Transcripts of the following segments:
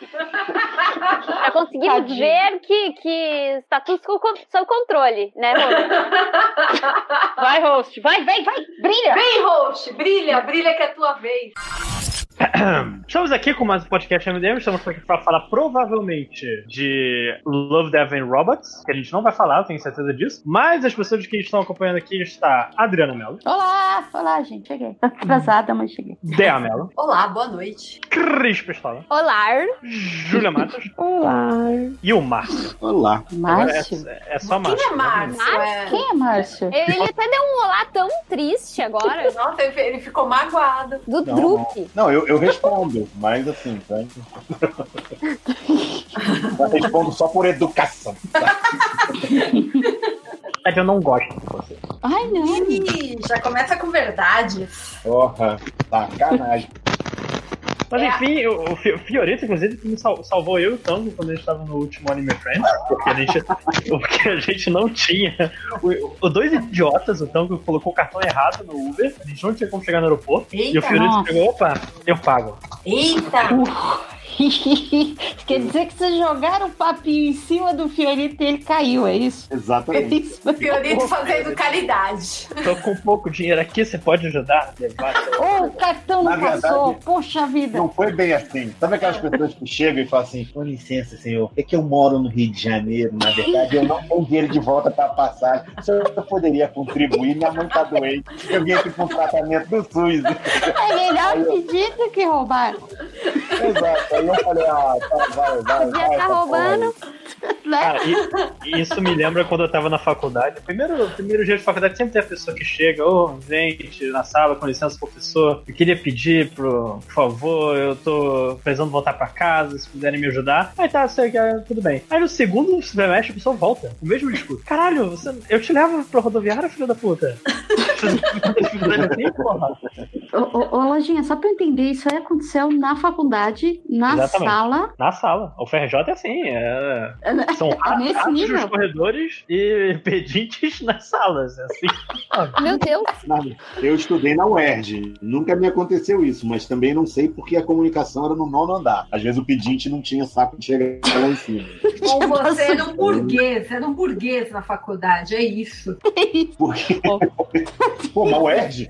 Já conseguimos ver que está tudo sob controle, né, host? Vai, host. Vai. Brilha. Vem, host. Brilha que é a tua vez. Estamos aqui com mais um podcast MDM. Estamos aqui para falar provavelmente de Love, Death and Robots, que a gente não vai falar, eu tenho certeza disso. Mas as pessoas que estão acompanhando aqui está Adriana Mello. Olá, gente. Cheguei. Tô atrasada, mas cheguei. Dea Mello. Olá, boa noite. Cris Pistola. Olá. Júlia Matos. Olá. E o Márcio. Olá. Márcio? É só Márcio. Quem é Márcio? Quem é Márcio? Ele até deu um olá tão triste agora. Nossa, ele ficou magoado. Do Drup. Não, eu respondo, mas assim, tá? Eu respondo só por educação. Tá? É que eu não gosto de você. Ai, não. Ih, já começa com verdades. Porra, sacanagem. Mas enfim, o Fiorito, inclusive, que me salvou eu e o Tango quando a gente estava no último Anime Friends, porque a gente não tinha. Os dois idiotas, o Tango colocou o cartão errado no Uber, a gente não tinha como chegar no aeroporto, Eita, e o Fiorito nossa. pegou, opa, eu pago. Eita! Quer dizer que vocês jogaram o papinho em cima do Fiorito e ele caiu, é isso? É Exatamente. isso? Fiorito fazendo caridade. Tô com pouco dinheiro aqui, você pode ajudar? Oh, o cartão não Na verdade, passou. Poxa vida. Não foi bem assim. Sabe aquelas pessoas que chegam e falam assim: com licença, senhor, é que eu moro no Rio de Janeiro, na verdade, eu não tenho dinheiro de volta para passagem. O senhor poderia contribuir, minha mãe tá doente, eu vim aqui com tratamento do SUS. É melhor pedir do que roubar. Exato. Aí eu falei, tá, vai. Podia estar roubando. Cara, e isso me lembra quando eu tava na faculdade. Primeiro dia de faculdade sempre tem a pessoa que chega, gente, na sala, com licença, professor, eu queria pedir por favor, eu tô precisando voltar pra casa, se puderem me ajudar. Aí tá, tudo bem. Aí no segundo semestre a pessoa volta, o mesmo discurso. Caralho, eu te levo pra rodoviária, filho da puta. Ô, Lojinha, só pra eu entender, isso aí aconteceu na faculdade, na Exatamente. sala. Na sala. O FRJ é assim, são Nesse ratos nível? nos corredores e pedintes nas salas. É assim. Meu Deus. Eu estudei na UERJ, nunca me aconteceu isso, mas também não sei porque a comunicação era no 9º andar. Às vezes o pedinte não tinha saco de chegar lá em cima. Ou você era um burguês na faculdade, é isso. Porque... Pô, mas UERJ?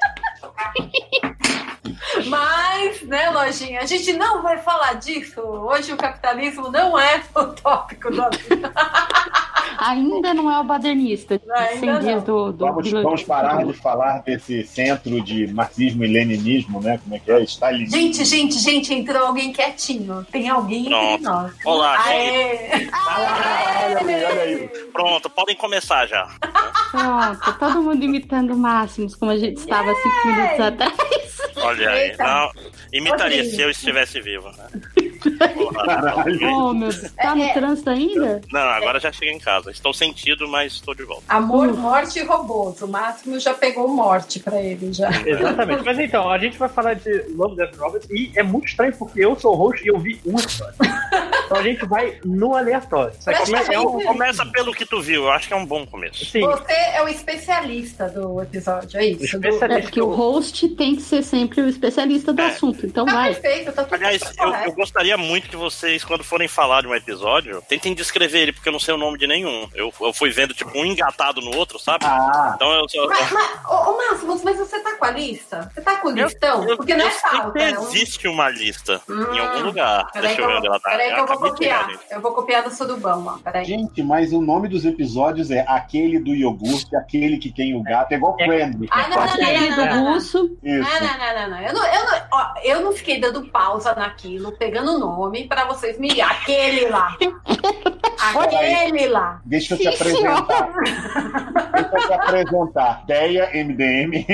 Mas, né, Lojinha, a gente não vai falar disso. Hoje o capitalismo não é o tópico do Ainda não é o badernista. Ainda Sem dias do Vamos parar de falar desse centro de marxismo e leninismo, né? Como é que é? Stalinismo. Gente, entrou alguém quietinho. Tem alguém entre nós. Olá, Aê! Olha aí. Pronto, podem começar já. Pronto, todo mundo imitando o Máximos, como a gente estava 5 minutos atrás. Olha aí, Eita. não, imitaria Horrível. se eu estivesse vivo, né? Oh, meu Deus. Tá no trânsito ainda? Não, agora já cheguei em casa. Estou sentido, mas estou de volta. Amor, morte e robôs. O Máximo já pegou morte pra ele, já. Exatamente. Mas então, a gente vai falar de Love, Death and Robots e é muito estranho porque eu sou o host e eu vi um episódio. Então a gente vai no aleatório. Isso aqui Começa pelo que tu viu, eu acho que é um bom começo. Sim. Você é o especialista do episódio, é isso? É porque o host tem que ser sempre o especialista do assunto, então Tá vai. perfeito, tá tudo Aliás, correto. eu gostaria muito que vocês, quando forem falar de um episódio, tentem descrever ele, porque eu não sei o nome de nenhum. Eu fui vendo, tipo, um engatado no outro, sabe? Então eu Ô, Máximo, mas você tá com a lista? Você tá com o listão? Porque não é falta. sei que existe uma lista em algum lugar. Peraí Deixa eu ver onde ela tá. que eu vou Acabei de pegar, copiar. gente. Eu vou copiar do Sudubão, ó. Peraí. Gente, mas o nome dos episódios é aquele do iogurte, aquele que tem o gato, é igual Friend. Aquele do russo. Isso. Não. Eu não fiquei dando pausa naquilo, pegando o nome pra vocês me... Aquele lá. Aquele lá. Deixa eu te apresentar. Deixa eu te apresentar. Deia, MDM.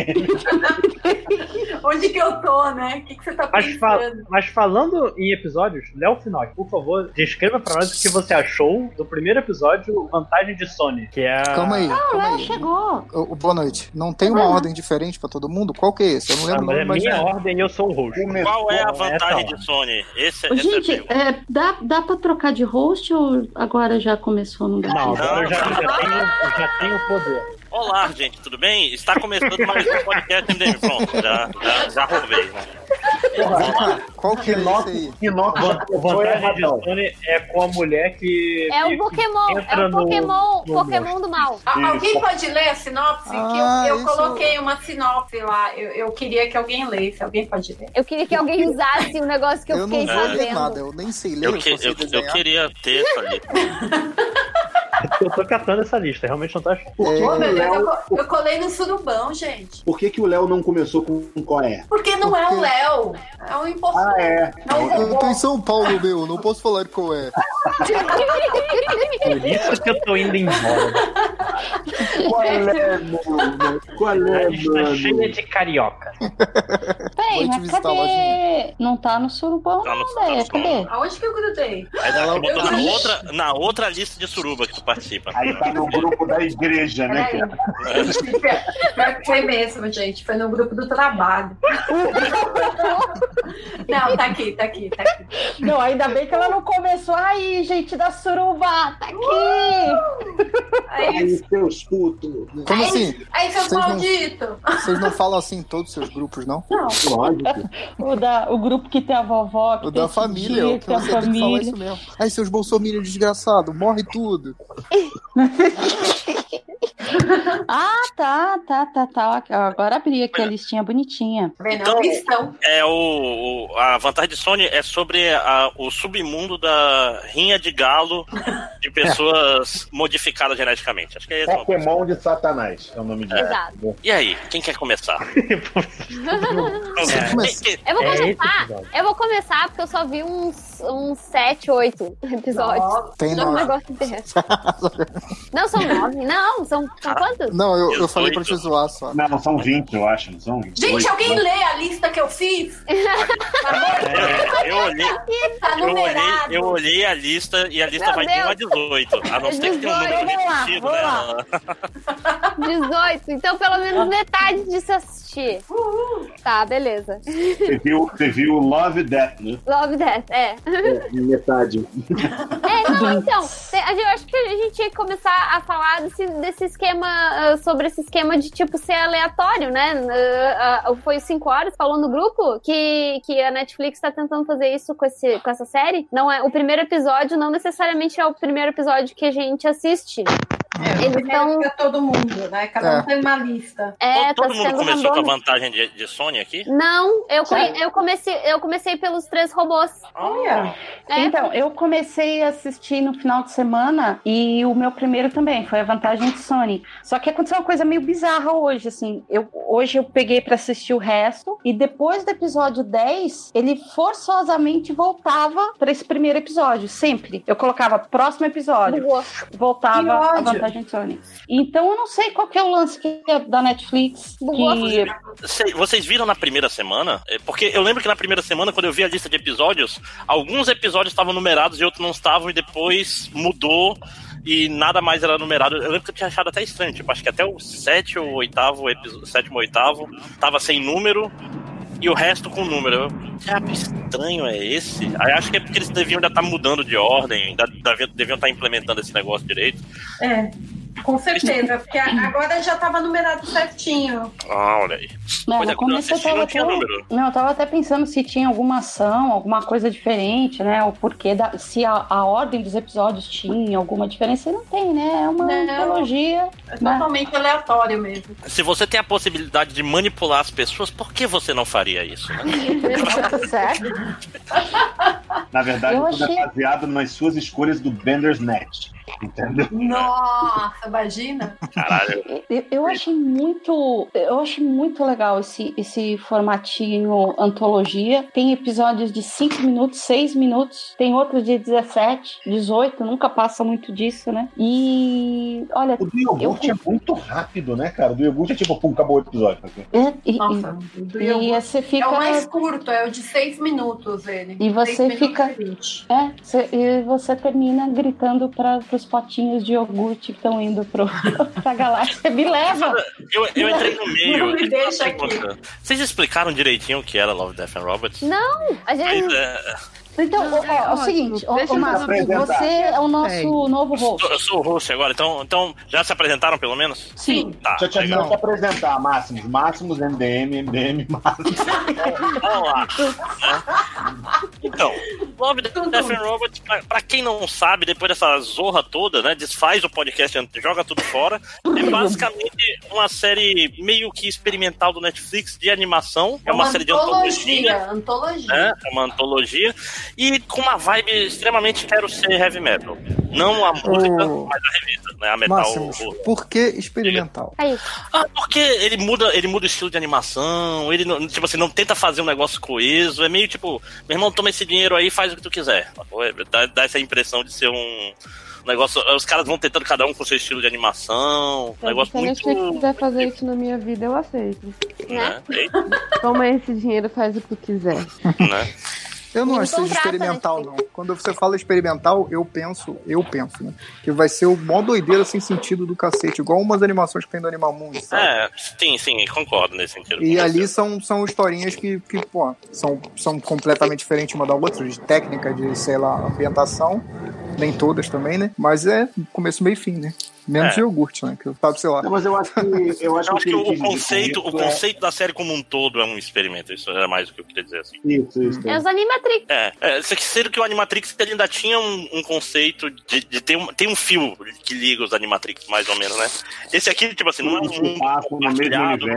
Onde que eu tô, né? O que você tá pensando? Mas falando em episódios, Léo Finotti, por favor, descreva pra nós o que você achou do primeiro episódio Vantagem de Sony, que é... Calma aí. Léo chegou. Boa noite. Não tem uma ordem diferente pra todo mundo? Qual que é esse? Eu não lembro o Mas é nome, mas minha ordem e eu sou o host. Qual é a vantagem essa de Sony? Essa Gente, é a pergunta. dá pra trocar de host ou agora já começou? Não dá? Não, agora eu já tenho poder. Olá, gente, tudo bem? Está começando mais um podcast MDM. Pronto, já roubei, né? Qual que é esse aí? A vantagem de Sony é com a mulher que... É o Pokémon, entra Pokémon do mal. Alguém pode ler a sinopse? Que eu coloquei uma sinopse lá. Eu queria que alguém lesse. Alguém pode ler? Eu queria que alguém usasse o negócio que eu fiquei não sei ler fazendo. nada, eu nem sei ler, Eu queria ter essa lista. Eu tô catando essa lista, realmente não tá achando. Ô, meu Deus, eu colei no surubão, gente. Por que o Léo não começou com Coreia? Porque não é o Léo. É um impostor. Eu tô em São Paulo, meu, não posso falar qual é. Por isso que eu tô indo embora. Qual é, A lista cheia de carioca. Peraí, mas cadê? Não tá no surubão, Tá no não, velho. Cadê? Aonde que eu grudei? Aí ela botou na outra lista de suruba que tu participa. Aí tá no grupo da igreja, né? Peraí. Foi mesmo, gente. Foi no grupo do trabalho. Não, tá aqui. Não, ainda bem que ela não começou. Aí, gente da suruba, tá aqui! Aí, seus putos. Como assim? Aí, seus malditos. Vocês não falam assim em todos os seus grupos, não? Não. Lógico. O grupo que tem a vovó, que O tem da esse família, dia, o que você tem que falar isso mesmo. Aí, seus bolsominions desgraçados, morre tudo. Ah, tá. Agora abri aqui a listinha bonitinha. Então, a vantagem de Sony é sobre o submundo da rinha de galo de pessoas modificadas geneticamente. Acho que é esse Pokémon de Satanás é o nome disso. Exato. E aí, quem quer começar? Eu vou começar porque eu só vi uns 7, 8 episódios. Tem Não, 9. negócio interessa. Não, são 9. Não, são quantos? Não, eu falei pra te zoar só. Não, são 20, eu acho. Não são 20. Gente, alguém lê a lista que eu fiz? Eu olhei a lista e a lista vai de 1 a 18. A não ser que tenha um número repetido, né? 18. Então, pelo menos metade disso eu assisti. Tá, beleza. Você viu Love e Death, né? Love Death, Metade. Então, eu acho que a gente tinha que começar a falar desse esquema, sobre esse esquema de, tipo, ser aleatório, né? Foi 5 horas, falou no grupo, que a Netflix tá tentando fazer isso com essa série. Não é, o primeiro episódio não necessariamente é o primeiro episódio que a gente assiste. Eles estão... pra todo mundo, né? Cada um tem uma lista. Todo mundo começou com a vantagem de Sony aqui? Não, eu comecei pelos 3 robôs. Olha. Então, eu comecei a assistir no final de semana e o meu primeiro também foi a vantagem de Sony. Só que aconteceu uma coisa meio bizarra hoje, assim. Hoje eu peguei pra assistir o resto e depois do episódio 10, ele forçosamente voltava pra esse primeiro episódio, sempre. Eu colocava próximo episódio, voltava a vantagem de Sony. Então eu não sei qual que é o lance da Netflix. Vocês viram na primeira semana? Porque eu lembro que na primeira semana, quando eu vi a lista de episódios, alguns episódios estavam numerados e outros não estavam, e depois mudou e nada mais era numerado. Eu lembro que eu tinha achado até estranho, tipo, acho que até o 7º ou 8º tava sem número e o resto com número. Que estranho é esse? Aí acho que é porque eles deviam ainda estar mudando de ordem, ainda deviam estar implementando esse negócio direito. Com certeza, porque agora já estava numerado certinho. Olha aí. No começo eu tava até pensando se tinha alguma ação, alguma coisa diferente, né? O porquê, se a ordem dos episódios tinha alguma diferença. Não tem, né? É uma antologia. É totalmente aleatório mesmo. Se você tem a possibilidade de manipular as pessoas, por que você não faria isso? Né? Certo? Na verdade, tudo é baseado nas suas escolhas do Bandersnatch. Entendeu? Nossa, imagina. Caralho. Eu achei muito legal esse formatinho antologia. Tem episódios de 5 minutos, 6 minutos, tem outros de 17, 18, nunca passa muito disso, né? E olha, o do iogurte é muito rápido, né, cara? O do iogurte é tipo, pum, acabou o episódio. Nossa, o do iogurte você fica... é o mais curto, é o de 6 minutos ele. E você fica... e você termina gritando para os potinhos de iogurte que estão indo pra galáxia. Me leva! Eu entrei no meio. Não me deixa aqui. Vocês explicaram direitinho o que era Love, Death and Robots? Não! A gente... Então, é o seguinte, Márcio, você é o nosso novo host. Eu sou o host agora, então já se apresentaram pelo menos? Sim. Tá, Deixa eu te apresentar, Máximos, MDM, Máximos. Vamos lá. Então, Love, Death and Robots, pra quem não sabe, depois dessa zorra toda, né, desfaz o podcast, joga tudo fora, é basicamente uma série meio que experimental do Netflix de animação. É uma série de antologia. É uma antologia. E com uma vibe extremamente quero ser heavy metal. Não a música, mas a revista, né? A metal. Máximos, por que experimental? Porque ele muda o estilo de animação, ele não, tipo assim, não tenta fazer um negócio coeso, é meio tipo, meu irmão, toma esse dinheiro aí e faz o que tu quiser. Dá essa impressão de ser um negócio, os caras vão tentando cada um com seu estilo de animação, um negócio muito... Se você quiser fazer isso na minha vida, eu aceito. Né? Toma esse dinheiro, faz o que tu quiser. Né? Eu não acho que seja experimental, não. Quando você fala experimental, eu penso, né? Que vai ser o mó doideira sem sentido do cacete, igual umas animações que tem do Animal Mundo, sabe? Sim, concordo nesse sentido. E ali são historinhas que pô, são completamente diferentes uma da outra, de técnica, de, sei lá, ambientação. Nem todas também, né? Mas é começo, meio e fim, né? Menos iogurte, né? Que eu sabe, sei lá. Não, mas eu acho que o conceito da série como um todo é um experimento. Isso era mais o que eu queria dizer, assim. Isso. É os Animatrix. Sendo que o Animatrix ele ainda tinha um conceito de ter um fio que liga os Animatrix, mais ou menos, né? Esse aqui, tipo assim, não é um compartilhado,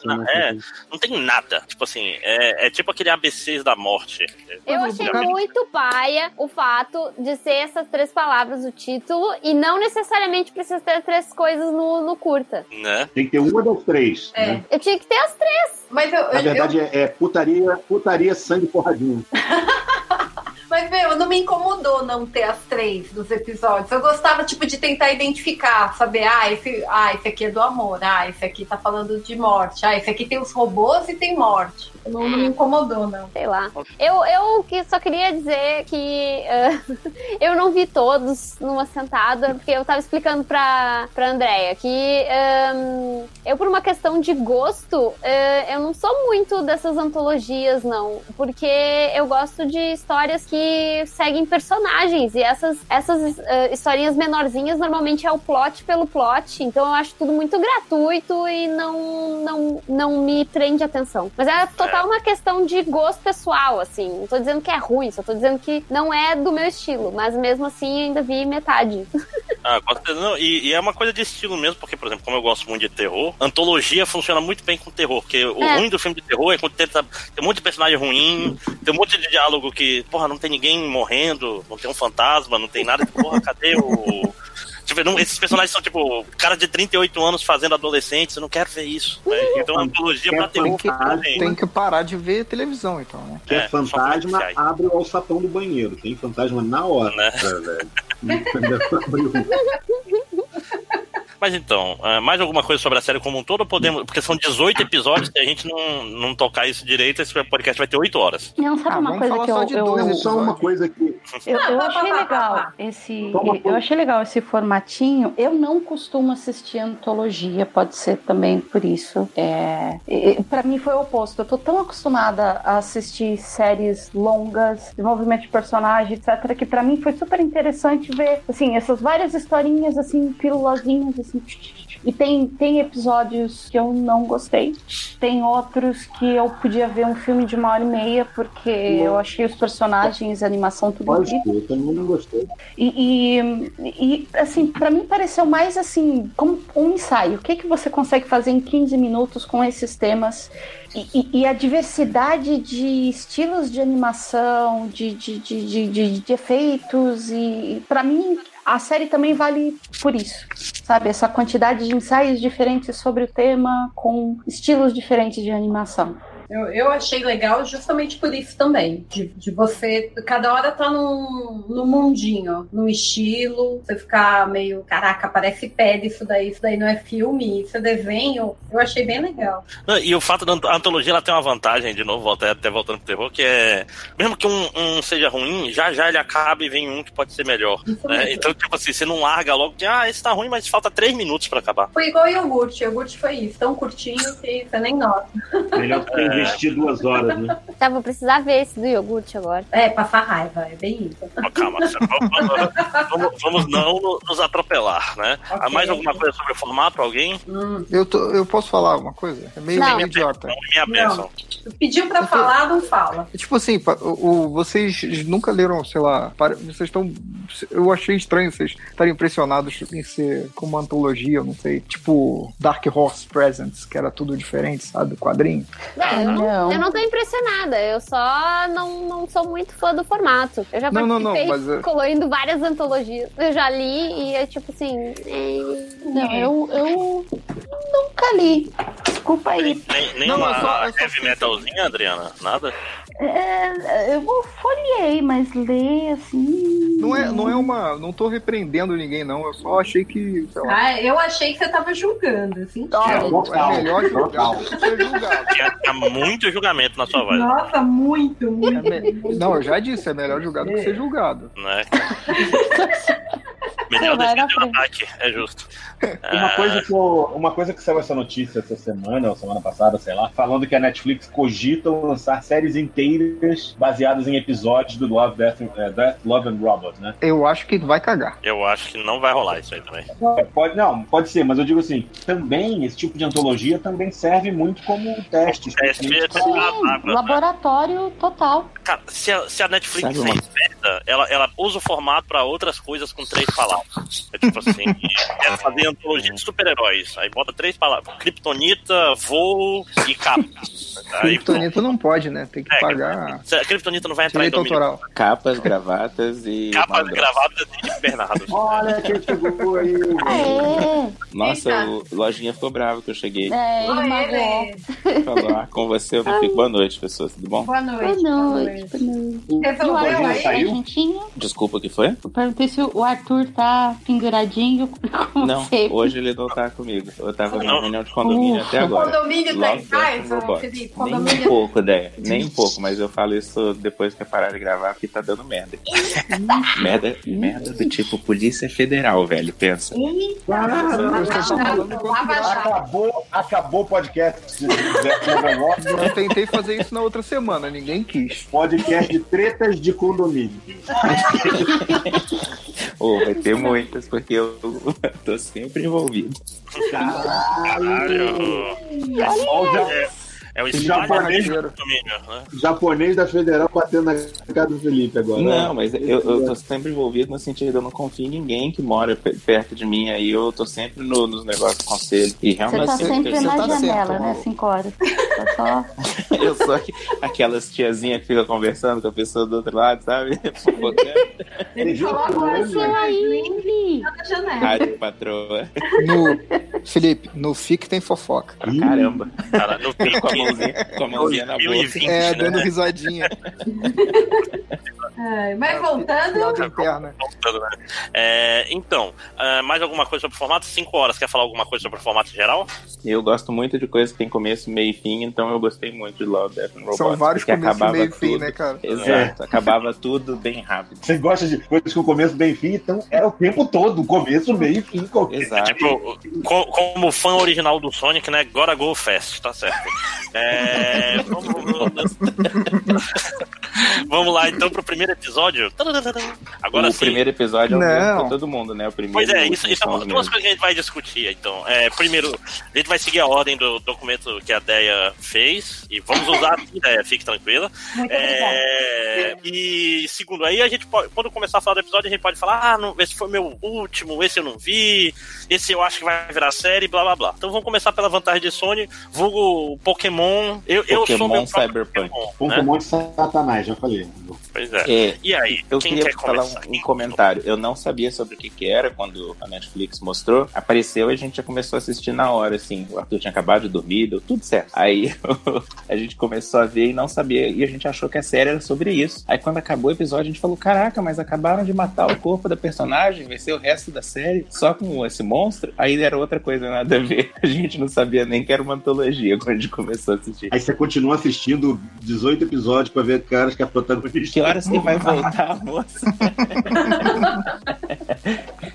não tem nada. Tipo assim, é tipo aquele ABCs da morte. Eu achei muito paia o fato de ser essas 3 palavras o título e não necessariamente precisa ter 3 coisas no curta. Né? Tem que ter uma das 3. Né? Eu tinha que ter as 3. Mas na verdade, é putaria, sangue, porradinho. Mas, não me incomodou não ter as 3 dos episódios. Eu gostava, tipo, de tentar identificar, saber, esse aqui é do amor, esse aqui tá falando de morte, esse aqui tem os robôs e tem morte. Não me incomodou, não. Sei lá. Eu só queria dizer que eu não vi todos numa sentada, porque eu tava explicando pra Andrea que eu, por uma questão de gosto, eu não sou muito dessas antologias, não. Porque eu gosto de histórias que seguem personagens, e essas historinhas menorzinhas normalmente é o plot pelo plot, então eu acho tudo muito gratuito e não me prende atenção. Mas é total uma questão de gosto pessoal, assim, não tô dizendo que é ruim, só tô dizendo que não é do meu estilo, mas mesmo assim ainda vi metade. E é uma coisa de estilo mesmo, porque, por exemplo, como eu gosto muito de terror, antologia funciona muito bem com terror, porque o ruim do filme de terror é quando tem um monte de personagem ruim, tem um monte de diálogo que, porra, não tem ninguém morrendo, não tem um fantasma, não tem nada, porra, cadê o... Tipo, esses personagens são, tipo, cara de 38 anos fazendo adolescentes, eu não quero ver isso. Né? Então, a antologia pra terror... Tem que parar de ver televisão, então, né? Quer fantasma, abre o alçapão do banheiro. Tem fantasma na hora, né? Mas então, mais alguma coisa sobre a série como um todo? Podemos, porque são 18 episódios, se a gente não tocar isso direito, esse podcast vai ter 8 horas. Não, sabe uma coisa que eu só uma coisa que... Eu achei legal eu achei legal esse formatinho. Eu não costumo assistir antologia, pode ser também por isso. Pra mim foi o oposto. Eu tô tão acostumada a assistir séries longas, desenvolvimento de personagem, etc, que pra mim foi super interessante ver, assim, essas várias historinhas, assim, pílulazinhas, assim. E tem episódios que eu não gostei. Tem outros que eu podia ver um filme de 1h30, porque eu achei os personagens, a animação, tudo incrível. Eu também não gostei. E assim, pra mim pareceu mais assim, como um ensaio. O que você consegue fazer em 15 minutos com esses temas? E a diversidade de estilos de animação, de efeitos, e pra mim a série também vale por isso, sabe? Essa quantidade de ensaios diferentes sobre o tema, com estilos diferentes de animação. Eu achei legal justamente por isso também, de você, cada hora tá num mundinho, num estilo, você ficar meio, caraca, parece pele isso daí não é filme, isso é desenho, eu achei bem legal. E o fato da antologia, ela tem uma vantagem, de novo, até voltando pro terror, que é, mesmo que um seja ruim, já ele acaba e vem um que pode ser melhor, né? Então, tipo assim, você não larga logo que, esse tá ruim, mas falta 3 minutos pra acabar. Foi igual iogurte foi isso, tão curtinho que você nem nota. Melhor que investir 2 horas, né? Tá, vou precisar ver esse do iogurte agora. Passar raiva, é bem isso. Calma, vamos não nos atropelar, né? Okay. Mais alguma coisa sobre o formato, alguém? Eu posso falar uma coisa? É meio idiota. Minha bênção. Pediu pra falar, não fala. Tipo assim, vocês nunca leram, sei lá, vocês estão... Eu achei estranho vocês estarem impressionados em ser como uma antologia, eu não sei, tipo Dark Horse Presents, que era tudo diferente, sabe, do quadrinho. Eu não tô impressionada, eu só não sou muito fã do formato. Eu já participei colorindo várias antologias, eu já li e é tipo assim... Não, eu nunca li. Desculpa aí. Nem uma heavy metalzinha, Adriana? Nada? Eu folhei, mas ler assim... Não tô repreendendo ninguém, não. Eu só achei que... Sei lá. Eu achei que você tava julgando, assim. É melhor julgar do que ser julgado. Tinha muito julgamento na sua voz. Nossa, muito. Não, eu já disse, é melhor julgar do que ser julgado. Né? Melhor defender o ataque, é justo. Uma coisa que saiu essa notícia essa semana, ou semana passada, sei lá, falando que a Netflix cogita lançar séries inteiras baseadas em episódios do Love, Death, Love and Robots, né? Eu acho que vai cagar. Eu acho que não vai rolar isso aí também. Pode ser, mas eu digo assim, também, esse tipo de antologia também serve muito como teste. Laboratório total. Cara, se a Netflix é esperta, ela usa o formato pra outras coisas com 3 palavras. É tipo assim, quer fazer antologia de super-heróis. Aí bota 3 palavras: Kryptonita, voo e capa. Kryptonita não pode, né? Tem que pagar. A Kryptonita não vai entrar direito em domínio. autoral. Capas, gravatas e... Capas, gravatas e Bernardo. Olha quem chegou aí. Nossa, o Lojinha ficou bravo que eu cheguei. Ele magoou. Falou, com você eu não fico. Boa noite, pessoas. Tudo bom? Boa noite. Desculpa, o que foi? Eu perguntei se o Arthur tá penduradinho. Não, hoje ele não tá comigo. Eu tava numa reunião de condomínio até agora. O condomínio tá em paz, Felipe? Nem um pouco, ideia. Nem um pouco, mas eu falo isso depois que eu parar de gravar, porque tá dando merda. merda do tipo Polícia Federal, velho, pensa. Acabou o podcast. Eu tentei fazer isso na outra semana, ninguém quis. Podcast de tretas de condomínio. Vai ter muitas, porque eu tô sempre envolvido. Caralho! É o japonês da Federal batendo na cara do Felipe agora. Não, mas eu tô sempre envolvido no sentido de eu não confio em ninguém que mora perto de mim. Aí eu tô sempre nos negócios de conselho. E realmente você tá sempre na janela, né? 5 horas. Tá só... Eu sou aquelas tiazinhas que ficam conversando com a pessoa do outro lado, sabe? Ele falou aí na janela. Rádio patroa. Felipe, no FIC tem fofoca. Caramba. Cara, no FIC com a mãozinha na boca. 2020, dando risadinha. Mas voltando. Então, mais alguma coisa sobre o formato? 5 horas. Quer falar alguma coisa sobre o formato geral? Eu gosto muito de coisas que tem começo, meio e fim, então eu gostei muito de Love, Death and Robots. São vários começos, meio e fim, né, cara? Exato, acabava tudo bem rápido. Você gosta de coisas com começo, meio e fim, então era o tempo todo, começo, meio e fim. Exato. Tipo, como fã original do Sonic, né? Gotta Go Fast, tá certo. Vamos lá, então, pro primeiro episódio. Agora sim. O primeiro episódio é o mesmo pra todo mundo, né? O primeiro, pois é, isso é duas coisas que a gente vai discutir. Então, primeiro, a gente vai seguir a ordem do documento que a Deia fez. E vamos usar a ideia, fique tranquila. E segundo, aí a gente pode, quando começar a falar do episódio, a gente pode falar: não, esse foi meu último, esse eu não vi, esse eu acho que vai virar série, blá blá blá. Então vamos começar pela vantagem de Sony, vulgo Pokémon. Eu sou meu Cyberpunk. Pokémon de Satanás, já falei. Pois é. E aí, eu quem queria quer falar começar? um comentário. Eu não sabia sobre o que era quando a Netflix mostrou. Apareceu e a gente já começou a assistir na hora, assim. O Arthur tinha acabado de dormir, deu tudo certo. Aí a gente começou a ver e não sabia. E a gente achou que a série era sobre isso. Aí quando acabou o episódio, a gente falou: caraca, mas acabaram de matar o corpo da personagem, vai ser o resto da série só com esse monstro? Aí era outra coisa, nada a ver. A gente não sabia nem que era uma antologia quando a gente começou a assistir. Aí você continua assistindo 18 episódios pra ver caras que é protagonista. Que horas que vai voltar, moça?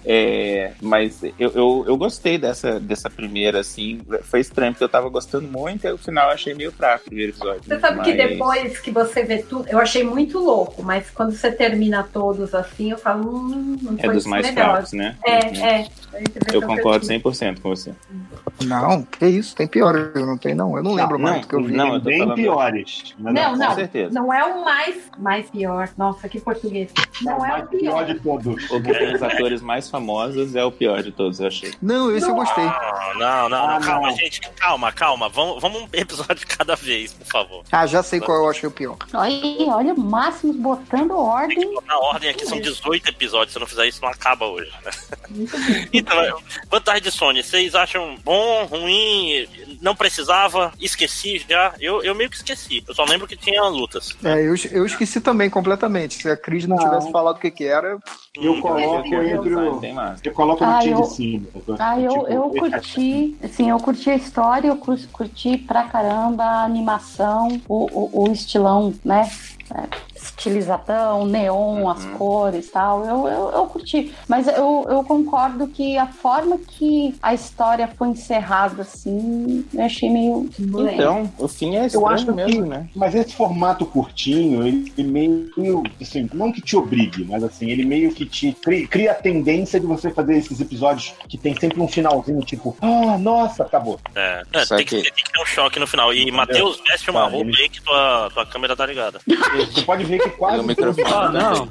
Mas eu gostei dessa primeira, assim. Foi estranho, porque eu tava gostando muito, e o final eu achei meio fraco o primeiro episódio. Você sabe que depois que você vê tudo, eu achei muito louco, mas quando você termina todos assim, eu falo, não foi dos mais legal. fracos, né? Eu concordo 100% com você. Não, que isso, tem piores, não tem não. Eu não lembro mais do que eu vi. Não, bem falando... piores. Não, com certeza. Não é o mais pior. Nossa, que português. Não é o pior de todos. O que tem os atores mais famosos é o pior de todos, eu achei. Não, esse eu gostei. Não, calma, gente, calma. Vamos um episódio de cada vez, por favor. Já sei qual eu achei o pior. Olha, Máximos botando ordem. Tem que botar ordem aqui, são 18 episódios, se eu não fizer isso não acaba hoje. Então, vantagem de Sony, vocês acham bom, ruim, não precisava, esqueci já? Eu meio que esqueci, eu só lembro que tinha lutas. Eu esqueci também completamente. Se a Cris não tivesse falado o que era... Eu coloco eu coloco no time de cima. Eu curti, assim, eu curti a história, eu curti pra caramba a animação, o estilão, né? Estilizadão, neon, as cores e tal, eu curti, mas eu concordo que a forma que a história foi encerrada, assim, eu achei meio... Então, o fim é estranho mesmo, né? Mas esse formato curtinho, ele meio, assim, não que te obrigue, mas assim, ele meio que te cria a tendência de você fazer esses episódios que tem sempre um finalzinho, tipo, nossa, acabou. Tem que ter um choque no final. E, Matheus, veste uma roupa aí que tua câmera tá ligada. Você pode ver que quase... O microfone, não.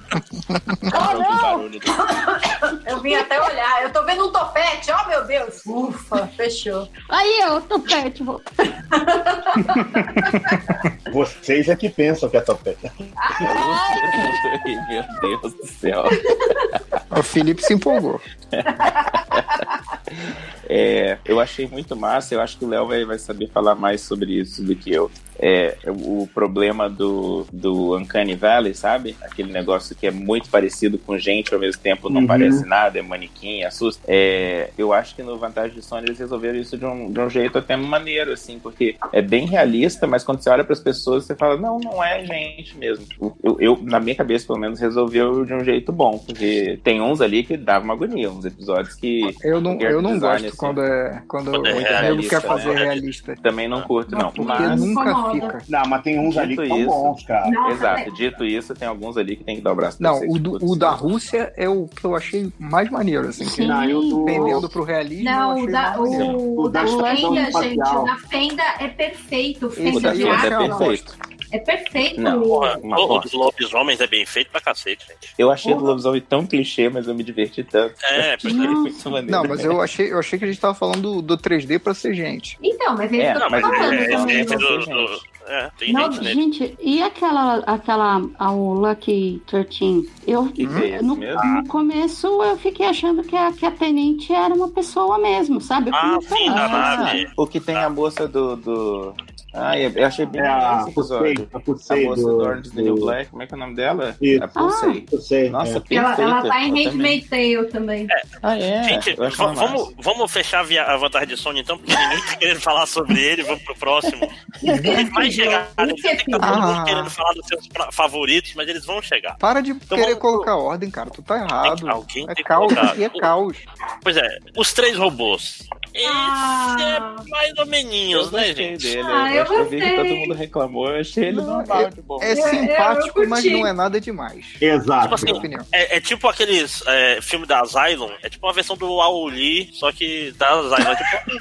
Eu vim até olhar. Eu tô vendo um topete. Oh, meu Deus. Ufa, fechou. Aí, o topete. Vocês é que pensam que é topete. Meu Deus do céu. O Felipe se empolgou. Eu achei muito massa. Eu acho que o Léo vai saber falar mais sobre isso do que eu. O problema do Uncanny Valley, sabe? Aquele negócio que é muito parecido com gente, ao mesmo tempo não parece nada, é manequim, assusta. Eu acho que no Vantagem de Sony eles resolveram isso de um jeito até maneiro, assim, porque é bem realista, mas quando você olha para as pessoas, você fala, não é gente mesmo. Eu, na minha cabeça, pelo menos, resolveu de um jeito bom, porque tem uns ali que dava uma agonia, uns episódios que... Eu não gosto assim, quando ele quer fazer realista. Também não curto, não. Porque nunca fica. Não, mas tem uns ali que são bons, cara. Exato, dito isso, tem alguns ali que tem que dar o braço. Não, o da Rússia é o que eu achei mais maneiro, assim. Pendendo pro realismo. Não, o da Fenda, gente, o da Fenda é perfeito. O da Fenda é perfeito. É perfeito. Não, o dos lobisomens é bem feito pra cacete, gente. Eu achei o lobisomem tão clichê, mas eu me diverti tanto. Muito maneiro. Não, mas eu achei que a gente tava falando do 3D pra ser gente. Então, mas ele tá falando tem não, gente nele. Gente, e o Lucky 13? No começo eu fiquei achando que a Tenente era uma pessoa mesmo, sabe? Sim, da nave. O que tem a moça do... eu achei bem esse episódio. A moça do Orange is the New Black, como é que é o nome dela? Isso. A Pulsei. Nossa, perfeita. Ela tá em Handmaid's Tale também. Gente, vamos fechar a Vantagem de Sony então, porque ninguém tá querendo falar sobre ele, vamos pro próximo. Ele vai chegar, tá todo mundo querendo falar dos seus favoritos, mas eles vão chegar. Para de querer colocar ordem, cara, tu tá errado. Alguém tem que caos, colocar. aqui é caos. Pois é, os 3 robôs. Esse é mais ou menos, né, gente? Eu vi que todo mundo reclamou, eu achei ele normal de bom. É simpático, mas não é nada demais. Exato. Tipo assim, é tipo aqueles filmes da Asylum, é tipo uma versão do Auli, só que da Asylum.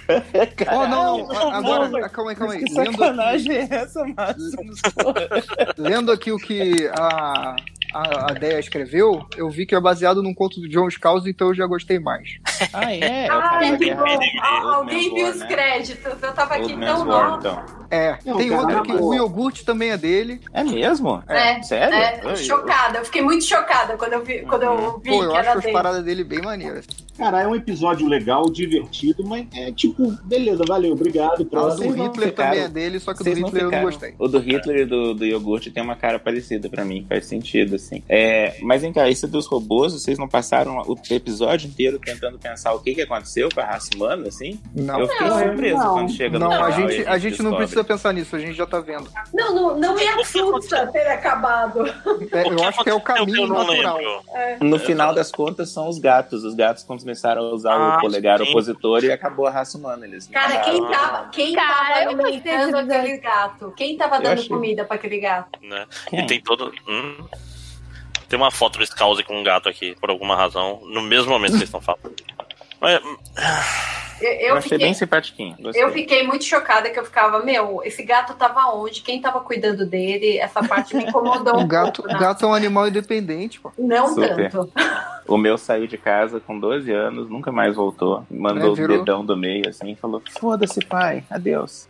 Agora, calma aí. Que sacanagem é essa, Márcio? Lendo aqui o que a Deia escreveu, eu vi que é baseado num conto do John Scalzi, então eu já gostei mais. Que bom. Alguém viu os créditos. Eu tava aqui tão então. Tem outro que o iogurte também é dele. É mesmo? Sério? Chocada. Eu fiquei muito chocada quando eu vi Pô, eu que era acho as dele. paradas dele bem maneiras. Cara, é um episódio legal, divertido, mas é tipo, beleza, valeu, obrigado. O do Hitler também é dele, só que o do Hitler eu não gostei. O do Hitler e do iogurte tem uma cara parecida pra mim, faz sentido, assim. Mas, vem cá, esse dos robôs, vocês não passaram o episódio inteiro tentando pensar o que aconteceu com a raça humana, assim? Não. Eu fiquei surpreso quando chega no final. A gente não precisa precisa pensar nisso, a gente já tá vendo. Não me assusta ter acabado. Eu acho que é o caminho natural. No final das contas, são os gatos. Os gatos começaram a usar o polegar opositor e acabou a raça humana. Eles Cara, quem tava alimentando aquele gato? Quem tava dando comida pra aquele gato? Né? E tem todo... Tem uma foto do Scalzi com um gato aqui, por alguma razão, no mesmo momento que eles estão falando. Mas... Eu achei bem simpatiquinho. Gostei. Eu fiquei muito chocada que eu ficava, esse gato tava onde? Quem tava cuidando dele? Essa parte me incomodou O gato é um animal independente, pô. Não Super. tanto. O meu saiu de casa com 12 anos, nunca mais voltou. Mandou o dedão do meio assim e falou: foda-se, pai, adeus.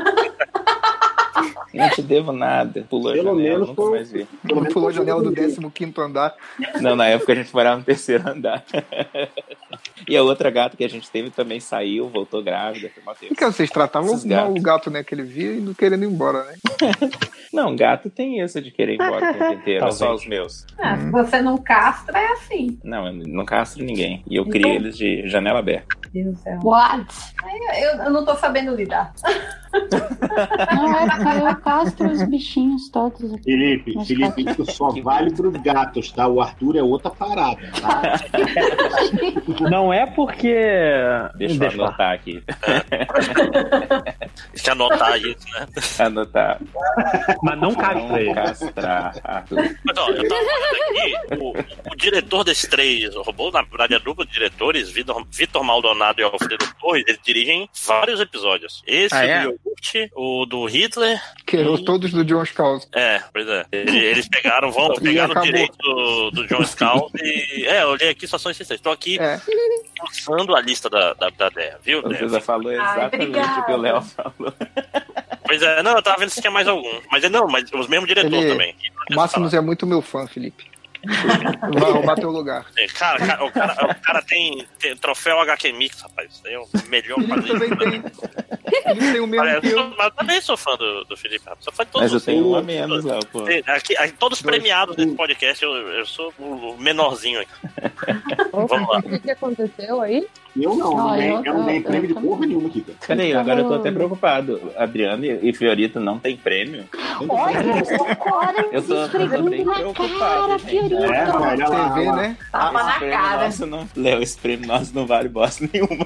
Não te devo nada. Pulou a janela, nunca mais vi. Pulou a janela do 15º andar. Não, na época a gente morava no 3º andar. E a outra gata que a gente teve também saiu, voltou grávida. Porque vocês tratavam mal o gato, né, que ele via e não querendo ir embora, né? Não, gato tem isso de querer ir embora o tempo inteiro, não só os meus. Se você não castra, é assim. Não, eu não castro ninguém. E eu crio eles de janela aberta. Deus do céu. What? Eu não tô sabendo lidar. Não, é porque eu castro os bichinhos todos aqui. Felipe, isso só vale pros gatos, tá? O Arthur é outra parada, tá? Não é porque... Deixa eu anotar aqui. Deixa eu anotar isso, né? Anotar. Mas não castra ele. Castrar, Arthur. Mas ó, eu tava falando aqui, o diretor desses 3 robôs, na verdade a dupla de diretores, Vitor Maldonado e Alfredo Torres, eles dirigem vários episódios. Esse do Iogurte, o do Hitler. Todos do John Scalzi. Pois é. Eles pegaram o direito do John Scalzi e... eu olhei aqui, só são esses 3. Tô aqui usando a lista da Dea, viu? A César falou exatamente o que o Léo falou. Pois é, não, eu tava vendo se tinha mais algum. Mas os mesmos diretores também. Máximos é muito meu fã, Felipe. Vai roubar teu lugar. Cara, o cara tem troféu HQ Mix, rapaz. Isso aí é o melhor também tem. Ele tem o mesmo que eu. Mas eu também sou fã do Felipe. Sou fã de todos. Mas eu tenho um a menos, Léo, pô. Aqui, todos premiados nesse podcast, eu sou o menorzinho aqui. Vamos lá. O que aconteceu aí? Eu não ganhei prêmio de porra nenhuma aqui. Peraí, agora eu tô até preocupado. Adriano e Fiorito não tem prêmio? Eu tô bem preocupado. Olha lá, TV, né? Tapa na cara. Léo, esse prêmio nosso não vale bosta nenhuma.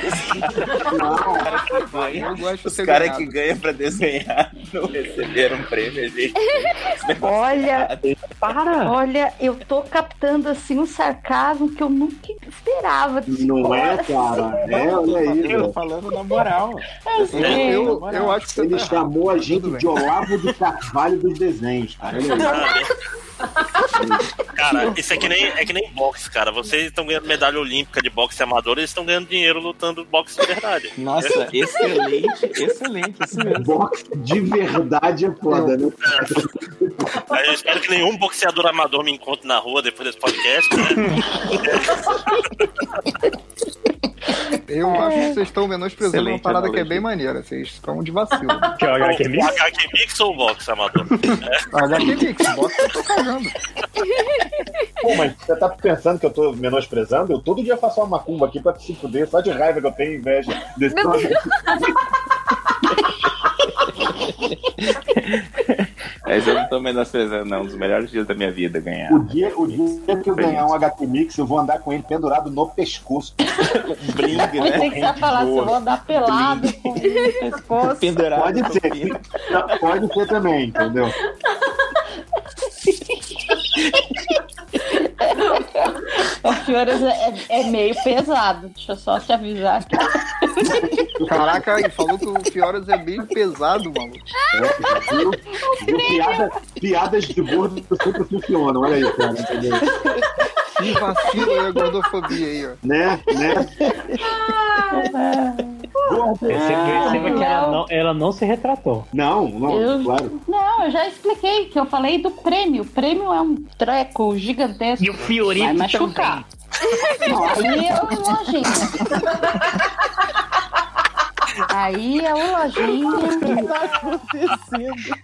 Os caras que ganham pra desenhar não receberam prêmio, gente. Olha, eu tô captando assim um sarcasmo que eu nunca esperava. Não é, cara? Olha aí. Eu tô falando na moral. Eu acho que ele chamou a gente de Olavo de Carvalho dos desenhos, cara. Cara, isso é que nem boxe, cara. Vocês estão ganhando medalha olímpica de boxe amador, eles estão ganhando dinheiro lutando boxe de verdade. Nossa, excelente, isso mesmo. Boxe de verdade é foda, né? Eu espero que nenhum boxeador amador me encontre na rua depois desse podcast, né? Eu acho que vocês estão menosprezando uma parada que é bem maneira. Vocês estão de vacilo. Que é o HQ Mix? HQ Mix ou boxe amador? HQ Mix, boxe eu tô cagando. Pô, mas você tá pensando que eu tô menosprezando? Eu todo dia faço uma macumba aqui pra te se fuder, só de raiva que eu tenho inveja desse Mas eu não tô menosprezando, não. Um dos melhores dias da minha vida ganhar. O dia que eu ganhar um HQ Mix, eu vou andar com ele pendurado no pescoço. Bling, né? Tem que falar assim, eu vou andar pelado com o pescoço. Pendurado. Pode ser também, entendeu? O Fioras é meio pesado, deixa eu só te avisar aqui. Caraca, ele falou que o Fioras é meio pesado, maluco. Piadas de gordo sempre funcionam, olha aí, cara, entendeu? Que vacilo aí a gordofobia aí, ó. Né? Perceba que ela não se retratou. Não, claro. Não, eu já expliquei que eu falei do prêmio. O prêmio é um treco gigantesco. E o Fiorito vai machucar. Aí é o lojinha. Aí é o lojinha. O que tá acontecendo?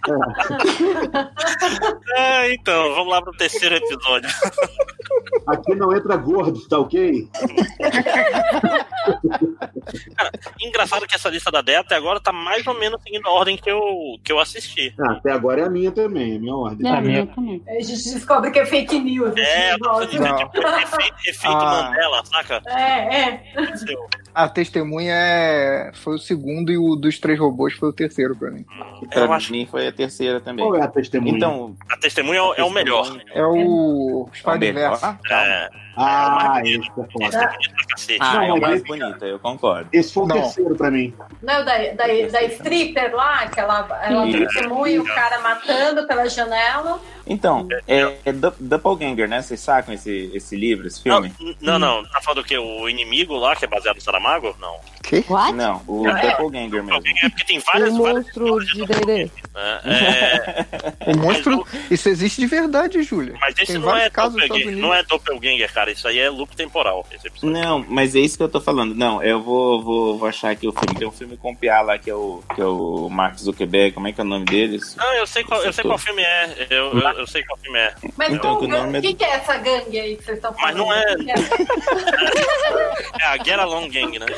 Então, vamos lá pro terceiro episódio. Aqui não entra gordo, tá ok? Cara, engraçado que essa lista da Dé até agora tá mais ou menos seguindo a ordem que eu assisti. Até agora é a minha também, é a minha ordem. É, a minha também. A gente descobre que é fake news. Eu tô dizendo, tipo, efeito Mandela, saca? A Testemunha foi o segundo e o dos 3 robôs foi o terceiro pra mim. Pra mim foi a terceira também. Qual é a Testemunha? Então, a Testemunha é o melhor. É o Spider-Verse. Esse é foda. É o mais bonito, eu concordo. Esse foi o terceiro pra mim. Não, da stripper lá, que ela testemunha o cara matando pela janela. Então, é Doppelganger, né? Vocês sacam esse livro, esse filme? Não. Tá falando o quê? O Inimigo lá, que é baseado no Saramago? Não. Que? What? Não, o Doppelganger mesmo. É porque tem várias... O monstro de D&D. O monstro... Isso existe de verdade, Júlia. Mas esse tem não é Doppelganger. Não é Doppelganger, cara. Isso aí é loop temporal. Não, mas é isso que eu tô falando. Não, eu vou achar aqui o filme. Tem um filme com o Piá lá, que é o Mark Zuckerberg. Como é que é o nome deles? Não, eu sei qual filme é. Eu sei qual filme é. Mas Então, o o nome que é essa gangue aí que vocês estão falando? Mas não é... É a Get Along Gang, né?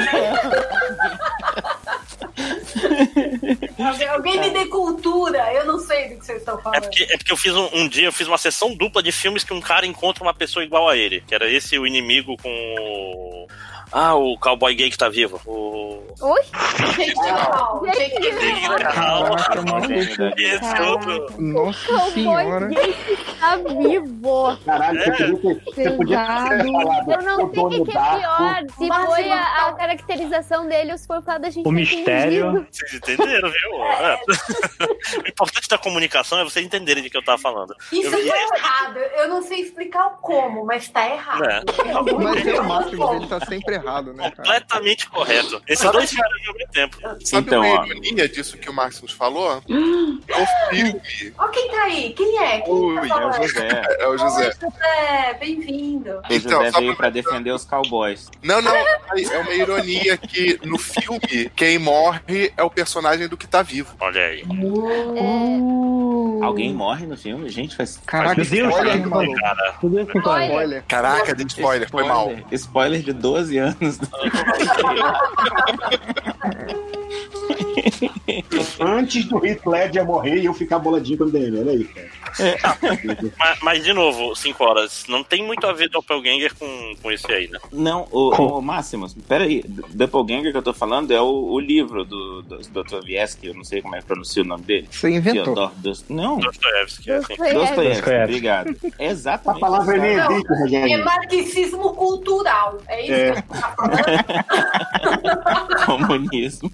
Alguém me dê cultura, eu não sei do que vocês estão falando. É porque eu fiz um dia, eu fiz uma sessão dupla de filmes que um cara encontra uma pessoa igual a ele. Que era esse o inimigo com o cowboy gay que tá vivo. Oi? Jake Gyllenhaal. Esse outro. Nossa senhora. Tá vivo. Caralho, você podia ter falado. Eu não sei o que é pior. Se foi a caracterização dele ou se foi o fato da gente O ter mistério. entendido. Vocês entenderam, viu? O importante da comunicação é vocês entenderem de que eu tava falando. Isso tá errado. Eu não sei explicar o como, mas tá errado. Mas é o máximo, ele tá sempre errado, né, cara? Completamente correto. Esses dois caras ao mesmo tempo. Sabe Então, uma ironia disso que o Maximus falou? É o filme. Ó, quem tá aí? Quem é? Quem tá É o falando? José. É o José. Oi, José, bem-vindo. O José veio pra defender os cowboys. Não, é uma ironia que no filme, quem morre é o personagem do que tá vivo. Olha aí. Alguém morre no filme? Gente, faz... Caraca, Meu Deus, spoiler, cara. maluco. Cara, Spoiler. Caraca, dei spoiler, foi mal. Spoiler de 12 anos. Antes do Heath Ledger morrer e eu ficar boladinho com o DM, olha aí, cara. mas de novo, 5 horas. Não tem muito a ver Doppelganger com esse aí, né? Não, o Máximos, peraí, Doppelganger que eu tô falando é o livro do Dostoiévski, eu não sei como é que pronuncia o nome dele. Você inventou. Não, Dostoiévski, assim. Dostoiévski, obrigado. É A exatamente palavra isso. nem Não, existe, É Rogério. marxismo cultural. É isso que você tá falando? Comunismo.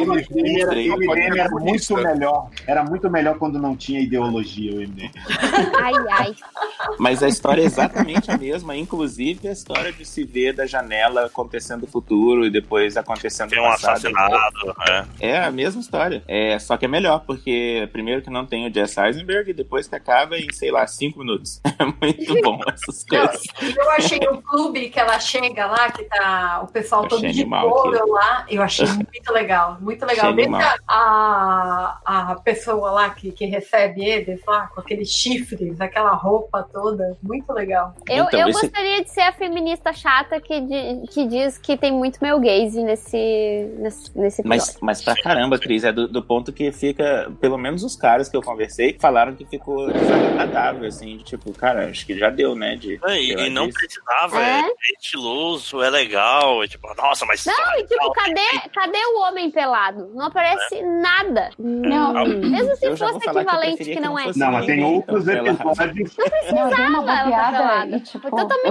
MDM era muito melhor quando não tinha ideologia, o MDM. Ai. Mas a história é exatamente a mesma, inclusive a história de se ver da janela acontecendo o futuro e depois acontecendo Tem o um passado. assassinado, É a mesma história. Só que é melhor, porque primeiro que não tem o Jesse Eisenberg e depois que acaba em, sei lá, 5 minutos. É muito bom essas coisas. Eu achei o clube que ela chega lá, que tá o pessoal Eu todo achei de animal couro aquilo. lá, eu achei muito legal, muito legal. Achei Mesmo animal. a pessoa lá que recebe eles lá, com aqueles chifres, aquela roupa toda, muito legal. Eu Então, gostaria de ser a feminista chata que diz que tem muito male gaze nesse episódio. Mas pra caramba, Cris, é do ponto que fica, pelo menos os caras que eu conversei falaram que ficou desagradável, assim, tipo, cara, acho que já deu, né? E não precisava, é estiloso, é legal, é tipo, nossa, mas... Não, e tipo, cadê o homem pelado? Não aparece nada. Não, Mesmo se Eu já vou fosse falar que eu equivalente preferia que não é. fosse Não, mas tem ninguém, outros então, sei lá. episódios. Não, eu dei uma ela bobeada pelada. e, tipo, Foi totalmente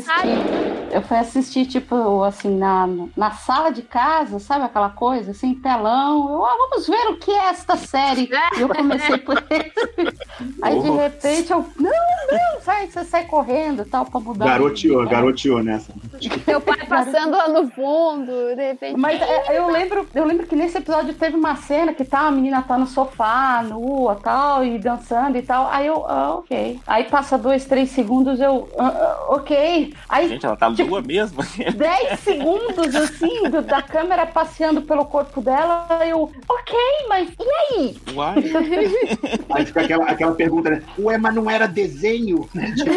eu fui assistir, tipo, assim, na sala de casa, sabe aquela coisa, assim, telão. Vamos ver o que é esta série. E eu comecei por esse. Aí, de repente, não, você sai correndo e tal, pra mudar. Garoteou nessa. Seu pai passando lá no fundo, de repente. Mas eu lembro que nesse episódio teve uma cena que a menina tá no sofá, nua, tal, e dançando e tal. Aí eu, ok. Aí passa 2, 3 segundos, ok. Aí, Gente, ela tá lua mesmo? 10 segundos, assim, da câmera passeando pelo corpo dela, eu, ok, mas e aí? Uai. Aí fica aquela pergunta, né? Ué, mas não era desenho?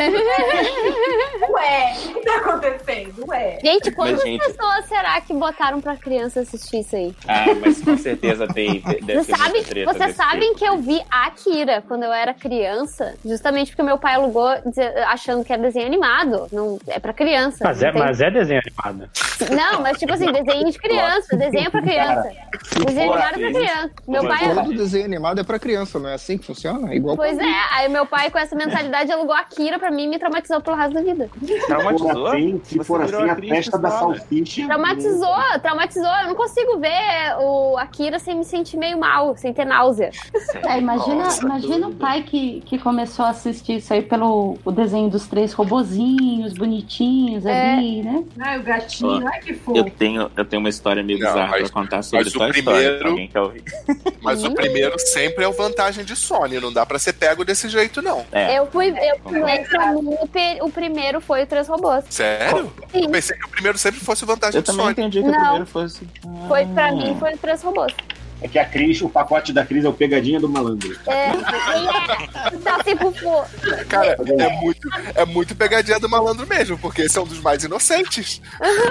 Ué, o que tá acontecendo? Ué. Gente, quantas gente- pessoas será que botaram pra criança assistir isso aí? Ah, mas com certeza deve Vocês ter muita sabem, treta vocês desse sabem tipo. que eu vi a Akira quando eu era criança, justamente porque meu pai alugou achando que era desenho animado. Não, é pra criança. Mas não tem- é desenho animado. Não, mas tipo assim, desenho de criança, desenho pra criança. Desenho for animado pra assim, criança. Meu mas pai. Todo desenho animado é pra criança, não é assim que funciona? É igual Pois é, aí meu pai com essa mentalidade alugou a Akira pra mim e me traumatizou pelo resto da vida. Traumatizou? Se for Você assim, virou a crítica festa da só, né? salsicha... Traumatizou. Eu não consigo ver o Akira sem me sentir meio mal, sem ter náusea. Imagina o pai que começou a assistir isso aí pelo o desenho dos 3 robozinhos bonitinhos ali, né? Ai, o gatinho, ai que fofo. Eu tenho uma história meio Não, bizarra mas- pra contar sobre mas o Toy primeiro- Story. Alguém quer ouvir? Mas o primeiro sempre é o vantagem de Sony. Não dá pra ser pego desse jeito, não. Eu fui pra mim, o primeiro foi o 3 robôs. Sério? Sim. Eu pensei que o primeiro sempre fosse vantagem Eu de também Sony. entendi que o Não. primeiro fosse... Foi pra mim, foi o 3 robôs. É que a Cris, o pacote da Cris é o pegadinha do malandro. Tá assim, Fufu. Cara, é muito pegadinha do malandro mesmo, porque esse é um dos mais inocentes.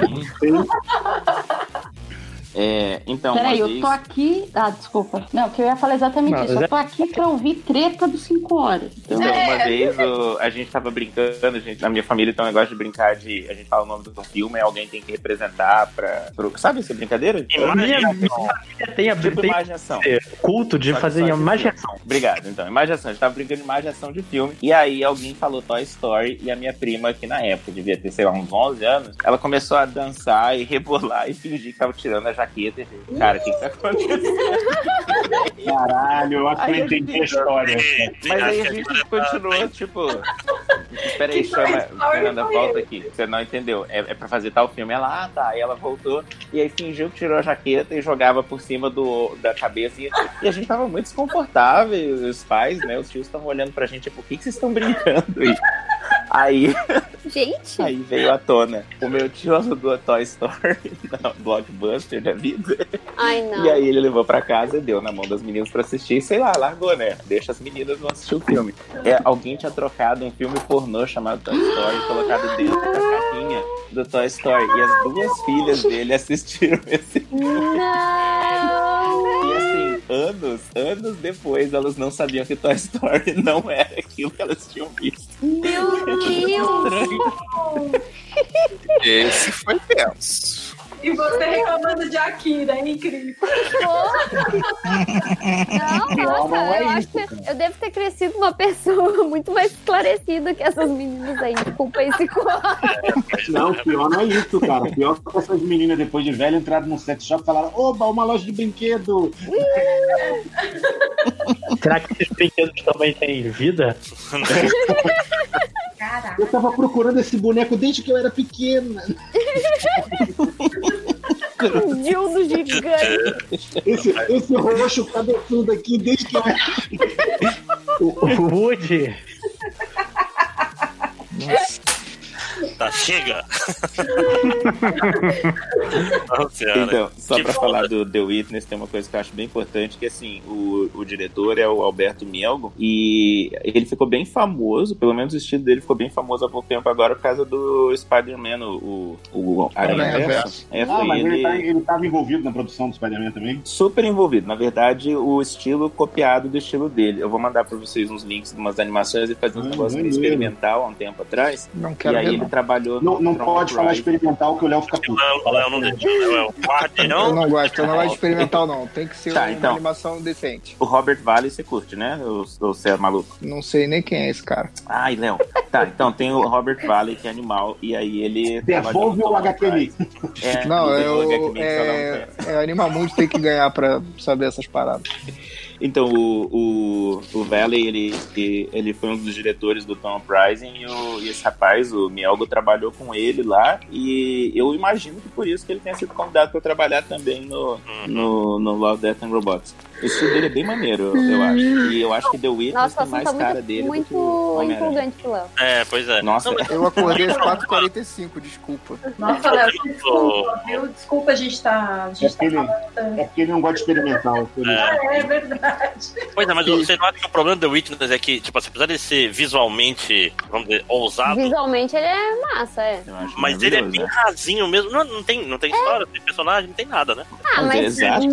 Então, Peraí, uma eu vez... tô aqui... Ah, desculpa. Não, que eu ia falar exatamente Não, isso. Eu tô aqui pra ouvir treta dos 5 horas. Então, uma vez a gente tava brincando, na minha família tem um negócio de brincar de... A gente fala o nome do filme e alguém tem que representar sabe essa brincadeira? Minha família tem a Tipo imaginação. culto de fazer imaginação. Obrigado, então. Imaginação. A gente tava brincando de imaginação de filme. E aí alguém falou Toy Story e a minha prima, que na época devia ter, sei lá, uns 11 anos, ela começou a dançar e rebolar e fingir que tava tirando a jaqueta. E, cara, o que tá acontecendo? Caralho, eu acho que eu entendi a história. Mas aí a gente continuou, tipo... Peraí, Fernanda, volta aqui. Você não entendeu. É pra fazer tal filme. Ela, tá. Aí ela voltou e aí fingiu que tirou a jaqueta e jogava por cima da cabeça. E a gente tava muito desconfortável. Os pais, né, os tios estavam olhando pra gente, tipo, o que vocês estão brincando? E aí... Gente. Aí veio à tona. O meu tio alugou a Toy Story na Blockbuster da vida. Ai, não. E aí ele levou pra casa e deu na mão das meninas pra assistir. E sei lá, largou, né? Deixa as meninas não assistir o filme. Alguém tinha trocado um filme pornô chamado Toy Story e colocado dentro da caixinha do Toy Story. E as 2 filhas dele assistiram esse filme. Não! E assim, anos depois, elas não sabiam que Toy Story não era aquilo que elas tinham visto. Meu Deus! Esse foi tenso. E você reclamando de Akira, hein, Cris? Não, nossa, eu acho que eu devo ter crescido uma pessoa muito mais esclarecida que essas meninas aí. Desculpa esse Não, pior não é isso, cara. Pior que essas meninas, depois de velho, entraram num sex shop e falaram: oba, uma loja de brinquedo. Será que esses brinquedos também têm vida? Caraca. Eu tava procurando esse boneco desde que eu era pequena. Um dildo gigante. Esse roxo cabeçudo aqui desde que eu era pequena. O Woody. Tá, chega. Então, só pra falar do The Witness, tem uma coisa que eu acho bem importante, que assim, o diretor é o Alberto Mielgo, e ele ficou bem famoso, pelo menos o estilo dele ficou bem famoso há pouco tempo agora por causa do Spider-Man, o Aranha-Verso. Mas ele tava envolvido na produção do Spider-Man também? Super envolvido. Na verdade, o estilo copiado do estilo dele. Eu vou mandar pra vocês uns links de umas animações e fazer uns negócios meio experimental há um tempo atrás. Não quero e aí ver, ele não. trabalhou Não pode falar experimental que o Léo fica puto. Léo não deixou, Léo é o guardião. Eu não gosto de experimental, não. Tem que ser uma então. animação decente. O Robert Valley você curte, né? Ou você é maluco? Não sei nem quem é esse cara. Ai, Léo. Tá, então tem o Robert Valley, que é animal, e aí ele... Devolve o HQMI. Não, é Animamundi tem que ganhar pra saber essas paradas. Então, o Valley, ele foi um dos diretores do Tom Uprising e esse rapaz, o Mielgo, trabalhou com ele lá e eu imagino que por isso que ele tenha sido convidado para trabalhar também no Love, Death and Robots. Esse filme dele é bem maneiro, eu acho. E eu acho que The Witness tem mais cara dele do que o muito empolgante pro Léo. Pois é. Nossa, Eu acordei às 4h45, desculpa. Nossa, Léo, desculpa, viu? Desculpa, a gente tá É porque ele não gosta de experimental. É verdade. Pois é, mas você não acha que o problema do The Witness é que, tipo, apesar de ser visualmente, vamos dizer, ousado, Visualmente ele é massa, mas ele é bem rasinho mesmo. Não tem história, não tem personagem, não tem nada, né? Mas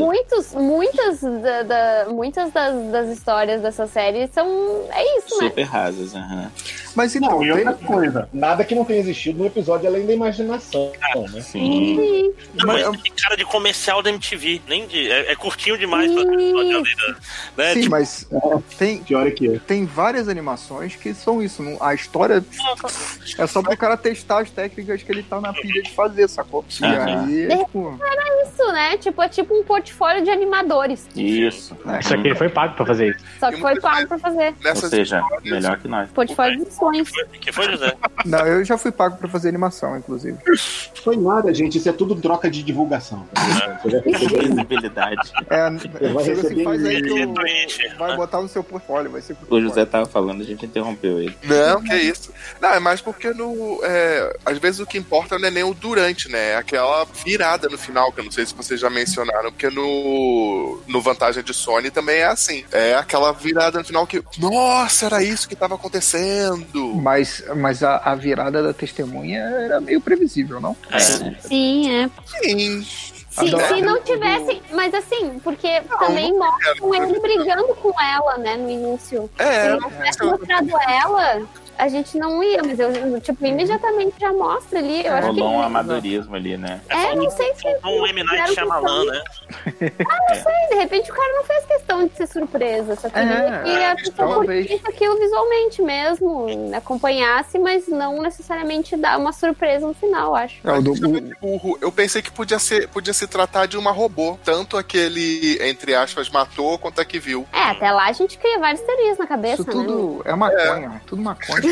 muitas das histórias dessa série são... É isso, né? super rasas, Mas então, Não, e outra coisa, nada que não tenha existido no episódio além da imaginação, né? Sim. Não, mas tem cara de comercial da MTV, nem de... É curtinho demais pra episódio além da... Né? Sim, Tipo, mas tem várias animações que são isso. A história é só pro cara testar as técnicas que ele tá na pilha de fazer, sacou? E aí, tipo... Isso, né? Tipo, é tipo um portfólio de animadores. Isso. Isso aqui foi pago pra fazer isso. Só que foi pago pra fazer. Ou seja, melhor que nós. Portfólio de sonhos. que foi, José? Não, eu já fui pago pra fazer animação, inclusive. Foi nada, gente. Isso é tudo troca de divulgação. Visibilidade. Você faz aí que vai botar no seu portfólio, vai ser O José tava falando, a gente interrompeu ele. Não, que isso. Não, é mais porque às vezes o que importa não é nem o durante, né? É aquela virada no final, que eu não sei se vocês já mencionaram, porque no Vantagem de Sony também é assim. É aquela virada no final que, nossa, era isso que tava acontecendo. Mas a virada da testemunha era meio previsível, não? Sim, é. Sim. Se não tivesse, mas assim, porque também mostram ele brigando com ela, né, no início. Se não tivesse mostrado ela, a gente não ia, mas eu, tipo, imediatamente já mostra ali. Eu acho que rolou um amadorismo ali, né? Não sei se... Um M. Night Shyamalan, né? Não sei, de repente o cara não fez questão de ser surpresa, só queria que a pessoa curtisse aquilo visualmente mesmo, acompanhasse, mas não necessariamente dar uma surpresa no final, acho. Eu pensei que podia se tratar de uma robô, tanto aquele, entre aspas, matou, quanto a que viu. Até lá a gente cria várias teorias na cabeça, isso tudo é maconha, tudo maconha.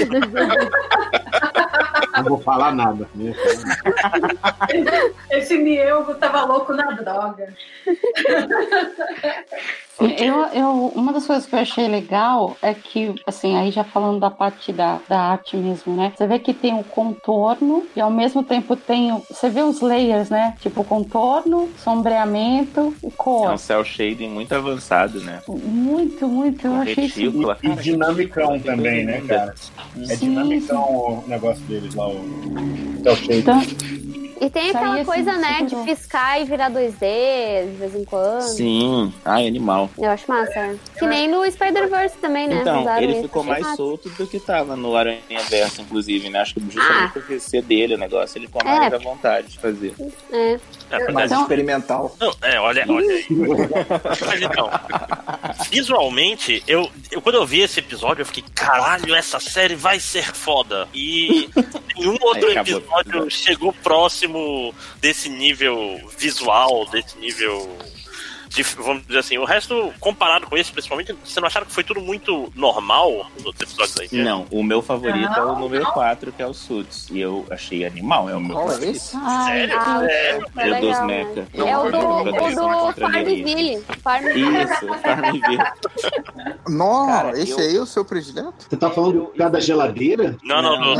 Não vou falar nada. Esse Nielgo tava louco na droga. Uma das coisas que eu achei legal é que, assim, aí já falando da parte da arte mesmo, né? Você vê que tem o contorno e ao mesmo tempo você vê os layers, né? Tipo contorno, sombreamento e cor. É um cel shading muito avançado, né? Muito, eu achei isso. E dinamicão também, né, cara? É dinamicão o negócio deles lá, o cel shading. Então, e tem aquela coisa, né, de piscar e virar 2D de vez em quando. Sim, animal. Eu acho massa. Que nem no Spider-Verse também, né? Então, usaram ele isso. ficou mais solto do que tava no Aranha-Verso, inclusive, né? Acho que justamente por ser dele o negócio, ele ficou mais à vontade de fazer. Mais experimental. Não, olha aí. Mas então, visualmente, quando eu vi esse episódio, eu fiquei, caralho, essa série vai ser foda. E nenhum outro episódio chegou próximo desse nível visual, desse nível... vamos dizer assim, o resto, comparado com esse, principalmente, você não acharam que foi tudo muito normal nos outros episódios aí? Não, o meu favorito é o número 4, que é o Suits. E eu achei animal, é o meu favorito. Sério? É o dos Mecha. É o do Farmville. Isso, Farmville. Nossa, esse aí é o seu predileto? Você tá falando da geladeira? Não.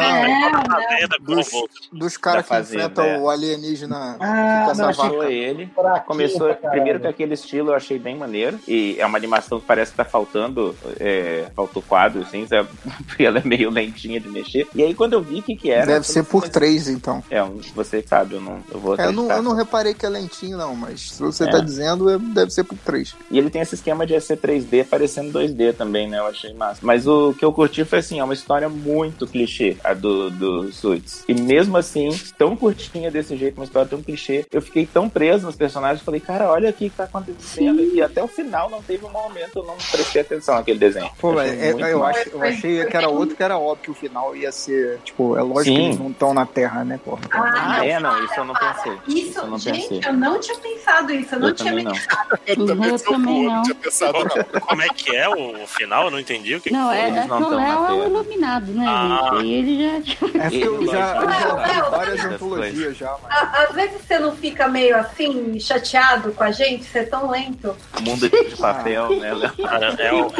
Dos caras que enfrentam o alienígena. Não, achou ele. Começou primeiro com aquele estilo, eu achei bem maneiro. E é uma animação que parece que tá faltando. Faltou quadro, assim, porque ela é meio lentinha de mexer. E aí, quando eu vi o que era. Deve ser por 3, então. Você sabe, eu vou. Eu não reparei que é lentinho, não, mas se você tá dizendo, deve ser por 3. E ele tem esse esquema de ser 3D parecendo 2D também, né? Eu achei massa. Mas o que eu curti foi assim, é uma história muito clichê, a do Suits. E mesmo assim, tão curtinha desse jeito, uma história tão clichê, eu fiquei tão preso nos personagens, falei, cara, olha aqui o que tá acontecendo. E até o final não teve um momento, eu não prestei atenção naquele desenho. Pô, eu achei que era outro, que era óbvio que o final ia ser, tipo, é lógico que eles não estão na Terra, né, porra? Não, isso eu não pensei. Isso eu não gente, pensei. eu não tinha pensado isso, eu não tinha pensado. Eu também não tinha pensado, não. Como é que é o final? Eu não entendi o que não, foi. É que o Léo é o iluminado, né, gente? E ele já... É que eu já vi várias antologias já, mas... Às vezes você não fica meio assim, chateado com a gente, ser tão tão lento. Mundo de papel, né, Léo? Cara,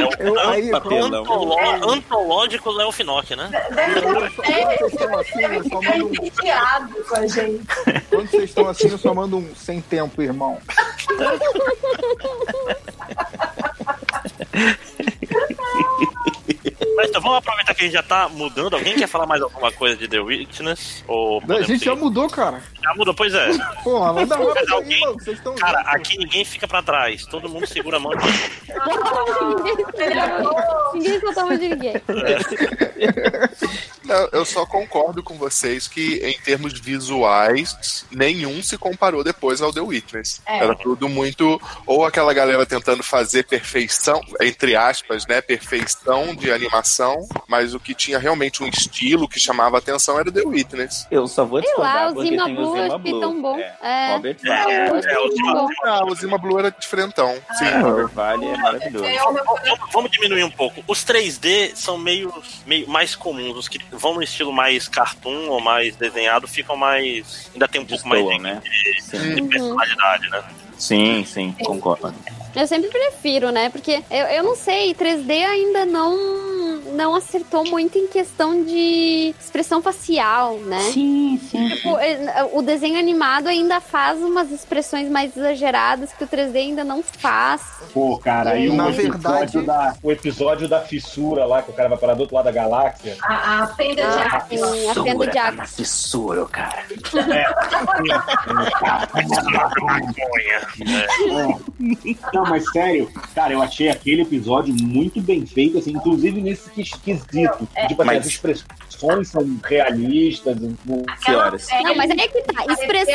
antológico Léo Finock, né? Com a gente. Quando vocês estão assim, eu só mando um sem tempo, irmão. Mas então, vamos aproveitar que a gente já tá mudando. Alguém quer falar mais alguma coisa de The Witness? Ou A gente já mudou, cara. Já mudou, pois é. Porra, não dá Mas pra alguém... mano. Vocês estão... Cara, aqui ninguém fica pra trás. Todo mundo segura a mão. Ninguém soltava de ninguém. Não, eu só concordo com vocês que, em termos visuais, nenhum se comparou depois ao The Witness. Era tudo muito... Ou aquela galera tentando fazer perfeição, entre aspas, né? Perfeição de animação, mas o que tinha realmente um estilo que chamava a atenção era o The Witness. Eu só vou discordar porque Zima tem o Blue, Zima acho que Blue. tão bom. Robert O Zima Blue era diferentão. Sim. Robert Vale é maravilhoso. Vamos diminuir um pouco. Os 3D são meio mais comuns. Os que vão no estilo mais cartoon ou mais desenhado ficam mais... Ainda tem um pouco mais de personalidade, né? Sim, concordo. Eu sempre prefiro, né? Porque eu não sei, 3D ainda não acertou muito em questão de expressão facial, né? Sim. Tipo, o desenho animado ainda faz umas expressões mais exageradas que o 3D ainda não faz. Pô, cara, aí o episódio da fissura lá, que o cara vai parar do outro lado da galáxia. A fenda de água. Sim, a fenda de água. Fissura, cara. Não, mas sério, cara, eu achei aquele episódio muito bem feito, assim, inclusive nesse esquisito. Tipo assim, as expressões são realistas. Senhoras. Não, mas é que tá.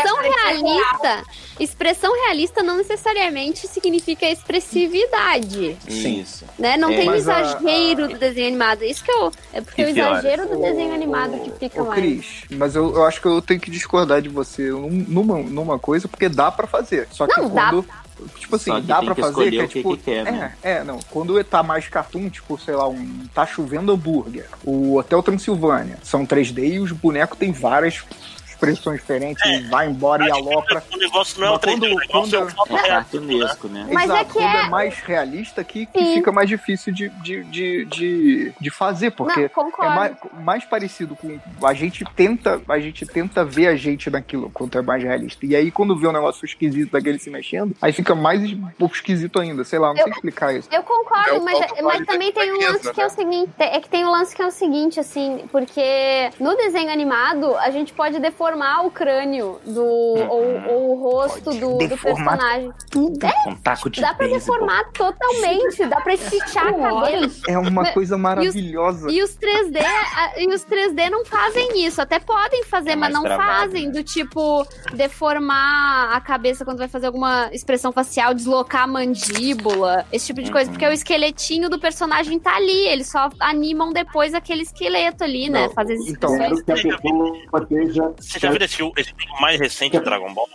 Expressão realista não necessariamente significa expressividade. Sim. Isso. Né? Não tem o mas exagero do desenho animado. Isso que é porque o exagero do desenho animado que fica mais. Cris, mas eu acho que eu tenho que discordar de você numa coisa, porque dá pra fazer. Só que Não, quando... Tipo assim, Só que dá tem pra que fazer escolher que é o que tipo. quer, né? Não. Quando tá mais cartoon, tipo, sei lá, tá chovendo hambúrguer. O Hotel Transilvânia são 3D e os bonecos têm várias expressões diferentes, e vai embora e alopra. O negócio não é o 3D, é cartunesco, né? Mas exato, é que quando é mais realista que fica mais difícil de fazer, porque Não, concordo. mais parecido com... A gente tenta ver a gente naquilo, quanto é mais realista. E aí, quando vê um negócio esquisito daquele se mexendo, aí fica mais um pouco esquisito ainda. Sei lá, não sei explicar isso. Eu concordo, mas também tem um lance que é o seguinte, assim, porque no desenho animado, a gente pode deformar o crânio ou o rosto do personagem. Tudo. Um taco de dá pra deformar totalmente, dá pra estichar a cabeça. É uma coisa maravilhosa. E os 3D não fazem isso. Até podem fazer, mas não fazem. Do tipo, deformar a cabeça quando vai fazer alguma expressão facial, deslocar a mandíbula, esse tipo de coisa. Porque o esqueletinho do personagem tá ali. Eles só animam depois aquele esqueleto ali, né? Fazer as expressões. Você já viu esse filme mais recente do Dragon Ball?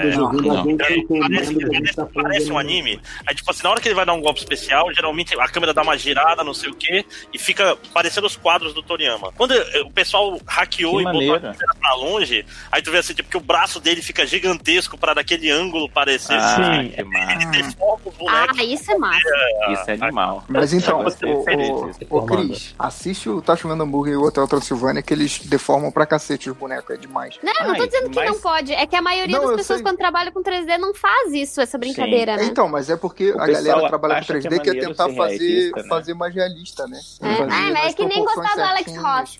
Parece um anime. Aí, tipo assim, na hora que ele vai dar um golpe especial, geralmente a câmera dá uma girada, não sei o quê, e fica parecendo os quadros do Toriyama. Quando o pessoal hackeou e botou a câmera pra longe, aí tu vê assim, tipo, que o braço dele fica gigantesco pra daquele ângulo parecer. Sim, que massa. Ele deforma o boneco. Isso é massa. Isso é animal. Mas então, o Cris, assiste o Tá Chovendo Hambúrguer e o Hotel Transilvânia, que eles deformam pra cacete os bonecos, é demais. Não tô dizendo que não pode. É que a maioria das pessoas, quando trabalha com 3D, não faz isso, essa brincadeira, né? Então, mas é porque a galera trabalha com 3D que é tentar fazer mais realista, né? É que nem gostar do Alex Ross.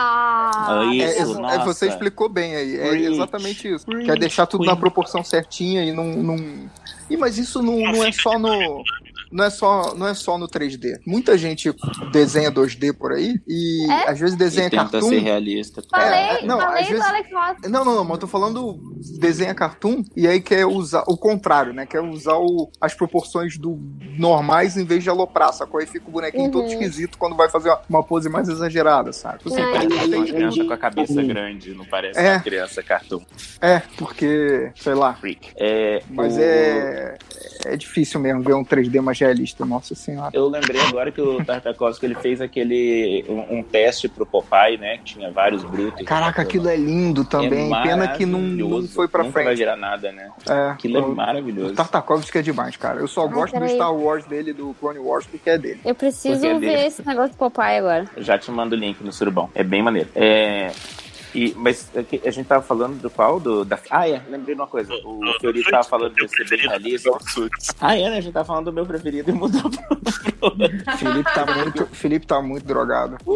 Você explicou bem aí. É exatamente isso. Quer deixar tudo na proporção certinha e não... Mas isso não é só no... Não é só no 3D. Muita gente desenha 2D por aí e às vezes desenha cartoon. Tenta ser realista. Falei do Alex Ross. Não, mas eu tô falando desenha cartoon e aí quer usar o contrário, né? Quer usar as proporções do normais em vez de aloprar, sacou? Aí fica o bonequinho todo esquisito quando vai fazer uma pose mais exagerada, sabe? Parece uma criança com a cabeça grande, não parece uma criança cartoon. Porque, sei lá. Freak. Mas é difícil mesmo ver um 3D mais realista, nossa senhora. Eu lembrei agora que o Tartakovsky ele fez um teste pro Popeye, né? Que tinha vários brutos. Caraca, aquilo é lindo também. Pena que não foi pra Nunca frente. vai virar nada, né? Aquilo é maravilhoso. O Tartakovsky é demais, cara. Eu só gosto do Star Wars dele, do Clone Wars, porque é dele. Eu preciso ver esse negócio do Popeye agora. Eu já te mando o link no Surubão. É bem maneiro. Mas a gente tava falando do qual? Lembrei de uma coisa. O Fiorito tava falando de ser bem realista. Né? A gente tava falando do meu preferido e mudou pro Felipe tá muito drogado. O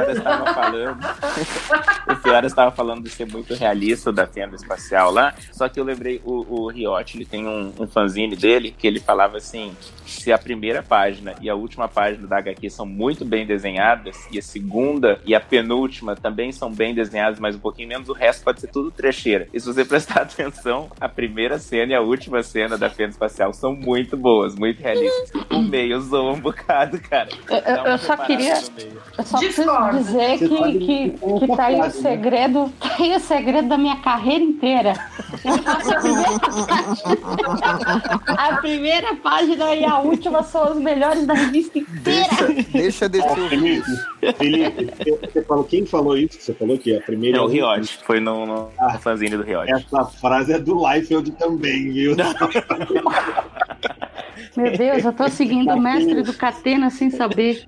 Fioras estava falando de ser muito realista da fenda espacial lá. Só que eu lembrei, o Riot, ele tem um fanzine dele que ele falava assim: se a primeira página e a última página da HQ são muito bem desenhadas, e a segunda e a penúltima também são bem desenhadas, mas um pouquinho menos, o resto pode ser tudo trecheira. E se você prestar atenção, a primeira cena e a última cena da fenda espacial são muito boas, muito realistas. O meio zoa um bocado, cara. Eu só preciso dizer que tá aí o segredo, da minha carreira inteira. A primeira página e a última são as melhores da revista inteira. Deixa descer o Felipe, você falou, quem falou isso que você falou que a primeira... É o Riot, foi no fanzine do Riot. Essa frase é do Liefeld também, viu? Meu Deus, eu tô seguindo o mestre do Catena sem saber.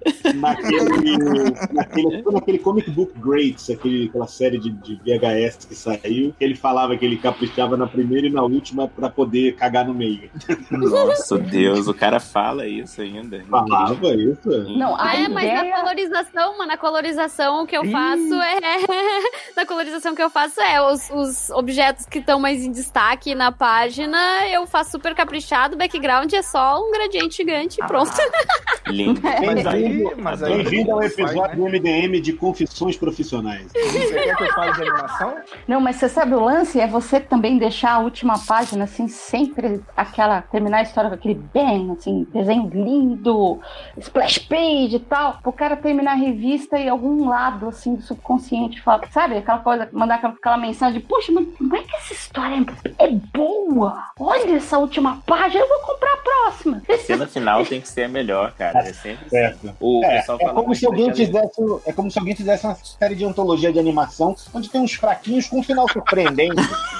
Naquele Comic Book Greats, aquela série de VHS que saiu, ele falava que ele caprichava na primeira e na última pra poder cagar no meio. Nossa, Deus, o cara fala isso ainda. Falava isso? Não, mas na colorização o que eu faço na colorização que eu faço os objetos que estão mais em destaque na página, eu faço super caprichado, o background é só um gradiente gigante e pronto. Lindo. Bem-vindo ao episódio do MDM de Confissões Profissionais. Você quer que eu fale de animação? Não, mas você sabe o lance? É você também deixar a última página, assim, sempre terminar a história com aquele bem, assim, desenho lindo, splash page e tal, pro cara terminar a revista e algum lado, assim, do subconsciente fala, sabe? Aquela coisa, mandar aquela mensagem, poxa, mas como é que essa história é boa? Olha essa última página, eu vou comprar a próxima. A cena final tem que ser a melhor, cara. É sempre certo. É como se alguém fizesse uma série de antologia de animação onde tem uns fraquinhos com um final surpreendente.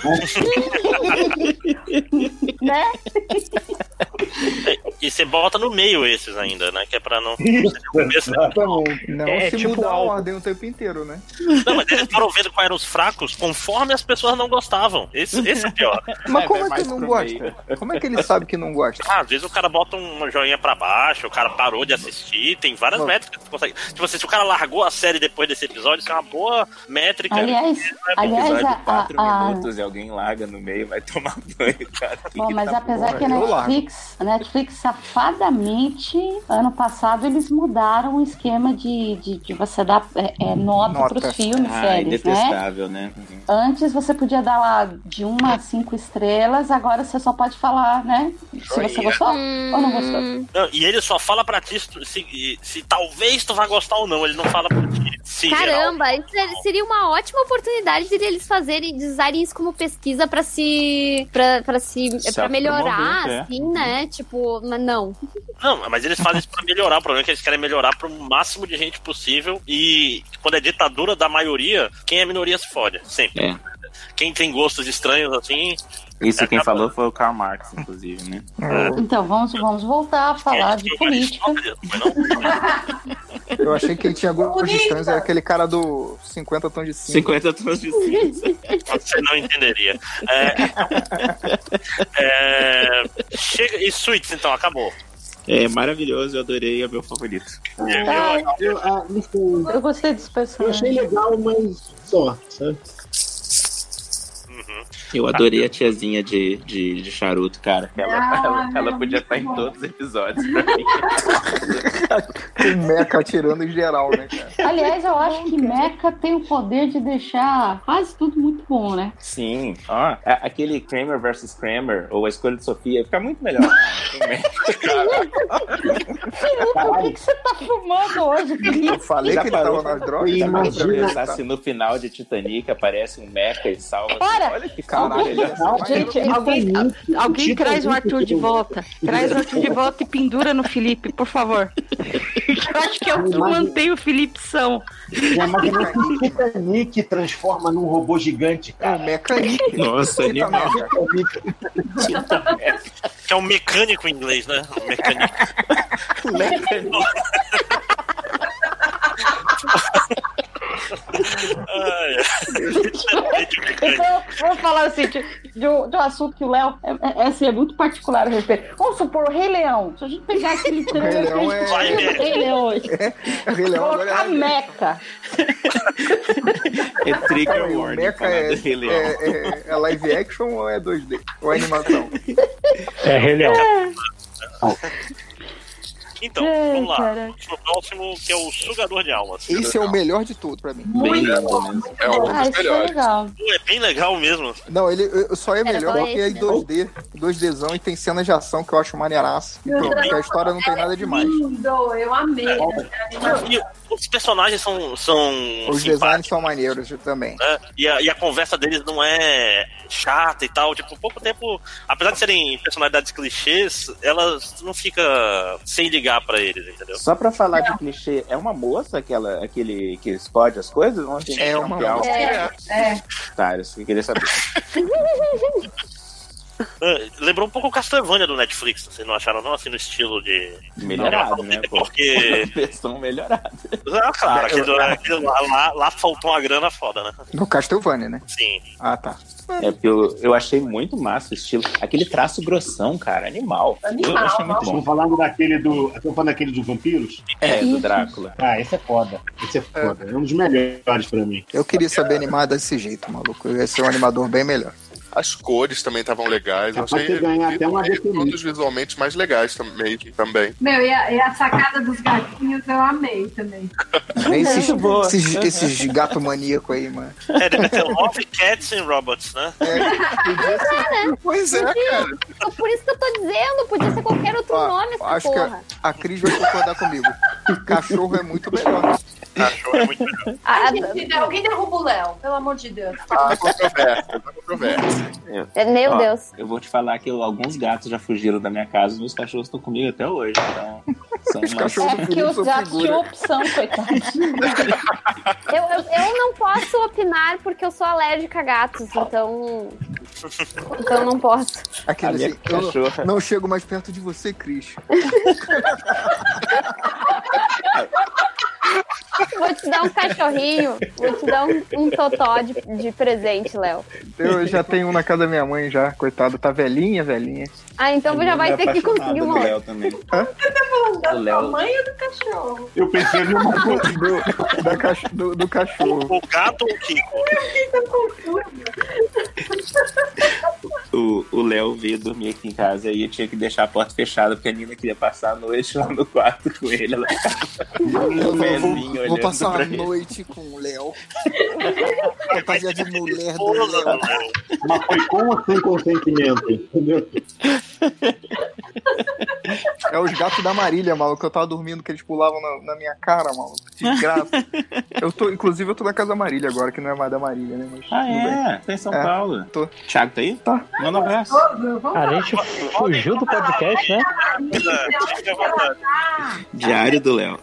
Né? E você bota no meio esses ainda, né? Que é pra não... Não, se tipo mudar a ordem o tempo inteiro, né? Não, mas eles foram vendo quais eram os fracos conforme as pessoas não gostavam. Esse é o pior. Mas como é que não gosta? Como é que ele sabe que não gosta? Às vezes o cara bota uma joinha pra baixo, o cara parou de assistir, tem várias métricas que você consegue. Tipo assim, se o cara largou a série depois desse episódio, isso é uma boa métrica. Aliás, episódio de 4 minutos e alguém larga no meio, vai tomar banho, cara. Bom, mas apesar que a Netflix safadamente, ano passado, eles mudaram o esquema de você dar nota pros filmes, séries, detestável, né? Antes você podia dar lá de 1 a 5 estrelas, agora você só pode falar, né? Se você gostou ou não gostou. Não, e ele só fala pra ti se talvez tu vai gostar ou não, ele não fala pra ti. Caramba, seria uma ótima oportunidade de eles usarem isso como pesquisa pra melhorar, assim, né? Tipo, mas não. Não, mas eles fazem isso pra melhorar. O problema é que eles querem melhorar pro máximo de gente possível. E quando é ditadura da maioria, quem é minoria se fode. Sempre. Quem tem gostos estranhos, assim... Isso quem falou foi o Karl Marx, inclusive, né? Então, vamos voltar a falar de política. Eu achei que ele tinha gostos estranhos, era aquele cara do 50 tons de cinza. 50 tons de cinza. Você não entenderia. Chega, e Suits, então, acabou. É maravilhoso, eu adorei, é meu favorito. Eu gostei dos personagens. Eu achei legal, mas só, sabe? Eu adorei a tiazinha de charuto, cara. Ela podia estar em todos os episódios pra mim. O Mecha atirando em geral, né, cara? Aliás, eu acho que Mecha tem o poder de deixar quase tudo muito bom, né? Sim. Aquele Kramer vs. Kramer, ou a escolha de Sofia, fica muito melhor. Felipe, o que você tá fumando hoje, Felipe? Eu falei que ele tava nas drogas. Imagina se no final de Titanic aparece um Mecha e salva... Cara, olha que caralho. gente, alguém traz o Arthur de volta. Traz o Arthur de volta e pendura no Felipe, por favor. Eu acho que é o que mantém o Felipe são. Mas o Titanic transforma num robô gigante, cara. É o Mecanic. Nossa, animal. Que é um mecânico em inglês, né? Mecânico. Então, vamos falar assim, de um assunto que o Léo é muito particular a respeito. Vamos supor, o Rei Leão. Se a gente pegar aquele trailer, Rei Leão hoje. Rei Leão agora a Mecha. É trigger warning. Mecha é live action ou é 2D? Ou é animação? É Rei Leão. Então, vamos lá. Vamos pro próximo, que é o Sugador de Almas. Esse é o melhor de tudo pra mim. Bem legal mesmo. É um dos melhores. É bem legal mesmo. Não, ele só é melhor porque é em 2Dzão e tem cenas de ação que eu acho maneiraço. E pronto, porque a história não tem nada demais. Lindo, eu amei. E os personagens são Os designs são maneiros também. Né? E a conversa deles não é chata e tal. Tipo, pouco tempo, apesar de serem personalidades clichês, elas não ficam sem ligar pra eles, entendeu? Só pra falar de clichê, é uma moça aquele que explode as coisas? Não tem É uma moça. Tá, isso que eu queria saber. Lembrou um pouco o Castlevania do Netflix, vocês não acharam não? Assim, no estilo de... Melhorado, né? Porque... Versão melhorada. Ah, claro, aquele lá faltou uma grana foda, né? No Castlevania, né? Sim. Ah, tá. É porque eu achei muito massa o estilo. Aquele traço grossão, cara, animal. Eu achei muito bom. Estão falando daquele dos vampiros? É, do Drácula. Ah, esse é foda. Esse é foda. É um dos melhores pra mim. Eu queria saber animar desse jeito, maluco. Eu ia ser um animador bem melhor. As cores também estavam legais. Eu Capaz de ganhar até uma um dos visualmente mais legais também. Meu, e a sacada dos gatinhos eu amei também. Esses gato maníaco aí, mano. Deve ter Love Cats and Robots, né? Pois é, cara. Por isso que eu tô dizendo, podia ser qualquer outro nome essa acho porra. que a Cris vai concordar comigo. Cachorro é muito melhor. Cachorro é muito melhor. Alguém derruba o Léo, pelo amor de Deus. Tá controvérsia. Meu Deus. Eu vou te falar que alguns gatos já fugiram da minha casa e meus cachorros estão comigo até hoje. Então, são Os cachorros do Que os Felipe gatos são tinham figura. opção, coitado. Eu não posso opinar porque eu sou alérgica a gatos, então não posso. Aquele A minha assim, cachorra. eu não chego mais perto de você, Cris. Vou te dar um cachorrinho, vou te dar um totó de presente, Léo. Eu já tenho um na casa da minha mãe já, coitado, tá velhinha. Ah, então já vai ter que conseguir uma. O Léo também. Da O Léo- tamanho do cachorro. Eu pensei numa coisa. Do cachorro. O gato ou o Kiko? O Léo veio dormir aqui em casa e eu tinha que deixar a porta fechada porque a Nina queria passar a noite lá no quarto com ele. Ela Vou passar a noite com o Léo. Fantasia de mulher do Léo. Mas foi com ou sem consentimento? Entendeu? É os gatos da Marília, maluco. Eu tava dormindo que eles pulavam na minha cara, maluco. De graça. Inclusive, eu tô na casa da Marília agora, que não é mais da Marília, né? Mas tudo bem. Tá em São Paulo. Tô. Thiago tá aí? Tá. Manda um abraço. A gente fugiu do podcast, né? Diário do Léo.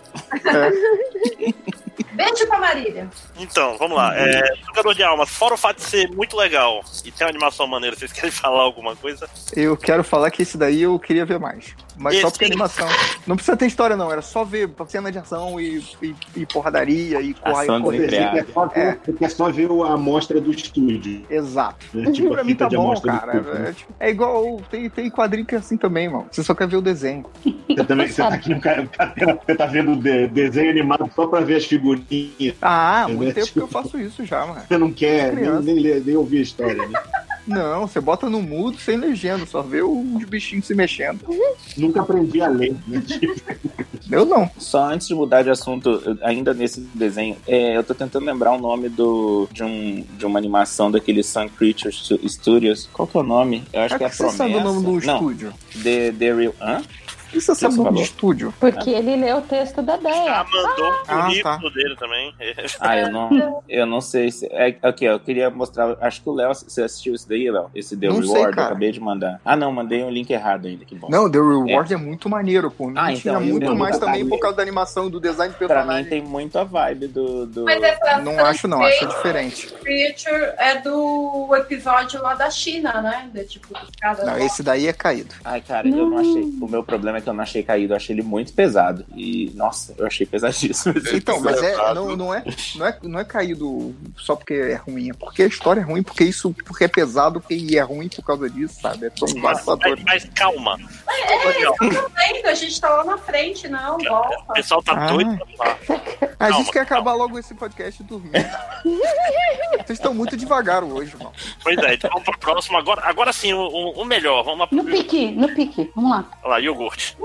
Beijo pra Marília. Então, vamos lá. Jogador de Almas, fora o fato de ser muito legal e ter uma animação maneira, vocês querem falar alguma coisa? Eu quero falar que esse daí eu queria ver mais. Mas só Esse- porque é animação. Não precisa ter história, não. Era só ver cena de ação e porradaria e Ação correr. Você quer só ver a amostra do estúdio. Exato. Né? Tipo, Pra a mim fita tá de bom, amostra do cara. estúdio. É igual. Tem quadrinho que é assim também, mano. Você só quer ver o desenho. Você tá aqui, você tá vendo desenho animado só pra ver as figurinhas. Ah, há muito É, tempo tipo- que eu faço isso já, mano. Você não quer Criança. nem ler, nem ouvir a história, né? Não, você bota no mudo sem legenda, só vê os bichinhos se mexendo. Nunca aprendi a ler, né? Eu não. Só antes de mudar de assunto, ainda nesse desenho, eu tô tentando lembrar o nome de uma animação daquele Sun Creatures Studios. Qual que é o nome? Eu acho que é a Você Promessa. sabe o nome do Não, estúdio? The Real... Hã? E você sabe o nome de estúdio? Porque ele leu o texto da Deia. Já mandou o currículo tá. dele também. Eu não sei se... Aqui, eu queria mostrar... Acho que o Léo... Você assistiu isso daí, Léo? Esse The Não Reward, sei, eu cara. acabei de mandar. Ah, não, mandei um link errado ainda, que bom. Não, The Reward é muito maneiro, pô. Ah, Tinha então, muito eu mais vou também botar por causa da animação, do design do Pra personagem. mim tem muito a vibe do... Mas essa Não acho não, acho diferente. Creature é do episódio lá da China, né? De, tipo, dos caras Não, lá. esse daí é caído. Ai, cara, eu não achei... O meu problema é que eu não achei caído, eu achei ele muito pesado. E, nossa, eu achei pesadíssimo. Então, mas não é caído só porque é ruim, é porque a história é ruim, porque é pesado, e é ruim por causa disso, sabe? São vários fatores. Mas calma. A gente tá lá na frente, não, volta. O pessoal tá doido pra falar. A gente quer acabar logo esse podcast e dormir. Vocês estão muito devagar hoje, irmão. Pois é, então vamos pro próximo. Agora sim, o melhor. Vamos lá pro No pique. Vamos lá. Olha lá, iogurte.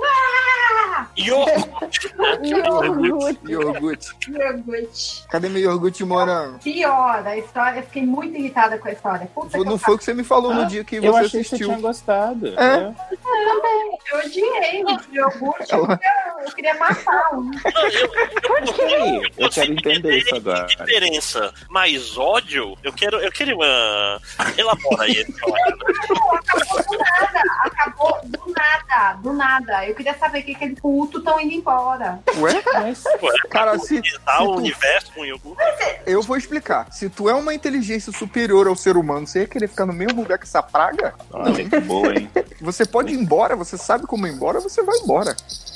Iogurte. Cadê meu iogurte de morango? Pior, a história, eu fiquei muito irritada com a história. Puta Não foi o que você me falou no dia que Eu você achei que você assistiu. tinha gostado. É. Eu odiei o iogurte, eu queria matar um. Eu quero entender isso agora. Que diferença? Mais ódio? Eu quero elabora aí. Acabou do nada. Eu queria saber o que aquele puto estão indo embora. Ué? Cara, se o tu- universo com iogurte. Eu vou explicar. Se tu é uma inteligência superior ao ser humano, você ia querer ficar no mesmo lugar que essa praga? Olha que boa, hein? Você pode ir embora, você sabe como ir embora, você vai embora.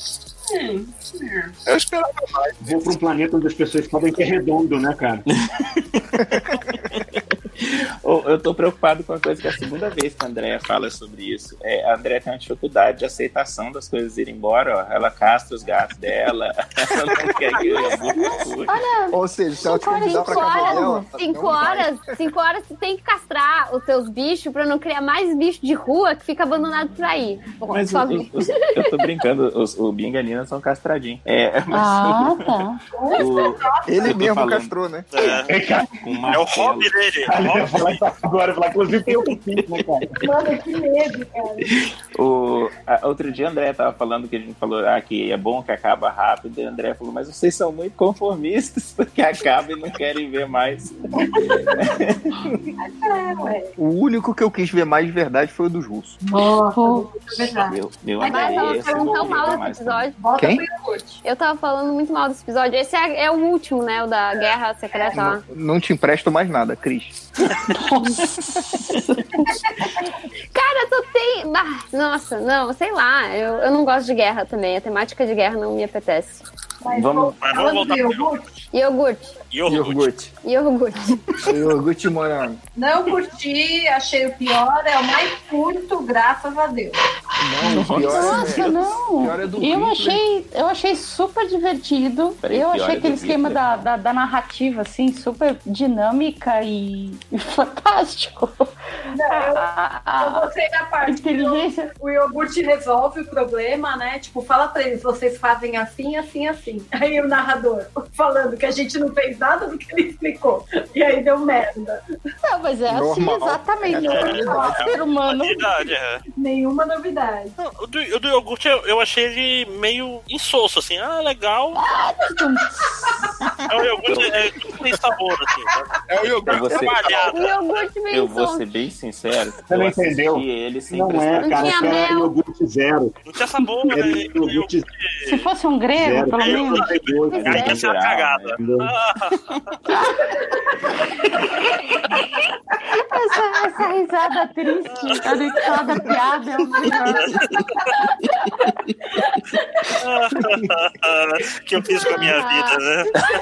Eu esperava mais. Vou pra um planeta onde as pessoas podem ser redondo, né, cara? Eu tô preocupado com a coisa que é a segunda vez que a Andrea fala sobre isso. A Andrea tem uma dificuldade de aceitação das coisas irem embora, ó. Ela castra os gatos dela, ela não quer que eu Olha, Ou seja, se ela te convidar pra casa dela... 5 horas tu tem que castrar os teus bichos pra não criar mais bicho de rua que fica abandonado por aí. Bom, Mas por favor. eu tô brincando, o Bing e a Nina são castradinhos. tá. Ele mesmo falando. castrou, né? É o hobby dele. Agora, inclusive tem outro tipo, né, cara? Mano, que medo, cara. Outro dia a André tava falando que a gente falou que é bom que acaba rápido, e a André falou, mas vocês são muito conformistas, porque acaba e não querem ver mais. O único que eu quis ver mais de verdade foi o dos russos. Meu Mas André, ela esse falando não tão queria mal ver desse mais episódio. Quem? Eu tava falando muito mal desse episódio. Esse é o último, né? O da Guerra Secreta lá. Não te empresto mais nada, Cris. Cara, tu tem... nossa, não, sei lá. Eu não gosto de guerra também. A temática de guerra não me apetece. Vamos voltar pro Iogurte. Iogurte. Iogurte de morango. Não curti, achei o pior, é o mais curto, graças a Deus. Não, o pior Nossa, não. pior é do Eu achei super divertido. Peraí, Eu pior achei é aquele do esquema Hitler. da narrativa, assim, super dinâmica e fantástico. Eu gostei da parte inteligência. que o iogurte resolve o problema, né? Tipo, fala pra eles, vocês fazem assim, assim, assim. Aí o narrador falando que a gente não fez nada do que ele explicou. E aí deu merda. Não, mas é Normal. assim, exatamente. Ser humano. Verdade, é. Nenhuma novidade. Não, o do iogurte eu achei ele meio insosso, assim. Legal. É o iogurte que tem sabor, assim. Sabe? É o iogurte Você- trabalhado. O iogurte meio Eu vou insosso. ser bem sincero, não eu assisti entendeu? ele sem Não prestar é, cara. tinha Isso é mel. iogurte zero. Não tinha sabor, né? É iogurte Se fosse um grego, zero. pelo menos. Aí ia ser uma cagada. Entendeu? Essa risada triste, anexada piada é o melhor. Que eu fiz com a minha vida, né?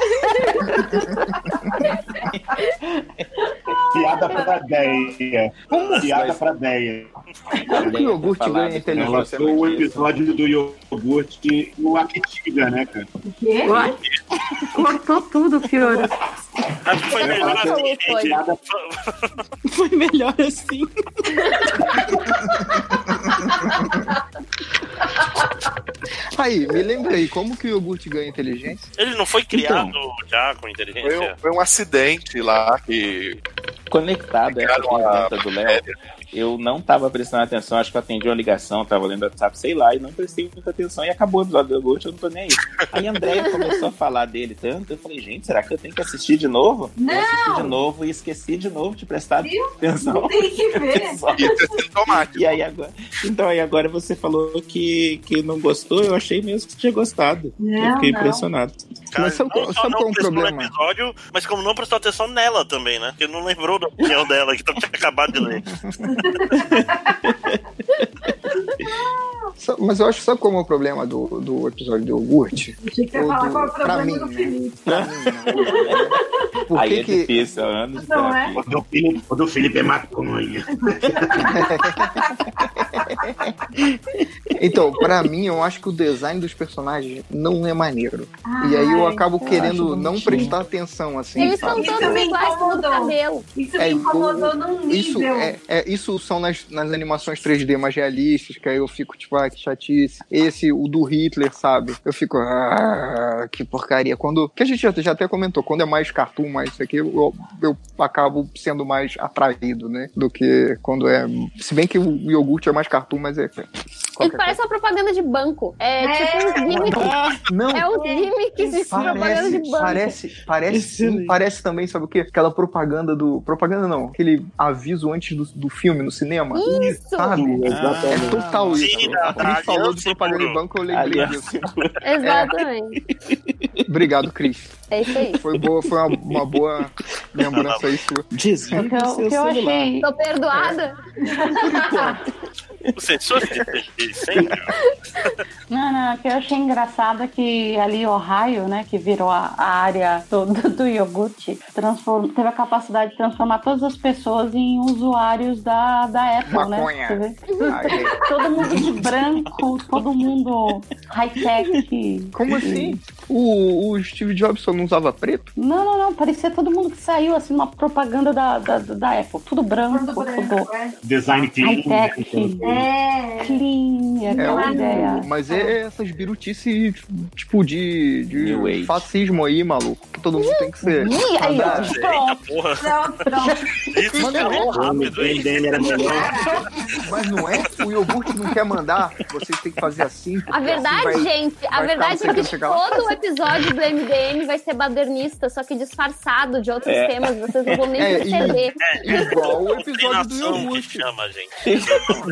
Piada pra Deia. Piada Mas- pra Deia. Como que o iogurte ganha Ela inteligência? foi o episódio do iogurte no Akitiga, né, cara? O quê? Cortou tudo, Fiora. Acho que foi melhor Falou, assim, foi. gente. Foi melhor assim. Aí, me lembra aí, como que o iogurte ganha inteligência? Ele não foi criado já com inteligência? Foi um acidente lá que Conectado a essa pergunta do Léo, eu não tava prestando atenção, acho que eu atendi uma ligação, tava lendo o WhatsApp, sei lá, e não prestei muita atenção, e acabou o episódio do iogurte, eu não tô nem aí. Aí a Andréia começou a falar dele tanto, eu falei, gente, será que eu tenho que assistir de novo? Não! Eu assisti de novo e esqueci de novo de prestar atenção. Não tem que ver. Isso é sintomático. E aí agora, então aí agora você falou que não gostou, eu achei mesmo que tinha gostado. Não, eu fiquei não. impressionado. Cara, Mas sabe não só qual não é o prestou no problema? episódio, mas como não prestou atenção nela também, né? Porque não lembrou da opinião dela, que tinha acabado de ler. Mas eu acho, sabe qual é o problema do episódio do iogurte? Achei que você ia falar qual é o Pra problema mim, do né? Felipe. Pra mim, não. Por Aí que é que... difícil, anos de Não terapia. é? O do Felipe é maconha. Então, pra mim, eu acho que o design dos personagens não é maneiro. E aí eu acabo querendo não prestar atenção, assim, Eles são sabe? Isso todos me iguais do incomodou. cabelo. Isso me incomodou num Isso, nível. isso são nas animações 3D mais realistas, que aí eu fico tipo, que chatice. Esse, o do Hitler, sabe? Eu fico, que porcaria. Que a gente já até comentou, quando é mais cartoon, mais isso aqui, eu acabo sendo mais atraído, né? Do que quando é... Se bem que o iogurte é mais cartoon, mas é... Ele parece uma propaganda de banco. É tipo uns gimmicks. Não, É os gimmicks de propaganda de banco. parece também, sabe o quê? Aquela propaganda do... Propaganda não, aquele aviso antes do filme no cinema. Isso! Sabe? É total isso. Sim, Quando a gente falou de propaganda de banco, eu lembrei disso. Exatamente. Obrigado, Cris. É isso aí. Foi uma boa lembrança aí sua. Desliga o seu O que eu celular. achei. Tô perdoada? O sensor de sempre. Não, o que eu achei engraçado é que ali Ohio, né, que virou a área do iogurte, teve a capacidade de transformar todas as pessoas em usuários da Apple, Maconha. né? Você vê? Todo mundo de branco, todo mundo high-tech. Como assim? O Steve Jobs só não usava preto? Não, parecia todo mundo que saiu, assim, uma propaganda da Apple. Tudo branco, tudo Design clean. high-tech. Clean, aquela ideia. Mas é essas birutice tipo de New Age. fascismo aí, maluco. Que todo mundo tem que ser. Ih, aí, ó, Eita pronto. porra. Pronto. Isso escalou rápido, hein? Era melhor. Mas não é? O iogurte não quer mandar. Vocês têm que fazer assim. porque A verdade, assim vai- gente, a vai verdade ficar é não que sei o que, não sei o que lá. todo o episódio do MDM vai ser badernista, só que disfarçado de outros temas, vocês não vão nem É, perceber. Igual o episódio do Doutrinação que iogurte. chama, gente.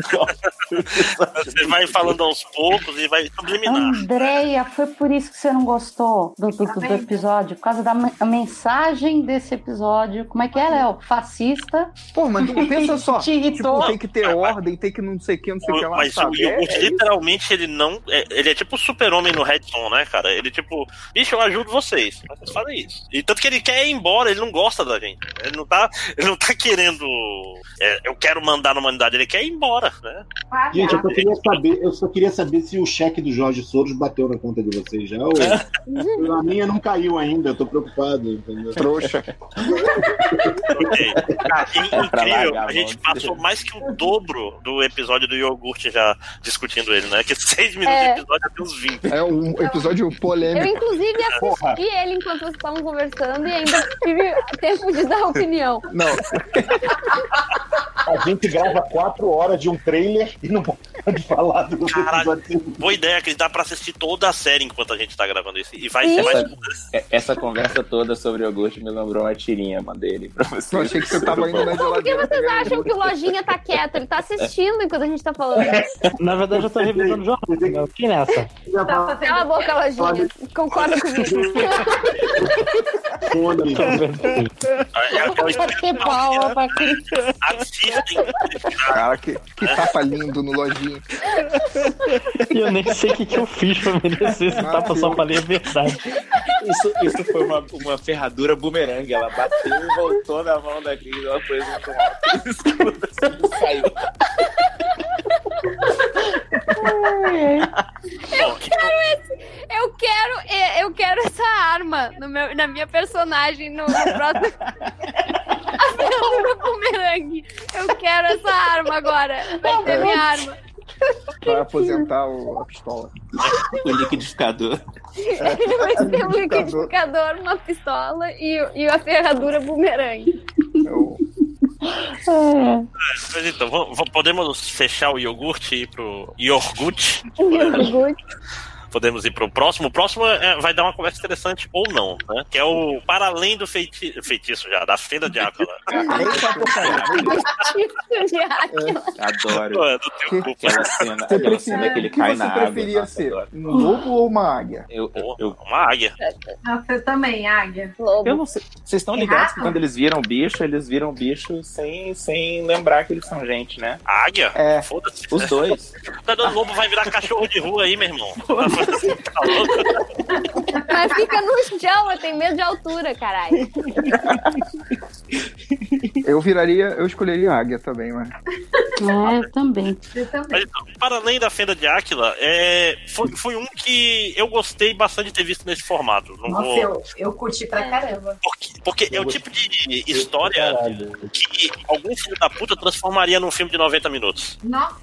Você vai falando aos poucos e vai subliminar. Andréia, foi por isso que você não gostou do episódio? Por causa da mensagem desse episódio. Como é que é, Léo? Fascista. Pô, mas não pensa só. Te irritou. Tipo, tem que ter ordem, tem que não sei o que, não sei o que lá, Mas o sabe? iogurte, literalmente, ele não. Ele é tipo o super-homem no Redson, né, cara? Ele tipo, bicho, eu ajudo vocês. Mas vocês fazem isso. E tanto que ele quer ir embora, ele não gosta da gente. Ele não tá querendo. Eu quero mandar na humanidade, ele quer ir embora, né? Gente, eu só queria saber se o cheque do Jorge Soros bateu na conta de vocês já. Ou... A minha não caiu ainda, eu tô preocupado. Entendeu? Trouxa. pra Incrível, largar a a gente mão. passou mais que o dobro do episódio do iogurte já discutindo ele, né? Que 6 minutos de episódio até uns 20. É um episódio Eu, polêmico. inclusive, assisti ele enquanto vocês estavam conversando e ainda tive tempo de dar opinião. Não, A gente grava 4 horas de um trailer e não pode falar do Caraca, episódio. boa ideia que dá pra assistir toda a série enquanto a gente tá gravando isso. E vai ser mais. Essa conversa toda sobre iogurte me lembrou uma tirinha, mandei ele pra você. eu achei que você tava indo na Por que geladeira. vocês acham que o Lojinha tá quieto? Ele tá assistindo enquanto a gente tá falando. Na verdade, eu tô revisando o jornal. Eu fiquei nessa. Cala a boca, Lojinha. Concorda comigo. É aquela história Que pau, pra Cris. assistem. Cara, que tapa lindo no lojinha. E eu nem sei o que eu fiz pra merecer esse tapa, só falei a verdade. Isso foi uma ferradura bumerangue. Ela bateu e voltou na mão da Cris. Ela foi muito alto. Escuta, assim, saiu. Eu quero essa arma na minha personagem no próximo. A ferradura bumerangue. Eu quero essa arma agora. Vai ser minha arma. Vai aposentar a pistola. O liquidificador. Vai ser um liquidificador, uma pistola e a ferradura bumerangue. Mas então, podemos fechar o iogurte e ir pro iogurte? Podemos ir pro próximo. O próximo vai dar uma conversa interessante ou não, né? Que é o Para Além do Feitiço já, da Fenda de Áquila. Adoro. Aquela cena que ele cai na água. Você preferia ser um lobo ou uma águia? Uma águia. Você também, águia. Lobo. Eu não sei. Vocês estão ligados que quando eles viram bicho sem lembrar que eles são gente, né? Águia? É. Foda-se. Os dois. O lobo vai virar cachorro de rua aí, meu irmão. Mas fica no chão, eu tenho medo de altura, caralho. Eu escolheria águia também, mas. Eu também. Mas, para além da Fenda de Áquila, foi um que eu gostei bastante de ter visto nesse formato. Eu curti pra caramba. Porque é o tipo de história que algum filho da puta transformaria num filme de 90 minutos. Nossa.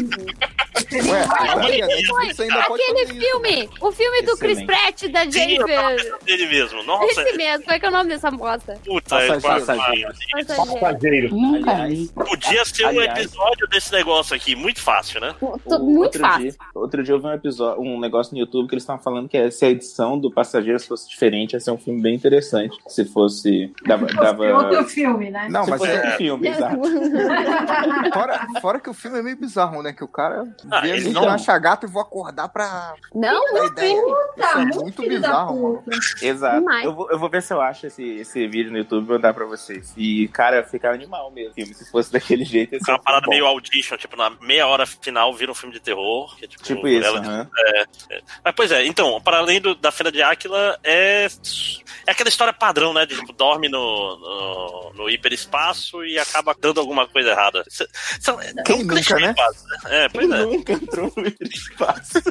Aquele filme, o filme do Chris Pratt e da Jennifer. Dele mesmo, nossa. Esse mesmo, qual é que é o nome dessa moça? Puta, Passageiro. Aliás, podia ser um episódio desse negócio aqui, muito fácil, né? Muito fácil. Outro dia eu vi um negócio no YouTube que eles estavam falando que se a edição do Passageiro fosse diferente, ia ser um filme bem interessante. Se fosse. Dava... outro filme, né? Não, mas outro filme, exato. Fora que o filme é meio bizarro, né? Que o cara vê ele ali não acha gato e vou acordar pra. Não, ideia. Isso é muito bizarro, mano. Exato. Demais. Eu vou ver se eu acho esse vídeo no YouTube e vou dar pra vocês. E, cara, fica animal mesmo. Filme. Se fosse daquele jeito, ia ser uma parada meio Audition, tipo, na meia hora final vira um filme de terror. Que é, tipo isso, Mas, pois é, então, para além da Fenda de Áquila, é aquela história padrão, né? De, tipo, dorme no hiperespaço e acaba dando alguma coisa errada. Quem nunca, né? Pois é. Nunca entrou no hiperespaço.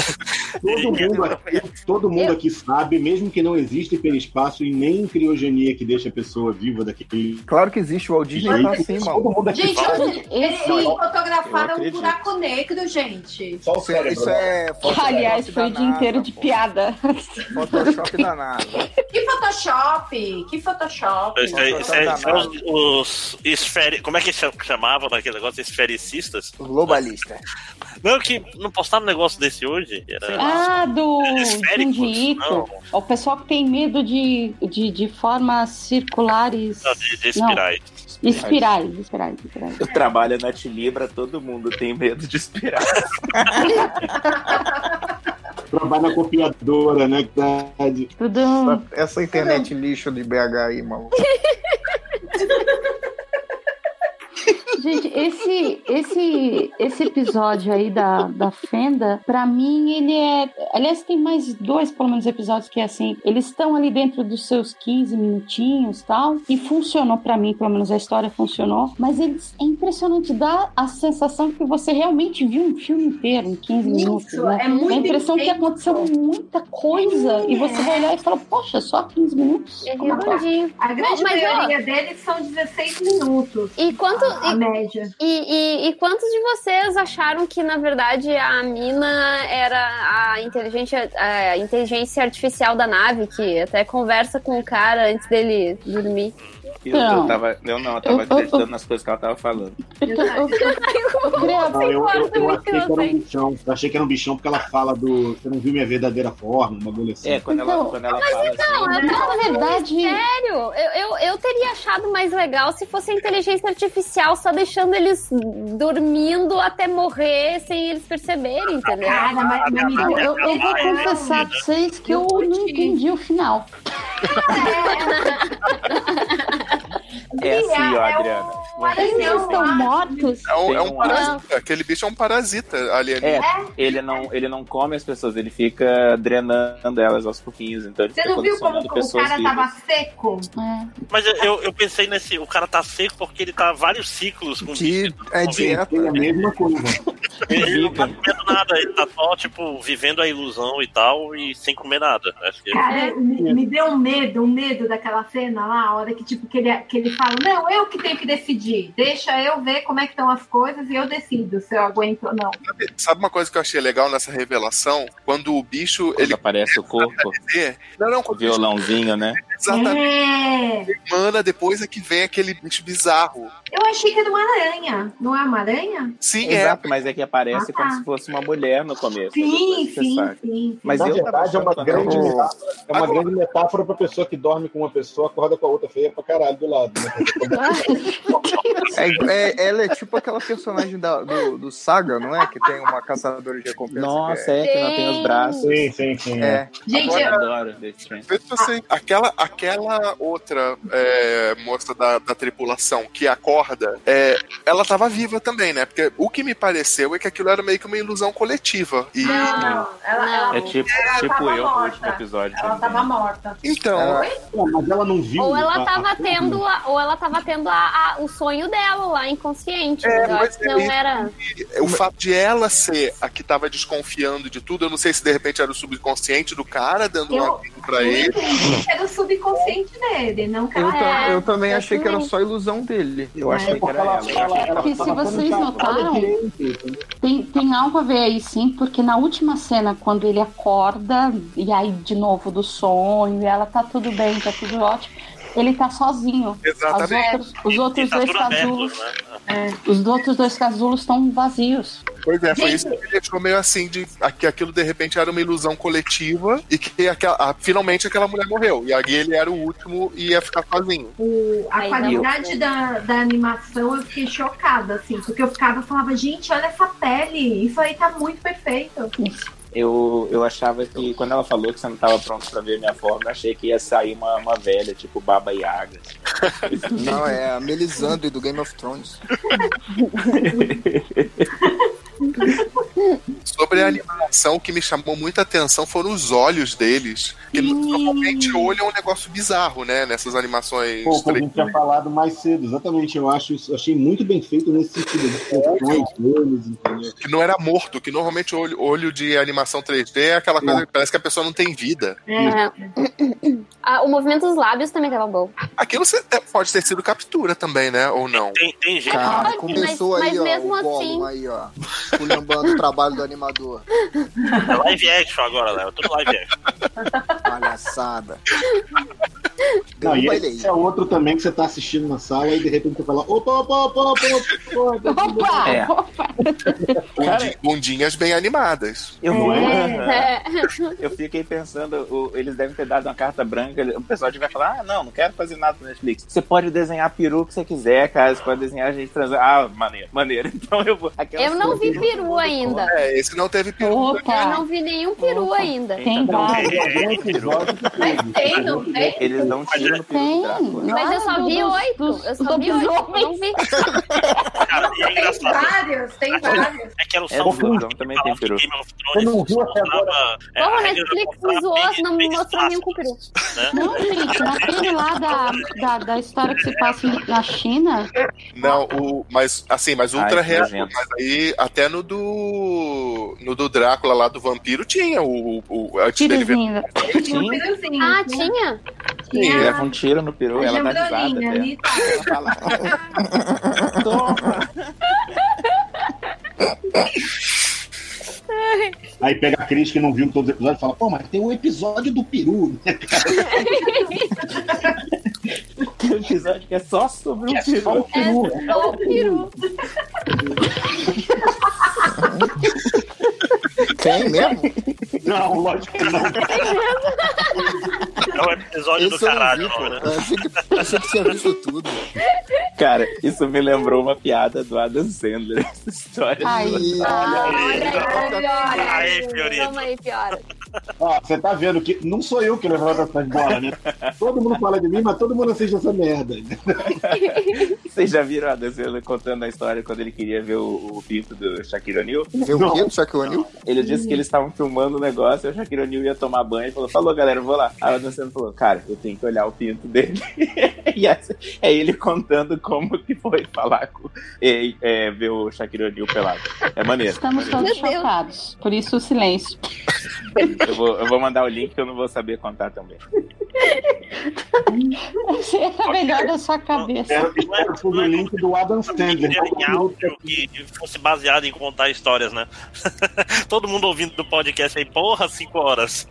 Todo mundo aqui sabe, mesmo que não exista hiperespaço e nem criogenia que deixa a pessoa viva daquele. Claro que existe, o Walt Disney tá assim, mano. Gente, eles fotografaram um buraco negro, gente. Só o cérebro. Isso é. Aliás, foi o dia inteiro de piada. Photoshop da NASA. Que Photoshop? São os esféricos. Como é que chamavam daquele negócio? Esfericistas? Globalista. Não, que não postaram um negócio desse hoje? Do esféricos, Junji Ito. O pessoal que tem medo de formas circulares. Não, de espirais. Espirais. Eu trabalho na Tilibra, todo mundo tem medo de espirais. Trabalha na copiadora, né? Essa internet lixo de BH aí, maluco. Gente, esse episódio aí da Fenda, pra mim, ele é... Aliás, tem mais dois, pelo menos, episódios que é assim, eles estão ali dentro dos seus 15 minutinhos e tal, e funcionou pra mim, pelo menos a história funcionou, mas é impressionante, dá a sensação que você realmente viu um filme inteiro em 15 minutos, né? É muito a impressão que aconteceu muita coisa, e você vai olhar e fala, poxa, só 15 minutos? É redondinho. A grande maioria deles são 16 minutos. E quanto... A média. E quantos de vocês acharam que, na verdade, a mina era a inteligência artificial da nave, que até conversa com o cara antes dele dormir? Eu tava acreditando nas coisas que ela tava falando. Eu achei que era um bichão porque ela fala você não viu minha verdadeira forma, uma bagulho assim. Quando ela fala assim. Na verdade... Sério, eu teria achado mais legal se fosse a inteligência artificial só deixando eles dormindo até morrer sem eles perceberem, entendeu? Eu vou confessar pra vocês que eu não entendi o final. É assim, ó, Adriana. Eles estão mortos? É um parasita. Aquele bicho é um parasita alienígena. Ele não come as pessoas, ele fica drenando elas aos pouquinhos. Então ele Você fica não viu como o cara tava seco? Mas eu pensei nesse... O cara tá seco porque ele tá vários ciclos com dieta. É a mesma coisa. Ele não tá comendo nada, ele tá só, tipo, vivendo a ilusão e tal, e sem comer nada. Acho que... Cara, me deu um medo daquela cena lá, a hora que, tipo, que ele fala, não, eu que tenho que decidir, deixa eu ver como é que estão as coisas e eu decido se eu aguento ou não. Sabe uma coisa que eu achei legal nessa revelação? Quando o bicho... Quando aparece o corpo, o violãozinho, né? Exatamente. Semana depois é que vem aquele bicho bizarro. Eu achei que era uma aranha. Não é uma aranha? Sim, Exato, mas é que aparece tá. como se fosse uma mulher no começo. Sim, Depois você sim, sabe. sim. Mas Na eu verdade, é uma grande metáfora. É uma Agora- grande metáfora pra pessoa que dorme com uma pessoa, acorda com a outra feia pra caralho do lado. Né? Ela é tipo aquela personagem do Saga, não é? Que tem uma caçadora de recompensa. Nossa, que não tem os Sim. braços. Sim. É. Gente, Eu adoro Death Stranding. Veja assim, aquela outra moça da tripulação que acorda, ela tava viva também, né? Porque o que me pareceu é que aquilo era meio que uma ilusão coletiva. E, não. Ela É tipo tava eu no morta. último episódio. Ela também. tava morta. então, Mas ela não viu. Ou ela a- tava a- tendo, o sonho dela lá, inconsciente. É, mas eu mas acho que não é- era. o fato de ela ser a que tava desconfiando de tudo, eu não sei se de repente era o subconsciente do cara dando um aviso pra Eu ele. entendi que era o subconsciente dele, não que ela Eu também eu achei que era também. só ilusão dele. Eu achei que era ela. É que se vocês notaram, tem algo a ver aí sim, porque na última cena, quando ele acorda, e aí de novo do sonho, e ela tá tudo bem, tá tudo ótimo, ele tá sozinho. Exatamente. Os outros tá dois tudo aberto, casulos. né? Os outros dois casulos estão vazios. Pois é, foi Gente. isso que me deixou meio assim, que aquilo de repente era uma ilusão coletiva e que finalmente aquela mulher morreu. E aí ele era o último e ia ficar sozinho. A Aí qualidade da animação eu fiquei chocada, assim, porque eu falava, gente, olha essa pele, isso aí tá muito perfeito. Eu achava que quando ela falou que você não estava pronto pra ver minha forma, eu achei que ia sair uma velha, tipo Baba Yaga. Não, é a Melisandre do Game of Thrones. Sobre a animação, o que me chamou muita atenção foram os olhos deles. Que normalmente o olho é um negócio bizarro, né? Nessas animações. Pô, como a gente tinha falado mais cedo, exatamente. Eu achei muito bem feito nesse sentido. Entendeu? Que não era morto, que normalmente o olho de animação 3D é aquela coisa que parece que a pessoa não tem vida. O movimento dos lábios também tava bom. Aquilo pode ter sido captura também, né? Ou não? Tem gente. Cara, Pode, começou mas aí, ó, mesmo o Gollum assim- aí, ó. Culhambando o trabalho do animador. É live action agora, Léo. Tudo live action. Palhaçada. Não, e Derruba ele aí. esse é outro também que você tá assistindo na sala e de repente você fala: opa. Bundinhas bem animadas. Eu fiquei pensando, eles devem ter dado uma carta branca, o pessoal devia falar, não quero fazer nada no Netflix. Você pode desenhar peru que você quiser, cara, você pode desenhar a gente transando. Ah, maneiro. Então eu vou... Eu não vi peru ainda. Esse não teve peru. Eu não vi nenhum peru ainda. Tem vários. Tem, não tem? Eles dão um tiro no peru do Drácula. Mas eu só vi 8. Eu só vi 8. Eu não vi. Cara, e é Tem engraçado. tem vários. É que era o É, salto Lobão também tem peru. Game of Você não Thrones. viu até agora? Como a Netflix usou, não me mostrou nenhum com peru. Não, gente, naquele lá da história que se passa na China, Não, mas ultra que real. nojento. Mas aí, até no do Drácula lá do vampiro tinha o antes dele ver. tirozinho. Tinha um peruzinho. Ah, tinha? Sim, leva um tiro no peru, A ela dá risada jambrolinha até. ali, tá. Ela fala, toma! Aí pega a Cris que não viu todos os episódios e fala: pô, mas tem um episódio do peru. Tem um episódio que é só sobre um peru. Só o peru. É só o peru. Tem mesmo? Não, lógico que não. É o episódio do Esse eu não caralho, vi, pô. né? Eu achei que tinha visto tudo. Cara, isso me lembrou uma piada do Adam Sandler, essa história. Aí, Aí, Fiorito. Vamos aí, piora. Ó, você tá vendo que não sou eu que levanto essas bolas, né? Todo mundo fala de mim, mas todo mundo assiste essa merda. Vocês já viram o Adam Sandler contando a história quando ele queria ver o pinto do Shaquille O'Neal? Vê o quê do Shaquille O'Neal? Ele disse que eles estavam filmando o negócio, e o Shaquille O'Neal ia tomar banho e falou, galera, eu vou lá. Aí o Adam Sandler falou, cara, eu tenho que olhar o pinto dele. E é ele contando como que foi falar com ver o Shaquille O'Neal pelado. É maneiro. estamos maneiro. todos chocados. Por isso o silêncio. Eu vou mandar o link que eu não vou saber contar também. É melhor da sua cabeça. Espero o link do Adam Sandler. Em áudio que fosse baseado em contar histórias, né? Todo mundo ouvindo do podcast aí, porra, 5 horas.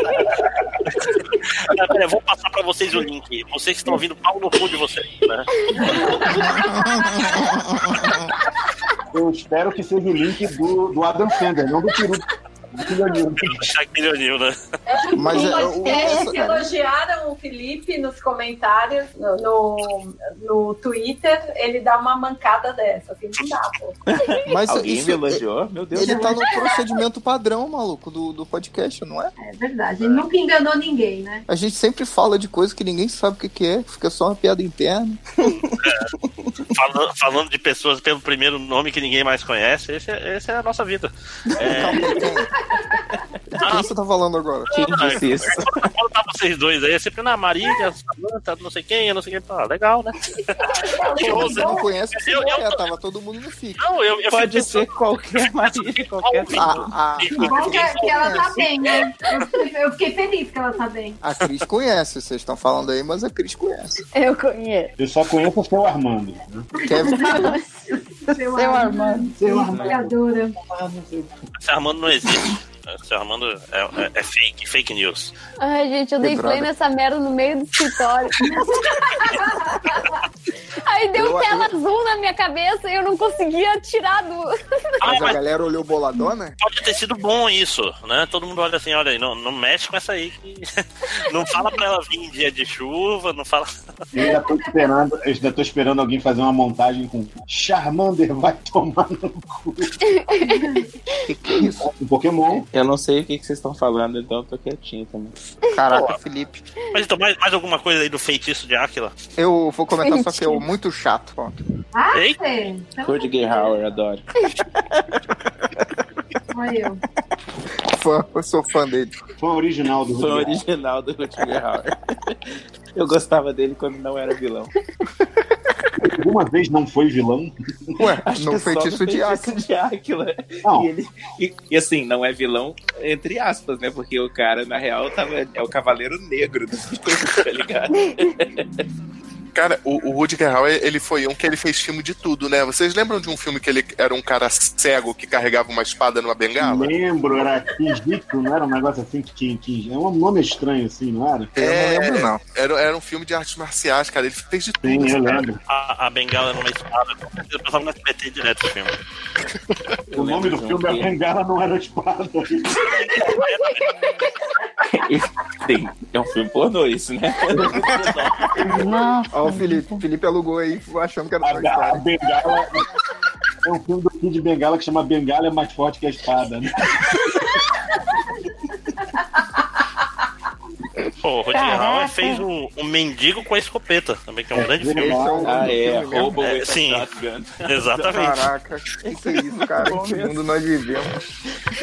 Peraí, eu vou passar pra vocês o link. Vocês que estão ouvindo, pau no cu de vocês, né? Eu espero que seja o link do Adam Sandler, não do Peru. Shaquille O'Neal, né? Mas elogiaram o Felipe nos comentários, no Twitter, ele dá uma mancada dessa, assim, não dá, pô. Mas alguém me elogiou? Meu Deus. Ele tá no procedimento padrão, maluco, do podcast, não é? É verdade, ele nunca enganou ninguém, né? A gente sempre fala de coisa que ninguém sabe o que é, fica só uma piada interna. Falando de pessoas pelo primeiro nome que ninguém mais conhece, essa é a nossa vida. Quem você tá falando agora? Quem disse isso? Quando tá vocês dois aí, é sempre na Marília, Samanta, não sei quem, não sei quem. Tá legal, né? Você não conhece, você não é, tava todo mundo no FIC. Não, eu Pode ser qualquer Marília, qualquer Bom que ela tá bem, né? Eu fiquei feliz que ela tá bem. A Cris conhece, vocês estão falando aí, mas a Cris conhece. Eu conheço. Eu só conheço o seu Armando. Né? Seu Armando. Seu Armando. Esse Armando não existe. Esse Armando é fake news. Ai, gente, eu dei play nessa merda no meio do escritório. Aí deu tela azul na minha cabeça e eu não conseguia tirar do... Mas a galera olhou boladona? Pode ter sido bom isso, né? Todo mundo olha assim, olha aí, não mexe com essa aí. Não fala pra ela vir em dia de chuva, não fala... Eu ainda tô esperando alguém fazer uma montagem com Charmander vai tomar no cu. Que é isso? Um Pokémon. Eu não sei o que vocês estão falando, então eu tô quietinho também. Caraca, Felipe. Mas então, mais alguma coisa aí do feitiço de Áquila? Eu vou comentar só que é muito chato, ponto. Rutger Hauer, adoro. Olha Eu sou fã dele. Fã original do Rutger Hauer. Eu gostava dele quando não era vilão. Alguma vez não foi vilão? Ué, no Feitiço de Áquila. E assim, não é vilão entre aspas, né? Porque o cara, na real, é o Cavaleiro Negro do filme, tá ligado? Cara, o Rutger Hauer, ele foi um que ele fez filme de tudo, né? Vocês lembram de um filme que ele era um cara cego que carregava uma espada numa bengala? Lembro, era Kijito, não era um negócio assim que tinha... É um nome estranho assim, não era? Eu não lembro, não. Era um filme de artes marciais, cara. Ele fez de tudo. Sim, eu lembro. A bengala numa espada. Eu pensava no SBT direto o filme. O nome do filme é A Bengala Não Era Espada. Sim, é um filme pornô isso, né? Ó, o Felipe alugou aí, achando que era só história. A Bengala é um filme do Kid Bengala que chama Bengala é mais forte que a espada, né? Pô, o Rutger Hauer fez um Mendigo com a Escopeta, também, que é um grande filme. Roubo sim, exatamente. Caraca, que é isso, cara? Em que mundo nós vivemos?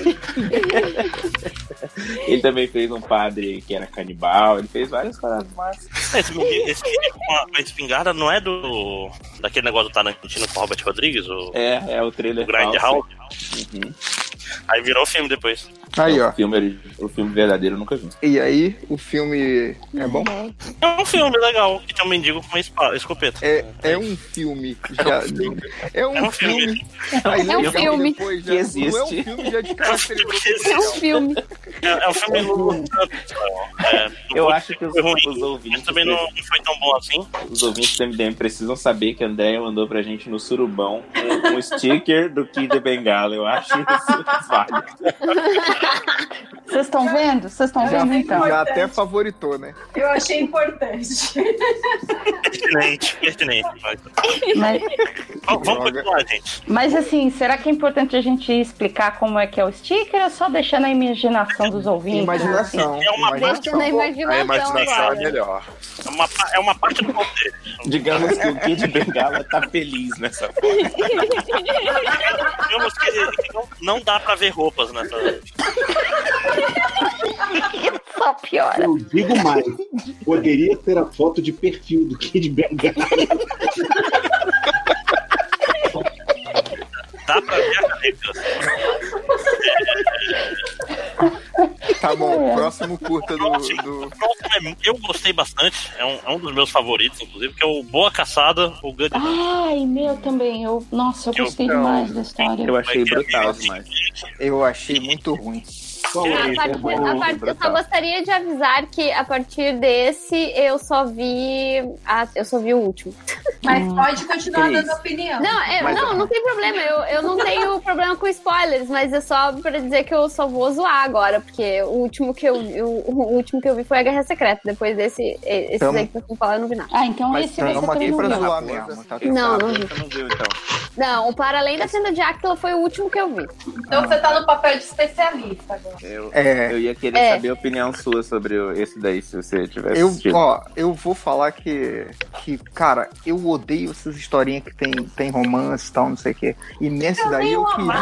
Ele também fez um padre que era canibal, ele fez várias paradas massas. Esse menino com a espingarda não é daquele negócio do Tarantino com o Robert Rodrigues? É o trailer o Grindhouse. Uhum. Aí virou filme depois. Aí, ó. O filme verdadeiro eu nunca vi. E aí, o filme é bom? É um filme legal, que tem um mendigo com uma escopeta. É um filme. É um filme. Aí, é um filme. Depois, que existe. Não é um filme já de cara. É um filme. É um filme eu acho que os ouvintes também não foi tão bom assim. Os ouvintes do MDM precisam saber que a Andréia mandou pra gente no surubão um sticker do Kid Bengala. Eu acho isso válido. Vocês estão vendo? Vocês estão vendo então? Já até favoritou, né? Eu achei importante. Pertinente. Mas... Vamos continuar, gente. Mas assim, será que é importante a gente explicar como é que é o sticker ou só deixar na imaginação dos ouvintes? Imaginação. Deixa na imaginação. A imaginação cara. é melhor. É uma parte do contexto. Digamos que o Kid Bengala tá feliz nessa foto. Digamos que não dá pra ver roupas nessa. Só piora. Eu digo mais, poderia ser a foto de perfil do Kid Bengala. Dá pra ver a caneta. Tá bom, próximo curta do... Eu gostei bastante, é um dos meus favoritos, inclusive, que é o Boa Caçada, o Good Hunt. Ai, meu também. Nossa, eu gostei demais da história. Eu achei brutal demais. Eu achei muito ruim. Eu só gostaria de avisar que a partir desse eu só vi o último. Mas pode continuar dando opinião. Não tem problema. Eu não tenho problema com spoilers, mas é só pra dizer que eu só vou zoar agora, porque o último que eu vi foi a Guerra Secreta. Depois desse aí que vocês estão falando, eu não vi nada. Ah, então mas esse você também não zoar viu. mesmo. Tá? Não viu. Não viu, então. Não, o Para Além da Tenda de Áquila foi o último que eu vi. Então você tá no papel de especialista agora. Eu ia querer saber a opinião sua sobre esse daí, se você tivesse assistido. Eu vou falar que, cara, eu odeio essas historinhas que tem romance e tal, não sei o quê. E nesse daí eu queria...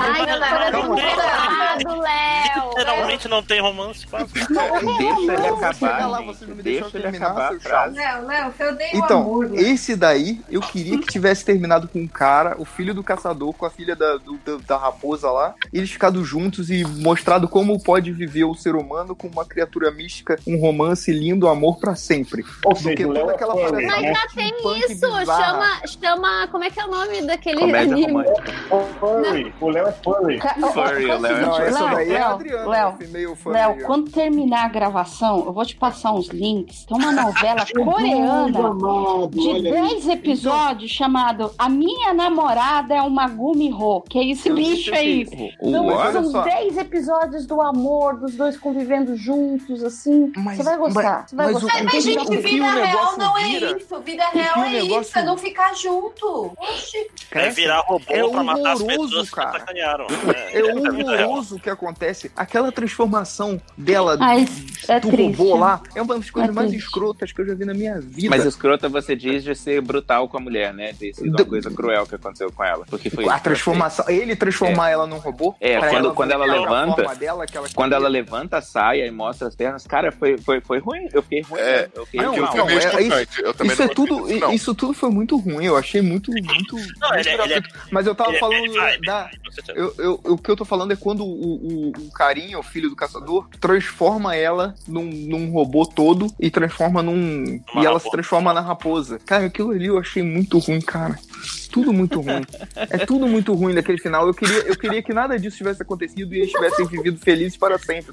Literalmente não tem romance. Deixa ele acabar, deixa ele acabar a frase. Léo, você odeia então, o amor. esse daí, eu queria que tivesse terminado com um cara, o filho do caçador, com a filha da raposa lá, eles ficado juntos e mostrado como pode viver o ser humano com uma criatura mística, um romance lindo, amor pra sempre. Ou seja, toda aquela parada. Mas já tem isso, chama. Como é que é o nome daquele Comédia anime? romântica. Furry. O Léo é furry. Furry, o Léo é Não, essa daí é a Léo, Adriana, Léo, esse meio fã. Léo, quando terminar a gravação, eu vou te passar uns links. Tem uma novela coreana de 10 episódios chamado A Minha Namorada é uma Gumiho, que é esse bicho aí. Então, são 10 episódios do amor, dos dois convivendo juntos, assim. Você vai gostar. Mas, gente, vida real não é isso. Vida real é isso, é não ficar junto. Oxi. É virar robô pra matar as pessoas cara. que sacanearam. É horroroso o que acontece. Aquela transformação dela do triste. robô lá é uma das coisas mais triste. escrotas que eu já vi na minha vida. Mas escrota você diz de ser brutal com a mulher, né? De ser uma coisa cruel que aconteceu com ela. Porque foi a transformação, ele transformar ela num robô. Quando ela levanta, dela, quando ela levanta a saia e mostra as pernas, cara, foi ruim. Eu fiquei ruim. Eu fiquei Eu também isso tudo, isso tudo foi muito ruim. Eu achei muito. Não, Mas eu tava falando vibe, o que eu tô falando é quando o carinha, o filho do caçador, transforma ela num robô todo e transforma e ela se transforma na raposa. Cara, aquilo ali eu achei muito ruim, cara. Tudo muito ruim. É tudo muito ruim naquele final. Eu queria que nada disso tivesse acontecido e eles tivessem vivido felizes para sempre.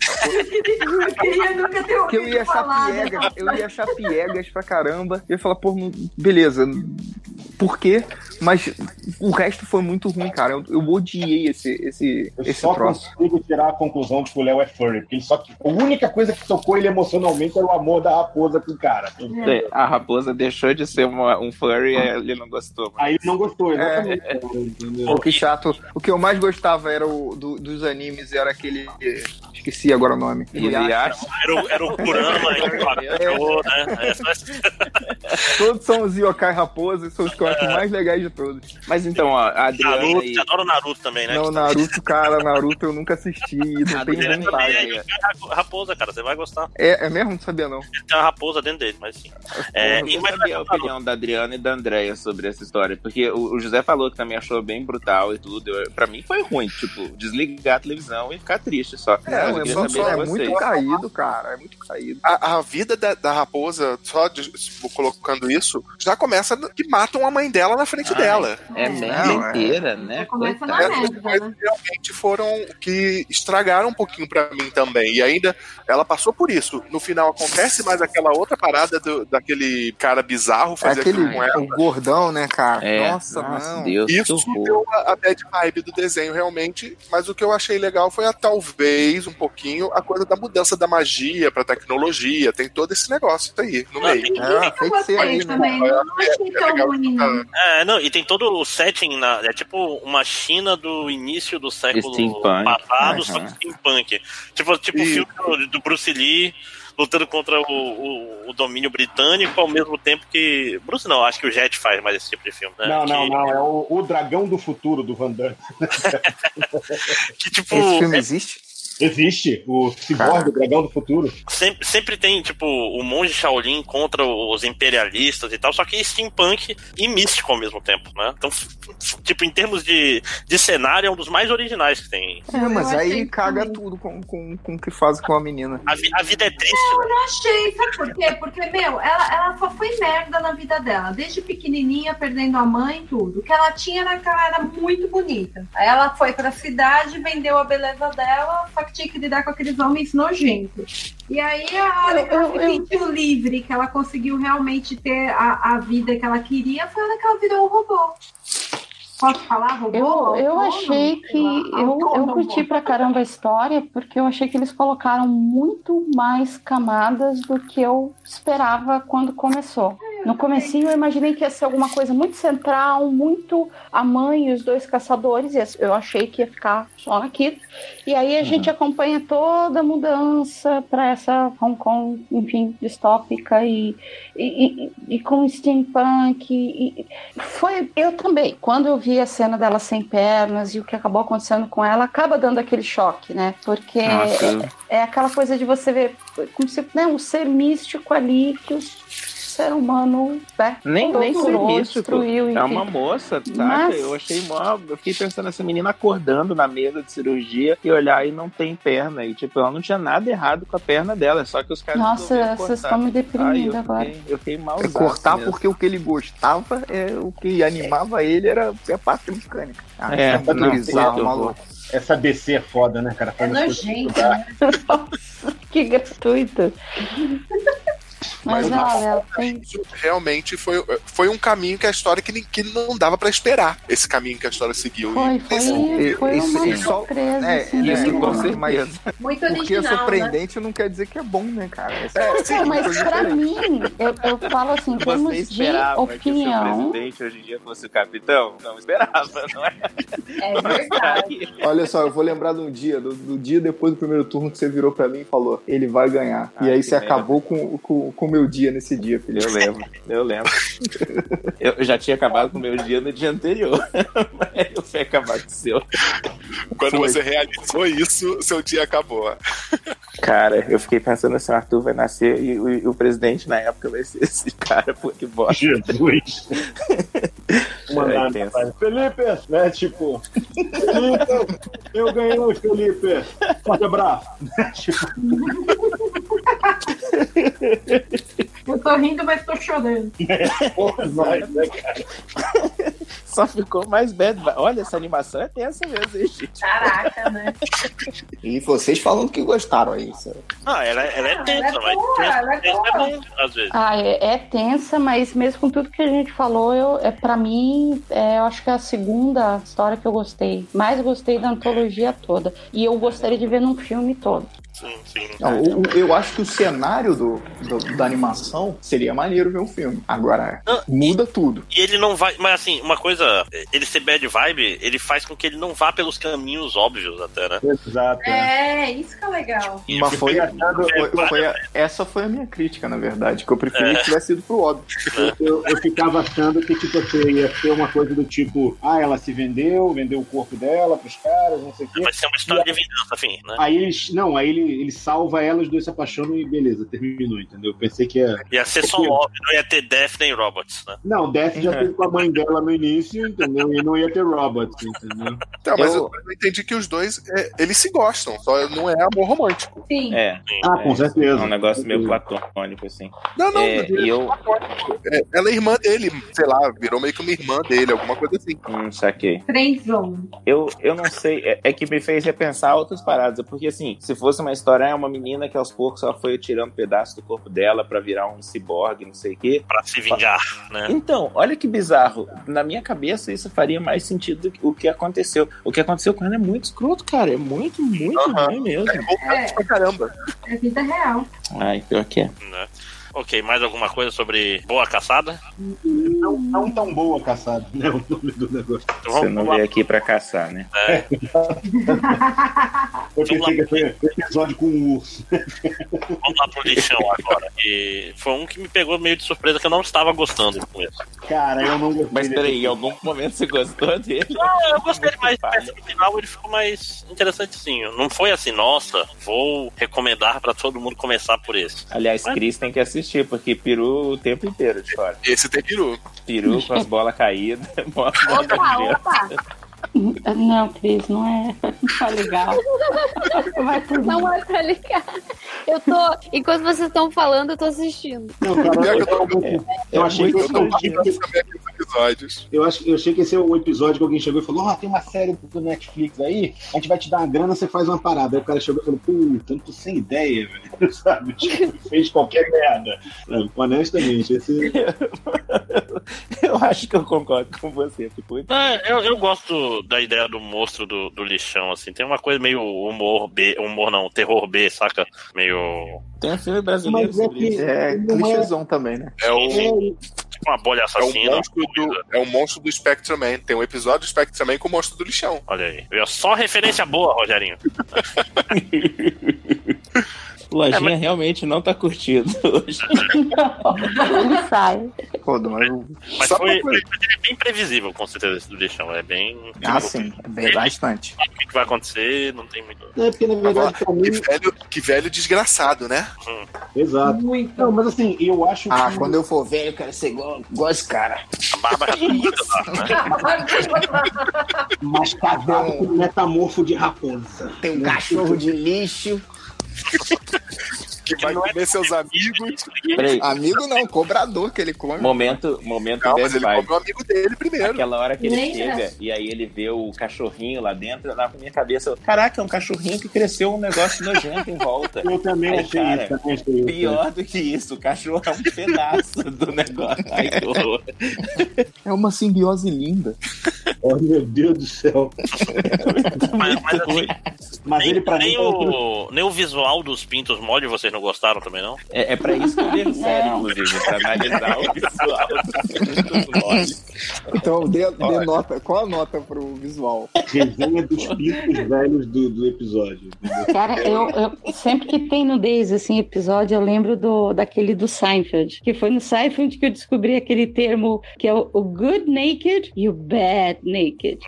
Que eu ia achar piegas pra caramba. Eu ia falar, pô, beleza. Por quê? Mas o resto foi muito ruim, cara. Eu odiei esse só troço. consigo tirar a conclusão de que o Léo é furry. Porque a única coisa que tocou ele emocionalmente era o amor da raposa com o cara. A raposa deixou de ser um furry e ele não gostou. Aí ele não gostou, exatamente. Pô, que chato. O que eu mais gostava era dos animes, era aquele... Esqueci agora o nome. Era o Kurama, né? Todos são os yokai raposas, são os que eu acho mais legais de todos. Mas então, ó, a Adriana... Naruto, você adora o Naruto também, né? Não, Naruto eu nunca assisti e não tenho vontade. Raposa, cara, você vai gostar. É mesmo? Não sabia, não. Tem uma raposa dentro dele, mas sim. Eu sabia a opinião da Adriana e da Andréia sobre essa história, porque o José falou que também achou bem brutal e tudo. Pra mim foi ruim, tipo, desligar a televisão e ficar triste só. É muito caído, cara. É muito caído. A vida da raposa, só colocando isso, já começa que matam a mãe dela na frente dela. É merda inteira, né? Começa na merda, né? Realmente foram que estragaram um pouquinho pra mim também. E ainda ela passou por isso. No final acontece mais aquela outra parada daquele cara bizarro fazer aquilo com ela. O gordão, né, cara? Nossa, não. Deus, isso deu a bad vibe do desenho, realmente. Mas o que eu achei legal foi talvez um pouquinho a coisa da mudança da magia pra tecnologia. Tem todo esse negócio aí no meio. Feiticeiro aí, também. Não achei tão ruim. Não, e tem todo o setting, é tipo uma China do início do século passado, só que steampunk. Tipo o filme do Bruce Lee lutando contra o domínio britânico, ao mesmo tempo que... Bruce não, acho que o Jet faz mais esse tipo de filme, né? Não, é o Dragão do Futuro, do Van Damme. Que tipo... Esse filme existe? Existe o Cyborg, o dragão do futuro. Sempre tem, tipo, o monge Shaolin contra os imperialistas e tal, só que steampunk e místico ao mesmo tempo, né? Então, tipo, em termos de cenário, é um dos mais originais que tem. Mas aí caga tudo com o que faz com a menina. A vida é triste. Eu não achei, sabe por quê? Porque, ela só foi merda na vida dela. Desde pequenininha, perdendo a mãe e tudo. O que ela tinha era que ela era muito bonita. Aí ela foi pra cidade, vendeu a beleza dela, só que tinha que lidar com aqueles homens nojentos. E aí, a hora que ela se sentiu livre, que ela conseguiu realmente ter a vida que ela queria, foi a hora que ela virou um robô. Posso falar, robô? Eu achei que... Eu curti pra caramba a história, porque eu achei que eles colocaram muito mais camadas do que eu esperava quando começou. No comecinho eu imaginei que ia ser alguma coisa muito central, muito a mãe e os dois caçadores, e eu achei que ia ficar só naquilo. E aí a gente acompanha toda a mudança para essa Hong Kong, enfim, distópica e com steampunk. Eu também, quando eu vi a cena dela sem pernas e o que acabou acontecendo com ela, acaba dando aquele choque, né? Porque é aquela coisa de você ver como se, né, um ser místico ali que os ser humano, né? Nem curou, destruiu. É uma moça, tá? Eu achei mó. Eu fiquei pensando essa menina acordando na mesa de cirurgia e olhar e não tem perna. E tipo, ela não tinha nada errado com a perna dela, só que os caras. Nossa, vocês estão me deprimindo agora. Eu fiquei mal. Cortar mesmo. Porque o que ele gostava, o que animava ele era a parte mecânica. Bizarro, maluco. Essa DC é foda, né, cara? É nojento, né? Nossa, que gratuito. Mas isso realmente foi um caminho que a história que não dava pra esperar. Esse caminho que a história seguiu. Foi uma surpresa. Muito original, porque é surpreendente, né? Não quer dizer que é bom, né, cara? Mas pra mim, eu falo assim, em termos de opinião. Que o presidente hoje em dia fosse o capitão? Não esperava, não é? É verdade. Olha só, eu vou lembrar do dia depois do primeiro turno que você virou pra mim e falou, ele vai ganhar. E aí você acabou com o meu dia nesse dia, filho. Eu lembro. Eu já tinha acabado com o meu dia no dia anterior. Mas eu fui acabar com o seu. Quando você realizou isso, seu dia acabou. Cara, eu fiquei pensando assim, o Arthur vai nascer e o presidente na época vai ser esse cara, pô, que bosta. Jesus! Felipe, né, tipo... Felipe, eu ganhei, Felipe. Forte abraço. Eu tô rindo, mas tô chorando. Só ficou mais bad. Olha, essa animação é tensa mesmo, hein, gente? Caraca, né? E vocês falando que gostaram aí. Ela é tensa, mas é bom, às vezes. É tensa, mas mesmo com tudo que a gente falou, pra mim, eu acho que é a segunda história que eu gostei. Mais gostei da antologia toda. E eu gostaria de ver num filme todo. Sim. Não, eu acho que o cenário da animação seria maneiro ver um filme. Agora, muda tudo. E ele não vai... Mas assim, uma coisa... Ele ser bad vibe, ele faz com que ele não vá pelos caminhos óbvios até, né? Exato. Isso que é legal. Mas essa foi a minha crítica, na verdade. Que eu preferia que tivesse ido pro óbvio. Eu ficava achando que tipo, ia ser uma coisa do tipo... ela se vendeu o corpo dela pros caras, não sei o quê. Vai ser uma história de vingança, enfim, né? Aí ele salva ela, os dois se apaixonam e beleza, terminou, entendeu? Eu pensei que ia ser só love, não ia ter Death nem Robots, né? Não, Death já teve com a mãe dela no início, entendeu? E não ia ter Robots, entendeu? Tá, mas eu entendi que os dois, eles se gostam, só não é amor romântico. Sim. Com certeza. É um negócio meio platônico, assim. Não, platônico. Ela é irmã dele, sei lá, virou meio que uma irmã dele, alguma coisa assim. Saquei. Friendzone. Eu não sei, é que me fez repensar outras paradas, porque assim, se fosse uma história, é uma menina que aos poucos ela foi tirando pedaço do corpo dela pra virar um ciborgue, não sei o quê. Pra se vingar, né? Então, olha que bizarro. Na minha cabeça, isso faria mais sentido do que o que aconteceu. O que aconteceu com ela é muito escroto, cara. É muito ruim mesmo. Pra caramba. É vida real. Ai, pior que é. Né? Ok, mais alguma coisa sobre Boa Caçada? Não tão boa caçada, né? O nome do negócio. Então, Você não veio aqui pra caçar, né? Eu pensei que foi episódio com o urso. Vamos lá pro lixão agora. E foi um que me pegou meio de surpresa, que eu não estava gostando no começo. Cara, eu não gostei. Mas peraí, em algum momento você gostou dele? Não, eu gostei mais, mas no final ele ficou mais interessantezinho. Não foi assim, nossa, vou recomendar pra todo mundo começar por esse. Aliás, Cris tem que assistir, porque peru o tempo inteiro de fora. Esse tem peru. Peru com as bolas caídas. Mostra Opa. Não, Cris, não é legal. Vai por mim. Não é pra ligar. Eu tô. Enquanto vocês estão falando, eu tô assistindo. Não, cara, eu achei que Eu tô pra saber aqui os episódios. Eu achei que esse é o episódio que alguém chegou e falou: tem uma série do Netflix aí, a gente vai te dar uma grana, você faz uma parada. Aí o cara chegou e falou: puta, eu não tô sem ideia, velho. Sabe? Tipo, fez qualquer merda. Não, honestamente, esse. Eu acho que eu concordo com você. Tipo, Eu gosto da ideia do monstro do lixão, assim. Tem uma coisa meio humor B, terror B, saca? Meio... tem um filme brasileiro sobre isso. É clichêzão também, né? É o uma bolha assassina. É o monstro do Spectre Man. Tem um episódio do Spectre Man com o monstro do lixão. Olha aí. Só referência boa, Rogerinho. Lojinha realmente não tá curtindo hoje. Ele sai. Mas foi bem previsível, com certeza, esse do lixão. É bem... sim. Bem, bastante. O que vai acontecer, não tem muito... É, porque na verdade, pra mim... Que velho desgraçado, né? Exato. Não, mas assim, eu acho que... quando eu for velho, eu quero ser igual esse cara. A barba já tá muito lá, né? Mas cavalo com metamorfo de raposa. Tem um cachorro de lixo. Que vai comer seus amigos. Peraí. Amigo não, cobrador que ele come. Momento Não, mas ele come o amigo dele primeiro. Aquela hora que ele chega e aí ele vê o cachorrinho lá dentro, lá na minha cabeça, caraca, é um cachorrinho que cresceu um negócio nojento em volta. Eu também achei isso. Pior do que isso, o cachorro é um pedaço do negócio. Ai, que horror. É uma simbiose linda. Oh, meu Deus do céu. Mas assim, Mas ele pra nem mim... nem o visual dos pintos mole vocês não gostaram também, não? É pra isso que eu vejo série, inclusive, pra analisar o visual dos moles. Então, dê nota. Qual a nota pro visual? Resenha dos pintos velhos do episódio. Cara, eu sempre que tem nudez, assim, episódio, eu lembro daquele do Seinfeld, que foi no Seinfeld que eu descobri aquele termo que é o good naked e o bad naked.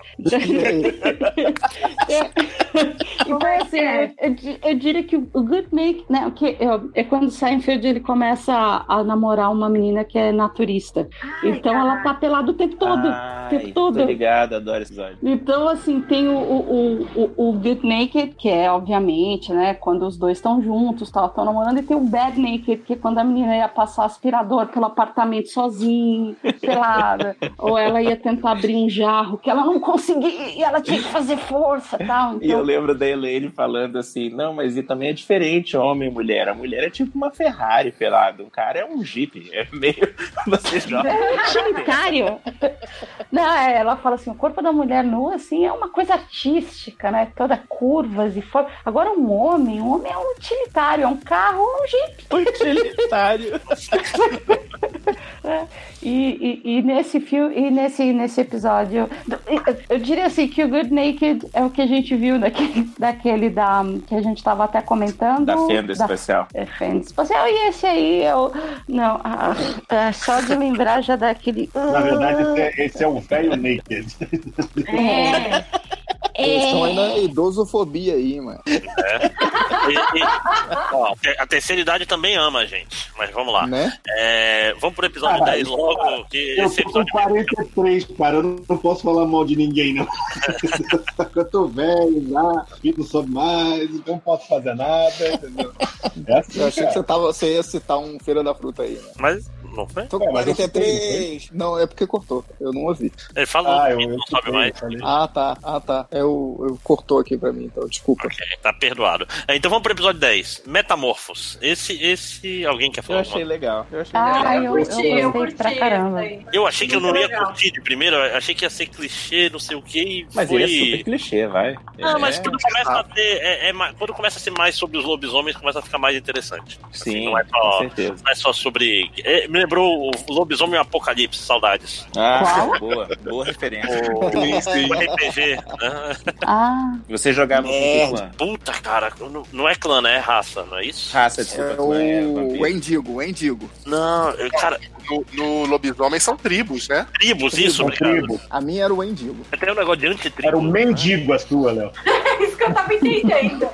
Então, assim, eu diria que o good naked, né, é quando o Seinfeld ele começa a namorar uma menina que é naturista. Então ela tá pelada o tempo todo. Tô ligado, adoro esse episódio. Então, assim, tem o good naked, que é, obviamente, né, quando os dois estão juntos, estão namorando, e tem o bad naked, que é quando a menina ia passar aspirador pelo apartamento sozinha, pelada, ou ela ia tentar abrir um jarro, que ela não conseguia, e ela tinha que fazer força e tal. Então... E eu lembro da Elaine falando assim, não, mas e também é diferente homem e mulher. A mulher é tipo uma Ferrari pelada, o cara é um Jeep, é meio... Você joga... É utilitário. Não, ela fala assim, o corpo da mulher nua, assim, é uma coisa artística, né? Toda curvas e formas. Agora um homem é um utilitário, é um carro ou um Jeep. Utilitário. E nesse filme, e nesse episódio, eu diria assim que o Good Naked é o que a gente viu daquele que a gente estava até comentando. Da Fenda Especial. Fenda Especial, e esse aí não, só de lembrar já daquele... Na verdade, esse é o velho naked. Eles estão aí na idosofobia aí, mano. Ó, a terceira idade também ama a gente, mas vamos lá. Né? Vamos pro episódio 10 logo. Que Eu esse tô com episódio 43, cara. Eu não posso falar mal de ninguém, não. Eu tô velho já, não sobe mais, não posso fazer nada, entendeu? É assim, Eu achei cara. que você ia citar um Feira da Fruta aí, né? Mas não foi? Tô com mas eu 43. Não, é porque cortou. Eu não ouvi. Ele falou que eu não sobe mais. Ah, tá. Eu cortou aqui pra mim, então desculpa. Ok, tá perdoado. Então vamos pro episódio 10. Metamorfos. Esse alguém quer falar? Eu achei legal. Eu gostei pra caramba. Eu achei que eu não ia curtir de primeiro, eu achei que ia ser clichê, não sei o que. Mas ele é super clichê, vai. Não, mas quando começa a ter. Quando começa a ser mais sobre os lobisomens, começa a ficar mais interessante. Sim, assim, não é só, com certeza. Não é só sobre. Me lembrou o Lobisomem e o Apocalipse, saudades. Boa referência. O RPG. Você jogava com que clã? Puta, cara, não é clã, né? É raça, não é isso? Raça, desculpa, o Endigo. Não, cara. No lobisomem são tribos, né? Tribos, isso, obrigado. A minha era o Endigo. Tem um negócio de antitribo. Era o mendigo a sua, Léo. É isso que eu tava entendendo.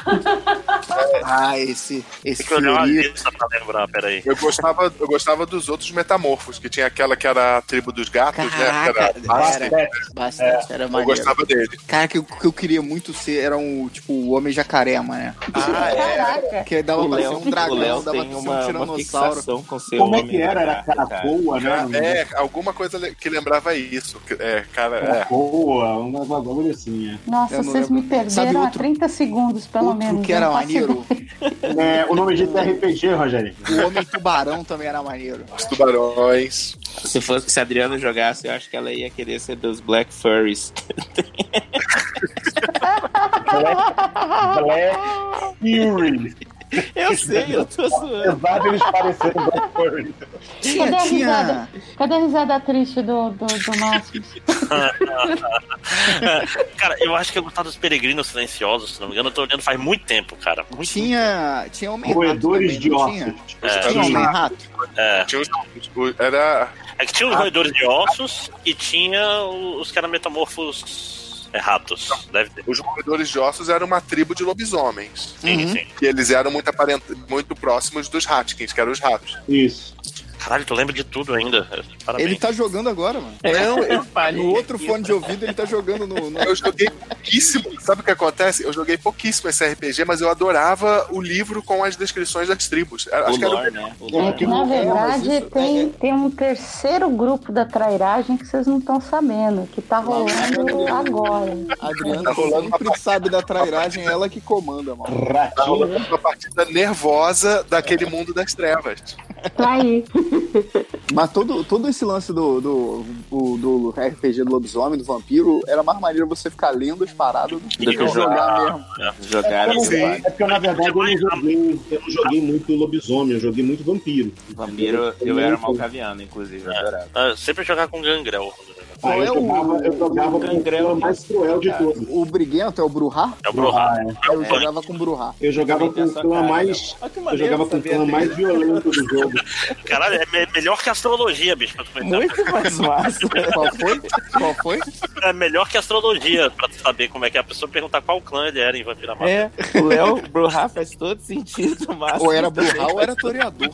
Esse Tem que olhar uma lista pra lembrar, peraí. Eu gostava dos outros metamorfos, que tinha aquela que era a tribo dos gatos, Caraca, né? Bastante, era maneiro. Eu gostava dele. Cara, que eu queria muito ser era o Homem Jacaré, mano. Caraca. Que dava pra ser um dragão, o Léo dava tem pra ser uma um tiranossauro. fixação com seu Como é homem, que era? Era caracoa, né? Alguma coisa que lembrava isso. Caracoa, um bagulho assim. Nossa, vocês me perderam há 30 segundos, pelo menos. Que era maneiro. O nome disso é RPG, Rogério. O Homem Tubarão também era maneiro. Os tubarões. Se a Adriana jogasse, eu acho que ela ia querer ser dos Black Furries. Black Fury. Eu sei, eu tô zoando. Apesar deles parecerem Black Furry. Cadê a risada triste do Máximo? Cara, eu acho que eu gostava dos Peregrinos Silenciosos, se não me engano. Eu tô olhando faz muito tempo, cara. Tinha Homem-Rato. Roedores de ossos. Tinha Homem-Rato. É que tinha os roedores de ossos e tinha os que eram metamorfos. Ratos, deve ter. Os roedores de ossos eram uma tribo de lobisomens. Sim. E eles eram muito próximos dos Hatkins, que eram os ratos. Isso. Caralho, tu lembra de tudo ainda. Parabéns. Ele tá jogando agora, mano. No outro fone de ouvido ele tá jogando no... Eu joguei pouquíssimo. Sabe o que acontece? Eu joguei pouquíssimo esse RPG, mas eu adorava o livro com as descrições das tribos. Acho que era né? Na verdade, tem um terceiro grupo da trairagem que vocês não estão sabendo, que tá rolando agora. A Adriana sempre sabe da trairagem, ela que comanda, mano. Tá rolando uma partida nervosa daquele mundo das trevas. Tá aí. Mas todo esse lance do RPG do lobisomem, do vampiro, era mais maneiro você ficar lendo as paradas do que jogar mesmo. Jogar É porque, na verdade, eu não joguei muito lobisomem, eu joguei muito vampiro. Vampiro, eu era malcaviano, inclusive, eu adorava. Sempre jogar com gangrel. Eu jogava com o clã mais cruel de todos. O Briguento é o Bruhá? É o Bruhá. Eu jogava com o Bruhá. Eu jogava com o clã mais. Eu jogava com o clã mais violento do jogo. Caralho, é melhor que a astrologia, bicho. Muito mais massa. Qual foi? É melhor que a astrologia, pra tu saber como é que é a pessoa perguntar qual clã ele era em Vampira Massa. O Léo Bruhá faz todo sentido, massa. Ou era Bruhá ou era toreador.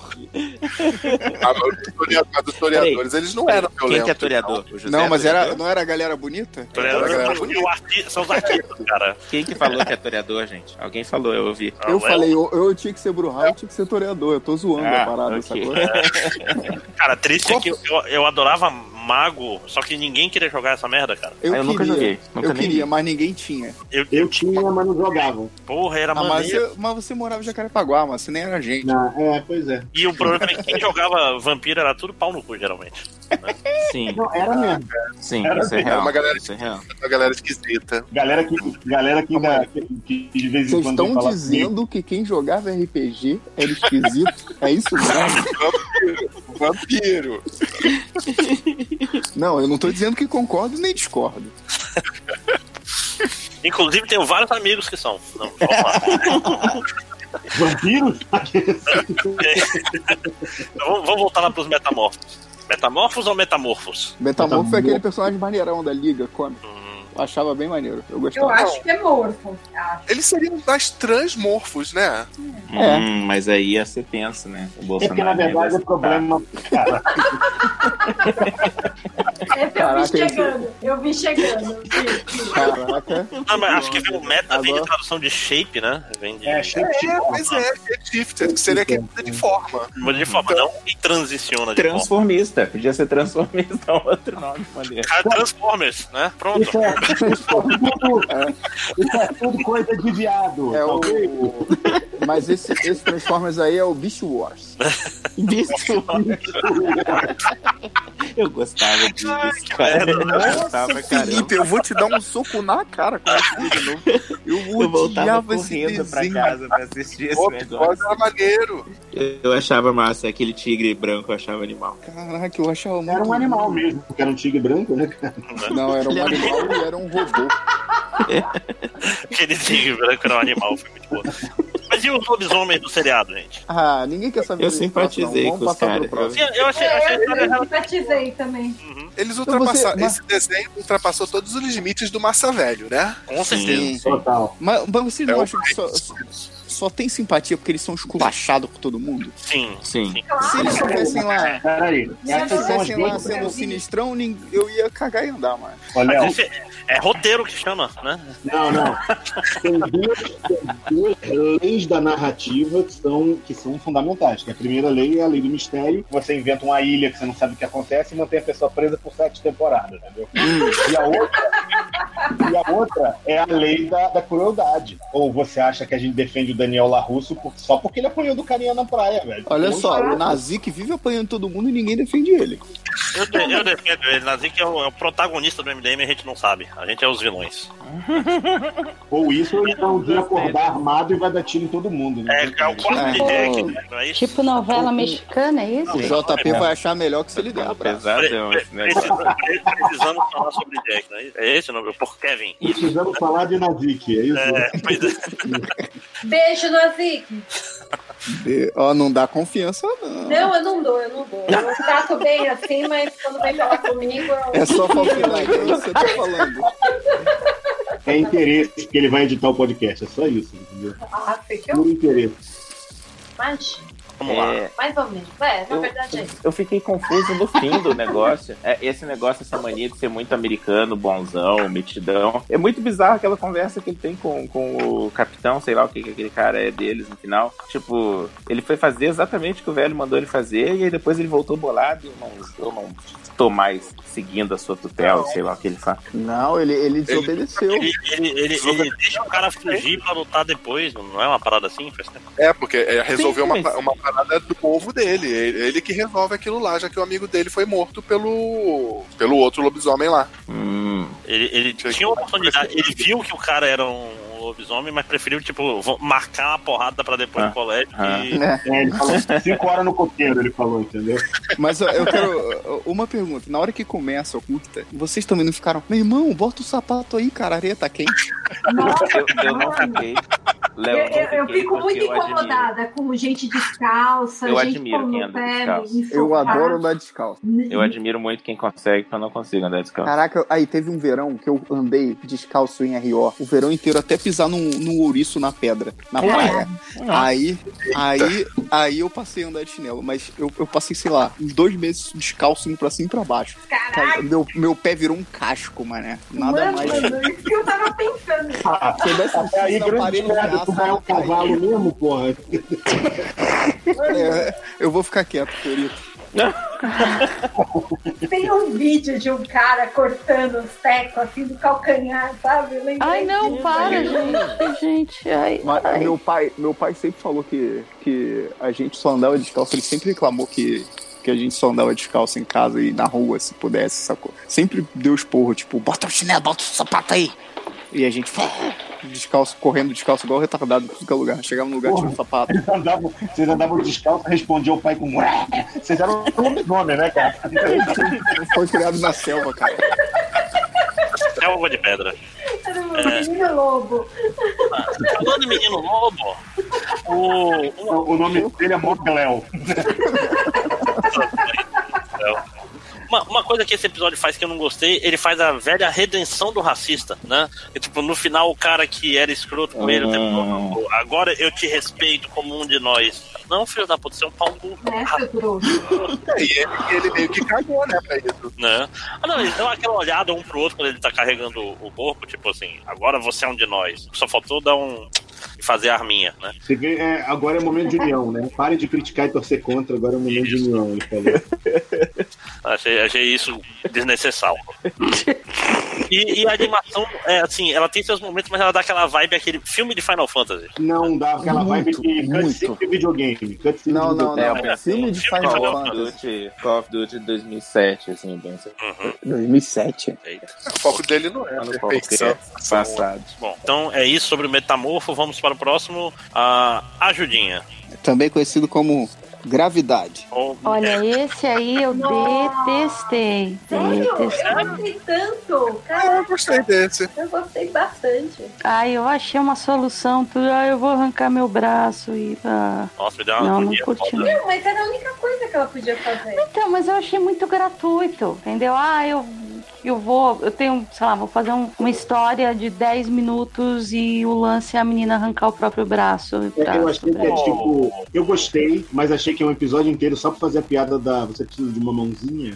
Os toreadores, eles não eram violentos. Quem que é toreador? O José? Não, mas não era a galera bonita? São os artistas, cara. Quem que falou que é toreador, gente? Alguém falou, eu ouvi. Eu falei, eu tinha que ser Bruhá, eu tinha que ser toreador. Eu tô zoando a parada, okay. Sacou? Cara, triste é que eu adorava Mago, só que ninguém queria jogar essa merda, cara. Eu nunca joguei. Eu queria, mas ninguém tinha. Eu tinha, mas não jogava. Porra, era maneiro. Mas você morava em Jacarepaguá, mas você nem era gente. Pois é. E o problema é que quem jogava vampiro era tudo pau no cu, geralmente. Né? Sim. Não, era mesmo. Sim, era isso é real. Uma galera, isso é real. Uma galera esquisita. Galera que de vez em quando. Vocês estão dizendo que quem jogava RPG era esquisito? É isso mesmo? Vampiro. Não, eu não tô dizendo que concordo nem discordo. Inclusive, tenho vários amigos que são. Não, vamos lá. Vampiros? Vamos voltar lá pros metamorfos. Metamorfos ou metamorfos? Metamorfo é aquele personagem maneirão da Liga, cômico. Eu achava bem maneiro. Eu gostava. Eu acho que é morfo. Eles seriam mais transmorfos, né? Mas aí ia ser tenso, né? O Bolsonaro. É porque, na verdade, o problema. Cara, Eu vi chegando. Caraca. Não, mas acho que vem o meta vem de tradução de shape, né? Vem de... Pois é, shapeshifter, que seria que muda de forma. Muda de forma, não que transiciona de Transformista. Podia ser transformista, outro nome. Cara, Transformers, né? Pronto. Isso é tudo coisa de viado. Mas esse Transformers aí é o Beast Wars. Beast Wars. Eu gostava disso, cara. Nossa, Felipe, eu vou te dar um soco na cara com esse vídeo novo. Eu voltava correndo pra casa pra assistir esse negócio. Era maneiro. Eu achava massa, aquele tigre branco eu achava animal. Caraca, eu achava muito... Era um animal mesmo, porque era um tigre branco, né, cara? Não, era um animal e era um robô. Aquele tigre branco era um animal, foi muito bom. Mas e os lobisomens do seriado, gente? Ah, ninguém quer saber. Eu simpatizei com os caras. Eu simpatizei também. Eles ultrapassaram. Esse desenho ultrapassou todos os limites do Massa Velho, né? Com certeza. Total. Mas vocês não acham que só tem simpatia porque eles são esculachados por todo mundo? Sim. Se eles estivessem lá, Peraí. sendo sinistrão, eu ia cagar e andar, mano. Olha, é roteiro que chama, né? Não. Tem duas leis da narrativa que são fundamentais. Que a primeira lei é a lei do mistério. Você inventa uma ilha que você não sabe o que acontece e mantém a pessoa presa por 7 temporadas, entendeu? E a outra é a lei da crueldade. Ou você acha que a gente defende o Daniel LaRusso só porque ele apanhou do carinha na praia, velho? Olha só, o Nazik vive apanhando todo mundo e ninguém defende ele. Eu defendo ele. Nazik é o protagonista do MDM e a gente não sabe. A gente é os vilões. Ou isso, ou então um dia acordar armado e vai dar tiro em todo mundo, né? É o quarto de Jack, né? Não é isso? Tipo novela mexicana, é isso? O JP vai achar melhor que se ele der. Pesadão, né? Precisamos falar sobre Jack, né? É esse o nome? Por Kevin. Precisamos falar de Nazik, é isso? Pois é. Beijo, Nazik. Não dá confiança, não. Não, eu não dou. Eu trato bem assim, mas quando vem falar comigo... É só falsidade, é isso que eu tô falando. É interesse que ele vai editar o podcast, é só isso, entendeu? Por interesse. Mas... Vamos lá. Mais ou menos. Na verdade é isso. Eu fiquei confuso no fim do negócio. Esse negócio, essa mania de ser muito americano, bonzão, metidão. É muito bizarro aquela conversa que ele tem com o capitão, sei lá o que aquele cara é deles no final. Tipo, ele foi fazer exatamente o que o velho mandou ele fazer e aí depois ele voltou bolado e eu não tô mais seguindo a sua tutela, sei lá o que ele faz. Não, ele desobedeceu. Ele deixa o cara fugir pra lutar depois, não é uma parada assim? Faz tempo. Porque resolveu uma parada do povo dele. Ele que resolve aquilo lá, já que o amigo dele foi morto pelo outro lobisomem lá. Ele tinha uma oportunidade, ele viu que o cara era um lobisomem, mas preferiu, tipo, marcar uma porrada pra depois do colégio. Ele falou 5 horas no coqueiro, ele falou, entendeu? Mas eu quero uma pergunta. Na hora que começa a curta, vocês também não ficaram, meu irmão, bota o sapato aí, cara, a areia tá quente. Eu não fiquei. Eu fico muito incomodada com gente descalça, eu gente admiro quem anda descalço. Eu adoro andar descalço. Eu admiro muito quem consegue, porque eu não consigo andar descalço. Caraca, aí teve um verão que eu andei descalço em RO, o verão inteiro, até pisar num ouriço na pedra, na praia. Aí eu passei a andar de chinelo, mas eu passei, sei lá, uns 2 meses descalço indo pra cima e pra baixo. Caraca. Meu pé virou um casco, mané. Nada mais. Isso que eu tava pensando. Se eu desse Até aí, grande merda, tu vai ao cavalo mesmo, porra. Eu vou ficar quieto, Fiorito. Tem um vídeo de um cara cortando os tecos assim do calcanhar, sabe? Ai, não, para, gente. Ai. Meu pai sempre falou que a gente só andava descalço. Ele sempre reclamou que a gente só andava descalço em casa e na rua, se pudesse, sacou? Sempre deu esporro, tipo, bota o chinelo, bota o sapato aí. E a gente descalço, correndo descalço igual retardado em qualquer lugar. Chegava no lugar, tinha um sapato. Vocês andavam descalço, respondia o pai com vocês eram um lobisomem, né, cara? Foi criado na selva, cara. Selva de pedra. Era um menino lobo. Falando em menino lobo, o nome dele é Mogléu. Uma coisa que esse episódio faz que eu não gostei, ele faz a velha redenção do racista, né? E, tipo, no final o cara que era escroto com ele, tipo, agora eu te respeito como um de nós. Não, filho da puta, você é um pau no cu. Seu trouxa. E ele meio que cagou, né, pra isso. Né? Não, eles dão aquela olhada um pro outro quando ele tá carregando o corpo, tipo assim, agora você é um de nós. Só faltou dar e fazer a arminha, né? Você vê, agora é o momento de união, né? Parem de criticar e torcer contra, agora é o momento de união, ele falou. Achei isso desnecessário. E a animação, assim, ela tem seus momentos, mas ela dá aquela vibe, aquele filme de Final Fantasy. Não, dá aquela vibe de cutscene de videogame. Não. Filme de Final Fantasy. Call of Duty 2007, assim, bem assim. 2007. O foco dele não é no perfeição. Passado. Bom, então é isso sobre o Metamorfo. Vamos para o próximo. Ajudinha. Também conhecido como Gravidade. Olha, esse aí eu detestei. Sério? Eu gostei tanto. Eu gostei desse. Eu gostei bastante. Ai, eu achei uma solução. Eu vou arrancar meu braço e... Nossa, me deu uma não curti. Não, mas era a única coisa que ela podia fazer. Então, mas eu achei muito gratuito, entendeu? Eu tenho, sei lá, vou fazer uma história de 10 minutos e o lance é a menina arrancar o próprio braço. Eu achei que tipo, eu gostei, mas achei que é um episódio inteiro só pra fazer a piada da você precisa de uma mãozinha.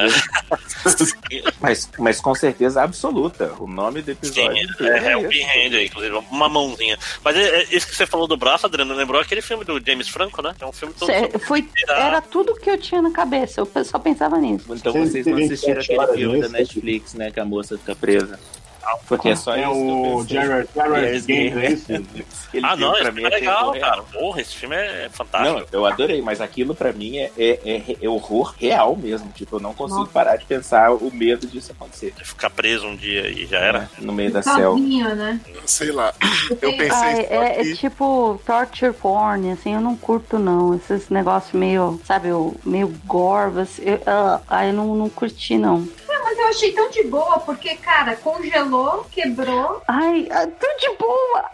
Mas com certeza absoluta. O nome do episódio é o Pinhand, inclusive, uma mãozinha. Mas isso que você falou do braço, Adriano, lembrou aquele filme do James Franco, né? É um filme todo era tudo que eu tinha na cabeça, eu só pensava nisso. Então vocês não assistiram aquele filme da Netflix, né? Que a moça fica presa. Porque é só isso. O Jared Game, é isso? Não, esse filme é legal, cara. Porra, esse filme é fantástico. Não, eu adorei, mas aquilo pra mim é horror real mesmo. Tipo, eu não consigo parar de pensar o medo disso acontecer. Ficar preso um dia e já era. No meio da selva. Né? Sei lá. Eu pensei. É tipo torture porn, assim, eu não curto não. Esses negócios meio, sabe, meio gore. Eu não curti não. Mas eu achei tão de boa, porque, cara, congelou, quebrou. Ai, tão de boa.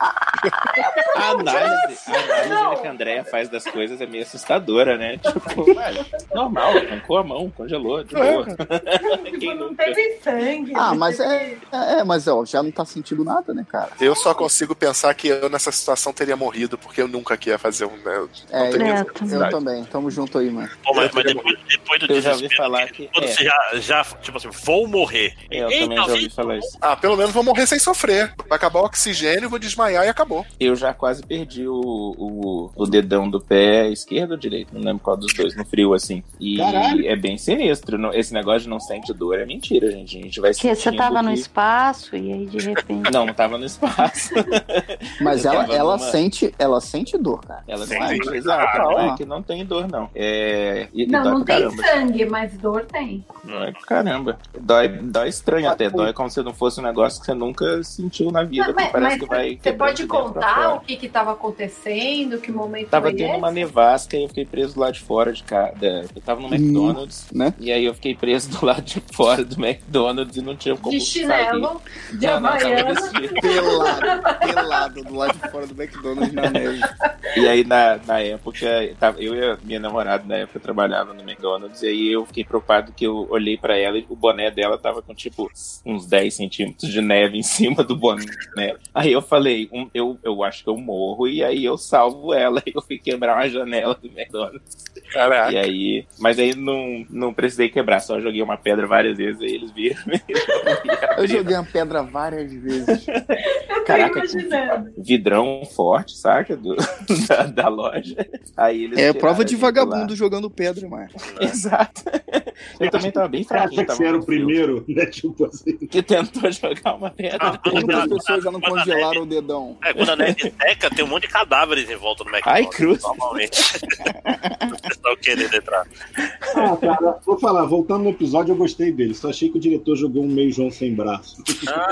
A análise que a Andrea faz das coisas é meio assustadora, né? Tipo, normal, arrancou a mão, congelou, de boa. Tipo, não teve sangue. Mas já não tá sentindo nada, né, cara? Eu só consigo pensar que eu nessa situação teria morrido, porque eu nunca queria fazer um... Eu também. Tamo junto aí, mano. Mas depois do eu já ouvi falar que... Quando você já, tipo assim, vou morrer. Eu também já ouvi falar isso. Pelo menos vou morrer sem sofrer. Vai acabar o oxigênio, vou desmaiar e acabou. Eu já quase perdi o dedão do pé esquerdo ou direito, não lembro qual dos dois, no frio, assim. E caralho, é bem sinistro. Esse negócio de não sente dor é mentira, gente. A gente vai sentindo. Porque você tava no espaço e aí de repente... Não tava no espaço. Mas ela sente dor, cara. Ela sente, exato. Não é que não tem dor, não. Não tem sangue, mas dor tem. Não é caramba. Dói estranho até. Dói como se não fosse um negócio que você nunca sentiu na vida. Parece que vai. Você pode contar o que tava acontecendo, que momento tava foi tendo uma nevasca e eu fiquei preso do lado de fora de casa. Eu tava no McDonald's, né? E aí eu fiquei preso do lado de fora do McDonald's e não tinha como de chinelo, sair. de havaiana. Pelado do lado de fora do McDonald's na neve. E aí na época, eu e a minha namorada na época trabalhava no McDonald's, e aí eu fiquei preocupado que eu olhei pra ela e o boné dela tava com tipo uns 10 centímetros de neve em cima do boné. Aí eu falei, eu acho que eu morro, e aí eu salvo ela, e eu fui quebrar uma janela do McDonald's. Caraca. E aí, mas aí não precisei quebrar, só joguei uma pedra várias vezes, aí eles viram. Eu joguei uma pedra várias vezes. Caraca, vidrão forte, saca? Da loja. Aí eles prova de vagabundo jogando pedra, mano. Exato. Eu também tava bem fraquinho. Você era o primeiro, né? Tipo assim. Que tentou jogar uma pedra. Quantas pessoas já não congelaram o dedão? Quando a neve seca, tem um monte de cadáveres em volta do McDonald's. Ai, cruz. Normalmente. Vocês estão querendo entrar. Cara, vou falar, voltando no episódio, eu gostei dele. Só achei que o diretor jogou um meio João sem braço.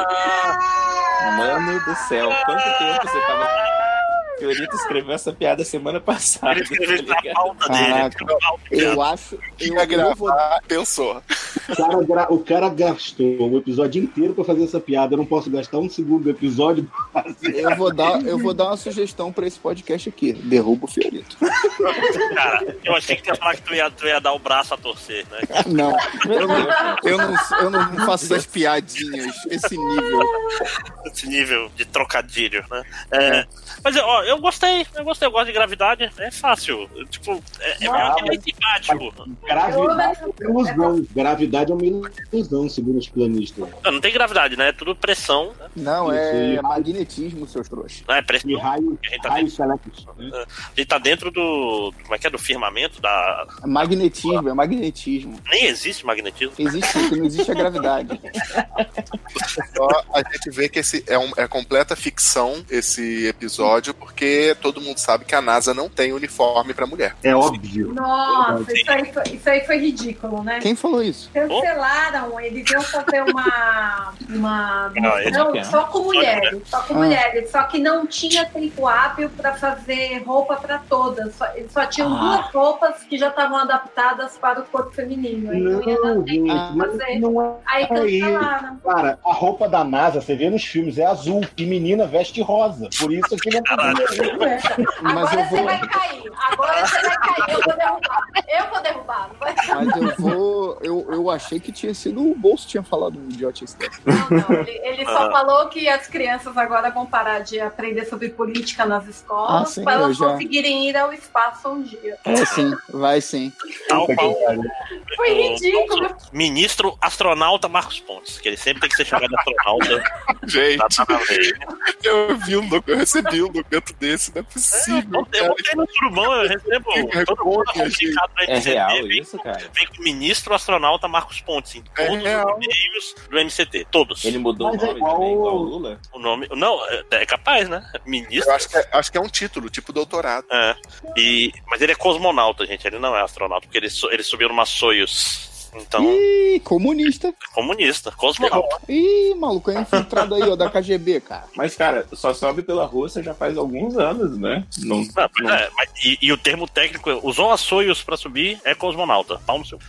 Mano do céu, quanto tempo você tava... Fiorito escreveu essa piada semana passada. Ele escreveu na pauta dele. Eu acho... Ia gravar, pensou. O cara gastou o episódio inteiro pra fazer essa piada. Eu não posso gastar um segundo do episódio pra fazer. Eu vou dar uma sugestão pra esse podcast aqui. Derruba o Fiorito. Cara, eu achei que tu ia falar que tu ia dar o braço a torcer, né? Não, eu não faço essas piadinhas, esse nível. Esse nível de trocadilho, né? Mas, ó, eu gostei, eu gosto de Gravidade, é fácil. Tipo, é bem simpático. Gravidade é uma ilusão, segundo os planistas. Não tem gravidade, né? É tudo pressão. Né? Não, é magnetismo, seus trouxas. Não, é pressão. E raio selectos. A gente tá dentro do... Como é que é? Do firmamento? Magnetismo, é magnetismo. Nem existe magnetismo. Existe, porque não existe a gravidade. Só a gente vê que esse é completa ficção, esse episódio, porque todo mundo sabe que a NASA não tem uniforme pra mulher. É óbvio. Nossa, isso aí foi ridículo, né? Quem falou isso? Cancelaram, eles iam fazer uma Não, só com mulheres, só que não tinha tempo hábil pra fazer roupa pra todas. Eles só tinham 2 roupas que já estavam adaptadas para o corpo feminino. Aí cancelaram. Cara, a roupa da NASA, você vê nos filmes, é azul, e menina veste rosa. Por isso que não Agora você vai cair. Eu vou derrubar. Mas eu achei que tinha sido o Bolso tinha falado um idiotice. Não. Ele só falou que as crianças agora vão parar de aprender sobre política nas escolas para elas conseguirem ir ao espaço um dia. Sim, vai sim. Foi ridículo. Ministro astronauta Marcos Pontes, que ele sempre tem que ser chamado de astronauta. Gente, eu recebi um documento desse, não é possível. Eu botei no surubão, eu recebo todo mundo comunicado pra MCT. É real isso, cara? Vem com o ministro astronauta Marcos Pontes em todos os e-mails do MCT, todos. Ele mudou o nome também, igual o Lula? O nome, não, é capaz, né? Ministro. Eu acho que é um título, tipo doutorado. Mas ele é cosmonauta, gente, ele não é astronauta, porque ele subiu numa Soyuz. Então... Ih, comunista, cosmonauta. Ih, maluco, é infiltrado aí, ó, da KGB, cara. Mas, cara, só sobe pela Rússia já faz alguns anos, né? E o termo técnico, usou a Soyuz pra subir, é cosmonauta. Pau no seu.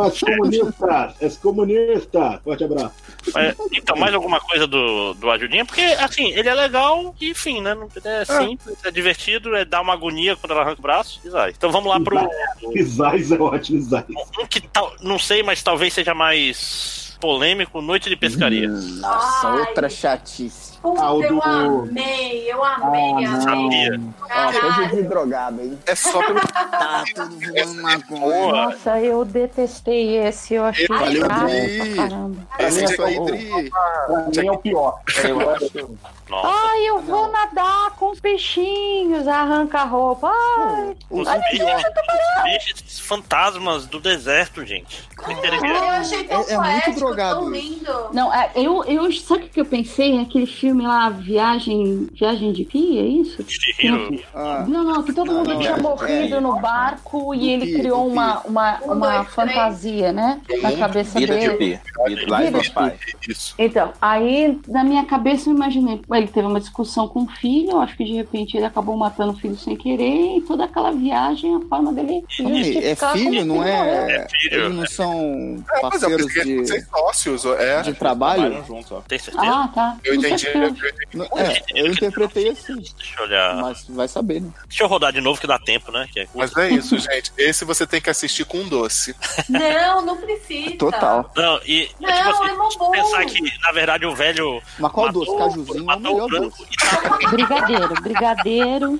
É comunista. Forte abraço. Então, mais alguma coisa do Ajudinha? Porque, assim, ele é legal e, enfim, né? É simples, é divertido, dar uma agonia quando ela arranca o braço e sai. Então vamos lá pro... Isais é ótimo, Isais. Um que não sei, mas talvez seja mais polêmico, Noite de Pescaria. Nossa, outra chatice. Eu amei. Sabia. Coisa de drogado, hein? É só pelo... Tá tudo voando maconha. Nossa, eu detestei esse. Eu achei Valeu, chato Dri. pra caramba. Esse aí, Dri. Pra mim é o pior. Eu acho... Nossa. Ai, eu vou nadar com os peixinhos, arranca a roupa. Ai, Os peixes fantasmas do deserto, gente. Eu achei tão muito drogado. tão lindo. Não, eu sabe o que eu pensei? Aquele filme lá, Viagem de Pia, é isso? Chihiro. Não, que todo mundo tinha morrido no barco e ele criou uma fantasia, né? Na cabeça Vida dele. de Pi. Life of Pi. Isso. Então, aí na minha cabeça eu imaginei, ele teve uma discussão com o filho, eu acho que de repente ele acabou matando o filho sem querer, e toda aquela viagem, a forma dele É filho, não é? É filho. Eles não são Mas é parceiros porque de sem sócios, de trabalho? Trabalham juntos, ó. Tem certeza? Ah, tá. Eu Não sei entendi. porque Eu interpretei assim, Deixa eu olhar. mas vai saber, né? Deixa eu rodar de novo que dá tempo, né? Que é curto. Mas é isso, gente. Esse você tem que assistir com um doce. Não precisa. Total. Não, Não, assim, é mó bom. pensar que, na verdade, o velho Mas qual matou- doce? Cajuzinho é o matou melhor o branco doce. Brigadeiro.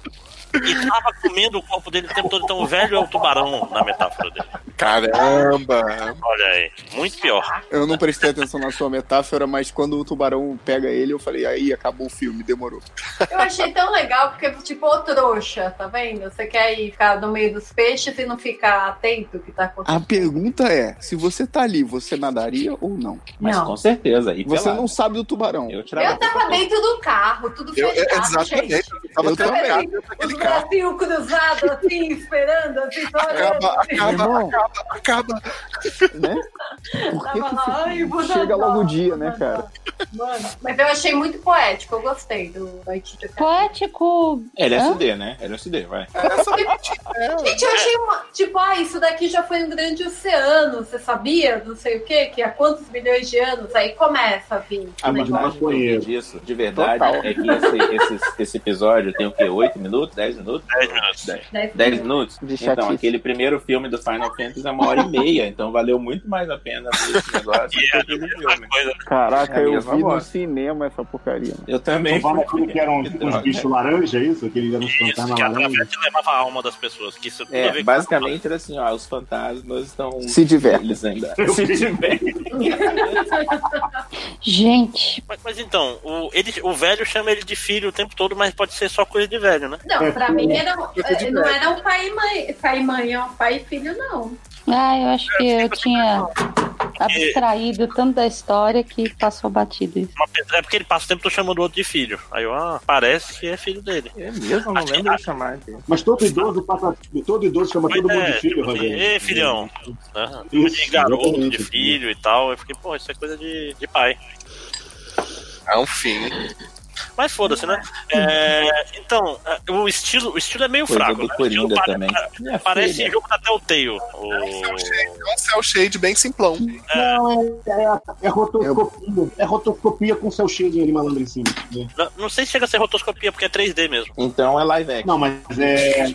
e tava comendo o corpo dele o tempo todo. Então o velho é o tubarão na metáfora dele. Caramba! Olha aí, muito pior. Eu não prestei atenção na sua metáfora, mas quando o tubarão pega ele, eu falei, aí acabou o filme, demorou. Eu achei tão legal, porque, tipo, ô trouxa, tá vendo? Você quer ir ficar no meio dos peixes e não ficar atento ao que tá A acontecendo. pergunta é, se você tá ali, você nadaria ou não? Mas Não. com certeza. E Você pelado. não sabe do tubarão. Eu tirava Eu tava dentro do carro, tudo Eu, fechado, exatamente. gente. Eu tava Eu também. trancado dentro daquele Os carro. bracinho cruzado, assim, esperando, assim, só olhando. Acaba. Né? Por que, Tava lá, ai, vou dar chega logo o dó, dia, vou né, dar cara? dó. Mano, mas eu achei muito poético, eu gostei do Noite de Café. Poético. LSD, né? LSD, vai. Gente, eu achei tipo, isso daqui já foi um grande oceano, você sabia? Não sei o quê, que há quantos milhões de anos aí começa a vir. A Filme de vantagem que eu vi maconheiro. disso, de verdade, Total. é que esse episódio tem o quê? 8 minutos? 10 minutos? 10 minutos. 10 minutos? De Então, chatice. aquele primeiro filme do Final Fantasy é 1h30, então valeu muito mais a pena ver esse negócio do que aquele filme. Caraca, É a eu mesma vi no voz. cinema essa porcaria. Né? Eu também. Então, aquilo que eram Que tipo, uns droga. bichos laranja, é isso? Aqueles eram uns Isso, fantasmas que a laranja. travete levava a alma das pessoas. Que isso tudo a ver É, com- basicamente era assim, ó, os fantasmas estão... Se divertem. Eles ainda se divertem. Gente, Mas então, o velho chama ele de filho o tempo todo, mas pode ser só coisa de velho, né? Não, pra mim de não era um pai e mãe, é um pai e filho, não. eu acho que eu tinha abstraído tanto da história que passou batido isso. É porque ele passa o tempo todo chamando o outro de filho. Aí eu, parece que é filho dele. É mesmo, não lembro de chamar. Mas todo idoso chama todo mundo de filho, tipo assim, Rogério. ei, filhão. Né? Isso, De garoto, exatamente. de filho e tal. Eu fiquei, pô, isso é coisa de pai. É um fim. Mas foda-se, né? Então, o estilo é meio Coisa fraco. do Né? O Coringa estilo também. Minha Parece filha. jogo da Telltale. É um cel shade bem simplão. Não, é rotoscopia. É rotoscopia com cel shading ali malandro em cima. Né? Não sei se chega a ser rotoscopia, porque é 3D mesmo. Então é live action. Não, mas é.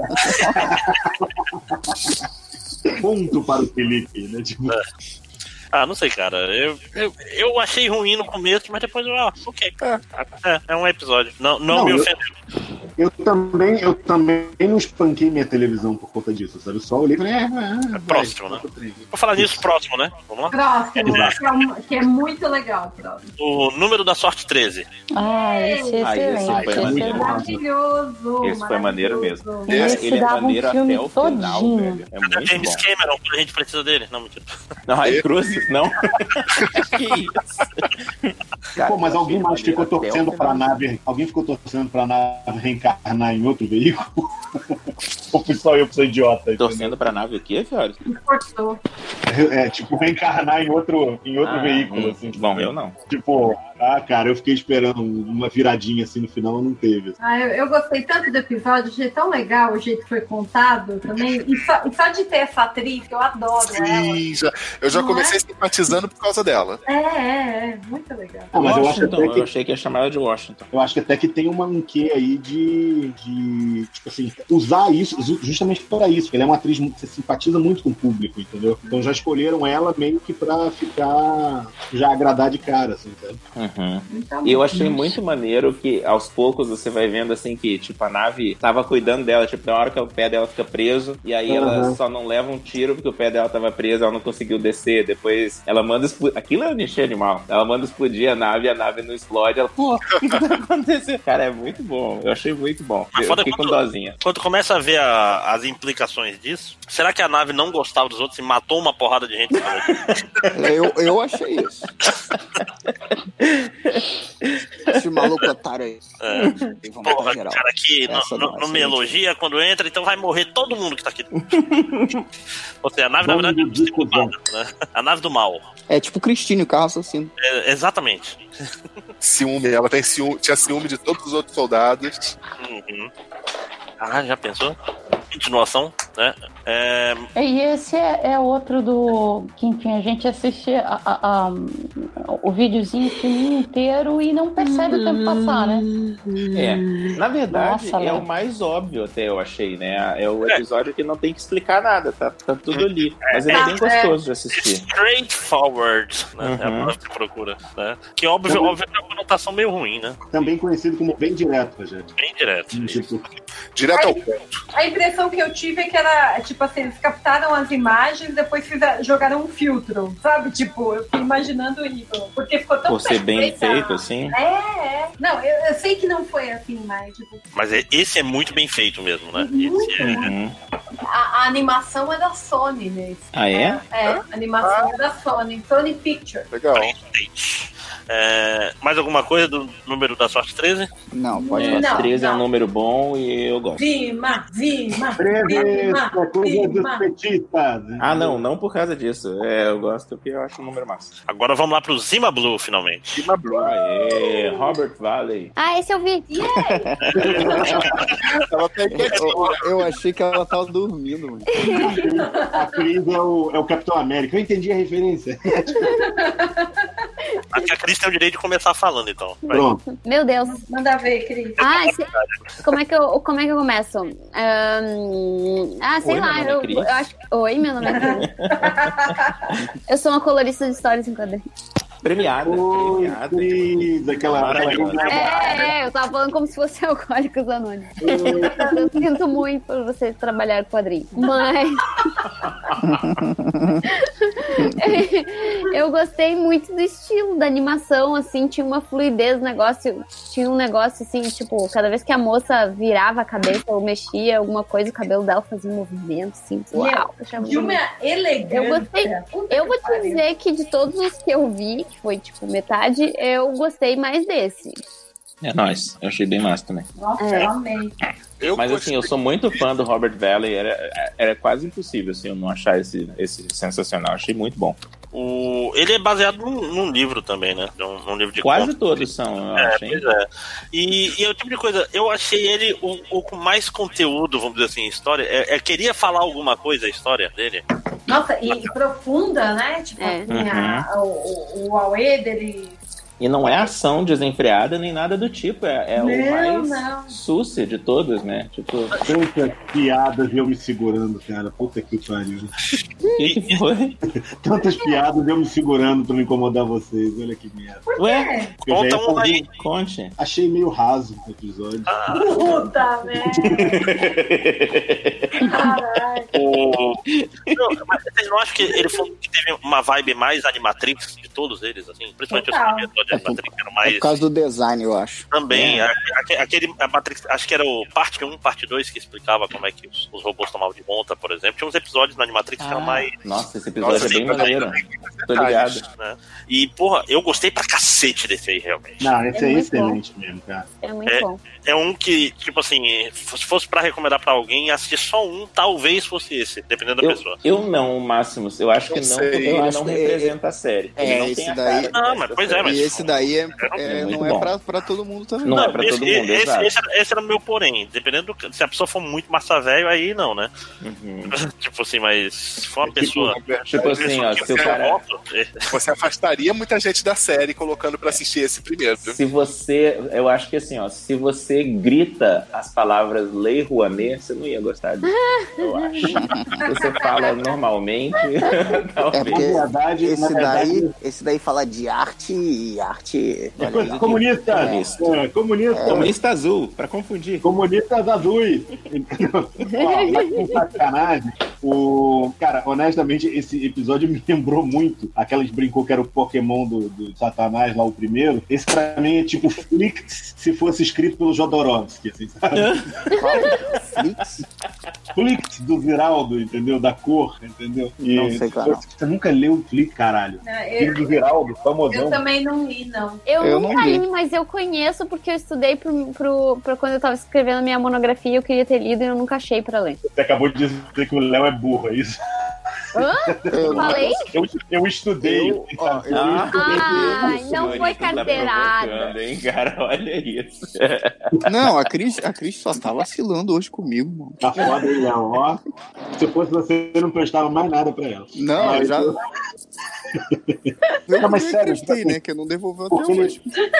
Ponto para o Felipe, né? Tipo, Não sei, cara. Eu achei ruim no começo, mas depois ok. É um episódio. Não me ofendeu. eu também não espanquei minha televisão por conta disso, sabe? Eu só olhei e falei, próximo, né? Vou falar nisso próximo, né? Vamos lá? Próximo, que é muito legal, próximo. O número da sorte 13. Esse é esse foi excelente. maneiro. Maravilhoso. Esse foi maneiro mesmo. Esse Ele é dava um maneiro filme até o final, todinho. velho. É muito James bom. Cameron, quando a gente precisa dele. Não, mentira. Não, aí Cruzes, não? Que isso? Cara, Pô, mas eu alguém achei mais ficou maneiro até o torcendo pra final. nave. Alguém ficou torcendo pra nave reencarnar em outro veículo? Ou fui só eu que sou idiota? Entendeu? Torcendo pra nave o quê, Fiore? Cortou. Tipo, reencarnar em outro veículo, assim. Bom, eu não. Tipo, cara, eu fiquei esperando uma viradinha assim no final, não teve. Eu gostei tanto do episódio, achei tão legal o jeito que foi contado também. E só de ter essa atriz, que eu adoro Sim, eu já Não comecei é? simpatizando por causa dela. ela. Muito legal. Mas eu acho Washington, até que eu achei que ia chamar ela de Washington. Eu acho que até que tem um quê aí de tipo assim, usar isso justamente para isso, porque ela é uma atriz que simpatiza muito com o público, entendeu? Então já escolheram ela meio que pra ficar, já agradar de cara, assim, sabe? Uhum. Então, E eu achei muito maneiro que aos poucos você vai vendo assim que, tipo, a nave tava cuidando dela, tipo, na hora que o pé dela fica preso, e aí ela só não leva um tiro porque o pé dela tava preso, ela não conseguiu descer, depois ela manda explodir, aquilo é um nicho animal, ela manda explodir a nave não explode, ela, pô, o que tá acontecendo? Cara, é muito bom, eu achei muito bom, Mas eu foda fiquei com quando- dozinha. Quando começa a ver as implicações disso, será que a nave não gostava dos outros e matou uma porrada de gente? Eu achei isso. Esse maluco otário aí. Tem que matar Porra, geral. cara que Essa não me elogia quando entra, então vai morrer todo mundo que tá aqui. Ou seja, a nave, na verdade, é dificultada, né? A nave do mal. É tipo Cristine, o carro assassino. Exatamente. Ciúme, ela tinha ciúme de todos os outros soldados. Uhum. Já pensou? Continuação, né? E esse é outro do que, enfim, a gente assiste o videozinho, o filme inteiro e não percebe o tempo passar, né? Na verdade, Nossa, é Léo. o mais óbvio até, eu achei, né? É o episódio que não tem que explicar nada, tá tudo ali. Mas ele é bem gostoso de assistir. Straightforward, né? É a palavra que procura, né? Que óbvio é uma conotação meio ruim, né? Também conhecido como bem direto, Rogério. Bem direto. Tipo, Direto ao ponto. A impressão que eu tive é que era, tipo assim, eles captaram as imagens e depois jogaram um filtro, sabe? Tipo, eu fiquei imaginando isso. Porque ficou tão Por ser bem perfeita. feito, assim. Não, eu sei que não foi assim, mas, tipo, Mas esse é muito bem feito mesmo, né? Muito Esse Uhum. a animação é da Sony nesse. Ah, é? A animação é da Sony. Sony Pictures. Legal. Mais alguma coisa do número da sorte 13? Não, pode falar. Não, 13 é um não. número bom e eu gosto. Vima. 13 é coisa dos petistas. Ah, não por causa disso. Eu gosto porque eu acho um número massa. Agora vamos lá pro Zima Blue, finalmente. Zima Blue. Aê, Robert Valley. Ah, esse eu vi. Ela tá Eu achei que ela tava dormindo, mano. A Cris é o Capitão América. Eu entendi a referência. Acho que a Cris tem o direito de começar falando, então. Vai. Pronto. Meu Deus. Manda ver, Cris. Como é que eu começo? Sei Oi, lá, meu nome é Cris. eu acho que... Oi, meu nome é Cris. Eu sou uma colorista de histórias em quadrinhos. Premiada. Cris, aquela... Eu tava falando como se fosse Alcoólicos Anônimos. Eu sinto muito por você trabalhar com quadrinhos. Mas... eu gostei muito do estilo da animação, assim, tinha uma fluidez no negócio, tinha um negócio assim, tipo, cada vez que a moça virava a cabeça ou mexia alguma coisa, o cabelo dela fazia um movimento, assim, uau. De uma elegância. Eu gostei. Eu vou te dizer que de todos os que eu vi, que foi tipo metade, eu gostei mais desse. É nóis. Eu achei bem massa também. Nossa, eu amei. Mas assim, eu sou muito fã do Robert Valley. Era quase impossível assim, eu não achar esse sensacional. Achei muito bom. Ele é baseado num livro também, né? Num livro de quase contos. Todos são, eu acho, hein? Pois é. E é o tipo de coisa, eu achei ele com mais conteúdo, vamos dizer assim, história. Queria falar alguma coisa a história dele. Nossa, e profunda, né? Tipo assim, o Aue dele. E não é ação desenfreada nem nada do tipo. É o mais sucia de todos, né? Tipo... Tantas piadas e eu me segurando, cara. Puta que pariu. O que foi? Tantas piadas e eu me segurando pra não incomodar vocês. Olha que merda. Ué? Conta um aí. Conte. Achei meio raso o episódio. Puta merda. Caralho. Mas vocês não acham que ele foi que teve uma vibe mais Animatrix de todos eles, assim? Principalmente os primeiros de Animatrix, que eram mais... por causa do design, eu acho. Também, aquele Matrix, acho que era o parte 1, parte 2 que explicava como é que os robôs tomavam de conta, por exemplo. Tinha uns episódios na Animatrix que eram mais... Nossa, esse episódio é bem maneiro. Tô ligado. Né? E, porra, eu gostei pra cacete desse aí, realmente. Não, esse é excelente mesmo, cara. É muito bom. É um que, tipo assim, se fosse pra recomendar pra alguém, assistir só um, talvez fosse esse, dependendo da pessoa. Eu não, Máximo. Eu acho que não, porque ele não representa a série. Ele não tem a cara. Não, mas pois é, mas... E esse daí não é pra todo mundo também. Não é pra todo mundo, esse era o meu porém. Dependendo se a pessoa for muito massa velho, aí não, né? Tipo assim, mas se for uma pessoa... Tipo assim, ó, se o cara... Você afastaria muita gente da série colocando pra assistir esse primeiro. Se você... Eu acho que assim, ó, se você grita as palavras Lei Rouanet, você não ia gostar disso. Eu acho. Se você fala normalmente, talvez. Esse daí fala de arte e arte... Comunista! Comunista azul, pra confundir. Comunistas azuis! Mas com sacanagem, cara, honestamente, esse episódio me lembrou muito aquelas brincou que era o Pokémon do Satanás lá, o primeiro. Esse pra mim é tipo Flix se fosse escrito pelo Jodorowsky, assim, sabe? Flix do Ziraldo, entendeu? Da cor, entendeu? E não sei, cara. Você nunca leu o Flix, caralho? Filho do Ziraldo, famosão. Eu também não li, não. Eu nunca li, mas eu conheço porque eu estudei pra quando eu tava escrevendo a minha monografia, eu queria ter lido e eu nunca achei pra ler. Você acabou de dizer que o Léo é burro, é isso? Hã? Falei? Eu estudei. Não foi carteirada. Hein, cara? Olha isso. Não, a Cris só tá vacilando hoje comigo, mano. Tá foda aí, Léo. Ó, se fosse você, eu não prestava mais nada pra ela. Não, mas já... Não, mas sério, gostei, né? Que eu não devolveu até hoje.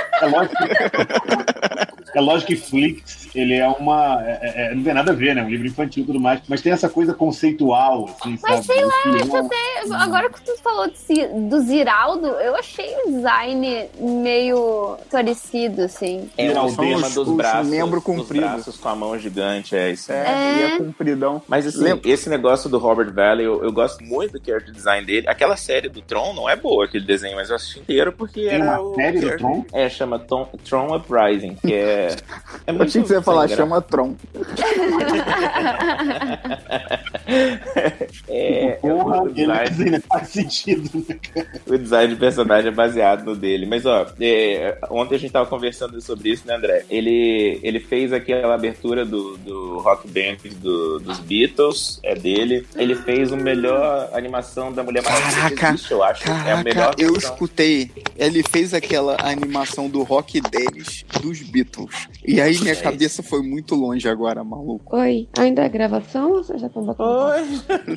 É lógico que Flix, ele é uma... não tem nada a ver, né? Um livro infantil e tudo mais. Mas tem essa coisa conceitual, assim, mas sabe? Sei lá, acho até... Agora que tu falou do Ziraldo, eu achei o design meio parecido, assim. É o tema dos braços. Membro comprido. Os braços com a mão gigante, isso. E é compridão. Mas assim, esse negócio do Robert Valley, eu gosto muito do character design dele. Aquela série do Tron não é boa, aquele desenho, mas eu assisti inteiro porque era o... série do Tron? Chama Tron Uprising, que é eu achei que você ia falar, chama Tron. Porra, ele faz sentido. O design de personagem é baseado no dele. Mas, ontem a gente tava conversando sobre isso, né, André? Ele fez aquela abertura do Rock Band dos Beatles, é dele. Ele fez a melhor animação da Mulher Maravilha que existe, eu acho. É a melhor eu versão. escutei. Ele fez aquela animação do Rock Dennis dos Beatles. E aí minha cabeça foi muito longe agora, maluco. Oi, ainda é gravação ou vocês já estão batendo? Oi!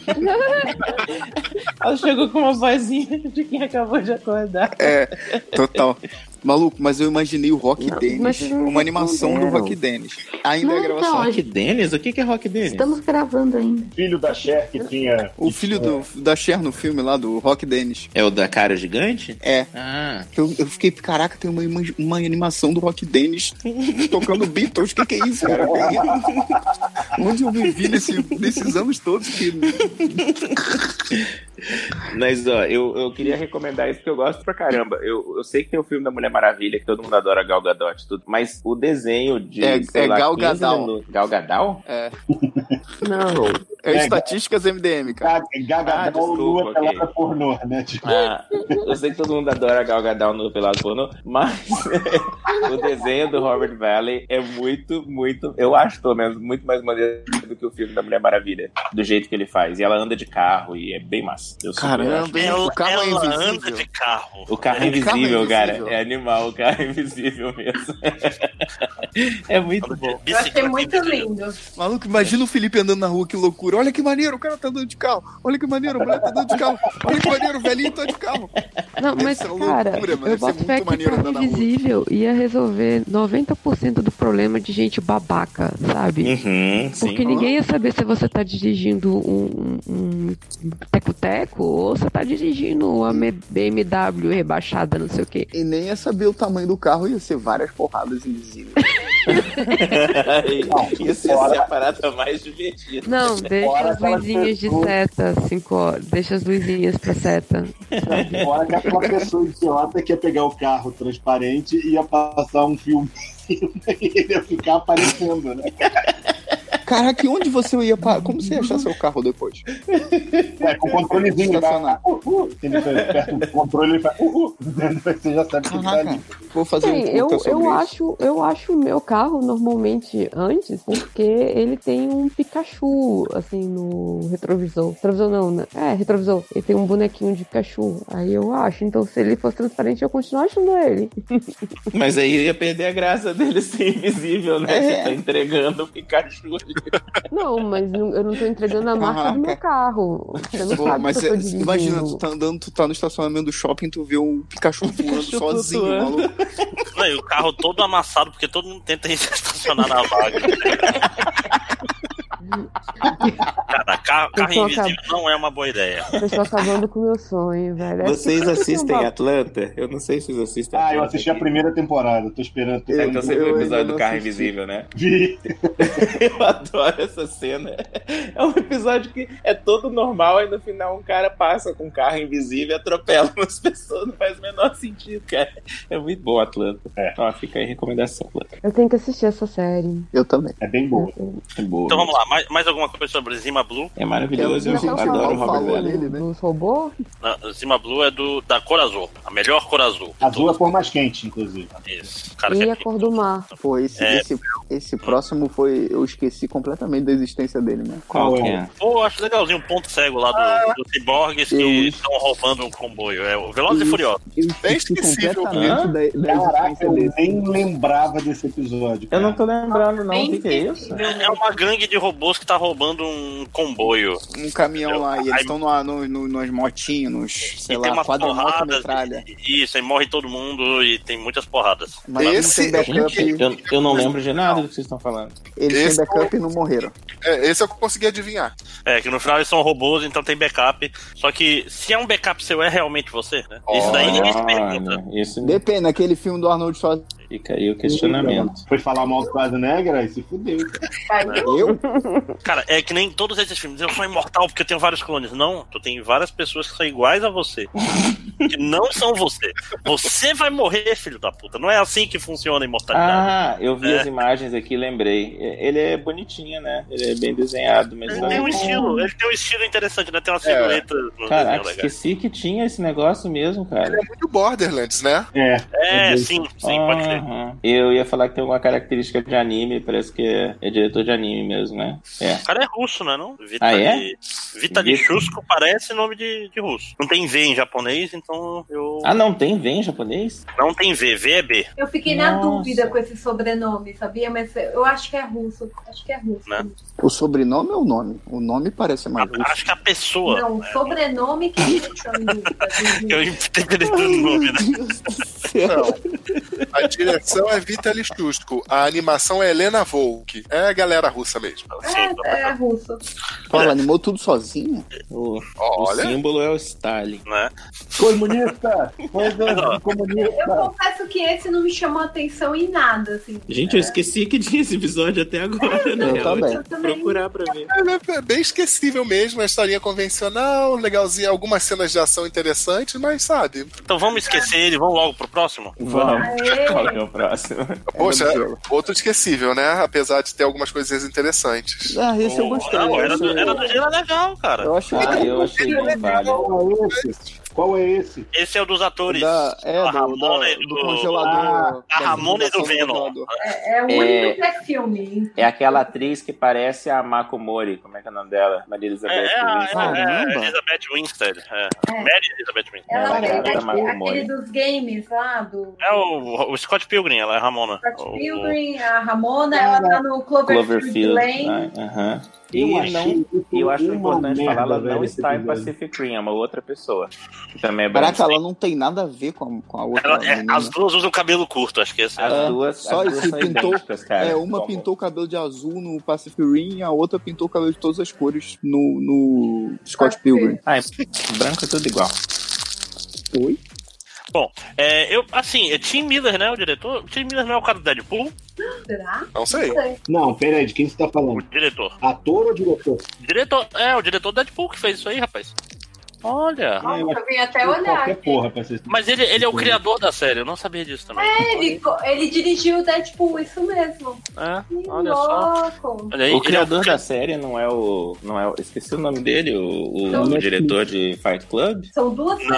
Ela chegou com uma vozinha de quem acabou de acordar. Total. Maluco, mas eu imaginei o Rock Dennis. Uma animação do Rock Dennis. Ainda é gravação. Rock Dennis? O que é Rock Dennis? Estamos gravando ainda. Filho da Cher que tinha... O filho da Cher no filme lá, do Rock Dennis. É o da cara gigante? É. Ah. Eu fiquei, caraca, tem uma animação do Rock Dennis tocando Beatles. O que é isso, cara? Onde eu vivi nesses anos todos que... Mas, eu queria recomendar isso porque eu gosto pra caramba. Eu sei que tem o filme da Mulher Maravilha, que todo mundo adora Gal Gadot e tudo, mas o desenho de, Gal Gadot. Gal Gadot? É. Não. Estatísticas MDM, cara. Gal Gadot nua pelada pornô, né? Eu sei que todo mundo adora Gal Gadot no pelado pornô, mas o desenho do Robert Valley é muito, muito, eu acho pelo menos, muito mais maneiro do que o filme da Mulher Maravilha, do jeito que ele faz. E ela anda de carro e é bem massa. Caramba, o carro é invisível. Anda de carro. O carro é invisível, cara. É animal, o carro é invisível mesmo. É muito bom. Eu achei muito lindo. Maluco, imagina o Felipe andando na rua, que loucura. Olha que maneiro, o cara tá andando de carro. Olha que maneiro, a mulher tá andando de carro. Olha que maneiro, o velhinho tá de carro. Não, mas, cara, eu boto fé que o carro invisível ia resolver 90% do problema de gente babaca, sabe? Porque ninguém ia saber se você tá dirigindo um teco-teco ou você tá dirigindo uma BMW rebaixada, não sei o quê. E nem ia saber o tamanho do carro, ia ser várias porradas invisíveis. Isso ia ser a parada mais divertida. Não, deixa as luzinhas de seta, 5 horas. Deixa as luzinhas pra seta. Fora que aquela pessoa idiota que ia pegar o carro transparente e ia passar um filme e ele ia ficar aparecendo, né? Caraca, onde você ia parar? Como você ia achar seu carro depois? Com o controlezinho. Ele aperta o controle e faz você já sabe que tá ali. Vou fazer eu acho o meu carro normalmente antes, porque ele tem um Pikachu, assim, no retrovisor. Retrovisor não, né? Retrovisor. Ele tem um bonequinho de Pikachu. Aí eu acho. Então, se ele fosse transparente, eu continuo achando ele. Mas aí ia perder a graça dele ser invisível, né? Você tá entregando o Pikachu. Não, mas eu não tô entregando a marca do meu carro. Você não sabe mas que eu tô dirigindo. Imagina, tu tá andando, tu tá no estacionamento do shopping, tu vê um Pikachu voando sozinho, maluco. Não, e o carro todo amassado, porque todo mundo tenta estacionar na vaga. Cara, carro invisível não é uma boa ideia. Eu tô acabando com o meu sonho, velho. Vocês assistem Atlanta? Eu não sei se vocês assistem Atlanta. Eu assisti a primeira temporada, tô esperando. Então você viu o episódio do carro invisível, né? Vi. Eu adoro essa cena. É um episódio que é todo normal e no final um cara passa com um carro invisível e atropela umas pessoas. Não faz o menor sentido, cara. É muito bom Atlanta. Então fica aí a recomendação, Atlanta. Eu tenho que assistir essa série. Eu também. É bem boa. É boa. Então vamos lá, mais alguma coisa sobre Zima Blue? É maravilhoso, eu adoro o Robert Valley. Dos robôs? Zima Blue é da cor azul, a melhor cor azul. Azul é a cor mais quente, inclusive. Isso. E a cor do mar. Pô, esse próximo foi... Eu esqueci completamente da existência dele, né? Qual é? Pô, acho legalzinho um ponto cego lá do Cyborgs que estão roubando um comboio. É o Velozes e Furiosos. Eu esqueci completamente da Caraca, existência eu dele. nem lembrava desse episódio. Eu não tô lembrando, não. O que é isso? É uma gangue de robôs que tá roubando um comboio. Um caminhão lá, e eles estão nos motinhos, nos, sei lá, umas quadra-moto metralha. Isso, aí morre todo mundo e tem muitas porradas. Mas não tem backup. Eu não lembro de nada do que vocês estão falando. Eles têm backup e não morreram. Esse eu consegui adivinhar. Que no final eles são robôs, então tem backup. Só que se é um backup seu, é realmente você, né? Isso daí ninguém se pergunta. Depende, aquele filme do Arnold Schwarzenegger Fica aí o questionamento. Foi falar mal do Schwarzenegger, aí se fudeu. Eu? Cara, é que nem todos esses filmes. Eu sou imortal porque eu tenho vários clones. Não, tu tem várias pessoas que são iguais a você. Que não são você. Você vai morrer, filho da puta. Não é assim que funciona a imortalidade. Ah, eu vi as imagens aqui, lembrei. Ele é bonitinho, né? Ele é bem desenhado. Mas ele tem um estilo interessante, né? Tem uma silhueta. Caraca, esqueci que tinha esse negócio mesmo, cara. Ele é muito Borderlands, né? Sim, pode ser. Eu ia falar que tem alguma característica de anime, parece que é diretor de anime mesmo, né? O cara é russo, né? Não? Vitaly Chusco parece nome de russo. Não tem V em japonês, então eu... Ah, não tem V em japonês? Não tem V, V é B. Eu fiquei na dúvida com esse sobrenome, sabia? Mas eu acho que é russo. Acho que é russo. Né? O sobrenome ou o nome? O nome parece mais russo. Acho que a pessoa. Não, o sobrenome que me deixou em dúvida. Eu interpretei o nome, né? Não. A direção é Vitaly Chusco. A animação é Helena Volk. É a galera russa mesmo. É russo. Ela animou tudo sozinha? O símbolo é o Stalin. Né? Comunista! Comunista! Eu confesso que esse não me chamou atenção em nada, assim. Gente, eu esqueci que tinha esse episódio até agora, né? Eu também. Vou procurar pra ver. É bem esquecível mesmo, a historinha convencional, legalzinha, algumas cenas de ação interessantes, mas sabe. Então vamos esquecer ele, vamos logo pro próximo? Vamos. Qual que é o próximo? Poxa, outro esquecível, né? Apesar de ter algumas coisas interessantes. Esse eu gostei. Não, era do gênero legal, cara. Eu achei bem válido. Qual é esse? Esse é o dos atores. Do congelador. A Ramona e do Venom. É o único que é filme. É aquela atriz que parece a Mako Mori. Como é que é o nome dela? Maria Elizabeth Winstead. Elizabeth Winstead. Mary Elizabeth Winstead. Ela é Mako aquele Mori. dos games lá. É o Scott Pilgrim, ela é a Ramona. Scott Pilgrim, a Ramona, ela tá no Cloverfield Lane. Eu acho importante falar, ela não está em Pacific Rim, é uma outra pessoa. Que também é Caraca, ela não tem nada a ver com a outra. As duas usam cabelo curto, acho que esse As duas só esse são pintou. idênticas, cara. Uma pintou o cabelo de azul no Pacific Rim e a outra pintou o cabelo de todas as cores no Scott Pilgrim. Branco é tudo igual. Oi? Bom, Tim Miller, né, o diretor? Tim Miller não é o cara do Deadpool? Será? Não sei. Não, peraí, de quem você tá falando? O diretor. Ator ou diretor? O diretor do Deadpool que fez isso aí, rapaz. Olha. Eu vim até olhar. Mas ele é o criador da série, eu não sabia disso também. Ele dirigiu o Deadpool, isso mesmo. Olha só. Olha aí, o criador da série não é o. Esqueci o nome dele, o diretor de Fight Club? São duas pessoas.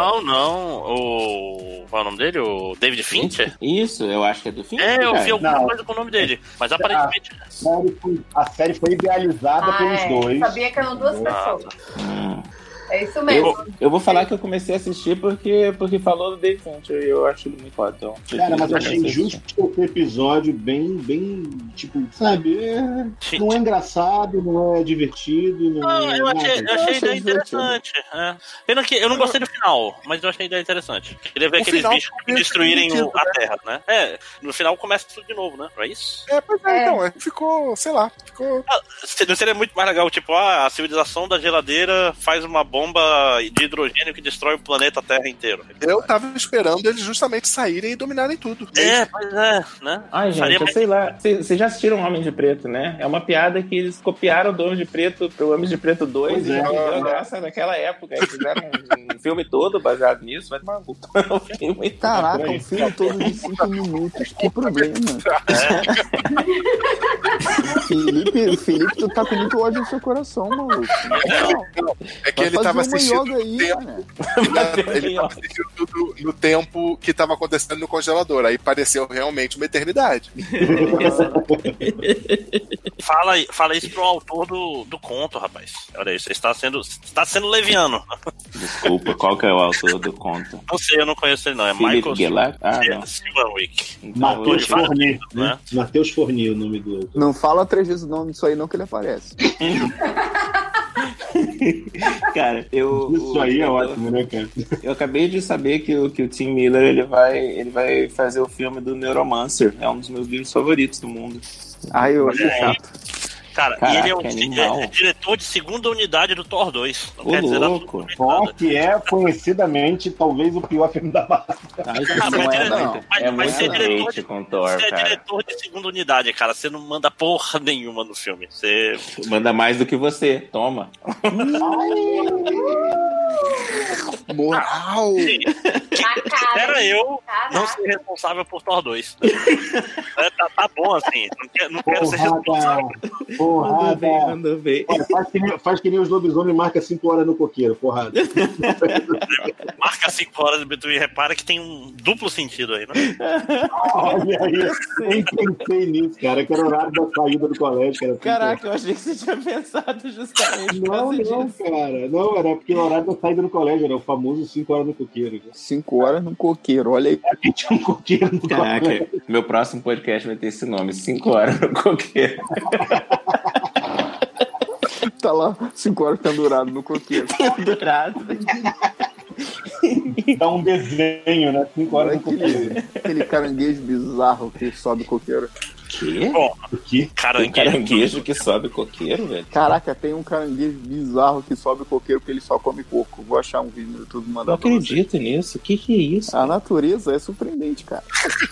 Não. Qual é o nome dele? O David Fincher? Isso, eu acho que é do Fincher. Eu vi alguma coisa com o nome dele. Mas aparentemente. A série foi idealizada pelos dois. Sabia que eram duas pessoas. É isso mesmo. Eu vou falar que eu comecei a assistir porque falou do David Fincher e eu acho ele muito foda. Então, cara, mas eu achei injusto esse episódio bem, tipo, sabe? Não é engraçado, não é divertido. Eu achei a ideia interessante. Pena que eu não gostei do final, mas eu achei a ideia interessante. Queria ver aqueles bichos que destruírem a Terra, né? No final começa tudo de novo, né? Não é isso? Então, ficou, sei lá. Não seria muito mais legal, tipo, a civilização da geladeira faz uma bomba de hidrogênio que destrói o planeta Terra inteiro. Eu tava esperando eles justamente saírem e dominarem tudo. Pois é, né? Ai, gente, sei lá. Vocês já assistiram Homem de Preto, né? É uma piada que eles copiaram do Homem de Preto pro Homem de Preto 2 e já me deu graça naquela época. Eles fizeram um filme todo baseado nisso, vai tomar um filme. Caraca, um filme todo de 5 minutos. Que problema. Felipe, tu tá com muito ódio no seu coração, maluco. É que ele tava assistindo no tempo que tava acontecendo no congelador. Aí pareceu realmente uma eternidade. Fala isso pro autor do conto, rapaz. Olha aí, você está sendo leviano. Desculpa, qual que é o autor do conto? Não sei, eu não conheço ele não. É Philip Michael Gelac? Silverwick. Matheus Forni, né? Matheus Forni, o nome do autor. Não fala 3 vezes o nome disso aí não que ele aparece. Cara, isso aí é ótimo, né, cara? Eu acabei de saber que o Tim Miller ele vai fazer o filme do Neuromancer. É um dos meus livros favoritos do mundo. Eu achei chato. Cara, e ele é diretor de segunda unidade do Thor 2. Não quer dizer louco. Thor, que é conhecidamente talvez o pior filme da Marvel. Mas ser diretor de segunda unidade, cara, você não manda porra nenhuma no filme. Você manda mais do que você. Toma. Moral! Era eu não ser responsável por Thor 2. Tá bom assim. Não quero ser responsável. Porrada. Mandou bem. Faz que nem os lobisomens marca 5 horas no coqueiro, porrada. Marca 5 horas, tu repara que tem um duplo sentido aí, né? Olha aí, nem pensei nisso, cara, que era o horário da saída do colégio. Caraca, eu achei que você tinha pensado justamente Não, cara. Não, era porque o horário da saída do colégio era o famoso 5 horas no coqueiro. 5 horas no coqueiro, olha aí. Tinha um coqueiro no colégio. Meu próximo podcast vai ter esse nome, 5 horas no coqueiro. Tá lá, 5 horas pendurado no coqueiro. Pendurado. Dá um desenho, né? 5 horas no coqueiro. Aquele caranguejo bizarro que sobe coqueiro. Que? Bom, caranguejo que sobe coqueiro, velho. Caraca, tem um caranguejo bizarro que sobe coqueiro porque ele só come coco. Vou achar um vídeo no YouTube e mandar. Não acredito nisso. O que é isso? A natureza é surpreendente, cara.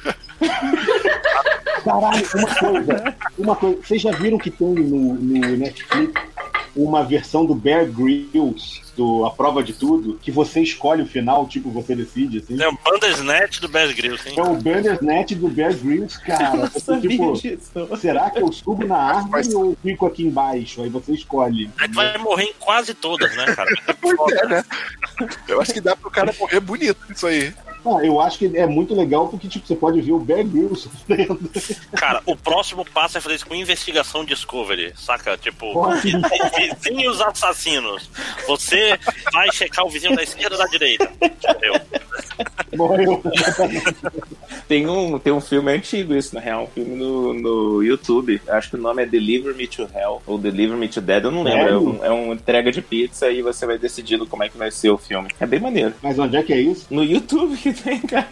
Caralho, uma coisa. Vocês já viram que tem no Netflix uma versão do Bear Grylls, do A Prova de Tudo, que você escolhe o final, tipo, você decide, assim? É o Bandersnatch do Bear Grylls, sim. É o Bandersnatch do Bear Grylls, cara. Você, tipo, será que eu subo na árvore ou fico aqui embaixo? Aí você escolhe. Aí tu vai morrer em quase todas, né, cara? Né? Eu acho que dá pro cara morrer bonito isso aí. Eu acho que é muito legal porque, tipo, você pode ver o Bear Grylls sofrendo. Cara, o próximo passo é fazer isso com investigação Discovery, saca? Tipo, vizinhos assassinos. Você vai checar o vizinho da esquerda ou da direita. Morreu. Tem um filme antigo, isso, na real, um filme no YouTube. Acho que o nome é Deliver Me to Hell ou Deliver Me to Dead, eu não lembro. É uma entrega de pizza e você vai decidindo como é que vai ser o filme. É bem maneiro. Mas onde é que é isso? No YouTube que tem, cara.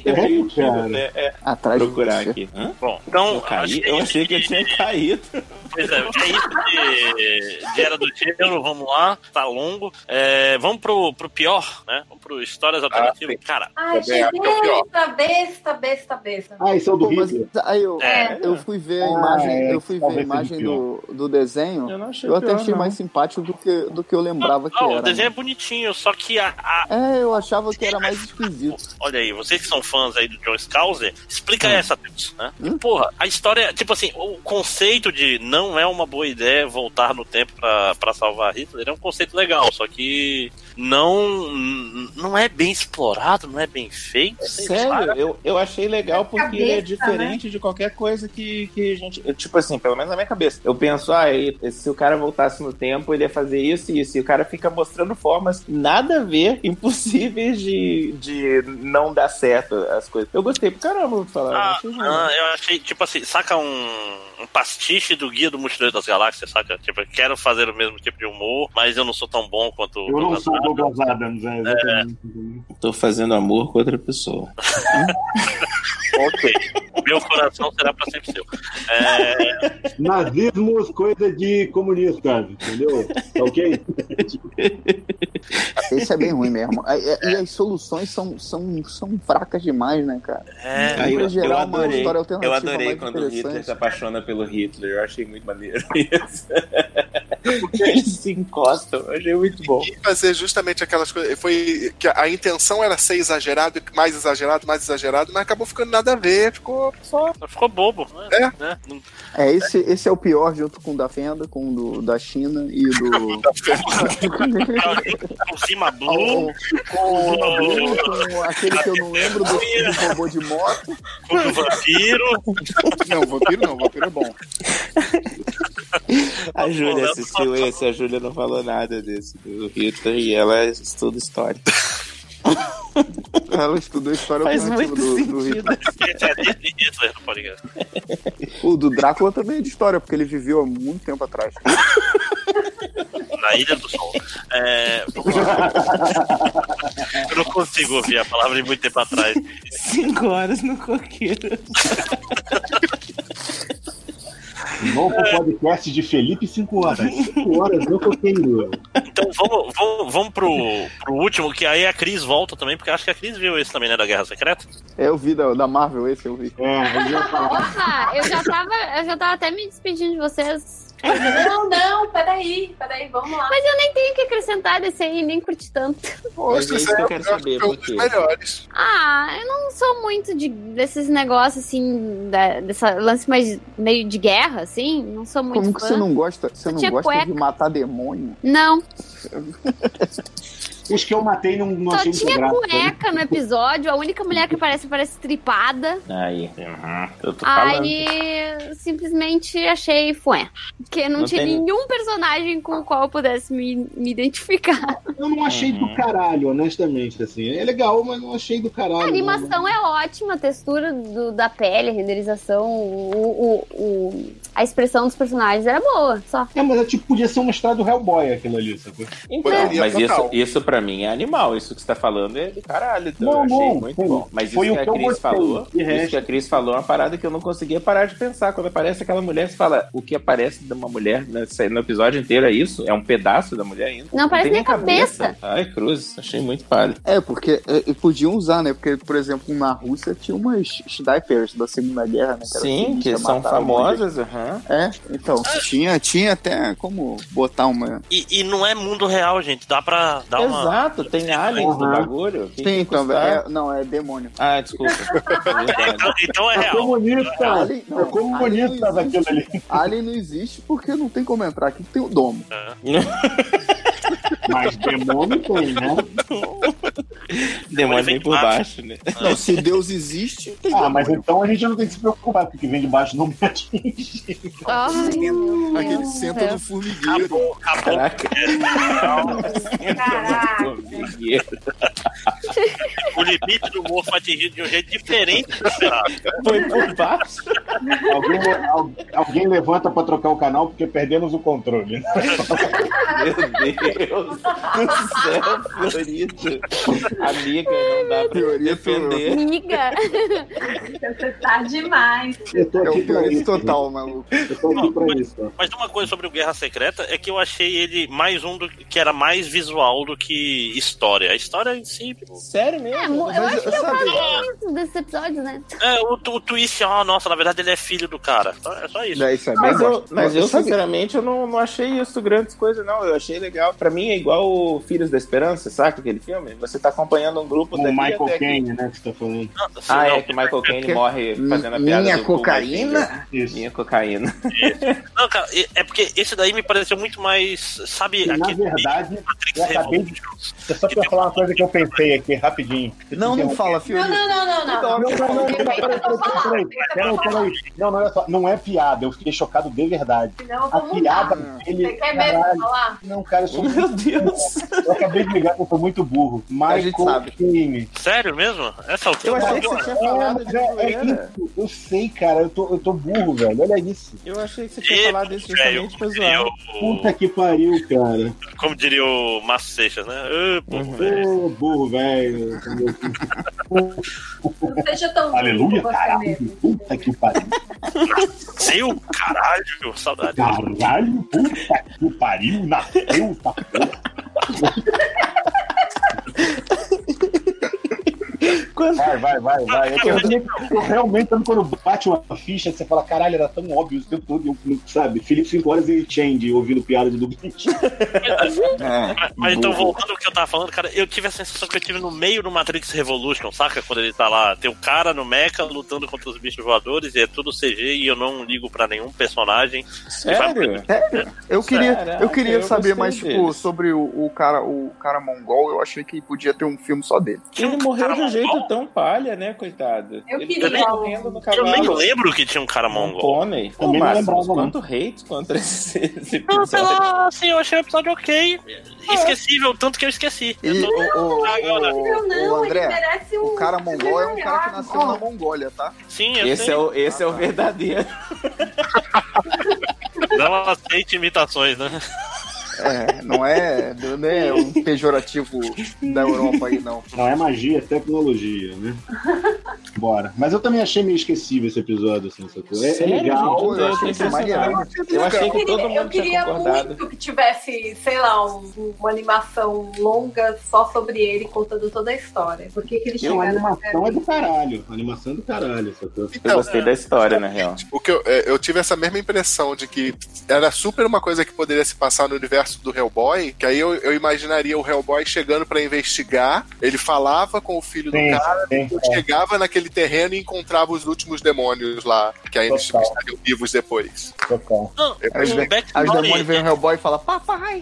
Atrás procurar aqui. Hã? Bom, então. Eu achei que eu tinha caído. Pois é isso de Era do Gelo, vamos lá, tá longo. Vamos pro pior, né? Vamos pro Histórias Alternativas. Cara, ai, besta. Ah, esse é o do Hitler. Aí eu fui ver a imagem, do desenho. Eu até achei mais simpático do que eu lembrava que era. O desenho é bonitinho, só que eu achava que era mais esquisito. Olha aí, vocês que são fãs aí do John Scalzi, explica essa, né? Porra, a história, tipo assim, o conceito de não é uma boa ideia voltar no tempo pra salvar Hitler é um conceito legal, só que não é bem explorado, não é bem feito. Sério, eu achei legal porque ele é diferente, né, de qualquer coisa que a gente... Tipo assim, pelo menos na minha cabeça. Eu penso, se o cara voltasse no tempo, ele ia fazer isso e isso. E o cara fica mostrando formas nada a ver, impossíveis de não dar certo as coisas. Eu gostei pro caramba, vou falar. Eu achei, tipo assim, saca um pastiche do Guia do Mochileiro das Galáxias, saca? Tipo, eu quero fazer o mesmo tipo de humor, mas eu não sou tão bom quanto eu não sou o Douglas Adams, exatamente. Tô fazendo amor com outra pessoa. Ok. Meu coração será pra sempre seu. Nazismo, coisa de comunista, entendeu? Tá ok? Esse é bem ruim mesmo. E as soluções são fracas demais, né, cara? Eu adorei quando o Hitler se apaixona pelo Hitler. Eu achei muito maneiro isso. Porque eles se encostam. Eu achei muito bom. E fazer justamente aquelas coisas. Foi que a intenção era ser exagerado, mais exagerado, mas acabou ficando nada a ver. Ficou bobo. Né? Esse é o pior, junto com o da Fenda, com o da China e do. Com Cima Blue. Com aquele que eu não lembro do robô de moto. Com o vampiro. Não, vampiro é bom. A Júlia assistiu esse, a Júlia não falou nada desse do Hitler e ela estuda história. Ela estudou história alternativa do Hitler. O do Drácula também é de história, porque ele viveu há muito tempo atrás. Na Ilha do Sol. Eu não consigo ouvir a palavra de muito tempo atrás. 5 horas no coqueiro. Novo podcast de Felipe 5 horas. 5 horas no coqueiro. Então vamos pro último, que aí a Cris volta também, porque acho que a Cris viu esse também, né, da Guerra Secreta. Eu vi da Marvel, esse eu vi. Opa, eu já tava até me despedindo de vocês. Não, peraí, vamos lá. Mas eu nem tenho o que acrescentar desse aí, nem curti tanto. Poxa, isso eu quero saber por quê. Melhores. Eu não sou muito desses negócios, assim, dessa lance mais meio de guerra, assim, não sou muito Como que fã. você não gosta, cueca. de matar demônio? Não. Os que eu matei não achei Só muito tinha graça, cueca no episódio, a única mulher que parece tripada. Aí, eu tô falando. Aí, simplesmente achei fué. Porque não tinha nenhum personagem com o qual eu pudesse me identificar. Eu não achei do caralho, honestamente, assim. É legal, mas não achei do caralho. A animação é ótima, a textura da pele, a renderização, a expressão dos personagens era boa, só. Mas podia ser uma história do Hellboy aquilo ali, sacou? Então, mas isso pra mim é animal. Isso que você tá falando é do caralho. Então eu achei muito bom. Mas isso que a Cris falou, isso que a Cris falou é uma parada que eu não conseguia parar de pensar. Quando aparece aquela mulher, você fala, o que aparece de uma mulher no episódio inteiro é isso? É um pedaço da mulher ainda? Não, parece nem a cabeça. Ai, cruz, achei muito palha. Porque podiam usar, né? Porque, por exemplo, na Rússia tinha umas snipers da Segunda Guerra, né? Sim, que são famosas, então, tinha até como botar uma... E não é mundo real, gente, dá pra dar uma... Exato, tem aliens no bagulho. Sim, então, não, é demônio. Ah, desculpa. Então é real. É comunista daquilo ali. Alien não existe porque não tem como entrar aqui, tem o domo. Mas demônio tem, né? Demônio vem por baixo, né? Não, se Deus existe, tem mas então a gente não tem que se preocupar, porque o que vem de baixo não me atinge. Aquele senta no formigueiro. Caraca. O limite do humor foi atingido de um jeito diferente do esperado. Foi por baixo. Alguém levanta pra trocar o canal porque perdemos o controle. Meu Deus do céu, Fiorito. Amiga, não dá pra defender. Amiga. Você tá demais. Eu tô aqui pra isso. Total, maluco. Eu tô aqui pra isso. Mas uma coisa sobre o Guerra Secreta é que eu achei ele mais que era mais visual do que história. A história em si... Sério mesmo? Eu acho que eu falei isso desses episódios, né? O twist, nossa, na verdade ele é filho do cara. É só isso. Mas eu sinceramente, eu não achei isso grandes coisas, não. Eu achei legal. Pra mim é igual o Filhos da Esperança, saca aquele filme? Você tá acompanhando um grupo daqui Michael Caine, né, que você tá falando. Que o Michael Caine morre fazendo a piada Minha cocaína? Minha cocaína. Não, cara, é porque esse daí me pareceu muito mais, sabe, na verdade, eu acabei de... Eu só quero falar uma coisa que eu pensei aqui, rapidinho. Não fala, Fiorito. Peraí. Não é piada, eu fiquei chocado de verdade. A piada dele... Você quer mesmo falar? Não, cara, eu sou muito Deus. Eu acabei de ligar que eu tô muito burro. Michael Caine. Sério mesmo? Essa altura? Eu achei que você tinha falado de eu sei, cara, eu tô burro, velho. Olha isso. Eu achei que você tinha falado isso justamente pra zoar. Puta que pariu, cara. Como diria o Márcio Seixas, né? Burro, velho. Não seja tão aleluia, caralho. Puta que pariu. Nasceu, caralho, saudade. Caralho, puta que pariu. Nasceu, tá porra. Vai. Eu realmente, quando bate uma ficha, você fala, caralho, era tão óbvio o tempo todo, sabe? Felipe 5 horas e Change ouvindo piada de dublete. Mas então, voltando ao que eu tava falando, cara, eu tive a sensação que eu tive no meio do Matrix Revolution, saca? Quando ele tá lá, tem o cara no mecha lutando contra os bichos voadores e é tudo CG e eu não ligo pra nenhum personagem. Sério? Eu queria saber mais, tipo, sobre o cara mongol. Eu achei que podia ter um filme só dele. Ele morreu de um jeito tão palha, né, coitado? Eu nem lembro que tinha um cara mongol. Pônei. Quanto hate contra esse episódio? Assim, eu achei o episódio ok. Esquecível, tanto que eu esqueci. O André, o cara mongol é um cara que nasceu na Mongólia, tá? Sim, eu sei. Esse é o verdadeiro. Não aceite imitações, né? Não é um pejorativo da Europa aí, não. Não é magia, é tecnologia, né? Bora. Mas eu também achei meio esquecível esse episódio, assim, é legal. Eu achei que todo mundo tinha concordado. Muito que tivesse, sei lá, uma animação longa só sobre ele, contando toda a história. Por que ele chegou? A animação é do caralho. A animação é do caralho. Eu gostei da história, na real. O que eu tive essa mesma impressão de que era super uma coisa que poderia se passar no universo do Hellboy, que aí eu imaginaria o Hellboy chegando pra investigar, ele falava com o filho do cara, chegava naquele terreno e encontrava os últimos demônios lá, que ainda estariam vivos depois. Os demônios veem o Hellboy e falam, papai!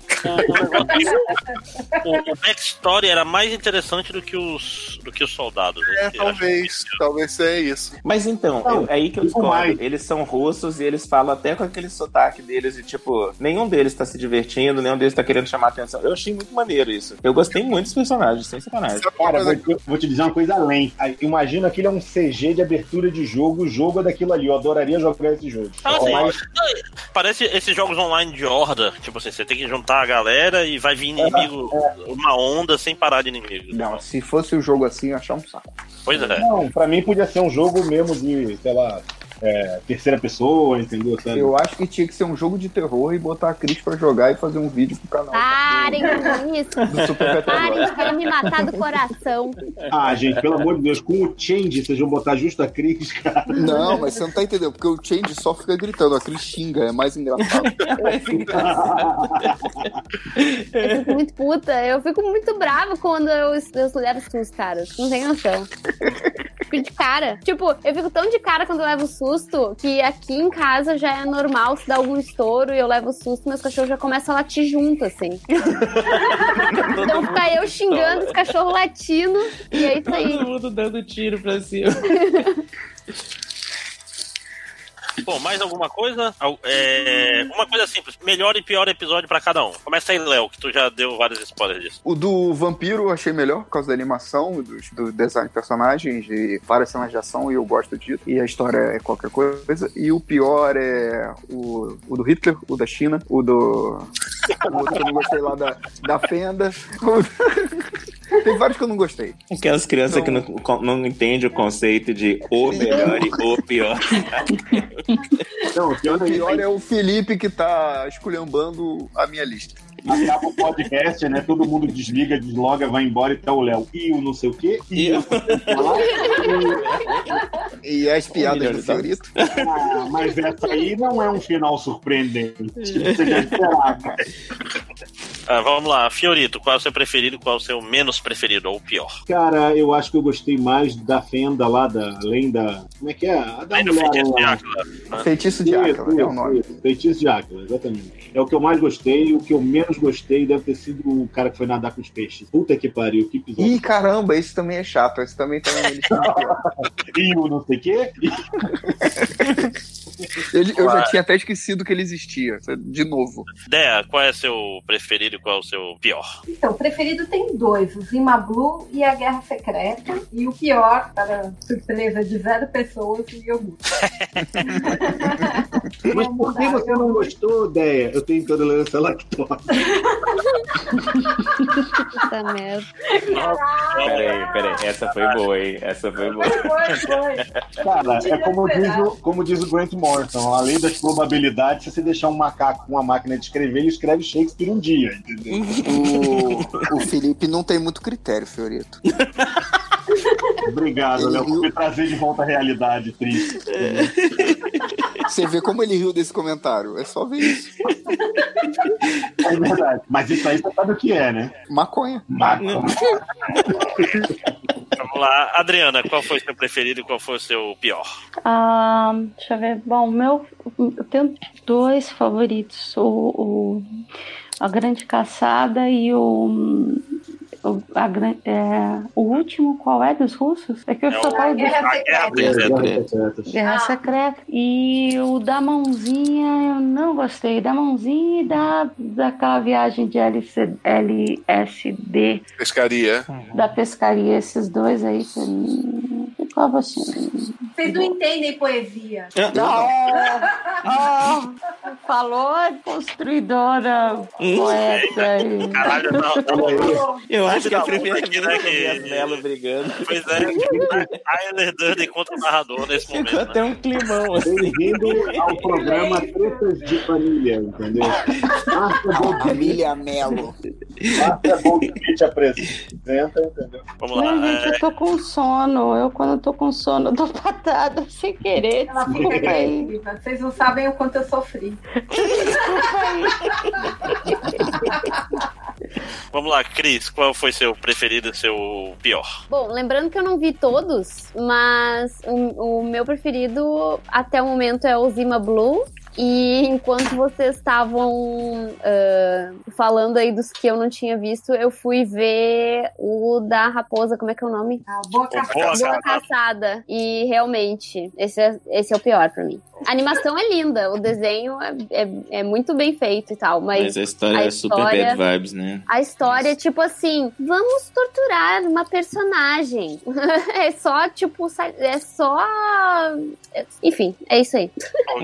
O backstory era mais interessante do que os soldados. Talvez seja isso. Mas então, é aí que eu discordo. Eles são russos e eles falam até com aquele sotaque deles e tipo, nenhum deles tá se divertindo, nenhum deles tá querendo chamar atenção. Eu achei muito maneiro isso. Eu gostei muito dos personagens, sem sacanagem. Cara, vou te dizer uma coisa além. Imagina aquilo é um CG de abertura de jogo, o jogo é daquilo ali. Eu adoraria jogar esse jogo. Parece esses jogos online de horda. Tipo assim, você tem que juntar a galera e vai vir inimigo, uma onda sem parar de inimigo. Não, se fosse o jogo assim, eu ia achar um saco. Pois é. Não, pra mim podia ser um jogo mesmo de, sei lá, terceira pessoa, entendeu? Sabe? Eu acho que tinha que ser um jogo de terror e botar a Cris pra jogar e fazer um vídeo pro canal. Parem com isso. Parem de querer me matar do coração. Gente, pelo amor de Deus, com o Change, vocês vão botar justo a Cris, cara. Não, mas você não tá entendendo, porque o Change só fica gritando, a Cris xinga, é mais engraçado. Eu fico muito puta, eu fico muito brava quando eu levo susto, cara. Não tem noção. Fico de cara. Tipo, eu fico tão de cara quando eu levo susto que aqui em casa já é normal se dar algum estouro e eu levo susto, meus cachorros já começam a latir junto, assim. Então fica eu xingando os cachorros latindo e é isso aí. Todo mundo dando tiro pra cima. Bom, mais alguma coisa? Uma coisa simples. Melhor e pior episódio pra cada um. Começa aí, Léo, que tu já deu vários spoilers disso. O do vampiro eu achei melhor, por causa da animação, do design de personagens, de várias cenas de ação, e eu gosto disso. E a história é qualquer coisa. E o pior é o do Hitler, o da China, o outro que eu não gostei lá da Fenda. Tem vários que eu não gostei. Aquelas crianças que não entendem o conceito de o melhor e o pior. Não, o pior é o Felipe que tá esculhambando a minha lista. Acaba o podcast, né? Todo mundo desliga, desloga, vai embora e tá o Léo. E o não sei o quê. E as piadas do Fiorito. Mas essa aí não é um final surpreendente. Você já esperava. Vamos lá, Fiorito, qual é o seu preferido, qual é o seu menos preferido, ou pior? Cara, eu acho que eu gostei mais da Fenda lá, além da... Como é que é? Feitiço de Áquila, é o nome. Feitiço de Áquila, exatamente. É o que eu mais gostei, o que eu menos gostei deve ter sido o cara que foi nadar com os peixes. Puta que pariu, que episódio. Ih, caramba, esse também é chato, esse também tá na lista. E o não sei o quê? Eu já tinha até esquecido que ele existia, de novo. Dea, qual é seu preferido e qual é o seu pior? Então, o preferido tem dois, o Zima Blue e a Guerra Secreta. E o pior, para surpresa de 0 pessoas, o iogurte. Mas por que você não gostou, Dea? Eu tenho intolerância à lactose. Puta merda. Peraí, essa foi boa, hein? Essa foi boa. Foi. Cara, é como diz o Grant Morrison, a lei das probabilidades, se você deixar um macaco com uma máquina de escrever, ele escreve Shakespeare um dia, entendeu? O Felipe não tem muito critério, Fiorito. Obrigado, Léo, por me trazer de volta à realidade triste. Você vê como ele riu desse comentário. É só ver isso. É verdade. Mas isso aí você sabe o que é, né? Maconha. Vamos lá, Adriana, qual foi o seu preferido e qual foi o seu pior? Deixa eu ver. Bom, eu tenho 2 favoritos. A Grande Caçada e o último, qual é dos russos? É que eu só falo Guerra Secreta. E o da mãozinha eu não gostei. Da mãozinha e daquela viagem de LSD. Pescaria. Da pescaria, esses dois aí que ficava assim. Vocês não entendem poesia. Falou construidora poeta aí. Caralho, não. Eu acho que a primeira aqui, vez que eu vi as Melo brigando. Pois é, a Elerdando encontra o narrador nesse momento. Ficou até um climão assim. Bem-vindo ao programa Tretas de Família, entendeu? Família Melo. Márcia Goldschmidt apresenta, entendeu? Vamos lá. Não, gente, eu tô com sono. Quando eu tô com sono, eu dou patada sem querer. Ela fica Desculpa aí. agressiva. Vocês não sabem o quanto eu sofri. Vamos lá, Cris, qual foi seu preferido e seu pior? Bom, lembrando que eu não vi todos, mas o meu preferido até o momento é o Zima Blue. E enquanto vocês estavam falando aí dos que eu não tinha visto, eu fui ver o da raposa, como é que é o nome? Boa Caçada. Boa Caçada. E realmente, esse é o pior pra mim. A animação é linda, o desenho é muito bem feito e tal, mas a história é super bad vibes, né? A história é tipo assim, vamos torturar uma personagem. É só, tipo, enfim, é isso aí.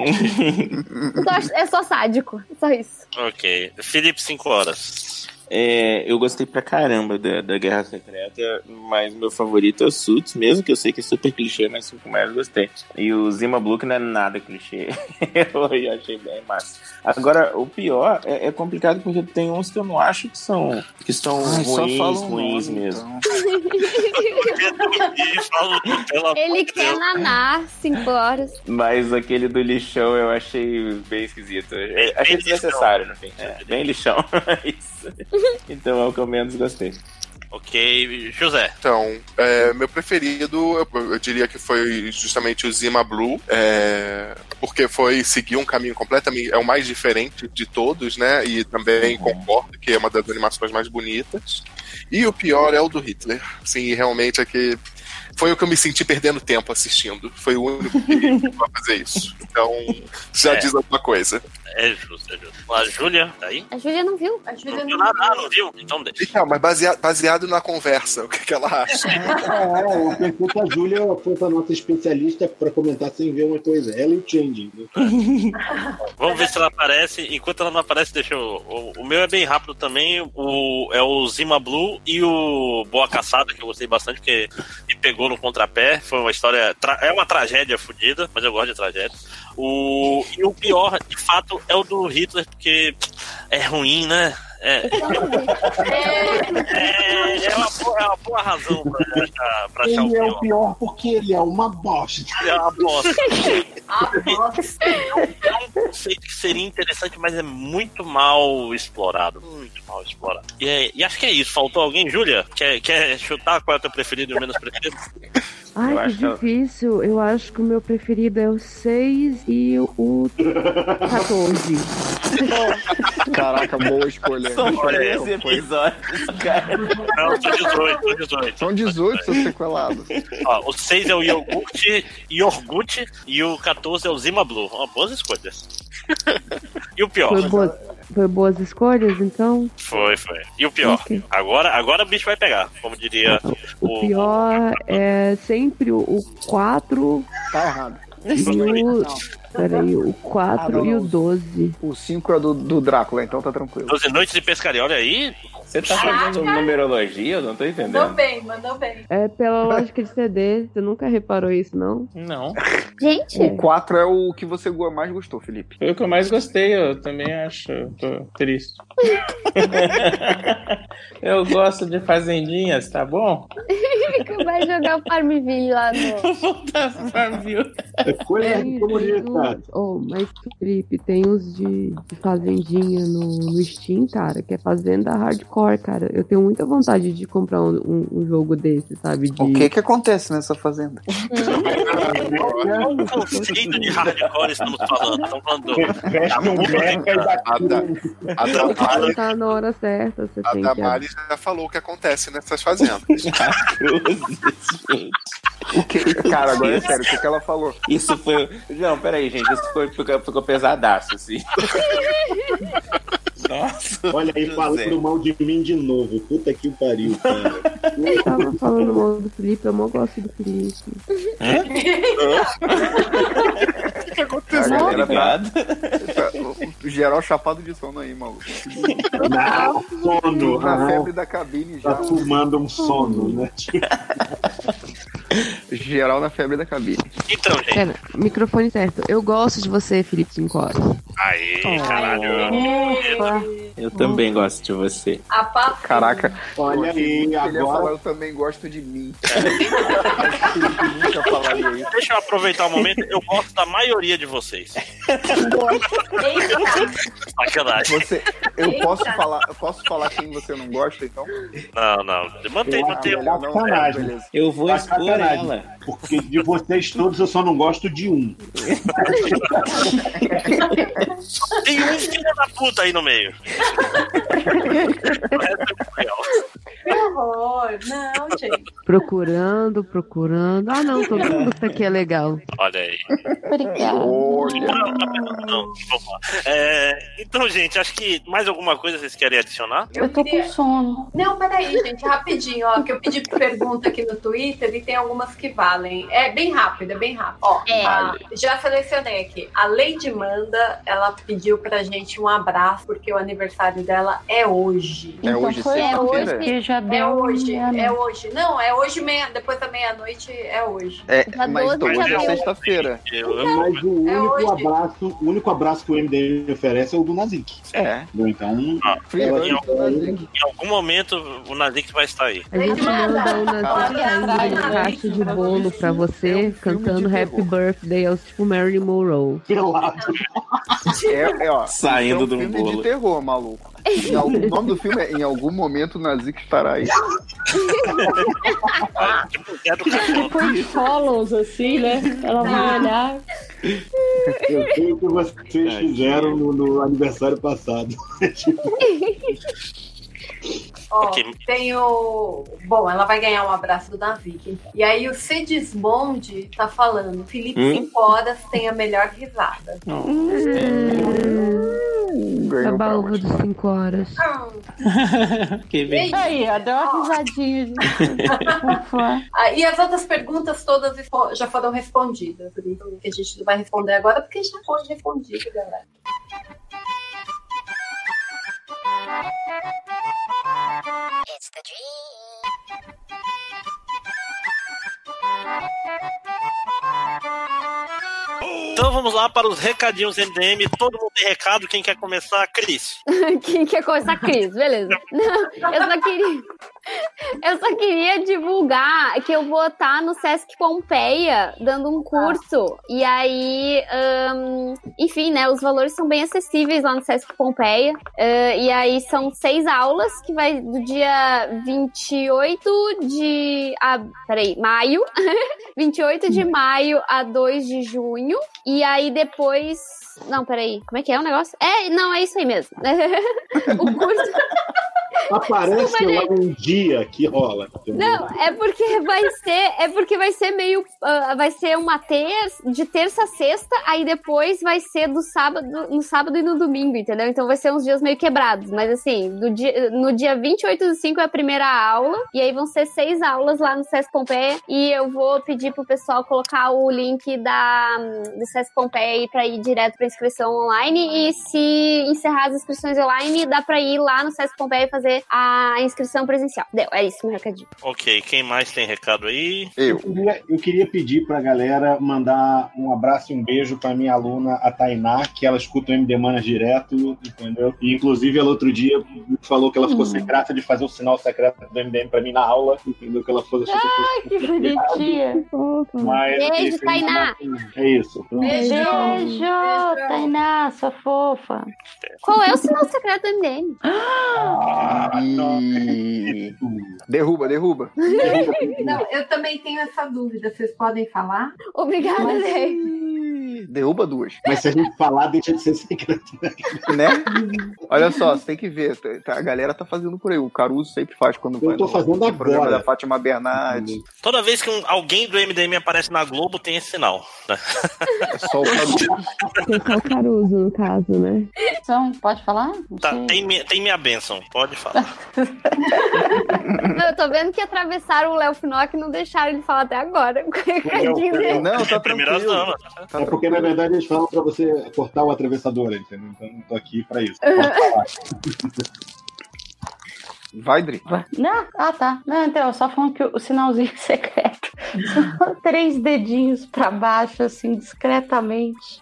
É só sádico, só isso. Ok. Felipe, 5 horas. Eu gostei pra caramba da Guerra Secreta, mas meu favorito é o Suits, mesmo que eu sei que é super clichê, mas foi o que mais gostei. E o Zima Blue, que não é nada clichê. Eu achei bem massa. Agora, o pior é complicado porque tem uns que eu não acho que são ruins mesmo. Ele quer nanar 5 horas. Mas aquele do lixão eu achei bem esquisito. Achei desnecessário, no fim. Bem lixão. Isso. Então é o que eu menos gostei. Ok, José. Então, meu preferido, eu diria que foi justamente o Zima Blue, porque seguir um caminho completamente, é o mais diferente de todos, né? E também concordo que é uma das animações mais bonitas. E o pior é o do Hitler. Sim, realmente é que foi o que eu me senti perdendo tempo assistindo. Foi o único que vai fazer isso. Então, já diz alguma coisa. É justo. A Júlia, tá aí? A Júlia não viu. A Júlia não viu nada, não viu? Então deixa. Então, mas baseado na conversa, o que ela acha? Eu pensei que a Júlia foi a nossa especialista para comentar sem ver uma coisa. Ela e o Changing. Vamos ver se ela aparece. Enquanto ela não aparece, deixa eu... O meu é bem rápido também. É o Zima Blue e o Boa Caçada, que eu gostei bastante, porque me pegou no contrapé. Foi uma história... É uma tragédia fodida, mas eu gosto de tragédia. E o pior, de fato, é o do Hitler, porque é ruim, né? É uma boa razão pra achar o pior. Ele é o pior porque ele é uma bosta. É uma bosta. É um conceito que seria interessante, mas é muito mal explorado. Muito mal explorado. E acho que é isso. Faltou alguém? Júlia? Quer chutar qual é o teu preferido e o menos preferido? Ai, que difícil. Eu acho que o meu preferido é o 6 e o 14. Caraca, boa escolha. São 13 episódios, cara. Não, são 18. São 18 seus sequelados. O 6 é o Iogurte e o 14 é o Zima Blue. Boas escolhas. E o pior? Foi boas escolhas, então? Foi. E o pior? Okay. Agora o bicho vai pegar, como diria o pior é sempre o 4. Tá errado. Peraí, o 4 e o 12. O 5 é do Drácula, então tá tranquilo. 12 noites de pescaria, olha aí. Você tá fazendo numerologia? Eu não tô entendendo. Mandou bem. É pela lógica de CD. Você nunca reparou isso, não? Não. Gente. O 4 é o que você mais gostou, Felipe. Foi o que eu mais gostei, eu também acho. Eu tô triste. Eu gosto de fazendinhas, tá bom? Vai jogar o Farmville lá no... Vou voltar pro Farmville. Mas, Felipe, tem uns de fazendinha no Steam, cara, que é Fazenda Hardcore, cara. Eu tenho muita vontade de comprar um jogo desse, sabe? O que acontece nessa fazenda? Qual conceito de hardcore estamos falando? Estamos falando do... Tá na hora certa, você a tem Damares já falou o que acontece nessas fazendas. O que? Cara, agora é sério, o que ela falou? Isso foi... Não, peraí, gente, isso ficou pesadaço, assim. Nossa. Olha aí, falando mal de mim de novo. Puta que pariu, cara. Eu tava falando mal do Felipe, eu mal gosto do Felipe. O que aconteceu? A galera geral chapado de sono aí, maluco. Sono. Na febre da cabine já. Tá fumando um sono, né? Geral na febre da cabine. Então, gente. Pera, microfone certo. Eu gosto de você, Felipe 5 horas. Aí, caralho. Eu também gosto de você. Caraca. Olha aí, ele ia agora... falar, eu também gosto de mim. Felipe nunca falaria isso. Deixa eu aproveitar o momento. Eu gosto da maioria de vocês. Sacanagem. Eu posso falar quem você não gosta, então? Não. Mantém. Sacanagem. Eu vou expor ela. Porque de vocês todos eu só não gosto de um. Tem um filho da puta aí no meio. Que horror. Não, gente. Procurando. Ah, não, todo mundo que tá aqui é legal. Olha aí. Obrigada. Não, vamos lá. Então, gente, acho que mais alguma coisa vocês querem adicionar? Eu tô com sono. Não, peraí, gente, rapidinho, ó, que eu pedi pergunta aqui no Twitter e tem algumas que valem. É bem rápido. Ó, já selecionei aqui. A Lady Manda, ela pediu pra gente um abraço, porque o aniversário dela é hoje. É hoje, sexta-feira? Que já deu É hoje. Não, é hoje, depois da meia-noite é hoje. Mas então hoje é sexta-feira. Mas o único abraço que o MDM oferece é o do Nazik. Então, em algum momento o Nazik vai estar aí. A gente manda o Nazik saindo de caixa de bolo pra você, cantando Happy Birthday aos tipo Marilyn Monroe. Saindo do filme bolo. de terror, maluco. O nome do filme é Em Algum Momento o Nazik estará aí. Depois follows, assim, né? Ela vai olhar. Eu sei o que vocês fizeram no aniversário passado. Ó, tem o... Bom, ela vai ganhar um abraço do Nazik. E aí o Cedismonde tá falando: Felipe 5 horas tem a melhor risada. A baúva dos 5 horas. Aí, deu uma risadinha. E as outras perguntas todas já foram respondidas. Por isso que a gente não vai responder agora, porque já foi respondido, galera. It's the dream. Então vamos lá para os recadinhos MDM. Todo mundo tem recado. Quem quer começar? Cris. Quem quer começar? Cris, beleza. Não, eu só queria divulgar que eu vou estar no Sesc Pompeia dando um curso. E aí, enfim, né, os valores são bem acessíveis lá no Sesc Pompeia. E aí são 6 aulas, que vai do dia 28 de maio. 28 de maio a 2 de junho. E aí depois... Não, peraí. Como é que é o negócio? Não, é isso aí mesmo. O curso... Aparece lá um dia que rola. Não, é porque vai ser meio... vai ser de terça a sexta, aí depois vai ser no sábado e no domingo, entendeu? Então vai ser uns dias meio quebrados. Mas assim, no dia 28/5 é a primeira aula, e aí vão ser 6 aulas lá no Sesc Pompeia, e eu vou pedir pro pessoal colocar o link do Sesc Pompeia pra ir direto pra inscrição online, e se encerrar as inscrições online, dá pra ir lá no Sesc Pompeia e fazer a inscrição presencial. É isso, meu recadinho. Ok, quem mais tem recado aí? Eu queria pedir pra galera mandar um abraço e um beijo pra minha aluna, a Tainá, que ela escuta o MD Manas direto, entendeu? E inclusive ela outro dia falou que ela ficou sem graça de fazer o sinal secreto do MDM pra mim na aula, entendeu? Que ela foi que bonitinha. Beijo, Tainá. É isso. Beijo, Tainá, sua fofa. Qual é o sinal secreto do MDM? Derruba. Não, eu também tenho essa dúvida. Vocês podem falar? Obrigada, Ney. Derruba 2. Mas se a gente falar, deixa de ser secreto, né? Olha só, você tem que ver. A galera tá fazendo por aí. O Caruso sempre faz quando vai. Eu tô fazendo agora. Programa da Fátima Bernardes. Toda vez que alguém do MDM aparece na Globo, tem esse sinal. Né? É só o Caruso. É só o Caruso, no caso, né? Então, pode falar? Tá, tem minha bênção. Pode falar. Eu tô vendo que atravessaram o Léo Finock e não deixaram ele falar até agora. Não, tá Primeira tranquilo. zona. É porque, na verdade, eles falam pra você cortar o atravessador, entendeu? Então, não tô aqui pra isso. Pode falar. Vai, Dri. Não, tá. Não, então, eu só falando que o sinalzinho secreto são 3 dedinhos pra baixo, assim, discretamente.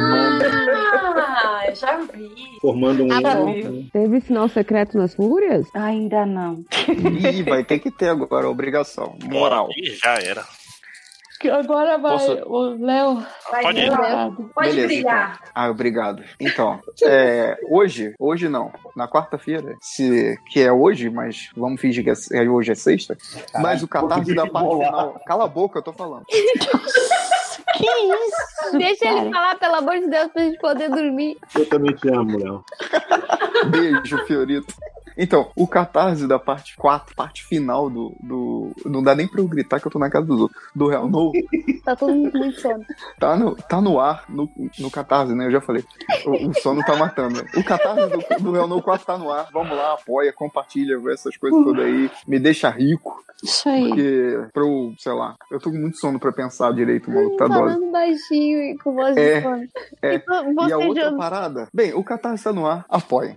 Já vi. Formando um... Teve sinal secreto nas Fúrias? Ainda não. Ih, vai ter que ter agora, obrigação. Moral. Ih, já era. Que agora vai o Léo. Pode ir. Pode Beleza, brilhar. Então. Obrigado. Então, hoje não, na quarta-feira, que é hoje, mas vamos fingir que hoje é sexta, mas o Catarse da parte final... Cala a boca, eu tô falando. Que isso? Deixa cara. ele falar, pelo amor de Deus, pra gente poder dormir. Eu também te amo, Léo. Beijo, Fiorito. Então, o Catarse da parte 4, parte final do... Não dá nem pra eu gritar que eu tô na casa dos outros. Do Real No. Tá todo mundo muito sono. Tá no ar, no Catarse, né? Eu já falei. O sono tá matando. O Catarse do Real No 4 tá no ar. Vamos lá, apoia, compartilha, vê essas coisas todas aí. Me deixa rico. Isso aí. Porque, sei lá, eu tô com muito sono pra pensar direito, maluco. Tá dose. Falando baixinho e com voz de sono. E a outra parada... Bem, o Catarse tá no ar, apoia.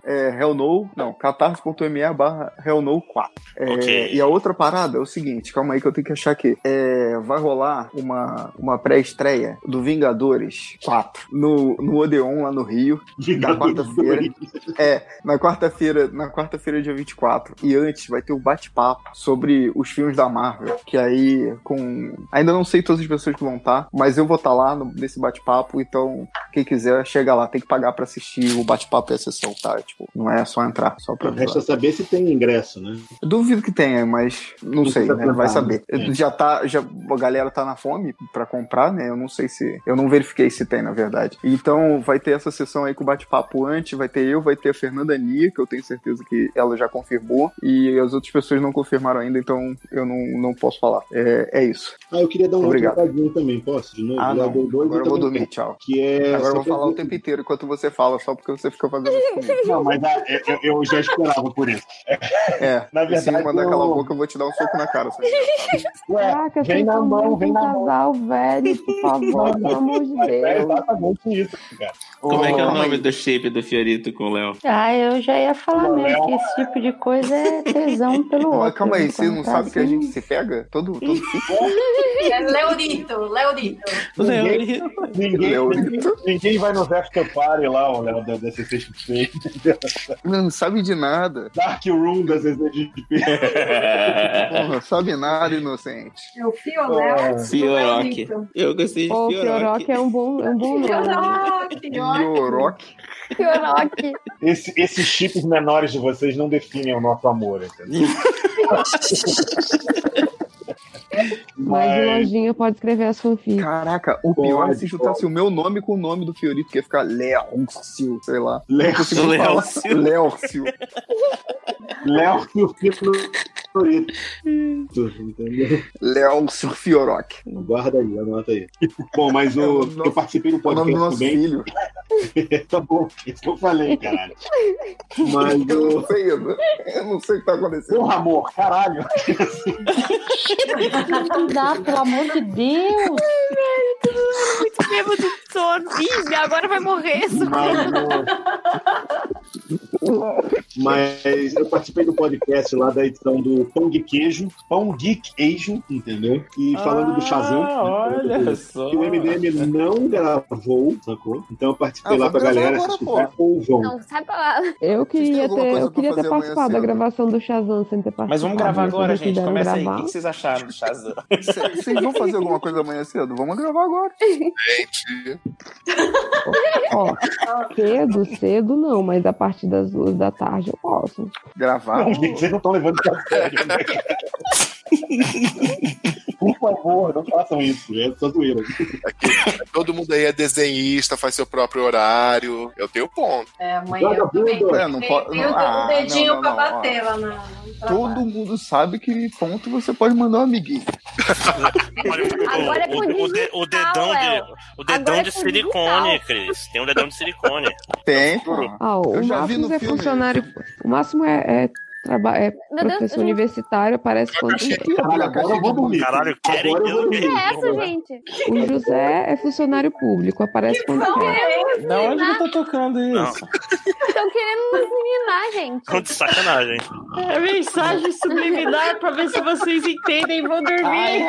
catarse.me/HellNo4. Ok. E a outra parada é o seguinte, calma aí que eu tenho que achar aqui. Vai rolar uma pré-estreia do Vingadores 4 no Odeon, lá no Rio, na quarta-feira. Na quarta-feira, dia 24. E antes vai ter um bate-papo sobre os filmes da Marvel, que aí ainda não sei todas as pessoas que vão estar, mas eu vou estar lá nesse bate-papo, então quem quiser chega lá, tem que pagar pra assistir o bate-papo e a sessão, tá? Tipo, não é só entrar, só pra... Resta saber se tem ingresso, né? Duvido que tenha, mas não sei, né? Vai saber. A galera tá na fome pra comprar, né? Eu não sei eu não verifiquei se tem, na verdade. Então vai ter essa sessão aí com o bate-papo antes, vai ter a Fernanda Nia, que eu tenho certeza que ela já confirmou, e as outras pessoas não confirmaram ainda, então eu não posso falar. É isso. Eu queria dar um outro recadinho também, posso? De novo? Não. Agora eu vou dormir, tchau. Agora eu vou falar o tempo inteiro enquanto você fala, só porque você fica fazendo isso comigo. Não, mas eu já esperava por isso. Na verdade, se mandar aquela boca, eu vou te dar um soco na cara. Caraca, vem na mão, casal, velho, por favor, pelo amor de Deus. É exatamente isso, cara. Como é que é o nome do shape do Fiorito com o Léo? Eu já ia falar mesmo que esse tipo de coisa é tesão pelo outro. Calma aí, você não sabe que a gente se pega? Todo fica? É Leorito. Ninguém vai no After Party lá, o Léo, da CCXP. Não sabe de nada. Dark Room da CCXP. Porra, sabe nada, inocente. É o Fioléu. Fioroque. Eu gostei de Fioroque. Fioroque é um bom nome. Fioroque. Esses chips menores de vocês não definem o nosso amor, entendeu? Mas o Lojinha pode escrever as fanfics. Caraca, o pior é se juntasse o meu nome com o nome do Fiorito, que ia ficar Léocio, sei lá. Léocio. Entendeu? Léocio Fioroque. Guarda aí, anota aí. Bom, mas eu participei do podcast o nome do nosso também. filho. Tá bom, isso que eu falei, caralho. Mas eu não sei o que tá acontecendo. Porra, amor, caralho. Não dá, pelo amor de Deus. Muito bêbado de sono. Ih, agora vai morrer. Mas eu participei do podcast lá da edição do Pão Geek Asian, entendeu? E falando do Shazam. Olha só. Que o MDM não gravou, sacou? Então eu participei lá com a galera. Não, sai pra lá. Eu queria ter participado da gravação do Shazam sem ter participado. Mas vamos gravar agora, gente. Começa aí. gravar. O que vocês acharam do Shazam? Vocês vão fazer alguma coisa amanhã cedo? Vamos gravar agora. Gente. Ó, cedo não, mas a partir das 2 da tarde eu posso. Gravar? Não, gente, vocês não estão levando isso a sério, né? Por favor, não façam isso. É só zoeira. Todo mundo aí é desenhista, faz seu próprio horário. Eu tenho ponto. Amanhã eu também tenho o dedinho pra bater lá na... Todo mundo sabe que ponto você pode mandar um amiguinho. Agora é com o dedão de silicone, Cris. Tem um dedão de silicone. Tem, o eu já vi máximo no é filme. funcionário. O máximo é professor universitário, aparece quando quer. Caralho, agora eu vou dormir. Caralho, querem Que é essa, gente? O José é funcionário público, aparece quando quer. Da onde que eu tô tocando isso? Estão querendo nos eliminar, gente. Tô de sacanagem. É mensagem subliminar pra ver se vocês entendem e vão dormir.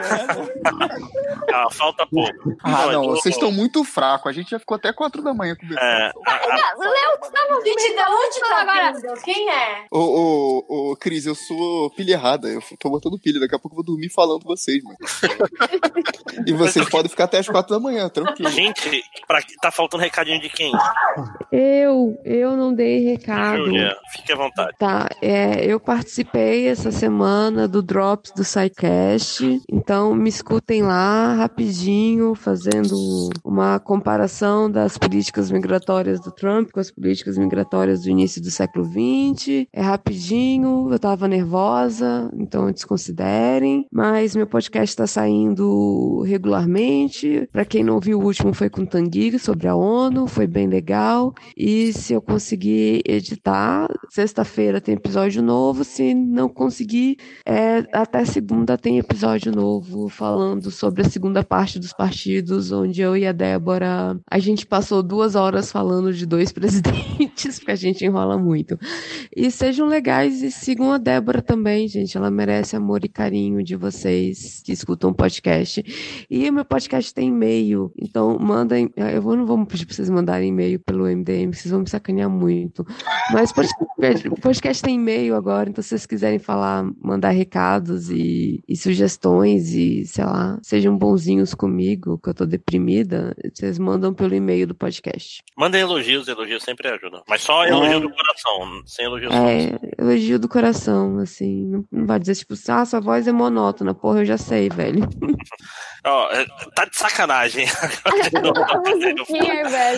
Falta pouco. Não, vocês estão muito fracos. A gente já ficou até 4 da manhã conversando. Léo, tu tava Gente, da onde tá agora? vindo? Quem é? Ô, Cris, eu sou pilha errada. Eu tô botando pilha. Daqui a pouco eu vou dormir falando com vocês, mano. E vocês podem ficar até as 4 da manhã, tranquilo. Gente, tá faltando recadinho de quem? Eu não dei recado. Júlia, fique à vontade. Tá, eu participei essa semana do Drops do SciCast, então me escutem lá rapidinho, fazendo uma comparação das políticas migratórias do Trump com as políticas migratórias do início do século XX. É rapidinho, eu tava nervosa, então desconsiderem, mas meu podcast tá saindo regularmente. Pra quem não ouviu, o último foi com o Tanguy sobre a ONU, foi bem legal, e se eu conseguir editar, sexta-feira tem episódio novo, se não conseguir, até segunda tem episódio novo falando sobre a segunda parte dos partidos, onde eu e a Débora, a gente passou 2 horas falando de 2 presidentes, porque a gente enrola muito. E sejam legais e sigam a Débora também, gente, ela merece amor e carinho de vocês que escutam o podcast. E o meu podcast tem e-mail, então mandem, eu não vou pedir pra vocês mandarem e-mail pelo MDM, vocês vão me sacanear muito, mas o podcast tem e-mail agora, então se vocês quiserem falar, mandar recados e sugestões e, sei lá, sejam bonzinhos comigo, que eu tô deprimida, vocês mandam pelo e-mail do podcast. Mandem elogios sempre ajudam. Mas só elogio do coração, sem elogios falsos. Elogio do coração, assim, não vai dizer tipo, sua voz é monótona, porra, eu já sei, velho. Tá de sacanagem. Musiquinha, velho.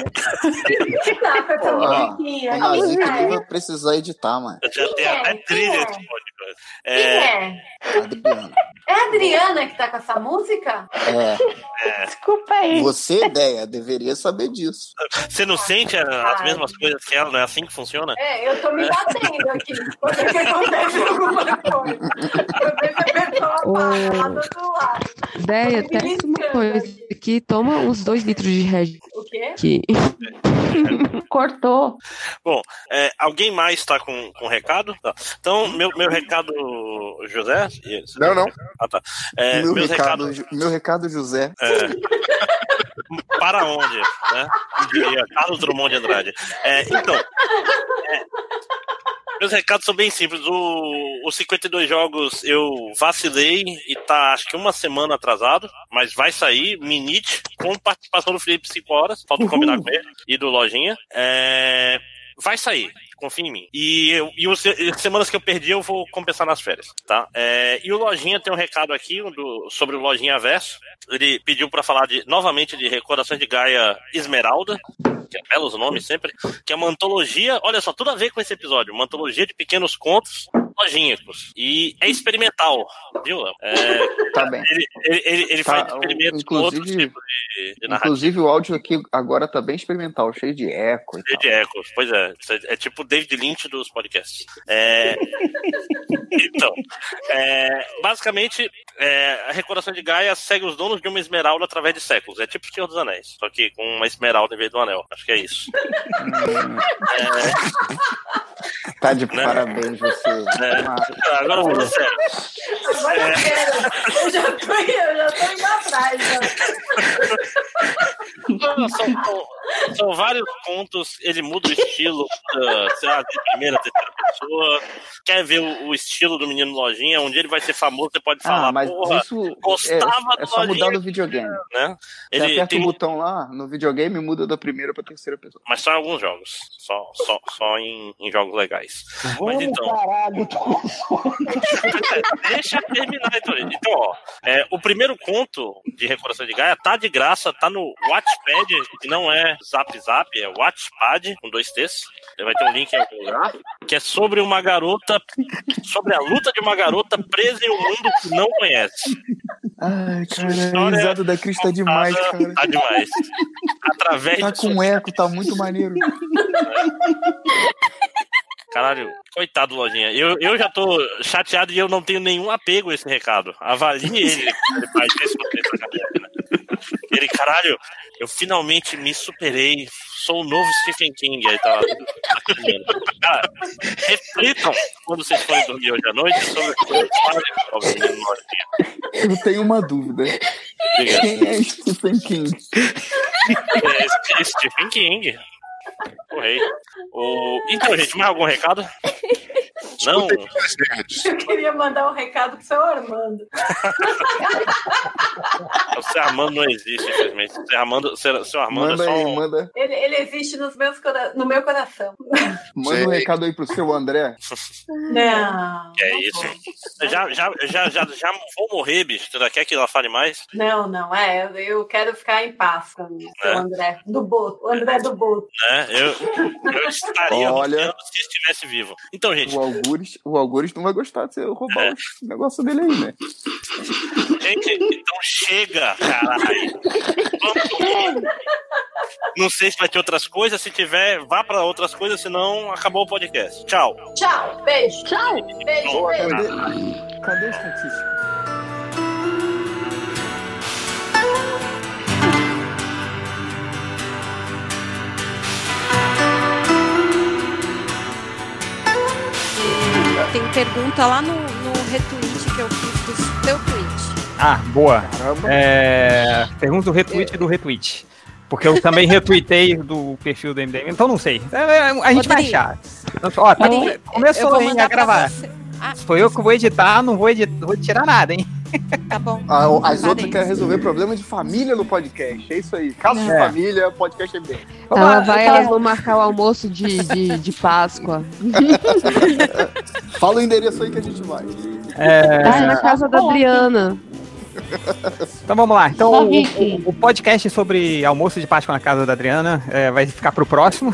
O Nazik nem vai precisar editar, mano. Já tem até trilha esse podcast. Quem é? Adriana. É a Adriana que tá com essa música? Desculpa aí. Você, ideia, deveria saber disso. Você não sente as mesmas coisas que ela? Não é assim que funciona? Eu tô me batendo aqui. Quando é que acontece alguma coisa? Eu vejo a pessoa parada do lado. Ideia, testa uma coisa aqui, toma uns 2 litros de Red. O quê? Aqui. Cortou. Bom, alguém mais tá com recado? Tá. Então, meu recado, José? Não. Ah, tá. Meu recado, José. Para onde? Né? Diria Carlos Drummond de Andrade. Então, meus recados são bem simples. Os 52 jogos eu vacilei e tá acho que 1 semana atrasado, mas vai sair, Minite, com participação do Felipe 5 horas, falta combinar com ele, e do Lojinha. Vai sair, confia em mim. E as semanas que eu perdi eu vou compensar nas férias, tá? E o Lojinha tem um recado aqui sobre o Lojinha Verso. Ele pediu pra falar novamente de Recordações de Gaia Esmeralda, que é belos nomes sempre, que é uma antologia, olha só, tudo a ver com esse episódio, uma antologia de pequenos contos logíacos. E é experimental, viu, Léo? Tá bem. Ele faz experimentos com outros tipos de narrativa. Inclusive o áudio aqui agora tá bem experimental, cheio de eco. Cheio de eco, pois é. É tipo o David Lynch dos podcasts. Então, basicamente, a Recordação de Gaia segue os donos de uma esmeralda através de séculos. É tipo o Senhor dos Anéis, só que com uma esmeralda em vez do anel. Acho que é isso. Tá de parabéns, você. Agora falando sério. Eu já tô indo atrás. São vários contos, ele muda o estilo, sei lá, de primeira, terceira pessoa. Quer ver o estilo do menino Lojinha? Um dia ele vai ser famoso, você pode falar, mas porra, isso gostava é só do mudar no videogame. Né? Você aperta o botão lá, no videogame muda da primeira pra terceira pessoa. Mas só em alguns jogos. Só em jogos legais. Mas então. Caralho, Deixa eu terminar, então, ó. O primeiro conto de Recordação de Gaia tá de graça, tá no Wattpad, que não é Zap Zap, é Wattpad, com 2 T's. Vai ter um link em algum lugar, que é sobre uma garota, sobre a luta de uma garota presa em um mundo que não conhece. Ai, cara, a risada da Cris tá demais, cara. Tá demais. Através tá com eco, tá muito maneiro. Caralho, coitado do Lojinha. Eu já tô chateado e eu não tenho nenhum apego a esse recado. Avalie ele quando ele faz isso na cabeça, né? Ele, caralho, eu finalmente me superei. Sou o novo Stephen King. Aí tá. Cara, reflitam quando vocês forem dormir hoje à noite sobre o que eu falei. Eu tenho uma dúvida. Diga. Quem é Stephen King? É Stephen King. Correio. Então, gente, mais algum recado? Não. Eu queria mandar um recado pro seu Armando. O seu Armando não existe, infelizmente. Seu Armando manda é só aí, manda. Ele existe no meu coração. Manda um recado aí pro seu André. Não. É isso. Já vou morrer, bicho. Tu ainda quer que ela fale mais? Não. Eu quero ficar em paz com o seu André do Boto. O André do Boto. Eu estaria Olha, se estivesse vivo. Então, gente. O Algures não vai gostar de você roubar o negócio dele aí, né? Gente, então chega, caralho. Vamos. Não sei se vai ter outras coisas. Se tiver, vá pra outras coisas. Senão, acabou o podcast. Tchau. Tchau. Beijo. Tchau. Beijo. Cadê o estatístico? Tem pergunta lá no retweet que eu fiz do teu tweet. Ah, boa. Caramba. Pergunta do retweet do retweet. Porque eu também retuitei do perfil do MDM, então não sei. A gente vai achar. Ó, começou a gravar. Sou eu que vou editar, não vou tirar nada, hein? Tá bom. As outras querem resolver problemas de família no podcast. É isso aí. Caso de família, podcast MDM. Elas vão marcar o almoço de Páscoa. Fala o endereço aí que a gente vai. Na casa da Adriana. Então vamos lá. Então o podcast sobre almoço de Páscoa na casa da Adriana vai ficar pro próximo.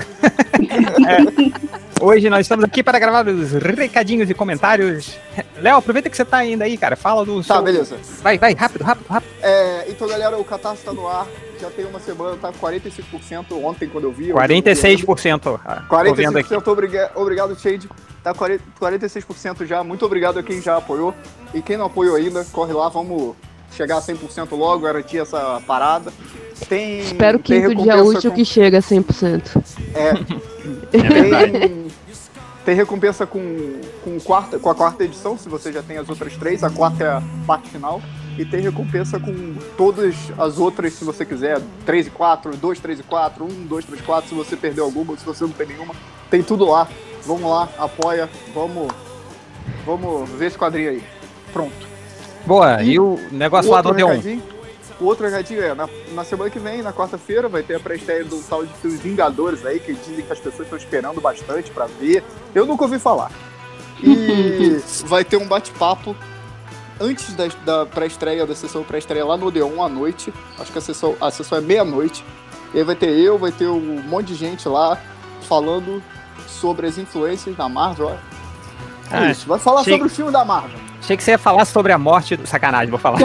Hoje nós estamos aqui para gravar os recadinhos e comentários. Léo, aproveita que você tá ainda aí, cara. Fala do seu... Tá, beleza. Vai, rápido. Então, galera, o Catarse tá no ar. Já tem uma semana, tá 45%. Ontem, quando eu vi... 46%. 45%, obrigado, Shade. Tá 46% já. Muito obrigado a quem já apoiou. E quem não apoiou ainda, corre lá, vamos chegar a 100% logo, garantir essa parada. Espero que o dia útil que chega a 100%. Tem recompensa com a quarta edição, se você já tem as outras 3. A quarta é a parte final. E tem recompensa com todas as outras, se você quiser. 3 e 4, 2, 3 e 4, 1, 2, 3, 4. Se você perdeu alguma, se você não tem nenhuma. Tem tudo lá. Vamos lá, apoia. Vamos ver esse quadrinho aí. Pronto. Boa, e o negócio lá do Odeon? O outro recadinho na semana que vem, na quarta-feira, vai ter a pré-estreia do tal de filme Vingadores aí, que dizem que as pessoas estão esperando bastante pra ver. Eu nunca ouvi falar. E vai ter um bate-papo antes da pré-estreia, da sessão pré-estreia lá no Odeon à noite. Acho que a sessão é meia-noite. E aí vai ter um monte de gente lá falando sobre as influências da Marvel. Isso, vai falar sobre o filme da Marvel. Achei que você ia falar sobre a morte do... Sacanagem, vou falar.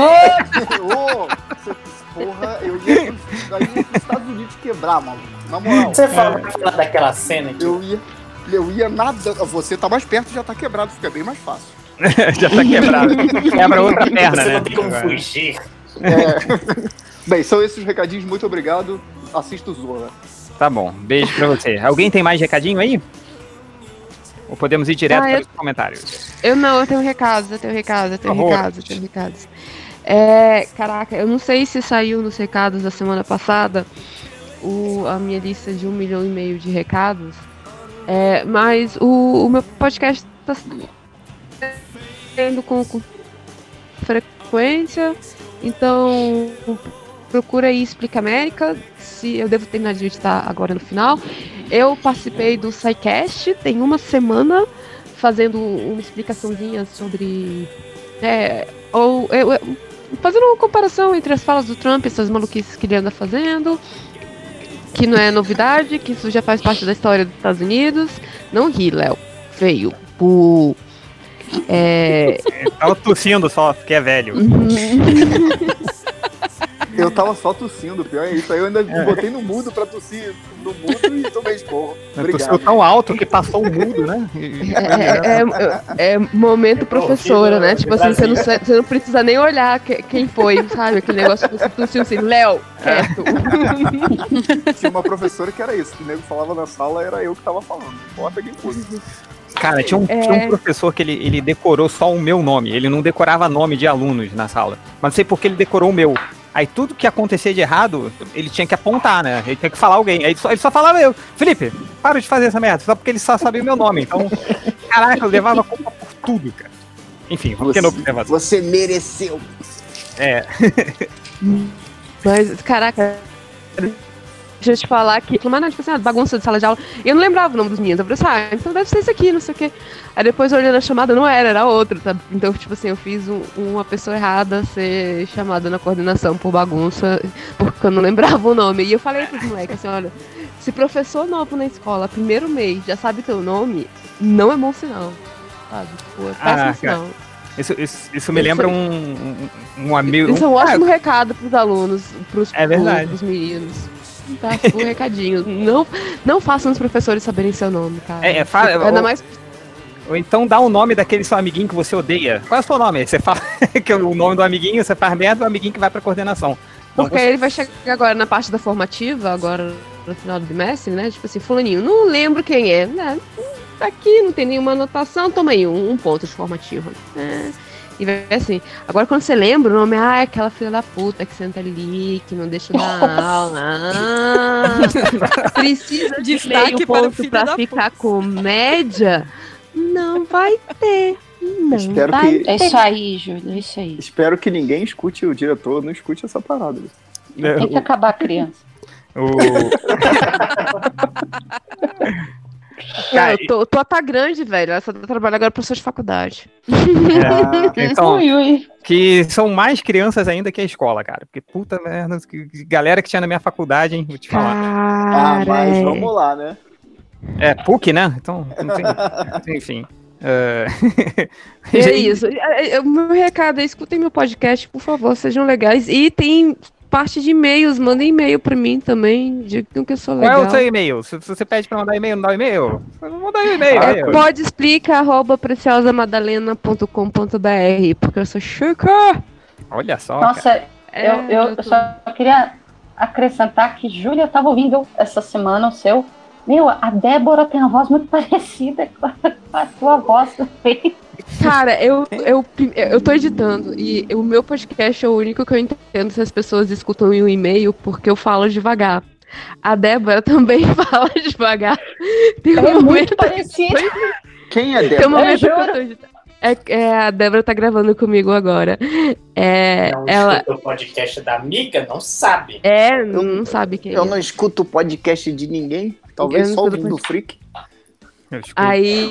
Porra, eu ia pros Estados Unidos quebrar, maluco. Na moral. Você falou daquela cena aqui. Eu ia nada. Você tá mais perto, já tá quebrado, fica bem mais fácil. Já tá quebrado. Quebra outra perna, você né? Não tem como fugir. Bem, são esses recadinhos, muito obrigado. Assista o Zorra. Tá bom, beijo pra você. Alguém tem mais recadinho aí? Ou podemos ir direto para os comentários? Eu tenho recados. Caraca, eu não sei se saiu nos recados da semana passada a minha lista de 1,5 milhão de recados, mas o meu podcast está sendo com frequência, então procura aí Explica América, se eu devo terminar de editar agora no final. Eu participei do SciCast, tem uma semana, fazendo uma explicaçãozinha sobre... fazendo uma comparação entre as falas do Trump e essas maluquices que ele anda fazendo, que não é novidade, que isso já faz parte da história dos Estados Unidos. Não ri, Léo. Feio. Tava tossindo só, porque é velho. Eu tava só tossindo, pior é isso. Aí eu ainda botei no mudo pra tossir no mudo e tomei esporro. Tossiu tão alto que passou o mudo, né? É momento professora, né? Tipo assim, você não precisa nem olhar quem foi, sabe? Aquele negócio que você tossiu assim, Léo, quieto. Tinha uma professora que era isso, que o nego falava na sala, era eu que tava falando. Não importa quem fosse. Cara, tinha um professor que ele decorou só o meu nome. Ele não decorava nome de alunos na sala. Mas não sei por que ele decorou o meu. Aí tudo que acontecia de errado, ele tinha que apontar, né? Ele tinha que falar alguém. Aí ele só falava eu. Felipe, para de fazer essa merda. Só porque ele só sabia o meu nome. Então, caraca, eu levava a culpa por tudo, cara. Enfim, você mereceu. É. Mas, caraca... Deixa eu te falar que, tipo assim, bagunça de sala de aula. E eu não lembrava o nome dos meninos. Eu falei assim, então deve ser esse aqui, não sei o quê. Aí depois eu olhei na chamada, não era outro, tá? Então, tipo assim, eu fiz uma pessoa errada ser chamada na coordenação por bagunça, porque eu não lembrava o nome. E eu falei pros moleques assim, olha, se professor novo na escola, primeiro mês, já sabe teu nome, não é bom sinal, sabe? Tipo, é péssimo sinal. Isso me lembra um amigo... Isso é um ótimo recado pros alunos, pros meninos. Tá, tipo, um recadinho. Não façam os professores saberem seu nome, cara. Ainda mais... Ou então dá o nome daquele seu amiguinho que você odeia. Qual é o seu nome? Você fala que é o nome do amiguinho, você faz merda, o amiguinho que vai pra coordenação. Porque então, ele vai chegar agora na parte da formativa, agora no final do bimestre, né? Tipo assim, fulaninho, não lembro quem é. Aqui não tem nenhuma anotação, toma aí um ponto de formativa. E vai assim, agora quando você lembra o nome, é aquela filha da puta que senta ali, que não deixa dar aula. Precisa de meio ponto pra ficar com média? Não vai ter. É isso aí, Júlia, é isso aí. Espero que ninguém escute o diretor, não escute essa parada. Tem que acabar a criança. Cara, eu tô tá grande, velho. Ela só trabalha agora professor de faculdade. Então, que são mais crianças ainda que a escola, cara. Porque puta merda, galera que tinha na minha faculdade, hein, vou te falar. Mas vamos lá, né? É, PUC, né? Então, não tem, enfim. É isso. Meu recado é, escutem meu podcast, por favor, sejam legais. E tem parte de e-mails, manda e-mail pra mim também, digam que eu sou legal. Qual é o seu e-mail? Se você pede pra mandar e-mail, não dá e-mail? Não manda e-mail. Podeexplica@preciosamadalena.com.br, porque eu sou chica. Olha só. Nossa, eu só queria acrescentar que Júlia, eu tava ouvindo essa semana o seu. Meu, a Débora tem uma voz muito parecida com a sua voz também. Cara, eu tô editando e o meu podcast é o único que eu entendo se as pessoas escutam em um e-mail, porque eu falo devagar. A Débora também fala devagar. Tem um muito parecido. Quem é Débora? Tem um momento que eu tô editando. A Débora tá gravando comigo agora. Ela escuta o podcast da amiga, não sabe. Não sabe quem Eu não escuto o podcast de ninguém. Talvez só o do Freak. Aí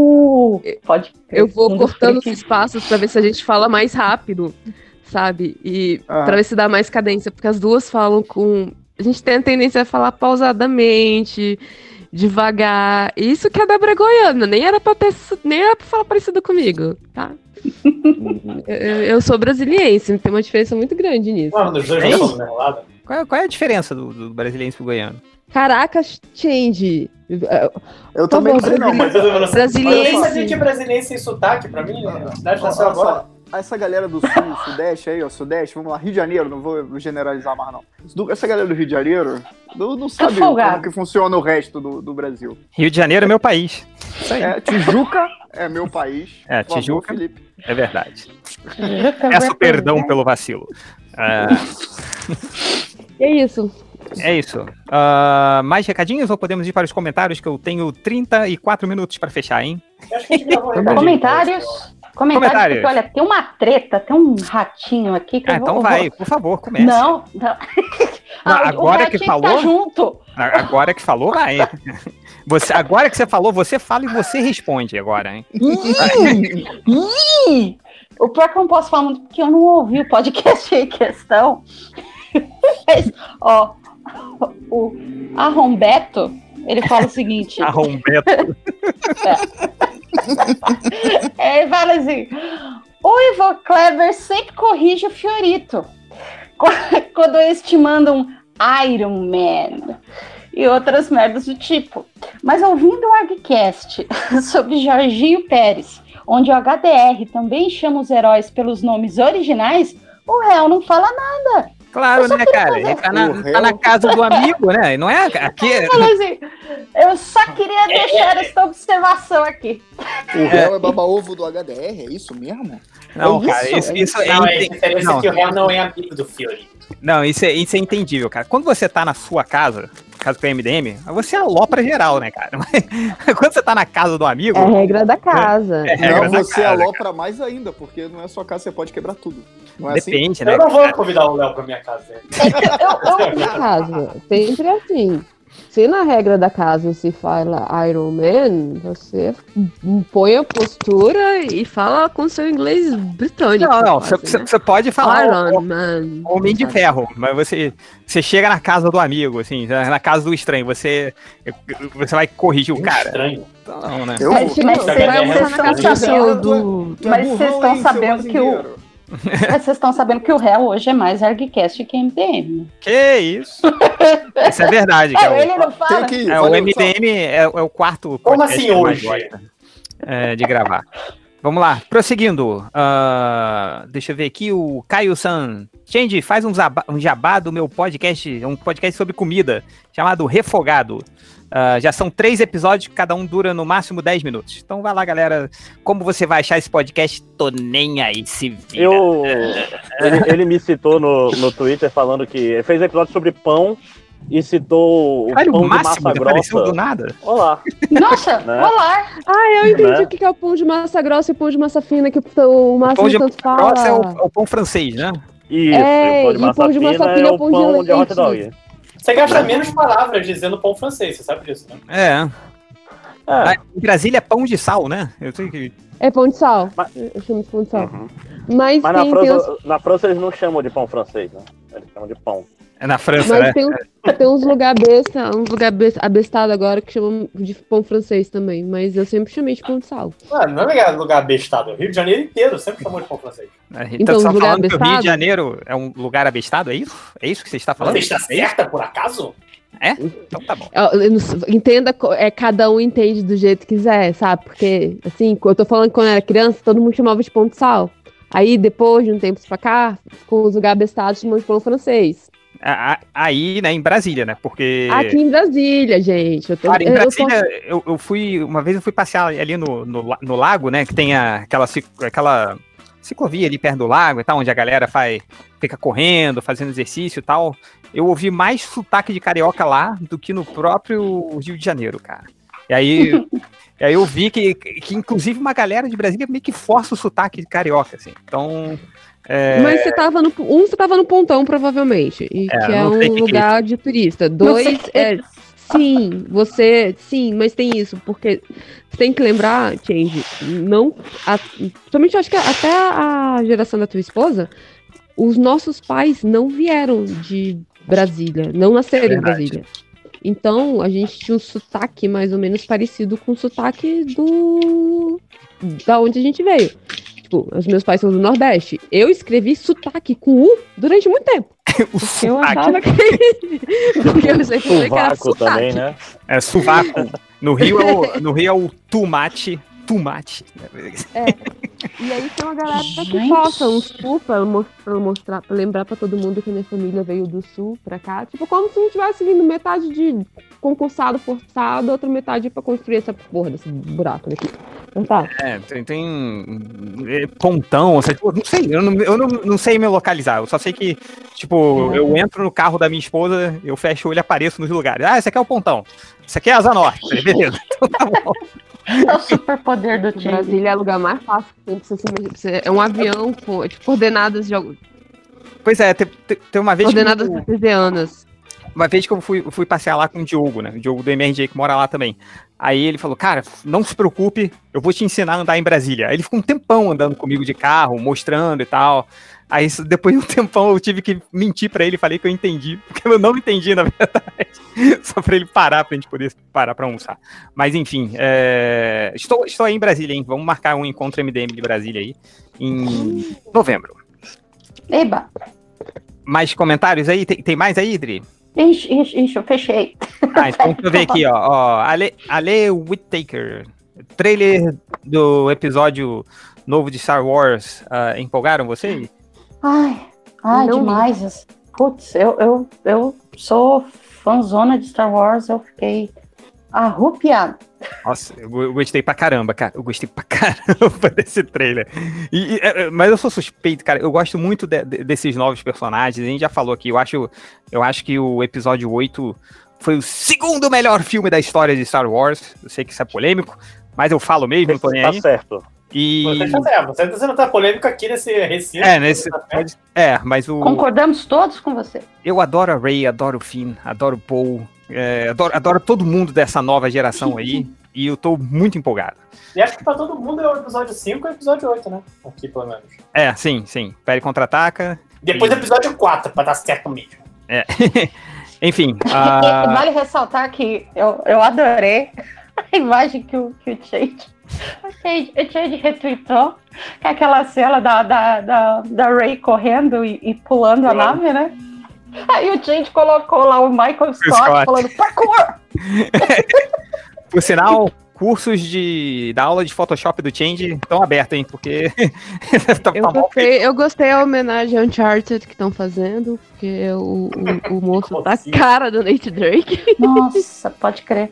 eu vou cortando os espaços pra ver se a gente fala mais rápido, sabe? E pra ver se dá mais cadência, porque as duas falam com... A gente tem a tendência a falar pausadamente, devagar. Isso que a Débora é goiana, nem era pra falar parecido comigo, tá? Eu sou brasiliense, tem uma diferença muito grande nisso. Dos dois não somos enrolados. Qual é a diferença do brasiliense pro goiano? Caraca, change. Eu também não sei não, mas brasiliense. Eu nem sabia que brasiliense sem sotaque, pra mim, a cidade nasceu agora. Essa galera do sul, sudeste aí, ó, sudeste, vamos lá, Rio de Janeiro, não vou generalizar mais não. Essa galera do Rio de Janeiro não sabe como que funciona o resto do Brasil. Rio de Janeiro é meu país. Isso aí. Tijuca é meu país. Tijuca, favor, Felipe. É verdade. Peço perdão pelo vacilo. É isso. É isso. Mais recadinhos ou podemos ir para os comentários, que eu tenho 34 minutos para fechar, hein? Comentários, porque olha, tem uma treta, tem um ratinho aqui que então vai, por favor, comece. Não. Agora que falou. Tá junto. Agora que falou, vai. Agora que você falou, você fala e você responde agora, hein? O pior que eu não posso falar muito, porque eu não ouvi o podcast em questão. Mas, o Arrombeto, ele fala o seguinte. Arrombeto. Ele fala assim: o Ivo Kleber sempre corrige o Fiorito. quando eles te mandam Iron Man e outras merdas do tipo. Mas ouvindo o ArgCast sobre Jorginho Pérez, onde o HDR também chama os heróis pelos nomes originais, o réu não fala nada. Claro, né, cara? Ele tá na casa do amigo, né? Não é aqui. Assim, eu só queria deixar essa observação aqui. O réu é baba-ovo do HDR, é isso mesmo? Não, cara, isso é... Não, a diferença é que o réu não é amigo do Fiori. Não, isso é entendível, cara. Quando você tá na sua casa, caso com o MDM, você alopra geral, né, cara? Mas quando você tá na casa do amigo... É a regra da casa. Não, você alopra mais ainda, porque não é sua casa, você pode quebrar tudo. Não é Depende, assim? né? Eu não vou convidar o Léo pra minha casa. Na casa, sempre assim. Se na regra da casa se fala Iron Man, você põe a postura e fala com seu inglês britânico. Não, você pode falar Iron Man. Homem de Ferro, mas você chega na casa do amigo, assim, na casa do estranho, você vai corrigir o cara. Estranho. Não, né? Mas vocês estão sabendo que o... Mas vocês estão sabendo que o réu hoje é mais ArgCast que MDM. Que isso? Isso é verdade. Ele não fala. O MDM é o quarto. Como assim hoje? De gravar. Vamos lá, prosseguindo. Deixa eu ver aqui o Caio-san. Change, faz um jabá do meu podcast, um podcast sobre comida, chamado Refogado. Já são 3 episódios, cada um dura no máximo 10 minutos. Então vai lá, galera. Como você vai achar esse podcast? Tô nem aí, se vira. Ele me citou no Twitter falando que fez episódio sobre pão e citou o pão de massa grossa. Do nada. Olá. Nossa, né? Olá. Eu entendi o que é o pão de massa grossa e o pão de massa fina, que o Márcio tanto fala. Pão de massa grossa é o pão francês, né? Isso, o pão de massa fina é o pão de hot dog. Você gasta menos palavras dizendo pão francês, você sabe disso, né? Em Brasília é pão de sal, né? Eu sei que... É pão de sal. Eu chamo de pão de sal. Uhum. Mas na França eles não chamam de pão francês, né? Eles chamam de pão. É na França, mas né? Tem uns lugar abestado agora que chamam de pão francês também, mas eu sempre chamei de pão de sal. Não é lugar abestado, é o Rio de Janeiro inteiro sempre chamou de pão francês. Então você está falando que o Rio de Janeiro é um lugar abestado, é isso? É isso que você está falando? Você está certa, por acaso? Então tá bom. Entenda, cada um entende do jeito que quiser, sabe? Porque, assim, eu tô falando que quando eu era criança, todo mundo chamava de pão de sal. Aí, depois de um tempo pra cá, ficou os lugares abestados chamando de pão francês. Aí, né, em Brasília, né? Porque... Aqui em Brasília, gente. Em Brasília, eu fui... Uma vez eu fui passear ali no lago, né? Que tem aquela ciclovia ali perto do lago e tal, onde a galera fica correndo, fazendo exercício e tal. Eu ouvi mais sotaque de carioca lá do que no próprio Rio de Janeiro, cara. E aí eu vi que inclusive uma galera de Brasília meio que força o sotaque de carioca, assim. Então... Mas você tava no Pontão, provavelmente, e que é um lugar de turista. 2, sim, mas tem isso, porque você tem que lembrar, Change, principalmente eu acho que até a geração da tua esposa, os nossos pais não vieram de Brasília, não nasceram em Brasília. Então, a gente tinha um sotaque mais ou menos parecido com o sotaque da onde a gente veio. Tipo, os meus pais são do Nordeste. Eu escrevi sotaque com U durante muito tempo. Porque eu achava que... Porque eu sempre falei que era sotaque. Também, né? É, sovaco. No Rio é o tomate. E aí tem uma galera que posta um sul pra mostrar, pra lembrar pra todo mundo que a minha família veio do sul pra cá. Tipo, como se não tivesse vindo metade de concursado, forçado, outra metade pra construir essa porra desse buraco daqui. Então tá. Tem pontão, não sei, eu não sei me localizar. Eu só sei que, tipo, eu entro no carro da minha esposa, eu fecho o olho e apareço nos lugares. Esse aqui é o pontão. Esse aqui é a Asa Norte. Beleza, então tá bom. É o superpoder do time. Brasília é o lugar mais fácil. É um avião com coordenadas de algum. Pois é, tem uma vez. Coordenadas cartesianas. Uma vez que eu fui passear lá com o Diogo, né? O Diogo do MRG, que mora lá também. Aí ele falou, cara, não se preocupe, eu vou te ensinar a andar em Brasília. Aí ele ficou um tempão andando comigo de carro, mostrando e tal. Aí depois de um tempão eu tive que mentir pra ele, falei que eu entendi, porque eu não entendi, na verdade. Só pra ele parar, pra gente poder parar pra almoçar. Mas enfim, estou aí em Brasília, hein? Vamos marcar um encontro MDM de Brasília aí em novembro. Eba! Mais comentários aí? Tem mais aí, Idri? Ixi, eu fechei. Então deixa eu ver aqui, ó. Ale Whittaker. Trailer do episódio novo de Star Wars. Empolgaram vocês? Ai, demais. Putz, eu sou fãzona de Star Wars, eu fiquei arrupiado. Nossa, eu gostei pra caramba, cara. Eu gostei pra caramba desse trailer. Mas eu sou suspeito, cara. Eu gosto muito desses novos personagens. A gente já falou aqui. Eu acho que o episódio 8 foi o segundo melhor filme da história de Star Wars. Eu sei que isso é polêmico, mas eu falo mesmo, não tô nem aí. Tá certo. Você tá sendo tá polêmico aqui nesse recinto. Mas Concordamos todos com você. Eu adoro a Rey, adoro o Finn, adoro o Paul, adoro todo mundo dessa nova geração aí, e eu tô muito empolgado. E acho que pra todo mundo é o episódio 5 e o episódio 8, né? Aqui, pelo menos. Sim. Império Contra-Ataca. Depois do episódio 4, pra dar certo mesmo. Enfim. Vale ressaltar que eu adorei a imagem que o Chade retweetou, que é aquela cena da Rey correndo e pulando a nave, né? Aí o Chade colocou lá o Michael Scott falando parkour! Por sinal, cursos da aula de Photoshop do Change estão abertos, hein? Porque eu gostei da homenagem a Uncharted que estão fazendo, porque o moço tá a cara do Nate Drake. Nossa, pode crer.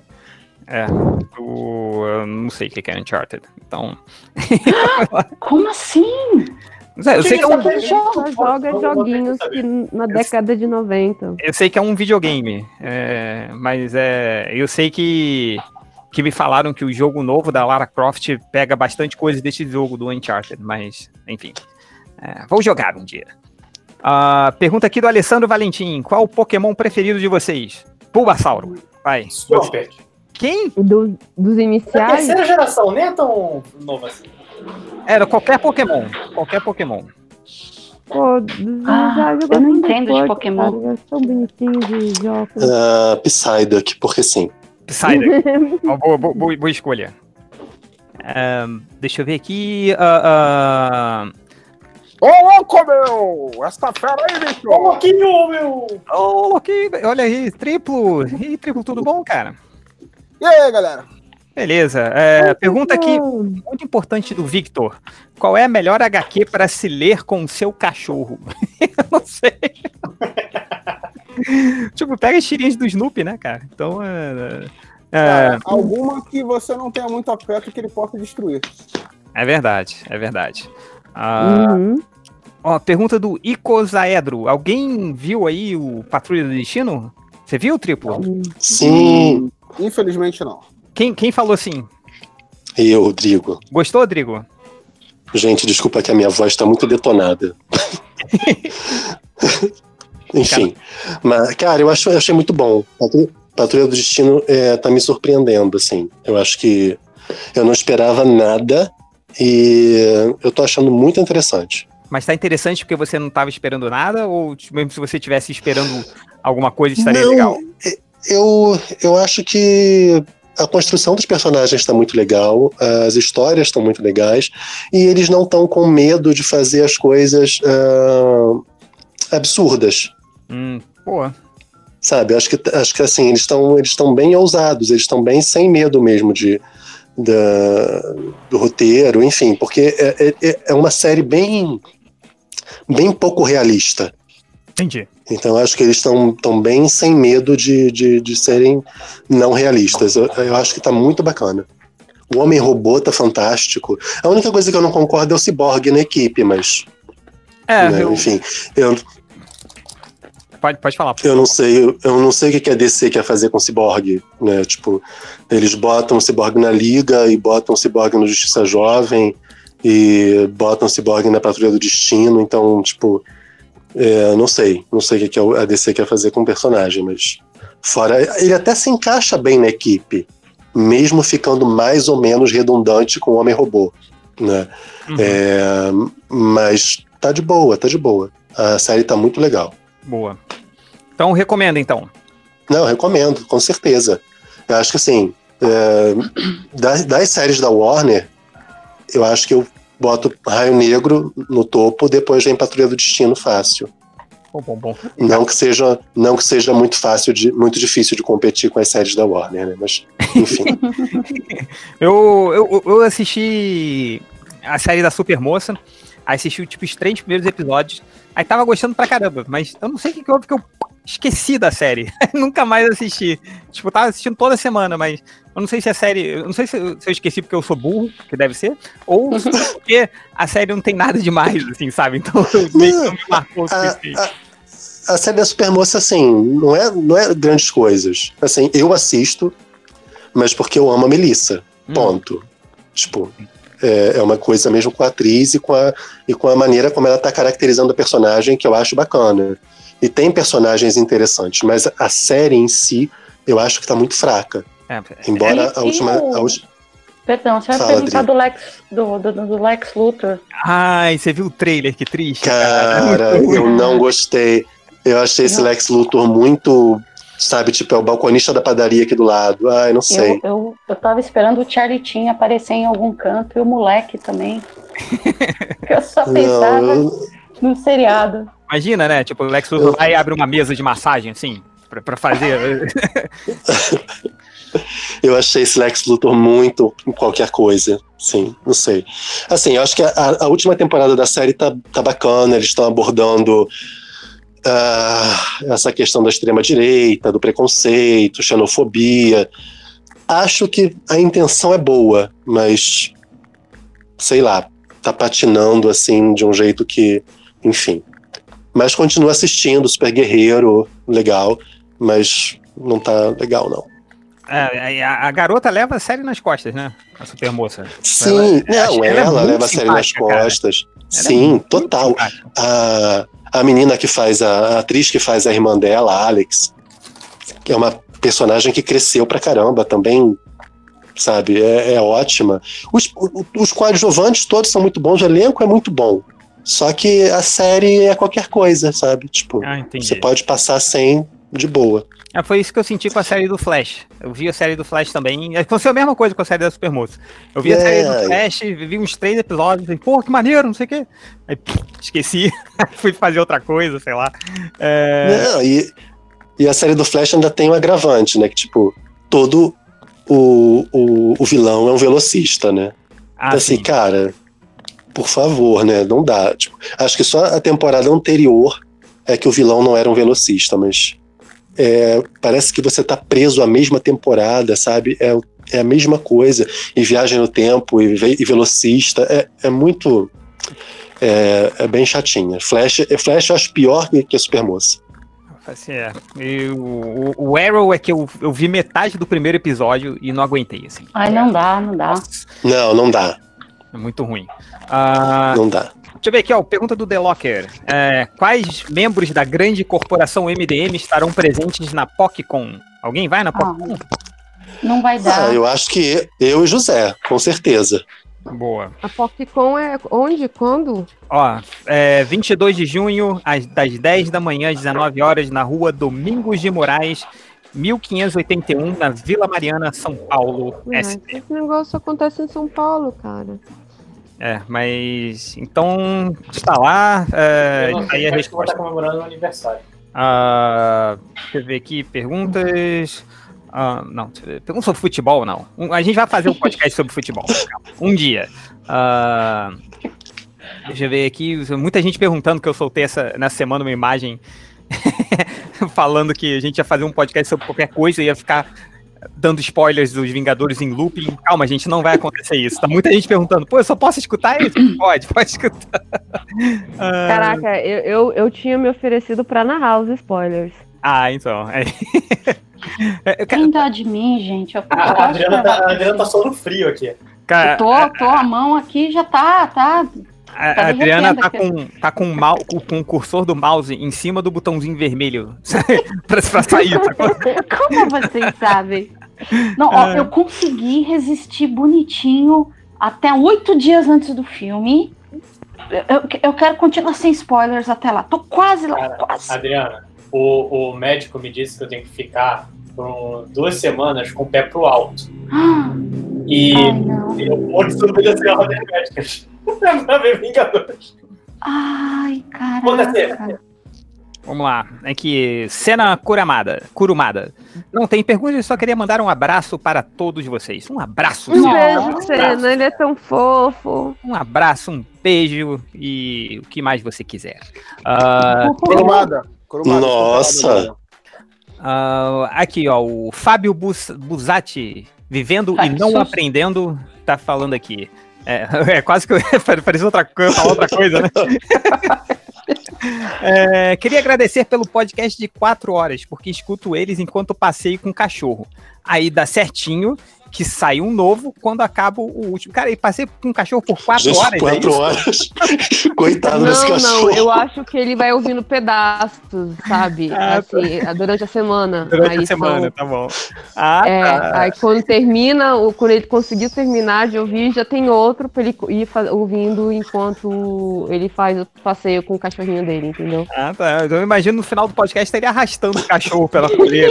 Eu não sei o que é Uncharted, então... Como assim? Eu sei que é só joga joguinhos na década de 90. Eu sei que é um videogame, mas eu sei que me falaram que o jogo novo da Lara Croft pega bastante coisa desse jogo do Uncharted, mas, enfim. Vou jogar um dia. Pergunta aqui do Alessandro Valentim. Qual o Pokémon preferido de vocês? Bulbasauro. Vai. Swampert. Quem? Dos iniciais? A terceira geração, nem é tão nova assim. Era qualquer Pokémon. Pô, eu não entendo de Pokémon. Cara, é tão bonitinho de jogos. Psyduck, porque sim. Psyduck. Boa escolha. Deixa eu ver aqui. Ô, louco, meu! Essa fera aí, bicho! Ô, louquinho, meu! Ô, louquinho! Olha aí, triplo! E triplo, tudo bom, cara? E aí, galera? Beleza. Pergunta aqui, muito importante do Victor. Qual é a melhor HQ para se ler com o seu cachorro? Eu não sei. Tipo, pega as tirinhas do Snoopy, né, cara? Então, alguma que você não tenha muito afeto que ele possa destruir. É verdade. Pergunta do Icosaedro. Alguém viu aí o Patrulha do Destino? Você viu, Triplo? Sim. Infelizmente não. Quem falou assim? Eu, Rodrigo. Gostou, Rodrigo? Gente, desculpa que a minha voz tá muito detonada. Enfim. Mas, cara, eu achei muito bom. Patrulha do Destino tá me surpreendendo, assim. Eu acho que eu não esperava nada e eu tô achando muito interessante. Mas tá interessante porque você não tava esperando nada? Ou mesmo se você estivesse esperando alguma coisa, estaria legal? Eu acho que a construção dos personagens está muito legal, as histórias estão muito legais, e eles não estão com medo de fazer as coisas absurdas. Boa. Sabe, acho que assim, eles estão bem ousados, eles estão bem sem medo mesmo do roteiro, enfim, porque é uma série bem pouco realista. Entendi. Então acho que eles estão bem sem medo de serem não realistas. Eu acho que tá muito bacana. O Homem-Robô tá fantástico. A única coisa que eu não concordo é o Cyborg na equipe, mas... Enfim, Pode falar. Eu não sei o que a DC quer fazer com o Cyborg, né? Tipo, eles botam o Cyborg na Liga e botam o Cyborg no Justiça Jovem e botam o Cyborg na Patrulha do Destino, então, tipo... não sei o que a DC quer fazer com o personagem, mas fora, ele até se encaixa bem na equipe, mesmo ficando mais ou menos redundante com o Homem-Robô, né? Mas tá de boa. A série tá muito legal. Boa. Então recomenda, então? Não, recomendo, com certeza. Eu acho que assim, das séries da Warner, eu acho que eu boto Raio Negro no topo, depois vem Patrulha do Destino fácil. Bom. Não que seja muito difícil de competir com as séries da Warner, né? Mas, enfim. eu assisti a série da Supermoça, assisti tipo os 3 primeiros episódios, aí tava gostando pra caramba, mas eu não sei o que houve, porque eu esqueci da série. Nunca mais assisti. Tipo, eu tava assistindo toda semana, mas eu não sei se a série... Eu não sei se eu esqueci porque eu sou burro, que deve ser, ou porque a série não tem nada demais, assim, sabe? Então meio que não me marcou o suficiente. A série da Supermoça, assim, não é grandes coisas. Assim, eu assisto, mas porque eu amo a Melissa. Ponto. Tipo, é uma coisa mesmo com a atriz e com a maneira como ela tá caracterizando a personagem, que eu acho bacana. E tem personagens interessantes, mas a série em si, eu acho que tá muito fraca. Embora a última... Perdão, você vai perguntar do Lex Luthor. Ai, você viu o trailer? Que triste. Cara, eu não gostei. Eu achei esse Lex Luthor muito... Sabe, tipo, é o balconista da padaria aqui do lado. Ai, não sei. Eu tava esperando o Charlie Sheen aparecer em algum canto e o moleque também. Eu só pensava no seriado. Imagina, né? Tipo, o Lex Luthor vai e abre uma mesa de massagem, assim, pra fazer. Eu achei esse Lex Luthor muito em qualquer coisa. Sim, não sei. Assim, eu acho que a última temporada da série tá bacana. Eles estão abordando essa questão da extrema-direita, do preconceito, xenofobia. Acho que a intenção é boa, mas sei lá, tá patinando assim de um jeito que, enfim. Mas continuo assistindo, super guerreiro, legal, mas não tá legal, não. A garota leva a série nas costas, né? A Supermoça. Sim, ela leva a série nas costas. Sim, total. A menina que faz, a atriz que faz a irmã dela, a Alex, que é uma personagem que cresceu pra caramba também, sabe? É ótima. Os coadjuvantes todos são muito bons, o elenco é muito bom. Só que a série é qualquer coisa, sabe? Tipo, você pode passar sem de boa. Foi isso que eu senti com a série do Flash. Eu vi a série do Flash também. Aconteceu a mesma coisa com a série da Supermoça. Eu vi a série do Flash, vi uns 3 episódios, e, pô, que maneiro, não sei o quê. Aí, esqueci. Fui fazer outra coisa, sei lá. Não, e a série do Flash ainda tem um agravante, né? Que, tipo, todo o vilão é um velocista, né? Então, assim, cara, por favor, né? Não dá. Tipo, acho que só a temporada anterior é que o vilão não era um velocista, mas parece que você tá preso à mesma temporada, sabe? É a mesma coisa. E viagem no tempo, e velocista. É muito... É bem chatinha. Flash eu acho pior que a Supermoça. O Arrow é que eu vi metade do primeiro episódio e não aguentei, assim. Ai, não dá. Não dá. É muito ruim. Não dá. Deixa eu ver aqui, ó, pergunta do The Locker. Quais membros da grande corporação MDM estarão presentes na PocCon? Alguém vai na PocCon? Não vai dar. Eu acho que eu e José, com certeza. Boa. A PocCon é onde? Quando? Ó, 22 de junho, das 10 da manhã às 19 horas, na rua Domingos de Moraes, 1581, na Vila Mariana, São Paulo, SP. Esse negócio acontece em São Paulo, cara. Mas então está lá. Aí a resposta está comemorando o aniversário. Deixa eu ver aqui perguntas. Não, pergunta sobre futebol, não. A gente vai fazer um podcast sobre futebol. Um dia. Deixa eu ver aqui. Muita gente perguntando que eu soltei nessa semana uma imagem falando que a gente ia fazer um podcast sobre qualquer coisa e ia ficar dando spoilers dos Vingadores em looping. Calma, gente, não vai acontecer isso. Tá muita gente perguntando, pô, eu só posso escutar isso? Pode escutar. Caraca, eu tinha me oferecido pra narrar os spoilers. Então. Quem dá de mim, gente? A Adriana tá só no frio aqui. Cara, eu tô a mão aqui já tá a Adriana tá com o cursor do mouse em cima do botãozinho vermelho pra sair. Como vocês sabem? Não, eu consegui resistir bonitinho até 8 dias antes do filme. Eu quero continuar sem spoilers até lá. Tô quase lá, quase. Adriana, o médico me disse que eu tenho que ficar por 2 semanas com o pé pro alto. E eu vou desobedecer a ordem médicas pra ver Vingadores. Ai, caraca. Vamos lá. Aqui, Cena Kurumada. Não tem perguntas, eu só queria mandar um abraço para todos vocês. Um abraço, Um beijo, Cena, ele é tão fofo. Um abraço, um beijo e o que mais você quiser. Kurumada. Nossa! Aqui, ó, o Fábio Busatti, vivendo e não aprendendo, tá falando aqui. É quase que parecia outra coisa, né? Queria agradecer pelo podcast de 4 horas, porque escuto eles enquanto passeio com o cachorro. Aí dá certinho que sai um novo quando acaba o último. Cara, e passei com um cachorro por 4 horas. 4 horas. Coitado desse cachorro. Não, eu acho que ele vai ouvindo pedaços, sabe? Assim, durante a semana. Durante a semana, tá bom. Tá. Aí quando termina, quando ele conseguiu terminar de ouvir, já tem outro pra ele ir ouvindo enquanto ele faz o passeio com o cachorrinho dele, entendeu? Tá. Então eu imagino no final do podcast ele arrastando o cachorro pela colheita.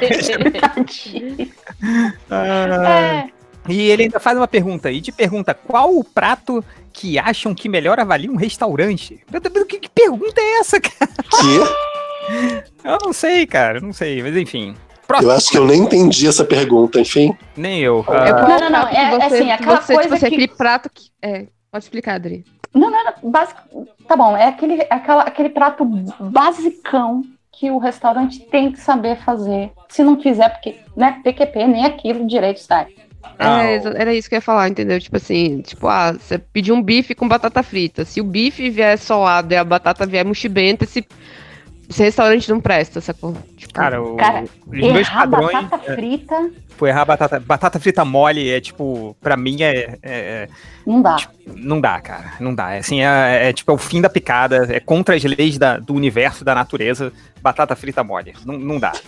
E ele ainda faz uma pergunta, e te pergunta qual o prato que acham que melhor avalia um restaurante? Que pergunta é essa, cara? Eu não sei, cara, não sei, mas enfim. Próximo. Eu acho que eu nem entendi essa pergunta, enfim. Nem eu. Não, assim, aquela coisa tipo, que... aquele prato que... pode explicar, Adri. Não, tá bom, é aquele prato basicão que o restaurante tem que saber fazer. Se não fizer, porque, né, PQP, nem aquilo direito sai. Era isso que eu ia falar, entendeu? Tipo assim, você pediu um bife com batata frita. Se o bife vier solado e a batata vier mochibenta, esse restaurante não presta, sacou? Tipo, cara, os meus padrões... batata frita... errar batata frita mole tipo, pra mim não dá. Tipo, não dá, cara. Não dá. Assim, é o fim da picada, é contra as leis do universo, da natureza. Batata frita mole. Não dá.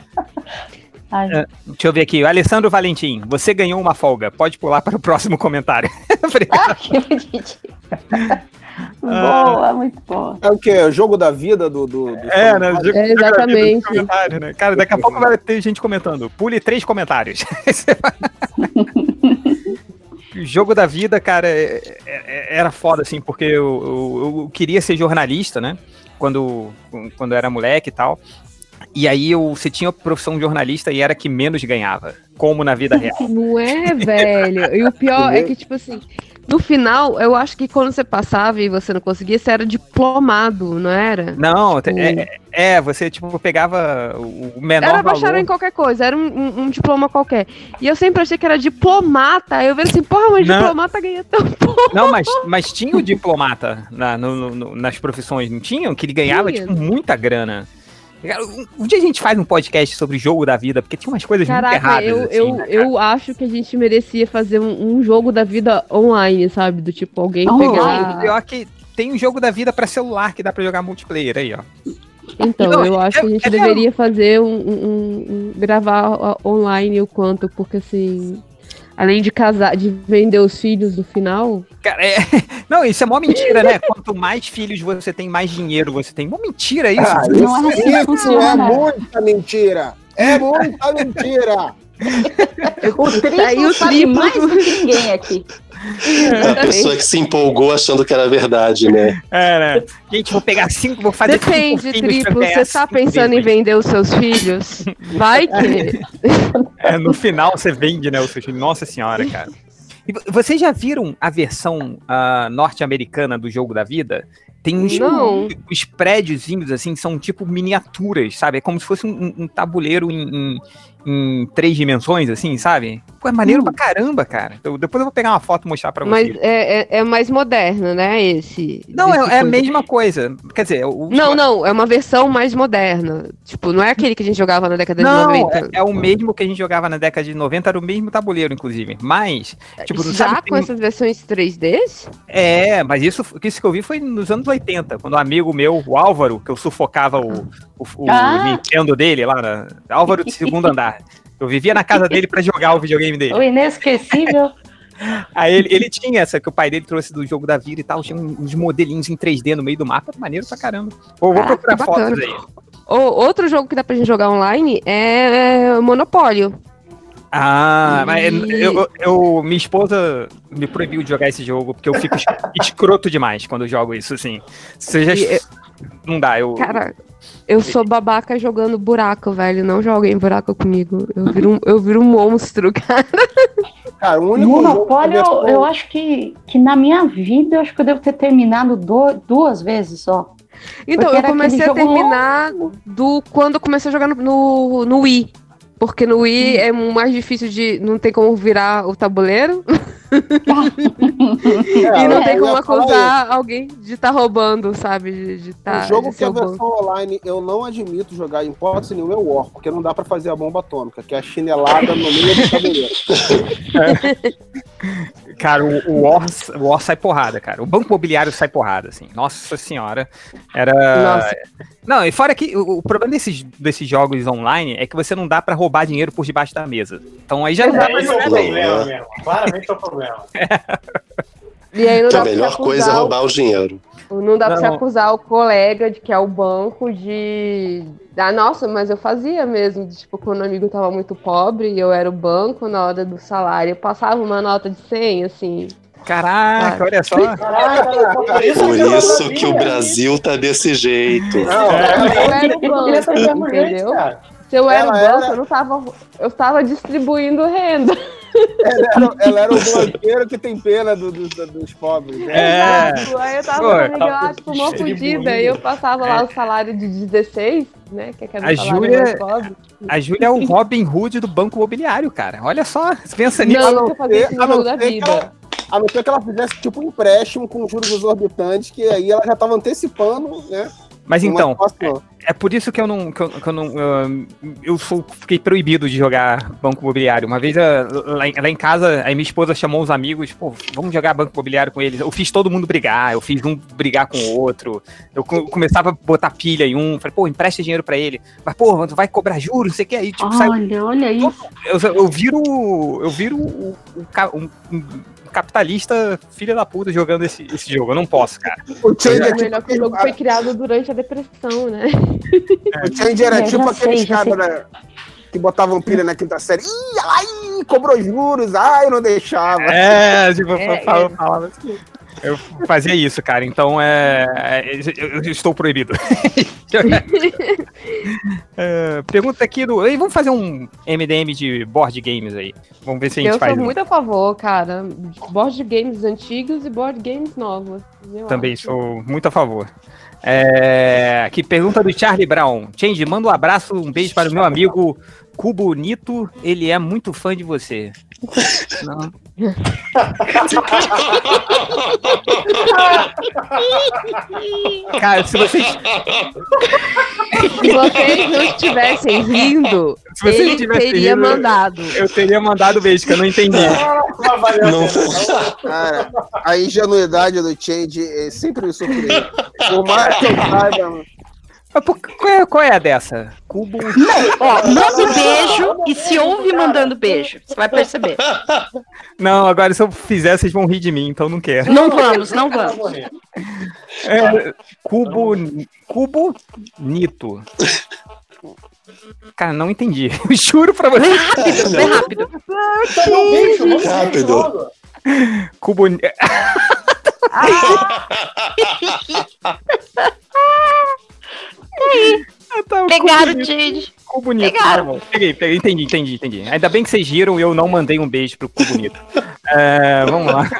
Deixa eu ver aqui. Alessandro Valentim, você ganhou uma folga. Pode pular para o próximo comentário. Que bonitinho. Boa, muito boa. É o quê? O jogo da vida do exatamente. Né? Cara, daqui a pouco vai ter gente comentando. Pule 3 comentários. O jogo da vida, cara, era foda, assim, porque eu queria ser jornalista, né? Quando eu era moleque e tal. E aí você tinha a profissão de jornalista e era que menos ganhava, como na vida real. Não é, velho? E o pior é que, tipo assim, no final, eu acho que quando você passava e você não conseguia, você era diplomado, não era? Não, você, tipo, pegava o menor era bacharel em qualquer coisa, era um diploma qualquer. E eu sempre achei que era diplomata. Eu vejo assim, porra, mas diplomata ganha tão pouco. Não, mas tinha o diplomata nas profissões, não tinham? Que ele ganhava, tipo, muita grana. Um dia a gente faz um podcast sobre jogo da vida, porque tinha umas coisas muito erradas. Eu acho que a gente merecia fazer um jogo da vida online, sabe? Do tipo, alguém pegar... Pior que tem um jogo da vida pra celular que dá pra jogar multiplayer aí, ó. Então, eu acho que a gente deveria fazer gravar online o quanto, porque assim... Além de casar, de vender os filhos no final... Cara, não, isso é mó mentira, né? Quanto mais filhos você tem, mais dinheiro você tem. Mó mentira isso. Isso é muita mentira. É muita mentira. O triplo sabe mais do que ninguém aqui. A pessoa que se empolgou achando que era verdade, né? Né? Gente, vou pegar 5, vou fazer... Depende, triplo. Você tá pensando em vender os seus filhos? Vai que... No final você vende, né, os seus filhos. Nossa senhora, cara. E vocês já viram a versão norte-americana do jogo da vida? Tem uns prédiozinhos, assim, que são tipo miniaturas, sabe? É como se fosse um tabuleiro em 3 dimensões, assim, sabe? Pô, é maneiro pra caramba, cara. Então, depois eu vou pegar uma foto e mostrar pra vocês. Mas é mais moderno, né, esse? Não, é a mesma coisa. Quer dizer... Não, é uma versão mais moderna. Tipo, não é aquele que a gente jogava na década de 90. É o mesmo que a gente jogava na década de 90, era o mesmo tabuleiro, inclusive. Mas, tipo... Já com essas versões 3Ds? Mas isso que eu vi foi nos anos 80, quando um amigo meu, o Álvaro, que eu sufocava o Nintendo dele lá, Álvaro do segundo andar. Eu vivia na casa dele pra jogar o videogame dele. O inesquecível. Aí ele tinha essa que o pai dele trouxe do jogo da vida e tal, tinha uns modelinhos em 3D no meio do mapa, maneiro pra caramba. Vou procurar fotos aí. Outro jogo que dá pra gente jogar online é Monopólio. Mas minha esposa me proibiu de jogar esse jogo, porque eu fico escroto demais quando eu jogo isso, assim. Não dá, Cara, Eu sou babaca jogando buraco, velho. Não joguem buraco comigo. Eu viro um monstro, cara. Cara, o único Monopólio, eu acho que na minha vida, eu acho que eu devo ter terminado 2 vezes só. Então, eu comecei a terminar quando eu comecei a jogar no Wii. Porque no Wii é mais difícil de... Não tem como virar o tabuleiro. E não tem como acusar alguém de estar roubando, sabe? O jogo que é a versão online, eu não admito jogar em hipótese nenhuma é o War, porque não dá pra fazer a bomba atômica, que é a chinelada no meio do tabuleiro. Cara, o War sai porrada, cara. O Banco Imobiliário sai porrada, assim. Nossa senhora. Nossa. Não, e fora que o problema desses jogos online é que você não dá pra roubar dinheiro por debaixo da mesa. Então aí já não dá pra jogar. É o problema mesmo. Claramente é o problema. E aí não dá a melhor coisa é roubar o dinheiro. Não dá pra você acusar o colega de que é o banco de... nossa, mas eu fazia mesmo. Tipo, quando o amigo tava muito pobre e eu era o banco, na hora do salário, eu passava uma nota de 100, assim... Caraca, olha só. Por isso que o Brasil tá desse jeito. Eu era o banco, entendeu? Se eu era o banco, eu tava distribuindo renda. Ela era o banqueiro que tem pena dos pobres. Né? Exato. Aí eu tava lá, tipo, uma fudida. Aí eu passava lá o salário de 16, né? Que era o salário mais pobre. A Júlia é o Robin Hood do Banco Imobiliário, cara. Olha só, você pensa nisso. Não, nunca fazia isso no jogo da vida. A não ser que ela fizesse tipo um empréstimo com juros exorbitantes, que aí ela já tava antecipando, né? Mas então, é por isso que fiquei proibido de jogar Banco Imobiliário. Uma vez lá em casa, aí minha esposa chamou os amigos, pô, vamos jogar Banco Imobiliário com eles. Eu fiz todo mundo brigar, eu fiz um brigar com o outro. Eu começava a botar pilha em um, falei, pô, empresta dinheiro pra ele. Mas, pô, tu vai cobrar juros, não sei o que. Aí, tipo, olha isso. Eu viro um capitalista filha da puta jogando esse jogo. Eu não posso, cara. O Change é melhor que o jogo foi criado durante a depressão, né? O Change era tipo aqueles caras, né, que botavam pilha na quinta série. Ih, cobrou juros. Eu não deixava. Falava assim. Eu fazia isso, cara. Então eu estou proibido. Pergunta aqui vamos fazer um MDM de board games aí. Vamos ver se a gente faz. Eu sou muito a favor, cara. Board games antigos e board games novos. Também sou muito a favor. Aqui pergunta do Charlie Brown. Change, manda um abraço, um beijo para o meu amigo Cubo Nito. Ele é muito fã de você. Não. Cara, se vocês não estivessem rindo, ele teria mandado. Eu teria mandado beijo, que eu não entendi. Cara, a ingenuidade do Change sempre me surpreende. Por mais que eu saiba, mano. Qual é a dessa? Cubo. Manda beijo e se ouve mandando beijo. Você vai perceber. Não, agora se eu fizer, vocês vão rir de mim, então não quero. Não vamos. Cubo Nito. Cara, não entendi. Eu juro pra você. Bem rápido. Rápido. Cubo. Pegaram o Change. Cubo bonito. Pegaram. Peguei, entendi. Ainda bem que vocês riram e eu não mandei um beijo pro Cubo bonito. Vamos lá.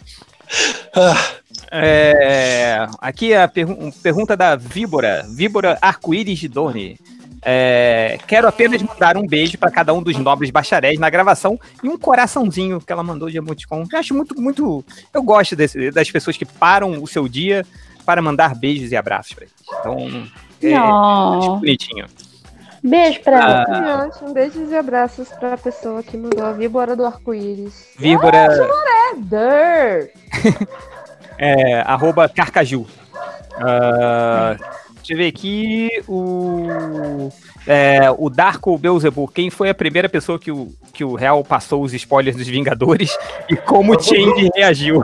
Aqui a pergunta da Víbora Arco-Íris de Dorne. Quero apenas mandar um beijo para cada um dos nobres bacharéis na gravação e um coraçãozinho que ela mandou de emoticon. Eu acho muito. Eu gosto das pessoas que param o seu dia para mandar beijos e abraços para eles. Então, acho bonitinho. Beijo pra ela. Beijos e abraços pra pessoa que mandou a Víbora do Arco-Íris. Víbora. @ Carcaju. Deixa eu ver aqui o Darko Beelzebub. Quem foi a primeira pessoa que o Real passou os spoilers dos Vingadores e como o Change reagiu?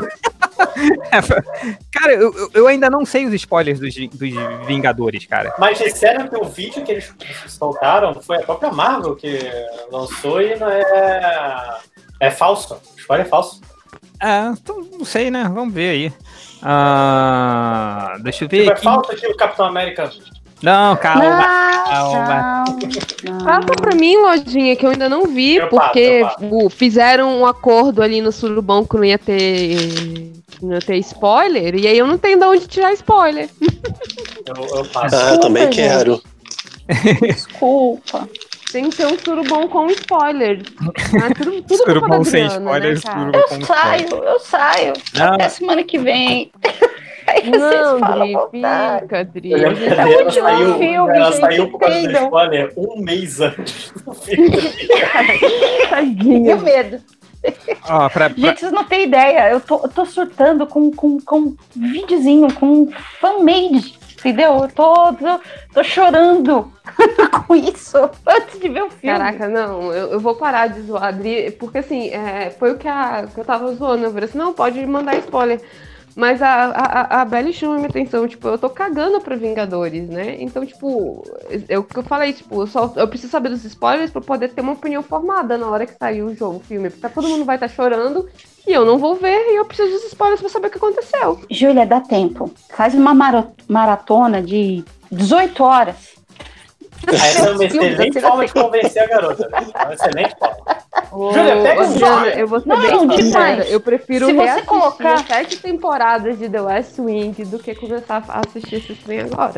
Cara, eu ainda não sei os spoilers dos Vingadores, cara. Mas disseram que o vídeo que eles soltaram foi a própria Marvel que lançou e não é falso. O spoiler é falso. Então, não sei, né? Vamos ver aí. Deixa eu ver. Tipo, é falta que o Capitão América Não, calma. Passa pra mim, Lojinha, que eu ainda não vi, porque fizeram um acordo ali no Surubão que não ia ter spoiler, e aí eu não tenho de onde tirar spoiler. Eu passo. Eu também quero. Desculpa. Tem que ter um Surubão com spoiler. Tudo Surubão sem spoiler, né, Surubão com spoiler. Eu saio. Até semana que vem. Aí não, Dri, fica, Dri. É o último filme, ela saiu por causa do spoiler 1 mês antes do filme. Tadinha. Que medo. Gente, vocês não têm ideia. Eu tô surtando com videozinho, com fan-made. Entendeu? Eu tô chorando com isso antes de ver o filme. Caraca, não, eu vou parar de zoar a Adri, porque assim, foi o que eu tava zoando. Eu falei assim, não, pode mandar spoiler. Mas a Belly chama minha atenção, tipo, eu tô cagando pra Vingadores, né? Então, tipo, eu falei, tipo, eu preciso saber dos spoilers pra poder ter uma opinião formada na hora que sair o jogo, o filme. Porque todo mundo vai estar chorando e eu não vou ver e eu preciso dos spoilers pra saber o que aconteceu. Júlia, dá tempo. Faz uma maratona de 18 horas. Essa é uma excelente forma de convencer a garota, né? É uma excelente forma. Júlia, pega o jogo. Eu vou ser bem sincera. Eu prefiro reassistir 7 temporadas de The West Wing do que começar a assistir esse trem agora.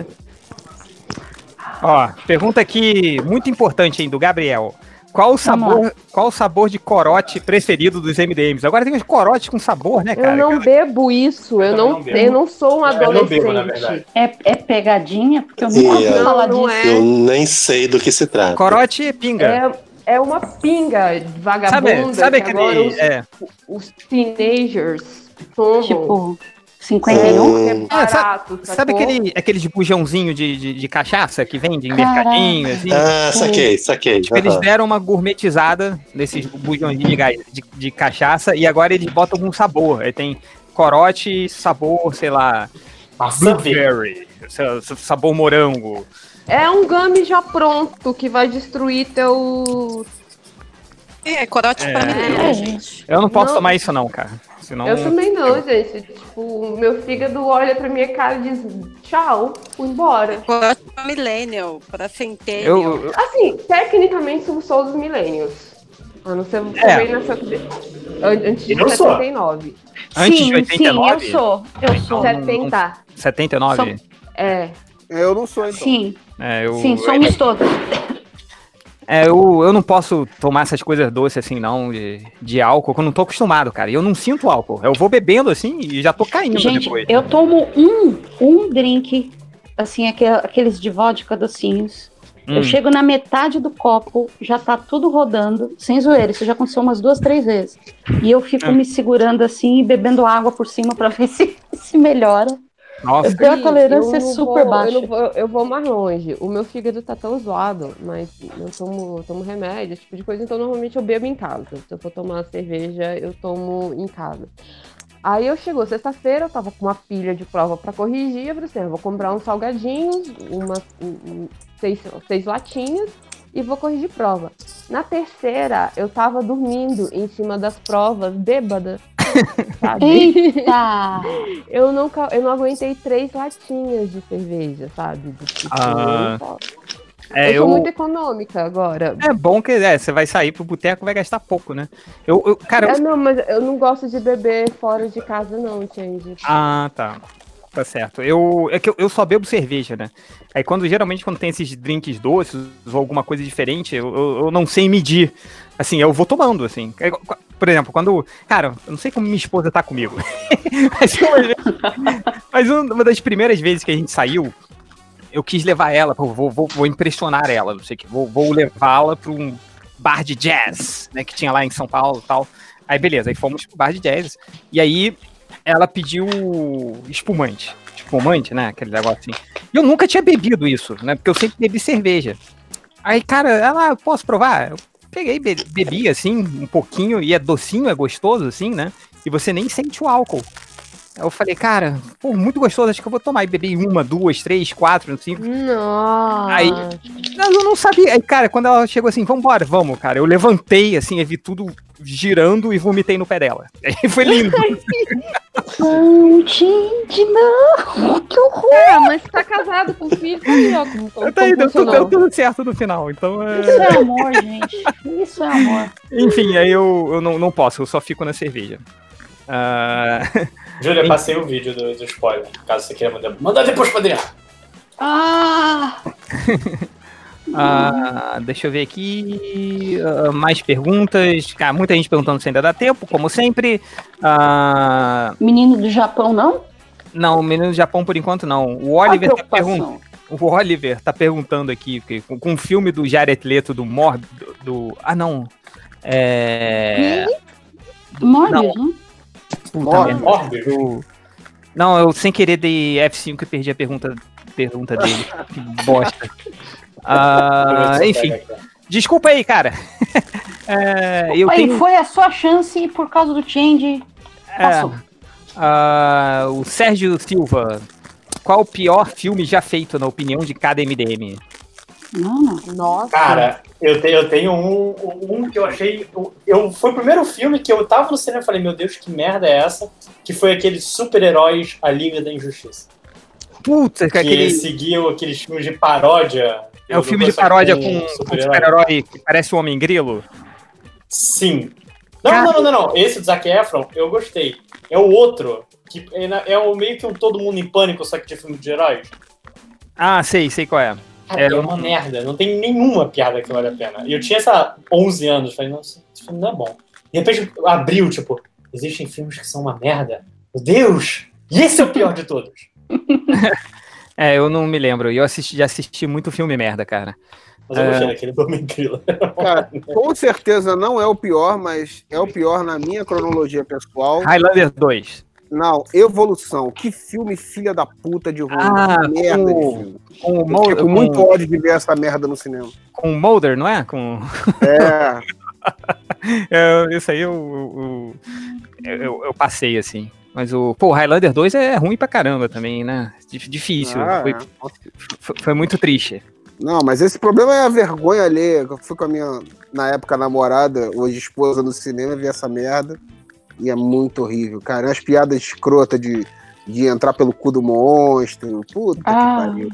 Ó, pergunta aqui muito importante, hein, do Gabriel. Qual o sabor de corote preferido dos MDMs? Agora tem uns corotes com sabor, né, cara? Eu não bebo isso. Eu não sou um adolescente. Eu não bebo, na verdade. É pegadinha? Porque eu nunca ouvi falar disso. Eu nem sei do que se trata. Corote é pinga. É uma pinga vagabunda. Sabe que aquele... agora os teenagers tomam. Tipo... 51? É barato, sabe aqueles bujãozinho de cachaça que vende em mercadinho? Assim? Saquei. Tipo, eles deram uma gourmetizada nesses bujãozinhos de cachaça e agora eles botam algum sabor. Aí tem corote, sabor, sei lá, blueberry, sabor morango. É um gummy já pronto que vai destruir teu... corote pra mim, gente. Eu não posso tomar isso não, cara. Senão... Eu também não, gente. Tipo, meu fígado olha pra minha cara e diz tchau, fui embora. Corote pra millennial, pra centennial. Assim, tecnicamente sou dos millennials. A não ser que também nasceu antes de 79. Antes de 89? Sim, eu sou. 79? Eu não sou, então. Sim, somos todos. Eu não posso tomar essas coisas doces assim, não, de álcool, que eu não tô acostumado, cara. E eu não sinto álcool. Eu vou bebendo assim e já tô caindo depois. Eu tomo um drink, assim, aqueles de vodka docinhos. Eu chego na metade do copo, já tá tudo rodando, sem zoeira. Isso já aconteceu umas 2, 3 vezes. E eu fico me segurando assim e bebendo água por cima pra ver se melhora. Nossa, eu tenho a tolerância super baixa. Eu vou mais longe. O meu fígado tá tão zoado, mas eu tomo remédio, esse tipo de coisa, então normalmente eu bebo em casa. Se eu for tomar cerveja, eu tomo em casa. Aí chegou sexta-feira, eu tava com uma pilha de prova pra corrigir, eu falei assim, eu vou comprar uns salgadinhos, 6 latinhas, e vou corrigir prova. Na terceira, eu tava dormindo em cima das provas, bêbada. Sabe? Eita! Eu não aguentei 3 latinhas de cerveja, sabe? Eu sou muito econômica agora. É bom que você vai sair pro boteco e vai gastar pouco, né? Não, mas eu não gosto de beber fora de casa, não, gente. Ah, tá. Tá certo. Eu só bebo cerveja, né? Aí geralmente quando tem esses drinks doces ou alguma coisa diferente, eu não sei medir. Assim, eu vou tomando, assim. Por exemplo, cara, eu não sei como minha esposa tá comigo. mas uma das primeiras vezes que a gente saiu, eu quis levar ela, vou impressionar ela, não sei o que. Vou levá-la pra um bar de jazz, né? Que tinha lá em São Paulo e tal. Aí beleza, aí fomos pro bar de jazz. E aí ela pediu espumante, né, aquele negócio assim. E eu nunca tinha bebido isso, né, porque eu sempre bebi cerveja. Aí, cara, ela, posso provar? Eu peguei, bebi, assim, um pouquinho, e é docinho, é gostoso, assim, né, e você nem sente o álcool. Eu falei, cara, muito gostoso, acho que eu vou tomar. E bebi 1, 2, 3, 4, 5. Nossa. Aí, eu não sabia. Aí, cara, quando ela chegou assim, vamos, cara, eu levantei, assim, eu vi tudo girando e vomitei no pé dela. Aí foi lindo. Não, gente, não! Que horror! Mas você tá casado com o filho, Tá aí, deu tudo certo no final. Então, Isso é amor, gente. Isso é amor. Enfim, aí eu não posso, eu só fico na cerveja. Júlia, passei o vídeo do spoiler, caso você queira mandar. Manda depois pra Adriano. Deixa eu ver aqui. Mais perguntas. Muita gente perguntando se ainda dá tempo, como sempre. Menino do Japão, não? Não, menino do Japão por enquanto não. O Oliver tá perguntando aqui, com o filme do Jared Leto do Morbius. Não. Morbius, não? Morbius. Não, eu sem querer dei F5 e perdi a pergunta dele. Que bosta. Enfim. Desculpa aí, cara. Foi a sua chance e por causa do change passou. O Sérgio Silva. Qual o pior filme já feito, na opinião de cada MDM? Nossa. Cara, eu tenho um que eu achei. Foi o primeiro filme que eu tava no cinema e falei, meu Deus, que merda é essa? Que foi aquele Super-Heróis A Liga da Injustiça. Puta, que aquele... seguiam aqueles filmes de paródia. É o filme de paródia com um super-herói que parece um homem grilo? Sim. Não. Esse do Zac Efron, eu gostei. É o outro, que é meio que um Todo Mundo em Pânico, só que de filme de heróis. Sei qual é. É uma merda, não tem nenhuma piada que vale a pena. E eu tinha 11 anos, falei, não, esse filme não é bom. De repente abriu, existem filmes que são uma merda. Meu Deus! E esse é o pior de todos. Eu não me lembro. Eu já assisti muito filme merda, cara. Mas eu gostei daquele do Homem Grilo. Cara, com certeza não é o pior, mas é o pior na minha cronologia pessoal. Highlander 2. Não, Evolução. Que filme filha da puta de ruim. Merda de filme. Com muito ódio de ver essa merda no cinema. Com o Mulder, não é? Isso aí eu passei, assim. Mas o Highlander 2 é ruim pra caramba também, né? Difícil. Foi muito triste. Não, mas esse problema é a vergonha alheia. Eu fui com a minha, na época, namorada, hoje esposa, no cinema, vi essa merda. E é muito horrível, cara. As piadas escrotas de entrar pelo cu do monstro. Puta que pariu.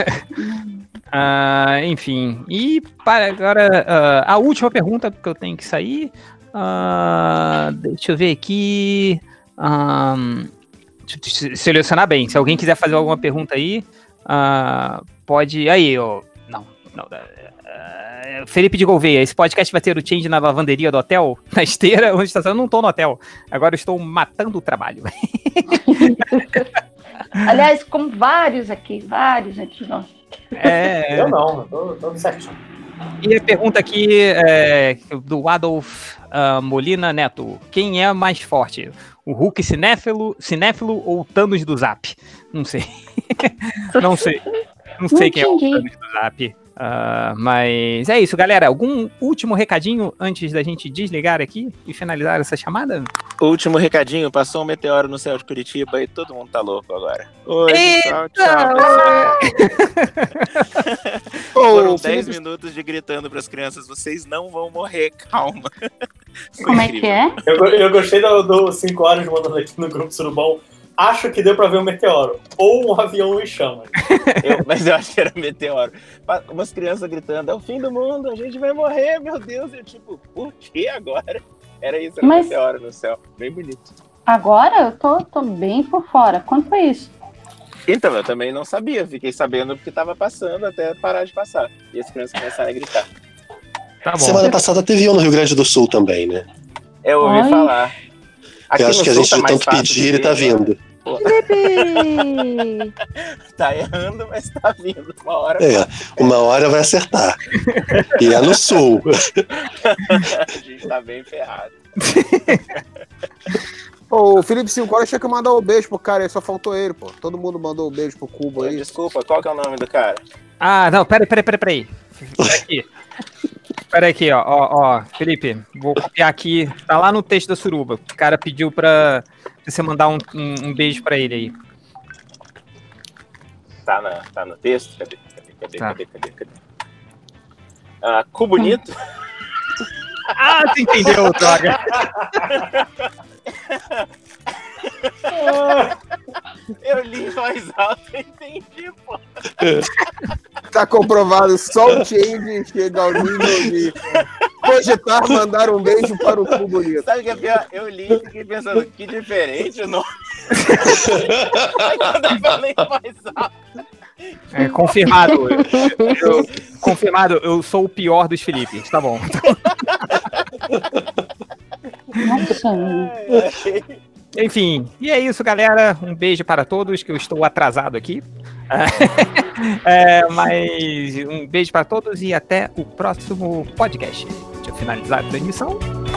Enfim. E para agora, a última pergunta, porque eu tenho que sair. Deixa eu ver aqui. Deixa eu selecionar bem. Se alguém quiser fazer alguma pergunta aí, pode. Aí, não. Felipe de Gouveia, esse podcast vai ter o change na lavanderia do hotel? Na esteira? Onde está? Eu não estou no hotel. Agora eu estou matando o trabalho. Aliás, com vários aqui. Não. Eu não, tô certinho. E a pergunta aqui do Adolf Molina Neto. Quem é mais forte? O Hulk cinéfilo ou o Thanos do Zap? Não sei. Não sei quem é o Thanos do Zap. Mas é isso, galera. Algum último recadinho antes da gente desligar aqui e finalizar essa chamada? Último recadinho, passou um meteoro no céu de Curitiba e todo mundo tá louco agora. Oi, tchau. Foram 10 minutos de gritando pras crianças, vocês não vão morrer, calma. Como é que é? Eu gostei do 5 horas mandando aqui no grupo Surubão. Acho que deu pra ver um meteoro. Ou um avião em chamas. Mas eu acho que era meteoro. Umas crianças gritando, é o fim do mundo, a gente vai morrer, meu Deus. Eu por que agora? Era isso, era meteoro no céu. Bem bonito. Agora eu tô bem por fora. Quanto foi isso? Então, eu também não sabia. Fiquei sabendo porque tava passando até parar de passar. E as crianças começaram a gritar. Tá bom. Semana passada teve um no Rio Grande do Sul também, né? Eu ouvi falar. Aqui eu acho que a gente de tanto pedir, ele tá vindo. Tá errando, mas tá vindo. Uma hora vai acertar. E é no sul. A gente tá bem ferrado. O Felipe 5 horas tinha que mandar um beijo pro cara, aí só faltou ele, pô. Todo mundo mandou um beijo pro Cubo aí. Desculpa, qual que é o nome do cara? Não, peraí. Peraí aqui, ó, Felipe, vou copiar aqui, tá lá no texto da Suruba. O cara pediu pra você mandar um beijo pra ele aí. Tá no texto? Cadê? Cu bonito? Ah, você entendeu, droga. Eu li em voz alta e entendi, pô. Tá comprovado, só o Change chega ao nível de cogitar mandar um beijo para o cu bonito. Sabe o que é pior? Eu li e fiquei pensando, que diferente o nome. Aí quando eu falei em voz alta... Confirmado. Confirmado, eu sou o pior dos Filipes, tá bom. Nossa. Enfim, e é isso, galera. Um beijo para todos, que eu estou atrasado aqui. Mas um beijo para todos e até o próximo podcast. Deixa eu finalizar a transmissão.